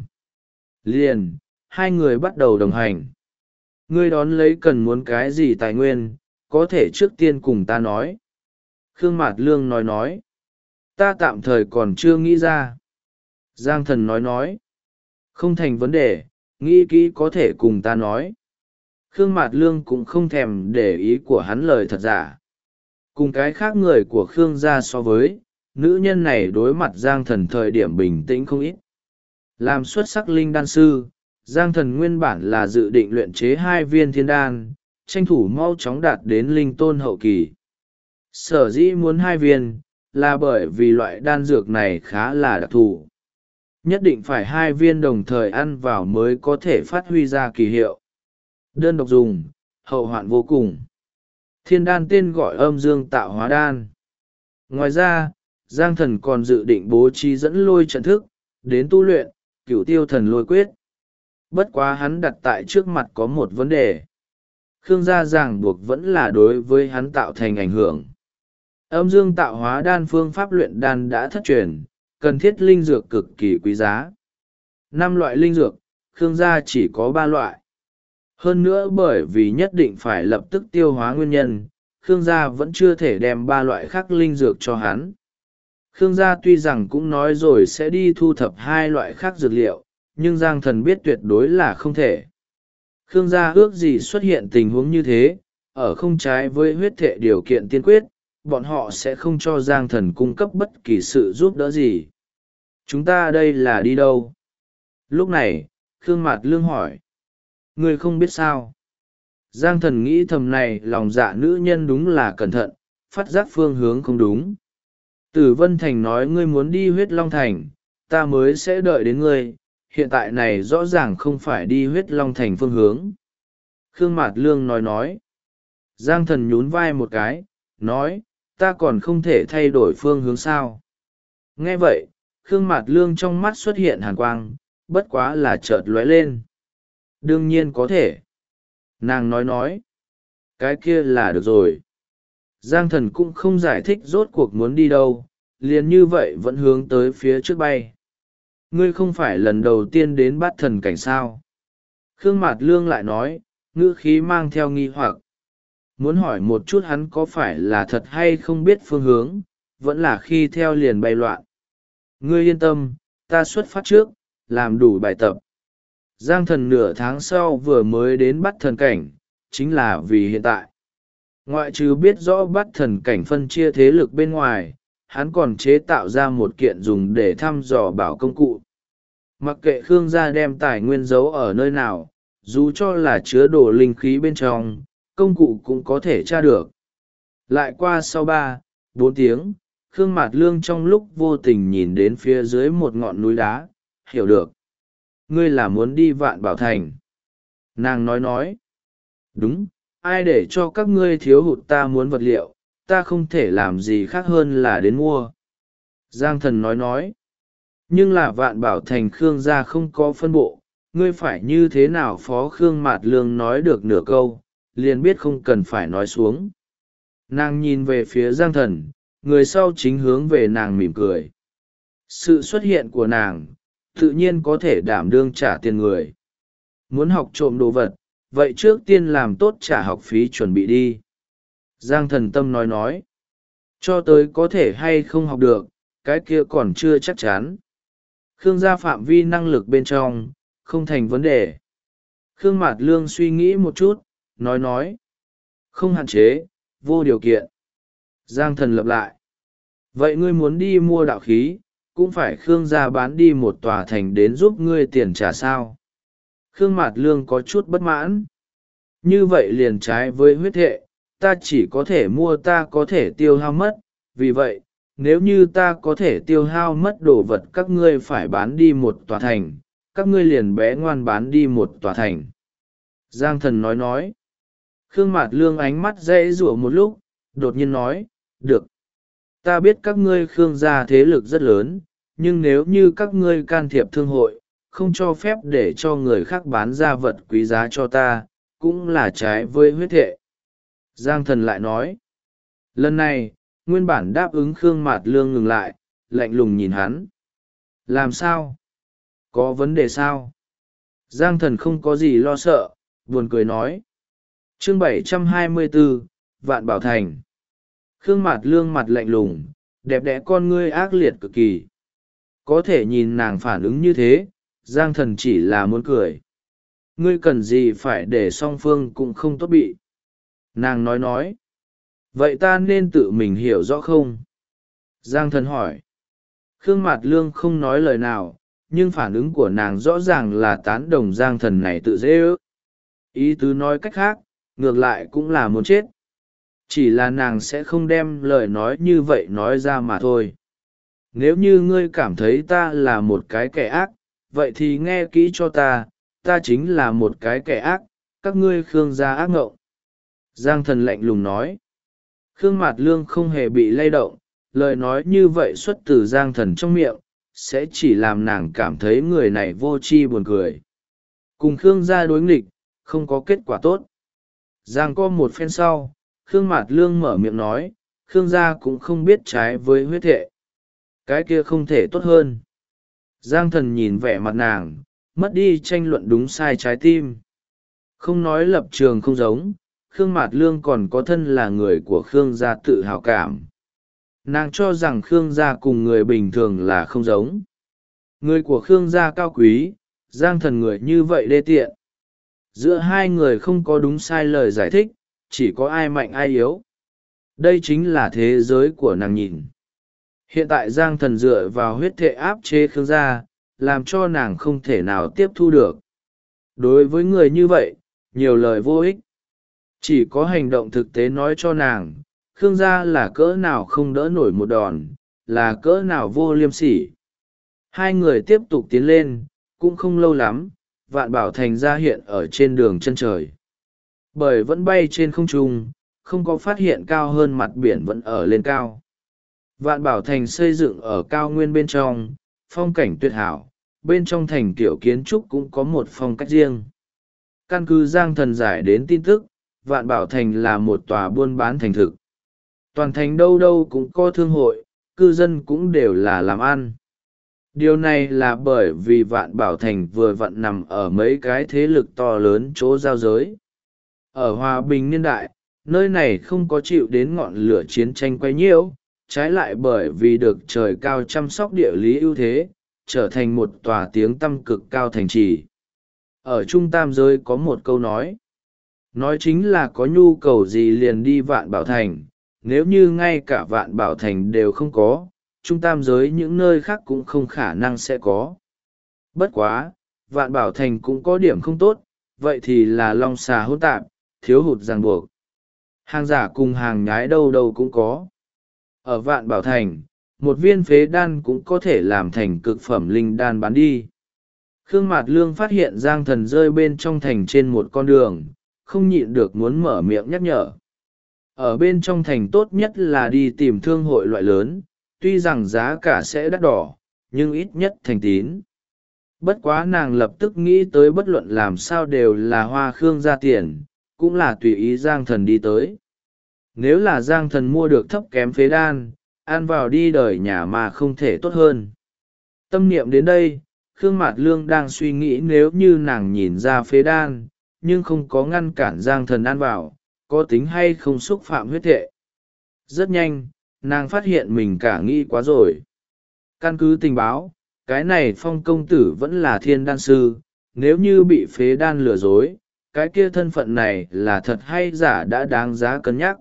Liền, hai người bắt đầu đồng hành. Ngươi đón lấy cần muốn cái gì tài nguyên, có thể trước tiên cùng ta nói. Khương Mạt Lương nói. Ta tạm thời còn chưa nghĩ ra. Giang Thần nói. Không thành vấn đề, nghĩ kỹ có thể cùng ta nói. Khương Mạt Lương cũng không thèm để ý của hắn lời thật giả. Cùng cái khác người của Khương gia so với, nữ nhân này đối mặt Giang Thần thời điểm bình tĩnh không ít. Làm xuất sắc linh đan sư, Giang Thần nguyên bản là dự định luyện chế 2 viên thiên đan, tranh thủ mau chóng đạt đến linh tôn hậu kỳ. Sở dĩ muốn 2 viên, là bởi vì loại đan dược này khá là đặc thù. Nhất định phải 2 viên đồng thời ăn vào mới có thể phát huy ra kỳ hiệu. Đơn độc dùng, hậu hoạn vô cùng. Thiên đan tên gọi âm dương tạo hóa đan. Ngoài ra, Giang Thần còn dự định bố trí dẫn lôi trận thức, đến tu luyện, Cửu Tiêu Thần Lôi Quyết. Bất quá hắn đặt tại trước mặt có một vấn đề. Khương gia ràng buộc vẫn là đối với hắn tạo thành ảnh hưởng. Âm dương tạo hóa đan phương pháp luyện đan đã thất truyền, cần thiết linh dược cực kỳ quý giá. 5 loại linh dược, Khương gia chỉ có 3 loại. Hơn nữa bởi vì nhất định phải lập tức tiêu hóa nguyên nhân, Khương gia vẫn chưa thể đem 3 loại khác linh dược cho hắn. Khương gia tuy rằng cũng nói rồi sẽ đi thu thập 2 loại khác dược liệu, nhưng Giang Thần biết tuyệt đối là không thể. Khương gia ước gì xuất hiện tình huống như thế, ở không trái với huyết thể điều kiện tiên quyết, bọn họ sẽ không cho Giang Thần cung cấp bất kỳ sự giúp đỡ gì. Chúng ta đây là đi đâu? Lúc này, Khương Mạt Lương hỏi. Ngươi không biết sao? Giang Thần nghĩ thầm này lòng dạ nữ nhân đúng là cẩn thận, phát giác phương hướng không đúng. Tử Vân Thành nói ngươi muốn đi Huyết Long Thành, ta mới sẽ đợi đến ngươi, hiện tại này rõ ràng không phải đi Huyết Long Thành phương hướng. Khương Mạt Lương nói. Giang Thần nhún vai một cái, nói, ta còn không thể thay đổi phương hướng sao. Nghe vậy, Khương Mạt Lương trong mắt xuất hiện hàn quang, bất quá là chợt lóe lên. Đương nhiên có thể. Nàng nói. Cái kia là được rồi. Giang Thần cũng không giải thích rốt cuộc muốn đi đâu, liền như vậy vẫn hướng tới phía trước bay. Ngươi không phải lần đầu tiên đến Bát Thần cảnh sao? Khương Mạt Lương lại nói, ngữ khí mang theo nghi hoặc. muốn hỏi một chút hắn có phải là thật hay không biết phương hướng, vẫn là khi theo liền bay loạn. Ngươi yên tâm, ta xuất phát trước, làm đủ bài tập. Giang Thần nửa tháng sau vừa mới đến bắt thần cảnh, chính là vì hiện tại. Ngoại trừ biết rõ bắt thần cảnh phân chia thế lực bên ngoài, hắn còn chế tạo ra một kiện dùng để thăm dò bảo công cụ. Mặc kệ Khương gia đem tài nguyên giấu ở nơi nào, dù cho là chứa đồ linh khí bên trong, công cụ cũng có thể tra được. Lại qua sau 3-4 tiếng, Khương Mạt Lương trong lúc vô tình nhìn đến phía dưới một ngọn núi đá, hiểu được. Ngươi là muốn đi Vạn Bảo Thành. Nàng nói. Đúng, ai để cho các ngươi thiếu hụt ta muốn vật liệu, ta không thể làm gì khác hơn là đến mua. Giang Thần nói. Nhưng là Vạn Bảo Thành Khương gia không có phân bộ, ngươi phải như thế nào? Phó Khương Mạt Lương nói được nửa câu, liền biết không cần phải nói xuống. Nàng nhìn về phía Giang Thần, người sau chính hướng về nàng mỉm cười. Sự xuất hiện của nàng, tự nhiên có thể đảm đương trả tiền người. Muốn học trộm đồ vật, vậy trước tiên làm tốt trả học phí chuẩn bị đi. Giang Thần tâm nói. Cho tới có thể hay không học được, cái kia còn chưa chắc chắn. Khương gia phạm vi năng lực bên trong, không thành vấn đề. Khương Mạt Lương suy nghĩ một chút, nói. Không hạn chế, vô điều kiện. Giang Thần lặp lại. Vậy ngươi muốn đi mua đạo khí, cũng phải Khương gia bán đi một tòa thành đến giúp ngươi tiền trả sao? Khương Mạt Lương có chút bất mãn. Như vậy liền trái với huyết thệ, ta chỉ có thể mua ta có thể tiêu hao mất, vì vậy, nếu như ta có thể tiêu hao mất đồ vật các ngươi phải bán đi một tòa thành, các ngươi liền bé ngoan bán đi một tòa thành. Giang Thần nói. Khương Mạt Lương ánh mắt dễ dụa một lúc, đột nhiên nói, được. Ta biết các ngươi Khương gia thế lực rất lớn, nhưng nếu như các ngươi can thiệp thương hội, không cho phép để cho người khác bán ra vật quý giá cho ta, cũng là trái với huyết thệ. Giang Thần lại nói. Lần này, nguyên bản đáp ứng Khương Mạt Lương ngừng lại, lạnh lùng nhìn hắn. Làm sao? Có vấn đề sao? Giang Thần không có gì lo sợ, buồn cười nói. Chương 724, Vạn Bảo Thành. Khương Mạt Lương mặt lạnh lùng, đẹp đẽ con ngươi ác liệt cực kỳ. Có thể nhìn nàng phản ứng như thế, Giang Thần chỉ là muốn cười. Ngươi cần gì phải để song phương cũng không tốt bị. Nàng nói. Vậy ta nên tự mình hiểu rõ không? Giang Thần hỏi. Khương Mạt Lương không nói lời nào, nhưng phản ứng của nàng rõ ràng là tán đồng Giang Thần này tự dễ ước. Ý tứ nói cách khác, ngược lại cũng là muốn chết. Chỉ là nàng sẽ không đem lời nói như vậy nói ra mà thôi. Nếu như ngươi cảm thấy ta là một cái kẻ ác, vậy thì nghe kỹ cho ta chính là một cái kẻ ác, các ngươi Khương gia ác ngộng. Giang Thần lạnh lùng nói. Khương Mạt Lương không hề bị lay động, lời nói như vậy xuất từ Giang Thần trong miệng, sẽ chỉ làm nàng cảm thấy người này vô tri buồn cười. Cùng Khương gia đối nghịch, không có kết quả tốt. Giang có một phen sau, Khương Mạt Lương mở miệng nói, Khương gia cũng không biết trái với huyết thệ. Cái kia không thể tốt hơn. Giang Thần nhìn vẻ mặt nàng, mất đi tranh luận đúng sai trái tim. Không nói lập trường không giống, Khương Mạt Lương còn có thân là người của Khương gia tự hào cảm. Nàng cho rằng Khương gia cùng người bình thường là không giống. Người của Khương gia cao quý, Giang Thần người như vậy đê tiện. Giữa hai người không có đúng sai lời giải thích, chỉ có ai mạnh ai yếu. Đây chính là thế giới của nàng nhìn. Hiện tại Giang Thần dựa vào huyết thệ áp chế Khương gia, làm cho nàng không thể nào tiếp thu được. Đối với người như vậy, nhiều lời vô ích. Chỉ có hành động thực tế nói cho nàng, Khương gia là cỡ nào không đỡ nổi một đòn, là cỡ nào vô liêm sỉ. Hai người tiếp tục tiến lên, cũng không lâu lắm, Vạn Bảo Thành ra hiện ở trên đường chân trời. Bởi vẫn bay trên không trung, không có phát hiện cao hơn mặt biển vẫn ở lên cao. Vạn Bảo Thành xây dựng ở cao nguyên bên trong, phong cảnh tuyệt hảo, bên trong thành kiểu kiến trúc cũng có một phong cách riêng. Căn cứ Giang Thần giải đến tin tức, Vạn Bảo Thành là một tòa buôn bán thành thực. Toàn thành đâu đâu cũng có thương hội, cư dân cũng đều là làm ăn. Điều này là bởi vì Vạn Bảo Thành vừa vặn nằm ở mấy cái thế lực to lớn chỗ giao giới. Ở hòa bình niên đại, nơi này không có chịu đến ngọn lửa chiến tranh quấy nhiễu, trái lại bởi vì được trời cao chăm sóc địa lý ưu thế, trở thành một tòa tiếng tăm cực cao thành trì. Ở Trung Tam giới có một câu nói chính là có nhu cầu gì liền đi Vạn Bảo Thành, nếu như ngay cả Vạn Bảo Thành đều không có, Trung Tam giới những nơi khác cũng không khả năng sẽ có. Bất quá, Vạn Bảo Thành cũng có điểm không tốt, vậy thì là long xà hỗn tạp, thiếu hụt ràng buộc. Hàng giả cùng hàng nhái đâu đâu cũng có. Ở Vạn Bảo Thành, một viên phế đan cũng có thể làm thành cực phẩm linh đan bán đi. Khương Mạt Lương phát hiện Giang Thần rơi bên trong thành trên một con đường, không nhịn được muốn mở miệng nhắc nhở. Ở bên trong thành tốt nhất là đi tìm thương hội loại lớn, tuy rằng giá cả sẽ đắt đỏ, nhưng ít nhất thành tín. Bất quá nàng lập tức nghĩ tới bất luận làm sao đều là Hoa Khương ra tiền, cũng là tùy ý Giang Thần đi tới. Nếu là Giang Thần mua được thấp kém phế đan, ăn vào đi đời nhà mà không thể tốt hơn. Tâm niệm đến đây, Khương Mạt Lương đang suy nghĩ nếu như nàng nhìn ra phế đan, nhưng không có ngăn cản Giang Thần ăn vào, có tính hay không xúc phạm huyết thệ. Rất nhanh, nàng phát hiện mình cả nghĩ quá rồi. Căn cứ tình báo, cái này Phong công tử vẫn là thiên đan sư, nếu như bị phế đan lừa dối, cái kia thân phận này là thật hay giả đã đáng giá cân nhắc.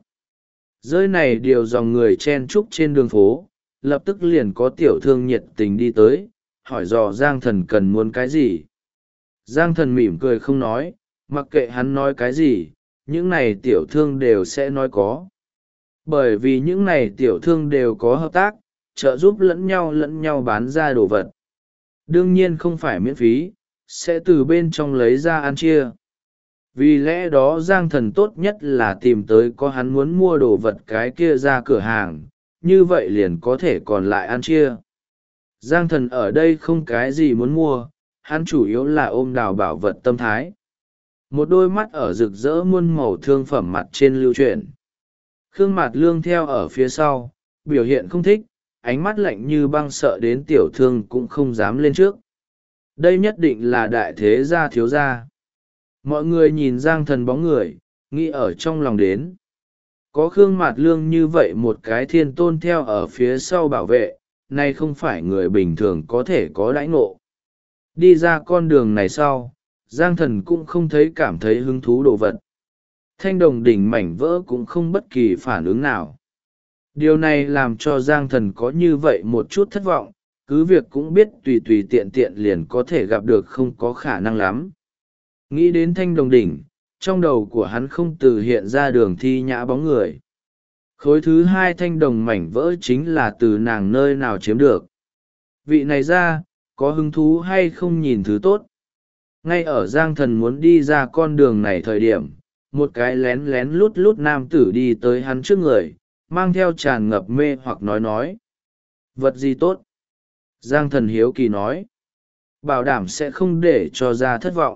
Rơi này điều dòng người chen chúc trên đường phố, lập tức liền có tiểu thương nhiệt tình đi tới, hỏi dò Giang Thần cần muốn cái gì. Giang Thần mỉm cười không nói, mặc kệ hắn nói cái gì, những này tiểu thương đều sẽ nói có. Bởi vì những này tiểu thương đều có hợp tác, trợ giúp lẫn nhau bán ra đồ vật. Đương nhiên không phải miễn phí, sẽ từ bên trong lấy ra ăn chia. Vì lẽ đó Giang Thần tốt nhất là tìm tới có hắn muốn mua đồ vật cái kia ra cửa hàng, như vậy liền có thể còn lại ăn chia. Giang Thần ở đây không cái gì muốn mua, hắn chủ yếu là ôm đào bảo vật tâm thái. Một đôi mắt ở rực rỡ muôn màu thương phẩm mặt trên lưu chuyển. Khương Mạt Lương theo ở phía sau, biểu hiện không thích, ánh mắt lạnh như băng sợ đến tiểu thương cũng không dám lên trước. Đây nhất định là đại thế gia thiếu gia. Mọi người nhìn Giang Thần bóng người, nghĩ ở trong lòng đến. Có Khương Mạt Lương như vậy một cái thiên tôn theo ở phía sau bảo vệ, nay không phải người bình thường có thể có đãi ngộ. Đi ra con đường này sau, Giang Thần cũng không thấy cảm thấy hứng thú đồ vật. Thanh đồng đỉnh mảnh vỡ cũng không bất kỳ phản ứng nào. Điều này làm cho Giang Thần có như vậy một chút thất vọng, cứ việc cũng biết tùy tùy tiện tiện liền có thể gặp được không có khả năng lắm. Nghĩ đến thanh đồng đỉnh, trong đầu của hắn không từ hiện ra Đường Thi Nhã bóng người. Khối thứ hai thanh đồng mảnh vỡ chính là từ nàng nơi nào chiếm được. Vị này ra, có hứng thú hay không nhìn thứ tốt. Ngay ở Giang Thần muốn đi ra con đường này thời điểm, một cái lén lén lút lút nam tử đi tới hắn trước người, mang theo tràn ngập mê hoặc nói. Vật gì tốt? Giang Thần hiếu kỳ nói. Bảo đảm sẽ không để cho ra thất vọng.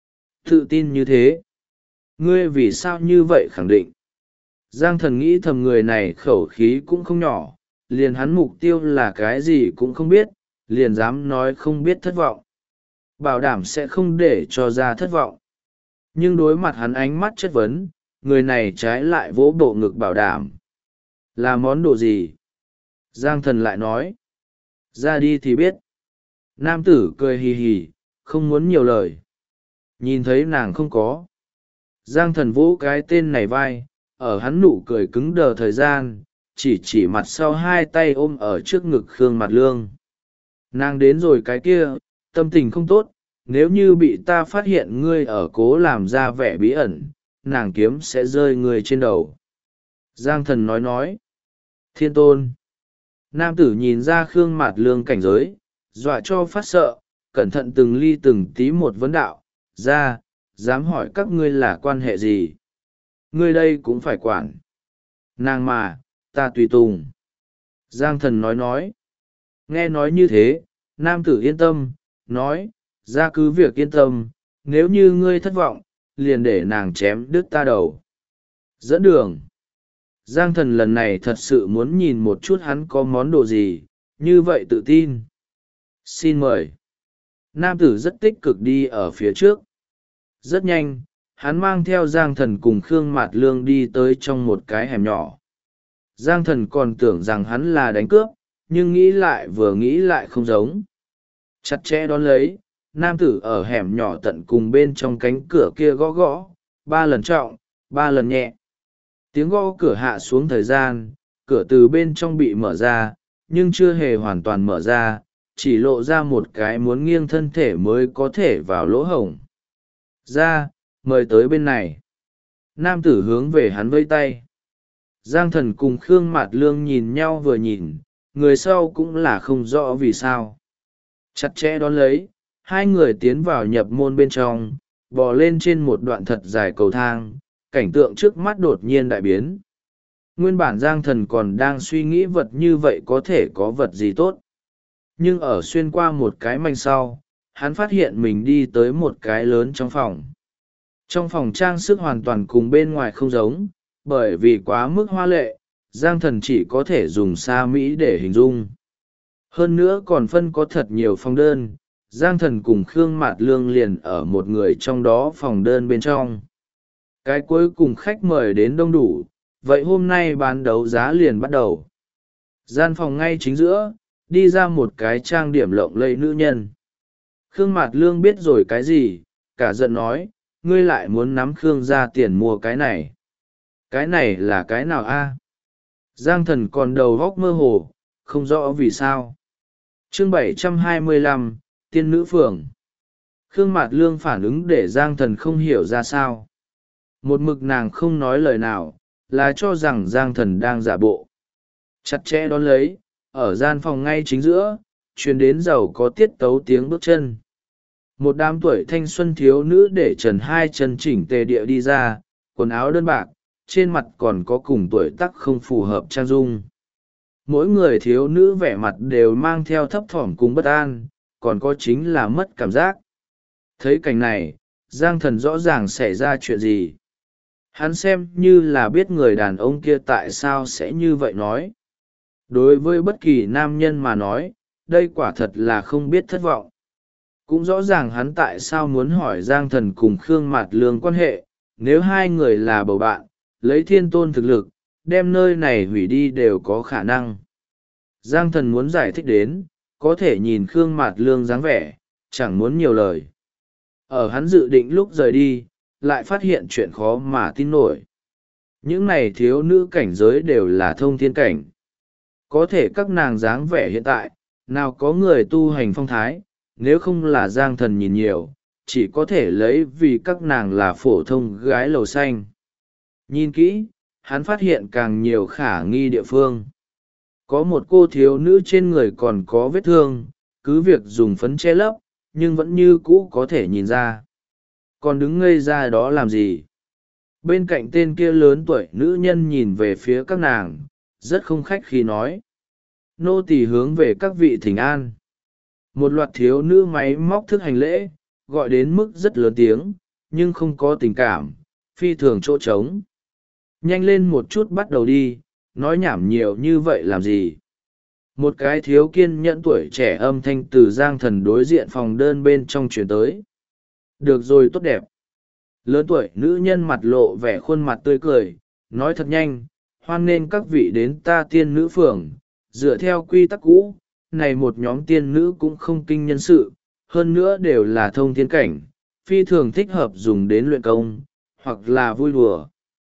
Tự tin như thế. Ngươi vì sao như vậy khẳng định? Giang Thần nghĩ thầm người này khẩu khí cũng không nhỏ, liền hắn mục tiêu là cái gì cũng không biết, liền dám nói không biết thất vọng. Bảo đảm sẽ không để cho ra thất vọng. Nhưng đối mặt hắn ánh mắt chất vấn, người này trái lại vỗ bộ ngực bảo đảm. Là món đồ gì? Giang Thần lại nói. Ra đi thì biết. Nam tử cười hì hì, không muốn nhiều lời. Nhìn thấy nàng không có. Giang Thần vỗ cái tên này vai, ở hắn nụ cười cứng đờ thời gian, chỉ mặt sau hai tay ôm ở trước ngực Khương Mạt Lương. Nàng đến rồi cái kia, tâm tình không tốt, nếu như bị ta phát hiện ngươi ở cố làm ra vẻ bí ẩn, nàng kiếm sẽ rơi ngươi trên đầu. Giang Thần nói. Thiên tôn. Nam tử nhìn ra Khương Mạt Lương cảnh giới, dọa cho phát sợ, cẩn thận từng ly từng tí một vấn đạo, ra, dám hỏi các ngươi là quan hệ gì? Ngươi đây cũng phải quản. Nàng mà, ta tùy tùng. Giang Thần nói. Nghe nói như thế, nam tử yên tâm, nói, ra cứ việc yên tâm, nếu như ngươi thất vọng, liền để nàng chém đứt ta đầu. Dẫn đường. Giang Thần lần này thật sự muốn nhìn một chút hắn có món đồ gì, như vậy tự tin. Xin mời. Nam tử rất tích cực đi ở phía trước. Rất nhanh, Hắn mang theo Giang Thần cùng Khương Mạt Lương đi tới trong một cái hẻm nhỏ. Giang Thần còn tưởng rằng hắn là đánh cướp, nhưng nghĩ lại vừa nghĩ lại không giống. Chặt chẽ đón lấy, nam tử ở hẻm nhỏ tận cùng bên trong cánh cửa kia gõ gõ, 3 lần trọng, 3 lần nhẹ. Tiếng gõ cửa hạ xuống thời gian, cửa từ bên trong bị mở ra, nhưng chưa hề hoàn toàn mở ra, chỉ lộ ra một cái muốn nghiêng thân thể mới có thể vào lỗ hổng. Ra, mời tới bên này. Nam tử hướng về hắn vây tay. Giang Thần cùng Khương Mạt Lương nhìn nhau vừa nhìn, người sau cũng là không rõ vì sao. Chặt chẽ đón lấy, hai người tiến vào nhập môn bên trong, bò lên trên một đoạn thật dài cầu thang, cảnh tượng trước mắt đột nhiên đại biến. Nguyên bản Giang Thần còn đang suy nghĩ vật như vậy có thể có vật gì tốt. Nhưng ở xuyên qua một cái manh sau, hắn phát hiện mình đi tới một cái lớn trong phòng. Trong phòng trang sức hoàn toàn cùng bên ngoài không giống, bởi vì quá mức hoa lệ, Giang Thần chỉ có thể dùng xa mỹ để hình dung. Hơn nữa còn phân có thật nhiều phòng đơn, Giang Thần cùng Khương Mạt Lương liền ở một người trong đó phòng đơn bên trong. Cái cuối cùng khách mời đến đông đủ, vậy hôm nay bán đấu giá liền bắt đầu. Gian phòng ngay chính giữa, đi ra một cái trang điểm lộng lẫy nữ nhân. Khương Mạt Lương biết rồi cái gì, cả giận nói, ngươi lại muốn nắm Khương ra tiền mua cái này. Cái này là cái nào a? Giang Thần còn đầu góc mơ hồ, không rõ vì sao. Chương 725, Tiên Nữ Phường. Khương Mạt Lương phản ứng để Giang Thần không hiểu ra sao. Một mực nàng không nói lời nào, là cho rằng Giang Thần đang giả bộ. Chặt chẽ đón lấy, ở gian phòng ngay chính giữa, truyền đến giàu có tiết tấu tiếng bước chân. Một đám tuổi thanh xuân thiếu nữ để trần hai chân chỉnh tề địa đi ra, quần áo đơn bạc, trên mặt còn có cùng tuổi tác không phù hợp trang dung. Mỗi người thiếu nữ vẻ mặt đều mang theo thấp thỏm cùng bất an, còn có chính là mất cảm giác. Thấy cảnh này, Giang Thần rõ ràng xảy ra chuyện gì. Hắn xem như là biết người đàn ông kia tại sao sẽ như vậy nói. Đối với bất kỳ nam nhân mà nói, đây quả thật là không biết thất vọng. Cũng rõ ràng hắn tại sao muốn hỏi Giang Thần cùng Khương Mạt Lương quan hệ, nếu hai người là bầu bạn, lấy thiên tôn thực lực, đem nơi này hủy đi đều có khả năng. Giang Thần muốn giải thích đến, có thể nhìn Khương Mạt Lương dáng vẻ, chẳng muốn nhiều lời. Ở hắn dự định lúc rời đi, lại phát hiện chuyện khó mà tin nổi. Những này thiếu nữ cảnh giới đều là thông thiên cảnh. Có thể các nàng dáng vẻ hiện tại, nào có người tu hành phong thái, nếu không là Giang Thần nhìn nhiều, chỉ có thể lấy vì các nàng là phổ thông gái lầu xanh. Nhìn kỹ, hắn phát hiện càng nhiều khả nghi địa phương. Có một cô thiếu nữ trên người còn có vết thương, cứ việc dùng phấn che lấp, nhưng vẫn như cũ có thể nhìn ra. Còn đứng ngây ra đó làm gì? Bên cạnh tên kia lớn tuổi nữ nhân nhìn về phía các nàng, rất không khách khi nói. Nô tỳ hướng về các vị thỉnh an. Một loạt thiếu nữ máy móc thức hành lễ, gọi đến mức rất lớn tiếng, nhưng không có tình cảm, phi thường chỗ trống. Nhanh lên một chút bắt đầu đi, nói nhảm nhiều như vậy làm gì? Một cái thiếu kiên nhẫn tuổi trẻ âm thanh từ Giang Thần đối diện phòng đơn bên trong chuyển tới. Được rồi, tốt đẹp. Lớn tuổi nữ nhân mặt lộ vẻ khuôn mặt tươi cười, nói thật nhanh, hoan nghênh các vị đến ta tiên nữ phường. Dựa theo quy tắc cũ, này một nhóm tiên nữ cũng không kinh nhân sự, hơn nữa đều là thông thiên cảnh, phi thường thích hợp dùng đến luyện công, hoặc là vui đùa.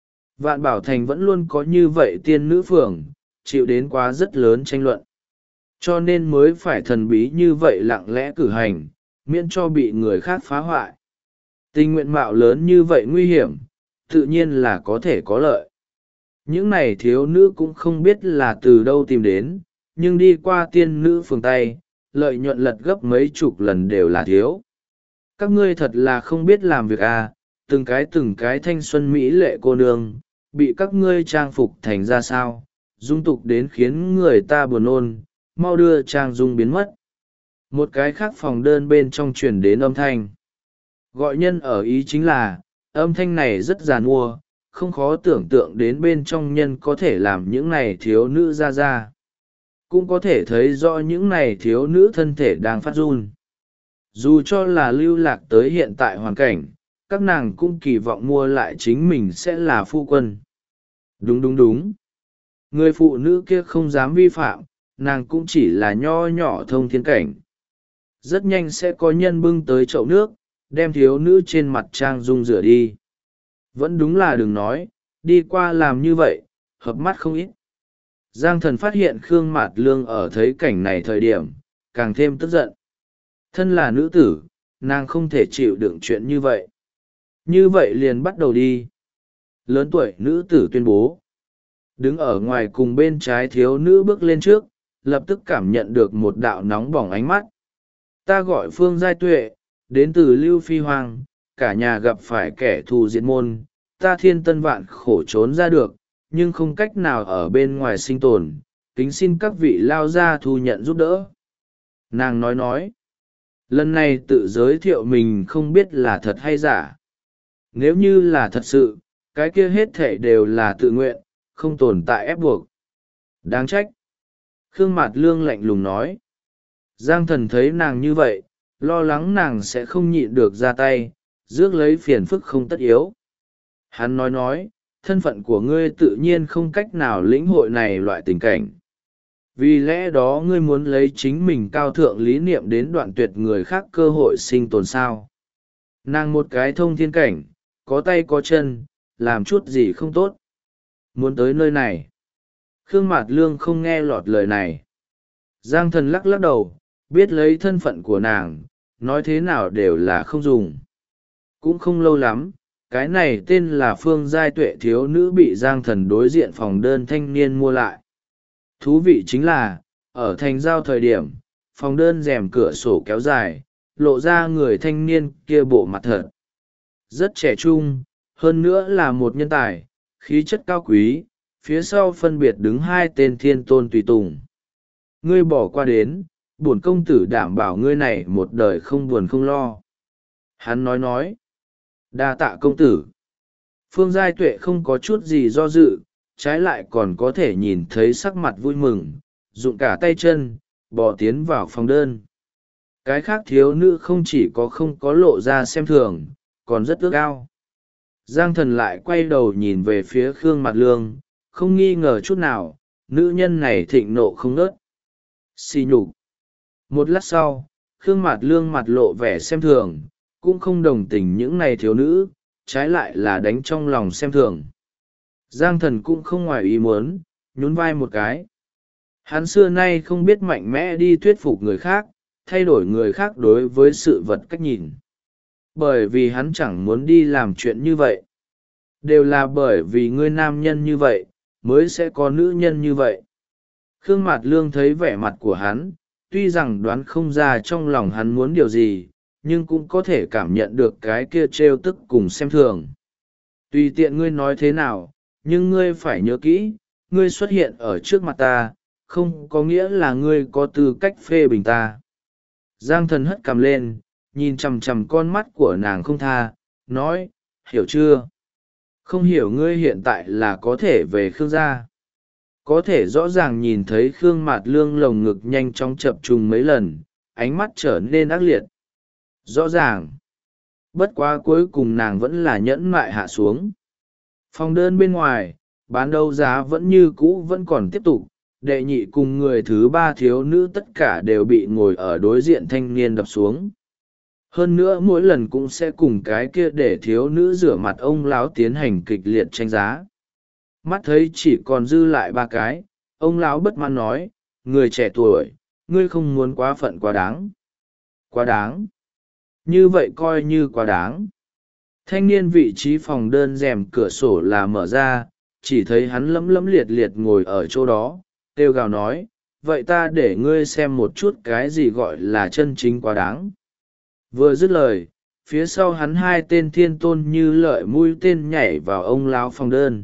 Vạn Bảo Thành vẫn luôn có như vậy tiên nữ phường, chịu đến quá rất lớn tranh luận. Cho nên mới phải thần bí như vậy lặng lẽ cử hành, miễn cho bị người khác phá hoại. Tình nguyện mạo lớn như vậy nguy hiểm, tự nhiên là có thể có lợi. Những này thiếu nữ cũng không biết là từ đâu tìm đến, nhưng đi qua tiên nữ phường tay, lợi nhuận lật gấp mấy chục lần đều là thiếu. Các ngươi thật là không biết làm việc à, từng cái thanh xuân mỹ lệ cô nương, bị các ngươi trang phục thành ra sao, dung tục đến khiến người ta buồn nôn, mau đưa trang dung biến mất. Một cái khác phòng đơn bên trong truyền đến âm thanh. Gọi nhân ở ý chính là, âm thanh này rất giàn mua, không khó tưởng tượng đến bên trong nhân có thể làm những này thiếu nữ ra. Cũng có thể thấy rõ những này thiếu nữ thân thể đang phát run. Dù cho là lưu lạc tới hiện tại hoàn cảnh, các nàng cũng kỳ vọng mua lại chính mình sẽ là phu quân. Đúng đúng đúng. Người phụ nữ kia không dám vi phạm, nàng cũng chỉ là nho nhỏ thông thiên cảnh. Rất nhanh sẽ có nhân bưng tới chậu nước, đem thiếu nữ trên mặt trang dung rửa đi. Vẫn đúng là đừng nói, đi qua làm như vậy, hợp mắt không ít. Giang Thần phát hiện Khương Mạt Lương ở thấy cảnh này thời điểm, càng thêm tức giận. Thân là nữ tử, nàng không thể chịu đựng chuyện như vậy. Như vậy liền bắt đầu đi. Lớn tuổi nữ tử tuyên bố. Đứng ở ngoài cùng bên trái thiếu nữ bước lên trước, lập tức cảm nhận được một đạo nóng bỏng ánh mắt. Ta gọi Phương Giai Tuệ, đến từ Lưu Phi Hoàng, cả nhà gặp phải kẻ thù diệt môn, ta thiên tân vạn khổ trốn ra được, nhưng không cách nào ở bên ngoài sinh tồn, kính xin các vị lao gia thu nhận giúp đỡ. Nàng nói, lần này tự giới thiệu mình không biết là thật hay giả. Nếu như là thật sự, cái kia hết thể đều là tự nguyện, không tồn tại ép buộc. Đáng trách. Khương Mạt Lương lạnh lùng nói. Giang Thần thấy nàng như vậy, lo lắng nàng sẽ không nhịn được ra tay, rước lấy phiền phức không tất yếu. Hắn nói, thân phận của ngươi tự nhiên không cách nào lĩnh hội này loại tình cảnh. Vì lẽ đó ngươi muốn lấy chính mình cao thượng lý niệm đến đoạn tuyệt người khác cơ hội sinh tồn sao. Nàng một cái thông thiên cảnh, có tay có chân, làm chút gì không tốt. Muốn tới nơi này. Khương Mạt Lương không nghe lọt lời này. Giang Thần lắc lắc đầu, biết lấy thân phận của nàng, nói thế nào đều là không dùng. Cũng không lâu lắm, cái này tên là Phương Giai Tuệ thiếu nữ bị Giang Thần đối diện phòng đơn thanh niên mua lại. Thú vị chính là, ở thành giao thời điểm, phòng đơn rèm cửa sổ kéo dài, lộ ra người thanh niên kia bộ mặt thật. Rất trẻ trung, hơn nữa là một nhân tài, khí chất cao quý, phía sau phân biệt đứng hai tên thiên tôn tùy tùng. Ngươi bỏ qua đến, bổn công tử đảm bảo ngươi này một đời không buồn không lo. Hắn nói, đa tạ công tử. Phương Giai Tuệ không có chút gì do dự, trái lại còn có thể nhìn thấy sắc mặt vui mừng, dụng cả tay chân, bỏ tiến vào phòng đơn. Cái khác thiếu nữ không chỉ có không có lộ ra xem thường, còn rất ước ao. Giang Thần lại quay đầu nhìn về phía Khương Mạt Lương, không nghi ngờ chút nào, nữ nhân này thịnh nộ không ngớt. Xì nhục. Một lát sau, Khương Mạt Lương mặt lộ vẻ xem thường, cũng không đồng tình những này thiếu nữ, trái lại là đánh trong lòng xem thường. Giang Thần cũng không ngoài ý muốn, nhún vai một cái. Hắn xưa nay không biết mạnh mẽ đi thuyết phục người khác, thay đổi người khác đối với sự vật cách nhìn. Bởi vì hắn chẳng muốn đi làm chuyện như vậy. Đều là bởi vì ngươi nam nhân như vậy, mới sẽ có nữ nhân như vậy. Khương Mạt Lương thấy vẻ mặt của hắn, tuy rằng đoán không ra trong lòng hắn muốn điều gì, nhưng cũng có thể cảm nhận được cái kia trêu tức cùng xem thường. Tùy tiện ngươi nói thế nào, nhưng ngươi phải nhớ kỹ, ngươi xuất hiện ở trước mặt ta, không có nghĩa là ngươi có tư cách phê bình ta. Giang Thần hất cằm lên, nhìn chằm chằm con mắt của nàng không tha, nói, hiểu chưa? Không hiểu ngươi hiện tại là có thể về Khương gia. Có thể rõ ràng nhìn thấy Khương Mạt Lương lồng ngực nhanh chóng chập trùng mấy lần, ánh mắt trở nên ác liệt. Rõ ràng. Bất quá cuối cùng nàng vẫn là nhẫn mại hạ xuống. Phòng đơn bên ngoài, bán đấu giá vẫn như cũ vẫn còn tiếp tục, đệ nhị cùng người thứ ba thiếu nữ tất cả đều bị ngồi ở đối diện thanh niên đập xuống. Hơn nữa mỗi lần cũng sẽ cùng cái kia để thiếu nữ rửa mặt ông lão tiến hành kịch liệt tranh giá. Mắt thấy chỉ còn dư lại ba cái, ông lão bất mãn nói, người trẻ tuổi, ngươi không muốn quá phận quá đáng. Quá đáng. Như vậy coi như quá đáng. Thanh niên vị trí phòng đơn rèm cửa sổ là mở ra, chỉ thấy hắn lấm lấm liệt liệt ngồi ở chỗ đó, kêu gào nói, vậy ta để ngươi xem một chút cái gì gọi là chân chính quá đáng. Vừa dứt lời, phía sau hắn hai tên thiên tôn như lợi mũi tên nhảy vào ông lão phòng đơn.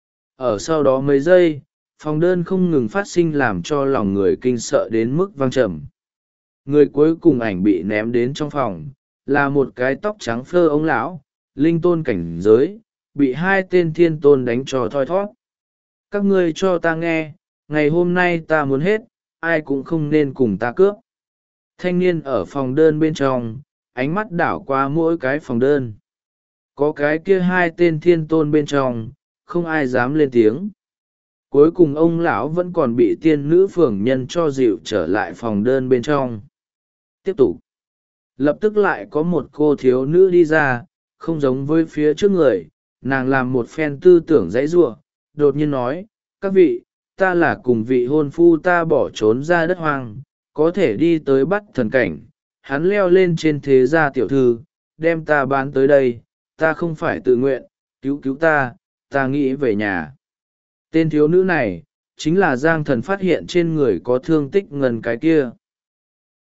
Ở sau đó mấy giây, phòng đơn không ngừng phát sinh làm cho lòng người kinh sợ đến mức vang trầm. Người cuối cùng ảnh bị ném đến trong phòng, là một cái tóc trắng phơ ông lão, linh tôn cảnh giới, bị hai tên thiên tôn đánh cho thoi thót. Các ngươi cho ta nghe, ngày hôm nay ta muốn hết, ai cũng không nên cùng ta cướp. Thanh niên ở phòng đơn bên trong, ánh mắt đảo qua mỗi cái phòng đơn. có cái kia hai tên thiên tôn bên trong, không ai dám lên tiếng. Cuối cùng ông lão vẫn còn bị tiên nữ phường nhân cho dịu trở lại phòng đơn bên trong. Tiếp tục, lập tức lại có một cô thiếu nữ đi ra, không giống với phía trước người, nàng làm một phen tư tưởng dãy giụa, đột nhiên nói: các vị, ta là cùng vị hôn phu ta bỏ trốn ra đất hoang, có thể đi tới bắt thần cảnh, hắn leo lên trên thế gia tiểu thư, đem ta bán tới đây, ta không phải tự nguyện, cứu cứu ta nghĩ về nhà. Tên thiếu nữ này chính là Giang Thần phát hiện trên người có thương tích ngần cái kia.